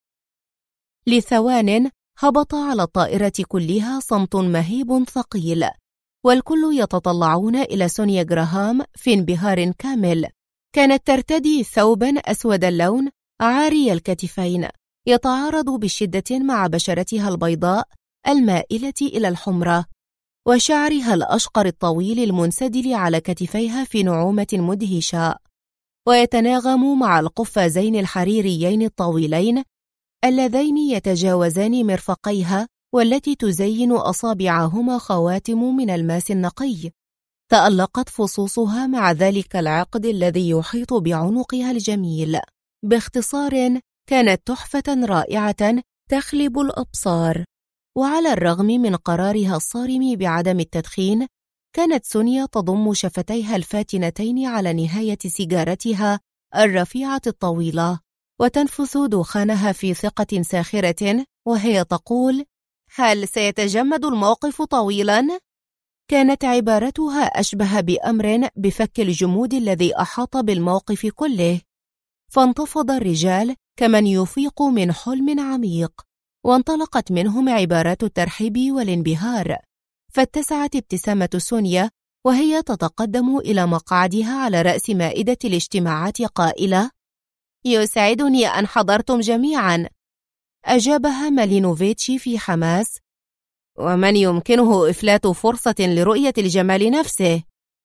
لثوان هبط على الطائرة كلها صمت مهيب ثقيل، والكل يتطلعون إلى سونيا جراهام في انبهار كامل. كانت ترتدي ثوبا أسود اللون عاري الكتفين، يتعارض بشدة مع بشرتها البيضاء المائلة إلى الحمرة، وشعرها الأشقر الطويل المنسدل على كتفيها في نعومة مدهشة، ويتناغم مع القفازين الحريريين الطويلين اللذين يتجاوزان مرفقيها، والتي تزين أصابعهما خواتم من الماس النقي. تألقت فصوصها مع ذلك العقد الذي يحيط بعنقها الجميل. باختصار، كانت تحفة رائعة تخلب الأبصار. وعلى الرغم من قرارها الصارم بعدم التدخين، كانت سونيا تضم شفتيها الفاتنتين على نهاية سيجارتها الرفيعة الطويلة، وتنفث دخانها في ثقة ساخرة، وهي تقول: هل سيتجمد الموقف طويلا؟ كانت عبارتها أشبه بأمر بفك الجمود الذي أحاط بالموقف كله. فانتفض الرجال كمن يفيق من حلم عميق، وانطلقت منهم عبارات الترحيب والانبهار. فاتسعت ابتسامة سونيا وهي تتقدم إلى مقعدها على رأس مائدة الاجتماعات قائلة: يسعدني أن حضرتم جميعا. أجابها مالينوفيتش في حماس: ومن يمكنه إفلات فرصة لرؤية الجمال نفسه؟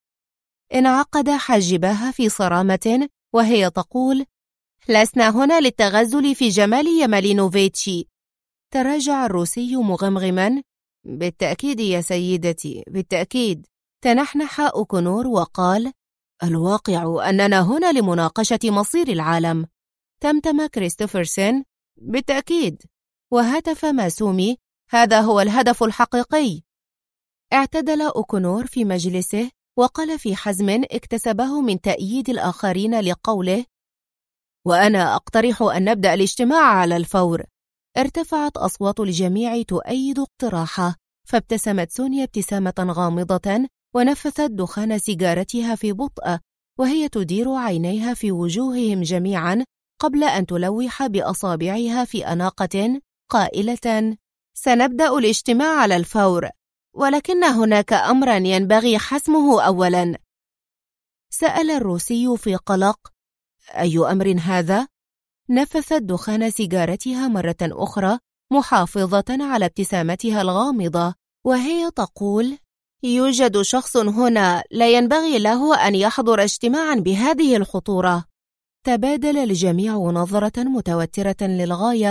انعقد حاجباها في صرامة وهي تقول: لسنا هنا للتغزل في جمال يا مالينوفيتش. تراجع الروسي مغمغما: بالتأكيد يا سيدتي، بالتأكيد. تنحنح أوكونور وقال: الواقع أننا هنا لمناقشة مصير العالم. تمتم كريستوفرسن: بالتأكيد. وهتف ماسومي: هذا هو الهدف الحقيقي. اعتدل أوكونور في مجلسه وقال في حزم اكتسبه من تأييد الآخرين لقوله: وأنا أقترح أن نبدأ الاجتماع على الفور. ارتفعت أصوات الجميع تؤيد اقتراحه، فابتسمت سونيا ابتسامة غامضة، ونفثت دخان سيجارتها في بطء، وهي تدير عينيها في وجوههم جميعا قبل أن تلوح بأصابعها في أناقة قائلة: سنبدأ الاجتماع على الفور، ولكن هناك أمرا ينبغي حسمه أولا. سأل الروسي في قلق: أي أمر هذا؟ نفثت دخان سيجارتها مرة أخرى محافظة على ابتسامتها الغامضة، وهي تقول: يوجد شخص هنا لا ينبغي له أن يحضر اجتماعا بهذه الخطورة. تبادل الجميع نظرة متوترة للغاية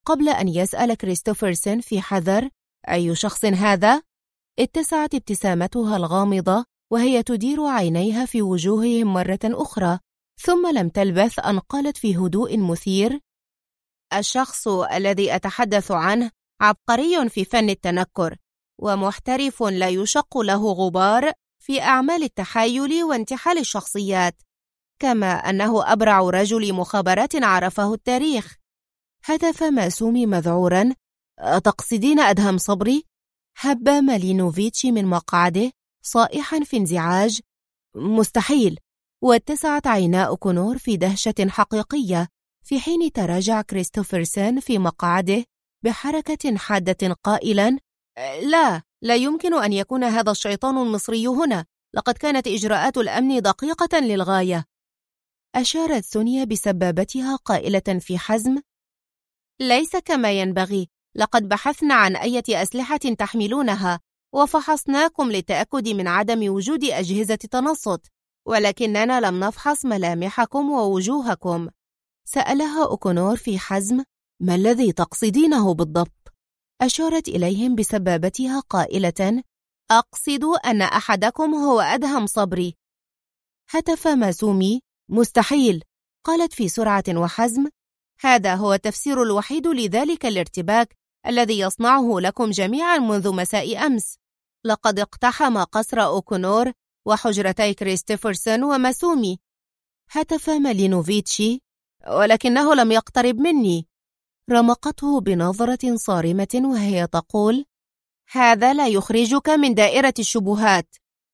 قبل أن يسأل كريستوفرسن في حذر: أي شخص هذا؟ اتسعت ابتسامتها الغامضة وهي تدير عينيها في وجوههم مرة أخرى، ثم لم تلبث أن قالت في هدوء مثير: الشخص الذي أتحدث عنه عبقري في فن التنكر، ومحترف لا يشق له غبار في أعمال التحايل وانتحال الشخصيات، كما أنه أبرع رجل مخابرات عرفه التاريخ. هتف ماسومي مذعورا: تقصدين أدهم صبري؟ هب مالينوفيتش من مقعده صائحا في انزعاج: مستحيل. واتسعت عينا أوكونور في دهشة حقيقية، في حين تراجع كريستوفرسن في مقعده بحركة حادة قائلا: لا يمكن أن يكون هذا الشيطان المصري هنا، لقد كانت إجراءات الأمن دقيقة للغاية. أشارت سونيا بسبابتها قائلة في حزم: ليس كما ينبغي، لقد بحثنا عن أي أسلحة تحملونها، وفحصناكم للتأكد من عدم وجود أجهزة تنصت، ولكننا لم نفحص ملامحكم ووجوهكم. سألها أوكونور في حزم: ما الذي تقصدينه بالضبط؟ أشارت إليهم بسبابتها قائلة: أقصد أن أحدكم هو أدهم صبري. هتف ماسومي: مستحيل. قالت في سرعة وحزم: هذا هو التفسير الوحيد لذلك الارتباك الذي يصنعه لكم جميعا منذ مساء أمس. لقد اقتحم قصر أوكونور وحجرتي كريستوفرسن وماسومي. هتف مالينوفيتشي: ولكنه لم يقترب مني. رمقته بنظرة صارمة وهي تقول: هذا لا يخرجك من دائرة الشبهات.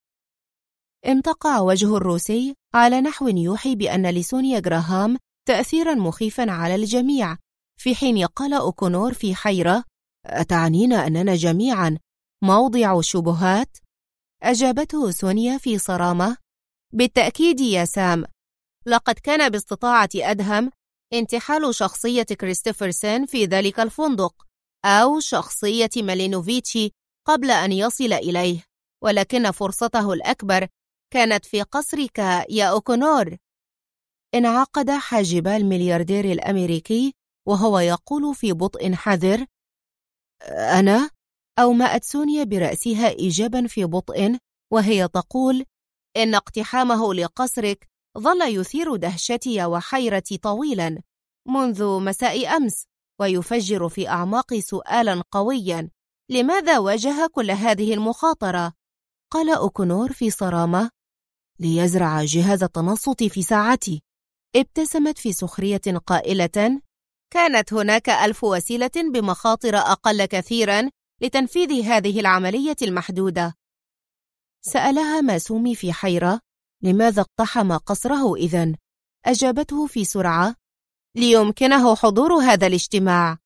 امتقع وجه الروسي على نحو يوحي بأن لسونيا جراهام تأثيرا مخيفا على الجميع، في حين قال أوكونور في حيرة: أتعنين أننا جميعا موضع الشبهات؟ أجابته سونيا في صرامة: بالتأكيد يا سام، لقد كان باستطاعة أدهم انتحال شخصية كريستوفرسن في ذلك الفندق أو شخصية مالينوفيتشي قبل أن يصل إليه، ولكن فرصته الأكبر كانت في قصرك يا أوكونور. انعقد حاجبا الملياردير الأمريكي وهو يقول في بطء حذر: أنا؟ أومأت سونيا برأسها إيجابا في بطء وهي تقول: إن اقتحامه لقصرك ظل يثير دهشتي وحيرتي طويلا منذ مساء أمس، ويفجر في أعماقي سؤالا قويا: لماذا واجه كل هذه المخاطرة؟ قال أوكونور في صرامة: ليزرع جهاز التنصت في ساعتي. ابتسمت في سخرية قائلة: كانت هناك 1000 وسيلة بمخاطر أقل كثيرا لتنفيذ هذه العملية المحدودة. سألها ماسومي في حيرة: لماذا اقتحم قصره إذن؟ أجابته في سرعة: ليمكنه حضور هذا الاجتماع.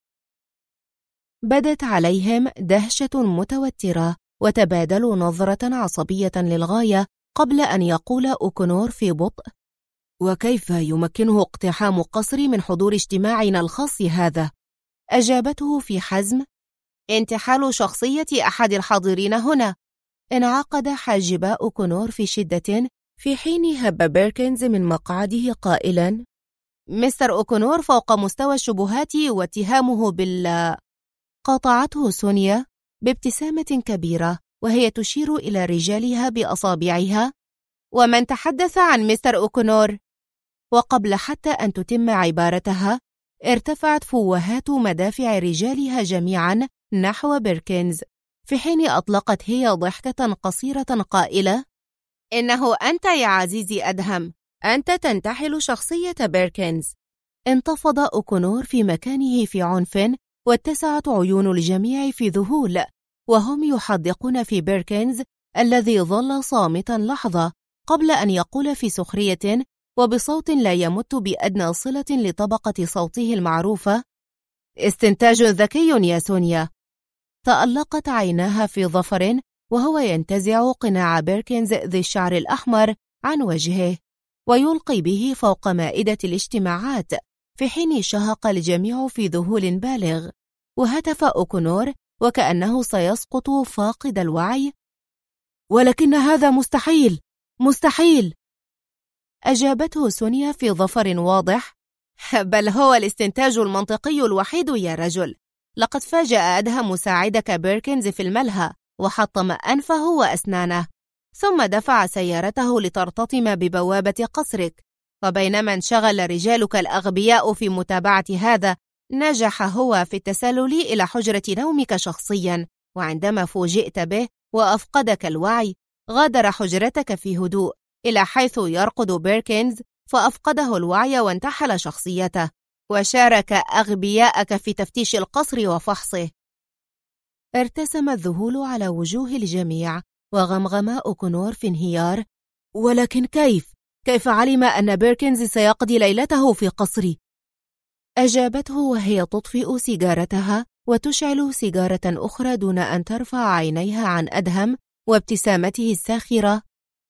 بدت عليهم دهشة متوترة وتبادلوا نظرة عصبية للغاية قبل أن يقول أوكونور في بطء: وكيف يمكنه اقتحام قصري من حضور اجتماعنا الخاص هذا؟ أجابته في حزم: انتحال شخصية أحد الحاضرين هنا. انعقد حاجبا أوكونور في شدة، في حين هب بيركنز من مقعده قائلا: مستر أوكونور فوق مستوى الشبهات واتهامه قاطعته سونيا بابتسامة كبيرة وهي تشير إلى رجالها بأصابعها: ومن تحدث عن مستر أوكونور؟ وقبل حتى أن تتم عبارتها ارتفعت فوهات مدافع رجالها جميعا نحو بيركنز، في حين أطلقت هي ضحكة قصيرة قائلة: إنه أنت يا عزيزي أدهم، أنت تنتحل شخصية بيركنز. انتفض أوكونور في مكانه في عنف، واتسعت عيون الجميع في ذهول وهم يحدقون في بيركنز الذي ظل صامتا لحظة قبل أن يقول في سخرية وبصوت لا يمت بأدنى صلة لطبقة صوته المعروفة: استنتاج ذكي يا سونيا. تألقت عيناها في ظفر وهو ينتزع قناع بيركنز ذي الشعر الأحمر عن وجهه ويلقي به فوق مائدة الاجتماعات، في حين شهق الجميع في ذهول بالغ. وهتف أوكونور وكأنه سيسقط فاقد الوعي: ولكن هذا مستحيل، مستحيل. أجابته سونيا في ظفر واضح: بل هو الاستنتاج المنطقي الوحيد يا رجل. لقد فاجأ أدهم مساعدك بيركنز في الملهى وحطم أنفه وأسنانه، ثم دفع سيارته لترتطم ببوابة قصرك. وبينما انشغل رجالك الأغبياء في متابعة هذا، نجح هو في التسلل إلى حجرة نومك شخصياً، وعندما فوجئت به وأفقدك الوعي، غادر حجرتك في هدوء إلى حيث يرقد بيركنز، فأفقده الوعي وانتحل شخصيته، وشارك أغبياءك في تفتيش القصر وفحصه. ارتسم الذهول على وجوه الجميع، وغمغم أوكونور في انهيار: ولكن كيف علم أن بيركنز سيقضي ليلته في قصري؟ أجابته وهي تطفئ سيجارتها وتشعل سيجارة أخرى دون أن ترفع عينيها عن أدهم وابتسامته الساخرة: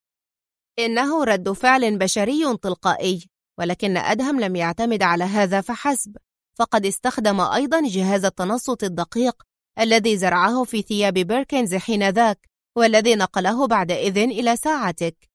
إنه رد فعل بشري تلقائي، ولكن أدهم لم يعتمد على هذا فحسب، فقد استخدم أيضا جهاز التنصت الدقيق الذي زرعه في ثياب بيركنز حينذاك، والذي نقله بعد إذن إلى ساعتك.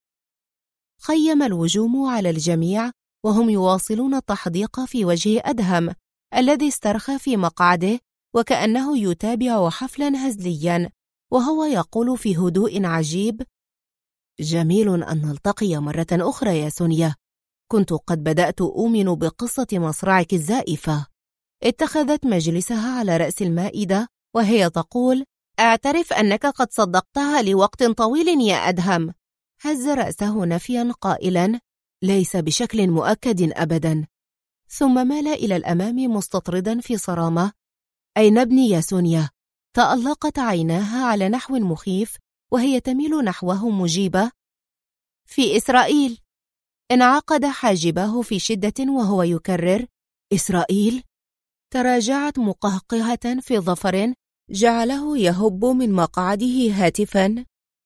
خيم الوجوم على الجميع وهم يواصلون التحديق في وجه أدهم الذي استرخى في مقعده وكأنه يتابع حفلا هزليا، وهو يقول في هدوء عجيب: جميل أن نلتقي مرة أخرى يا سونيا. كنت قد بدأت أؤمن بقصة مصرعك الزائفة. اتخذت مجلسها على رأس المائدة وهي تقول: أعترف أنك قد صدقتها لوقت طويل يا أدهم. هز رأسه نفيا قائلا: ليس بشكل مؤكد أبدا. ثم مال إلى الأمام مستطردا في صرامة: أين ابني يا سونيا؟ تألقت عيناها على نحو مخيف وهي تميل نحوه مجيبة: في إسرائيل. انعقد حاجباه في شدة وهو يكرر: إسرائيل؟ تراجعت مقهقهة في ظفر جعله يهب من مقعده هاتفا: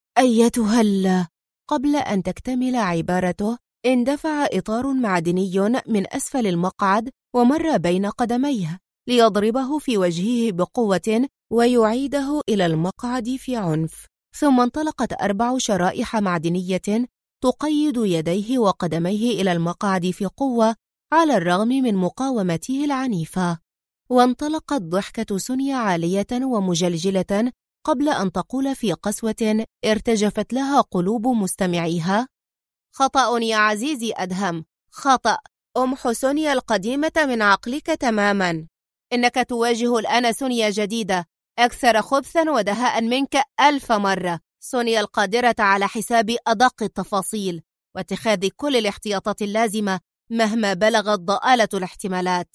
أيتها قبل أن تكتمل عبارته اندفع إطار معدني من أسفل المقعد ومر بين قدميه ليضربه في وجهه بقوة ويعيده إلى المقعد في عنف. ثم انطلقت 4 شرائح معدنية تقيد يديه وقدميه إلى المقعد في قوة على الرغم من مقاومته العنيفة. وانطلقت ضحكة سونيا عالية ومجلجلة قبل أن تقول في قسوة ارتجفت لها قلوب مستمعيها: خطأ يا عزيزي أدهم، خطأ. أمح سونيا القديمة من عقلك تماما. إنك تواجه الآن سونيا جديدة أكثر خبثا ودهاء منك 1000 مرة، سونيا القادرة على حساب أدق التفاصيل واتخاذ كل الاحتياطات اللازمة مهما بلغت ضآلة الاحتمالات.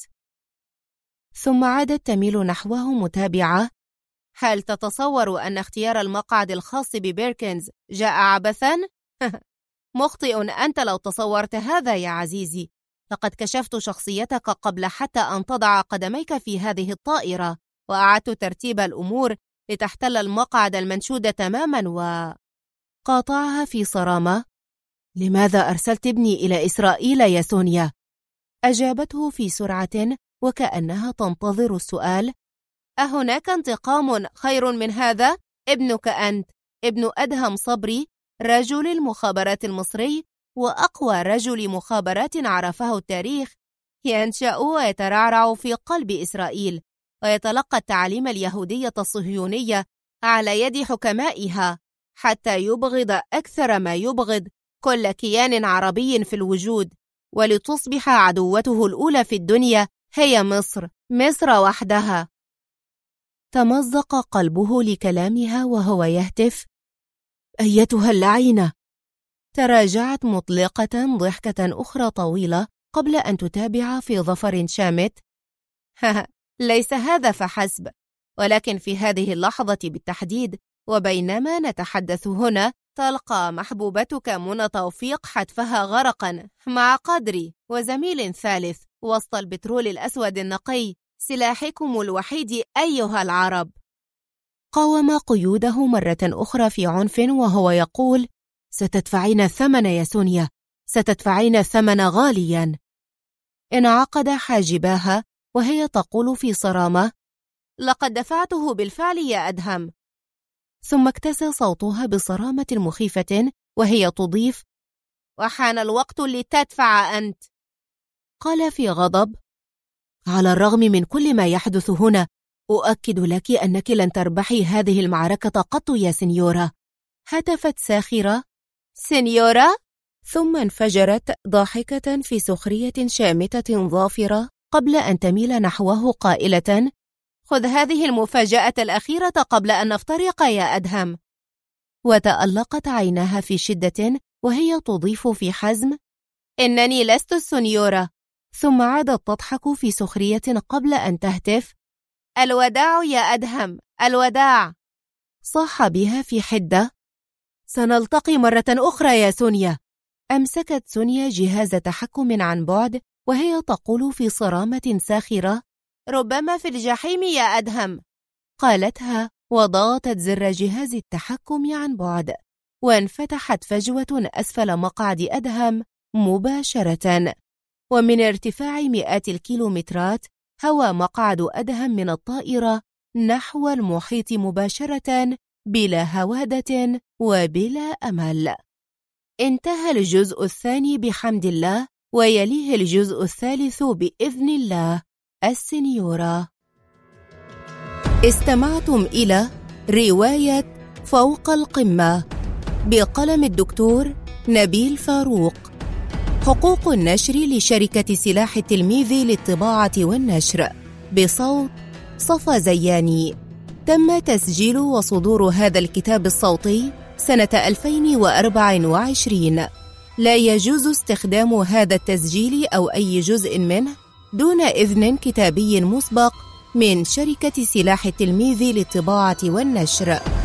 ثم عادت تميل نحوه متابعة: هل تتصور أن اختيار المقعد الخاص ببيركنز جاء عبثا؟ مخطئ أنت لو تصورت هذا يا عزيزي. لقد كشفت شخصيتك قبل حتى أن تضع قدميك في هذه الطائرة، وأعدت ترتيب الأمور لتحتل المقعد المنشود تماما. قاطعها في صرامة: لماذا أرسلت ابني إلى إسرائيل يا سونيا؟ أجابته في سرعة وكأنها تنتظر السؤال: أهناك انتقام خير من هذا؟ ابنك أنت، ابن أدهم صبري، رجل المخابرات المصري وأقوى رجل مخابرات عرفه التاريخ، ينشأ ويترعرع في قلب إسرائيل ويتلقى التعليم اليهودية الصهيونية على يد حكمائها حتى يبغض أكثر ما يبغض كل كيان عربي في الوجود، ولتصبح عدوته الأولى في الدنيا هي مصر وحدها. تمزق قلبه لكلامها وهو يهتف: أيتها اللعينة. تراجعت مطلقة ضحكة أخرى طويلة قبل أن تتابع في ظفر شامت: ليس هذا فحسب، ولكن في هذه اللحظة بالتحديد وبينما نتحدث هنا تلقى محبوبتك منى توفيق حتفها غرقا مع قدري وزميل ثالث وسط البترول الأسود النقي، سلاحكم الوحيد أيها العرب. قاوم قيوده مرة أخرى في عنف وهو يقول: ستدفعين الثمن يا سونيا، ستدفعين الثمن غاليا. انعقد حاجباها وهي تقول في صرامة: لقد دفعته بالفعل يا أدهم. ثم اكتسى صوتها بصرامة مخيفة وهي تضيف: وحان الوقت لتدفع أنت. قال في غضب: على الرغم من كل ما يحدث هنا، أؤكد لك أنك لن تربحي هذه المعركة قط يا سينيورا. هتفت ساخرة: سينيورا؟ ثم انفجرت ضاحكة في سخرية شامتة ظافرة قبل أن تميل نحوه قائلة: خذ هذه المفاجأة الأخيرة قبل أن نفترق يا أدهم. وتألقت عيناها في شدة وهي تضيف في حزم: إنني لست السنيورة. ثم عادت تضحك في سخرية قبل أن تهتف: الوداع يا أدهم، الوداع. صاح بها في حدة: سنلتقي مرة أخرى يا سونيا. أمسكت سونيا جهاز تحكم عن بعد وهي تقول في صرامة ساخرة: ربما في الجحيم يا أدهم. قالتها وضغطت زر جهاز التحكم عن بعد، وانفتحت فجوة أسفل مقعد أدهم مباشرة. ومن ارتفاع مئات الكيلومترات هوى مقعد أدهم من الطائرة نحو المحيط مباشرة بلا هوادة وبلا أمل. انتهى الجزء الثاني بحمد الله، ويليه الجزء الثالث بإذن الله. السنيورة. استمعتم إلى رواية فوق القمة بقلم الدكتور نبيل فاروق. حقوق النشر لشركة سلاح التلميذ للطباعة والنشر، بصوت صفا زياني. تم تسجيل وصدور هذا الكتاب الصوتي سنة 2024. لا يجوز استخدام هذا التسجيل أو أي جزء منه دون إذن كتابي مسبق من شركة سلاح التلميذ للطباعة والنشر.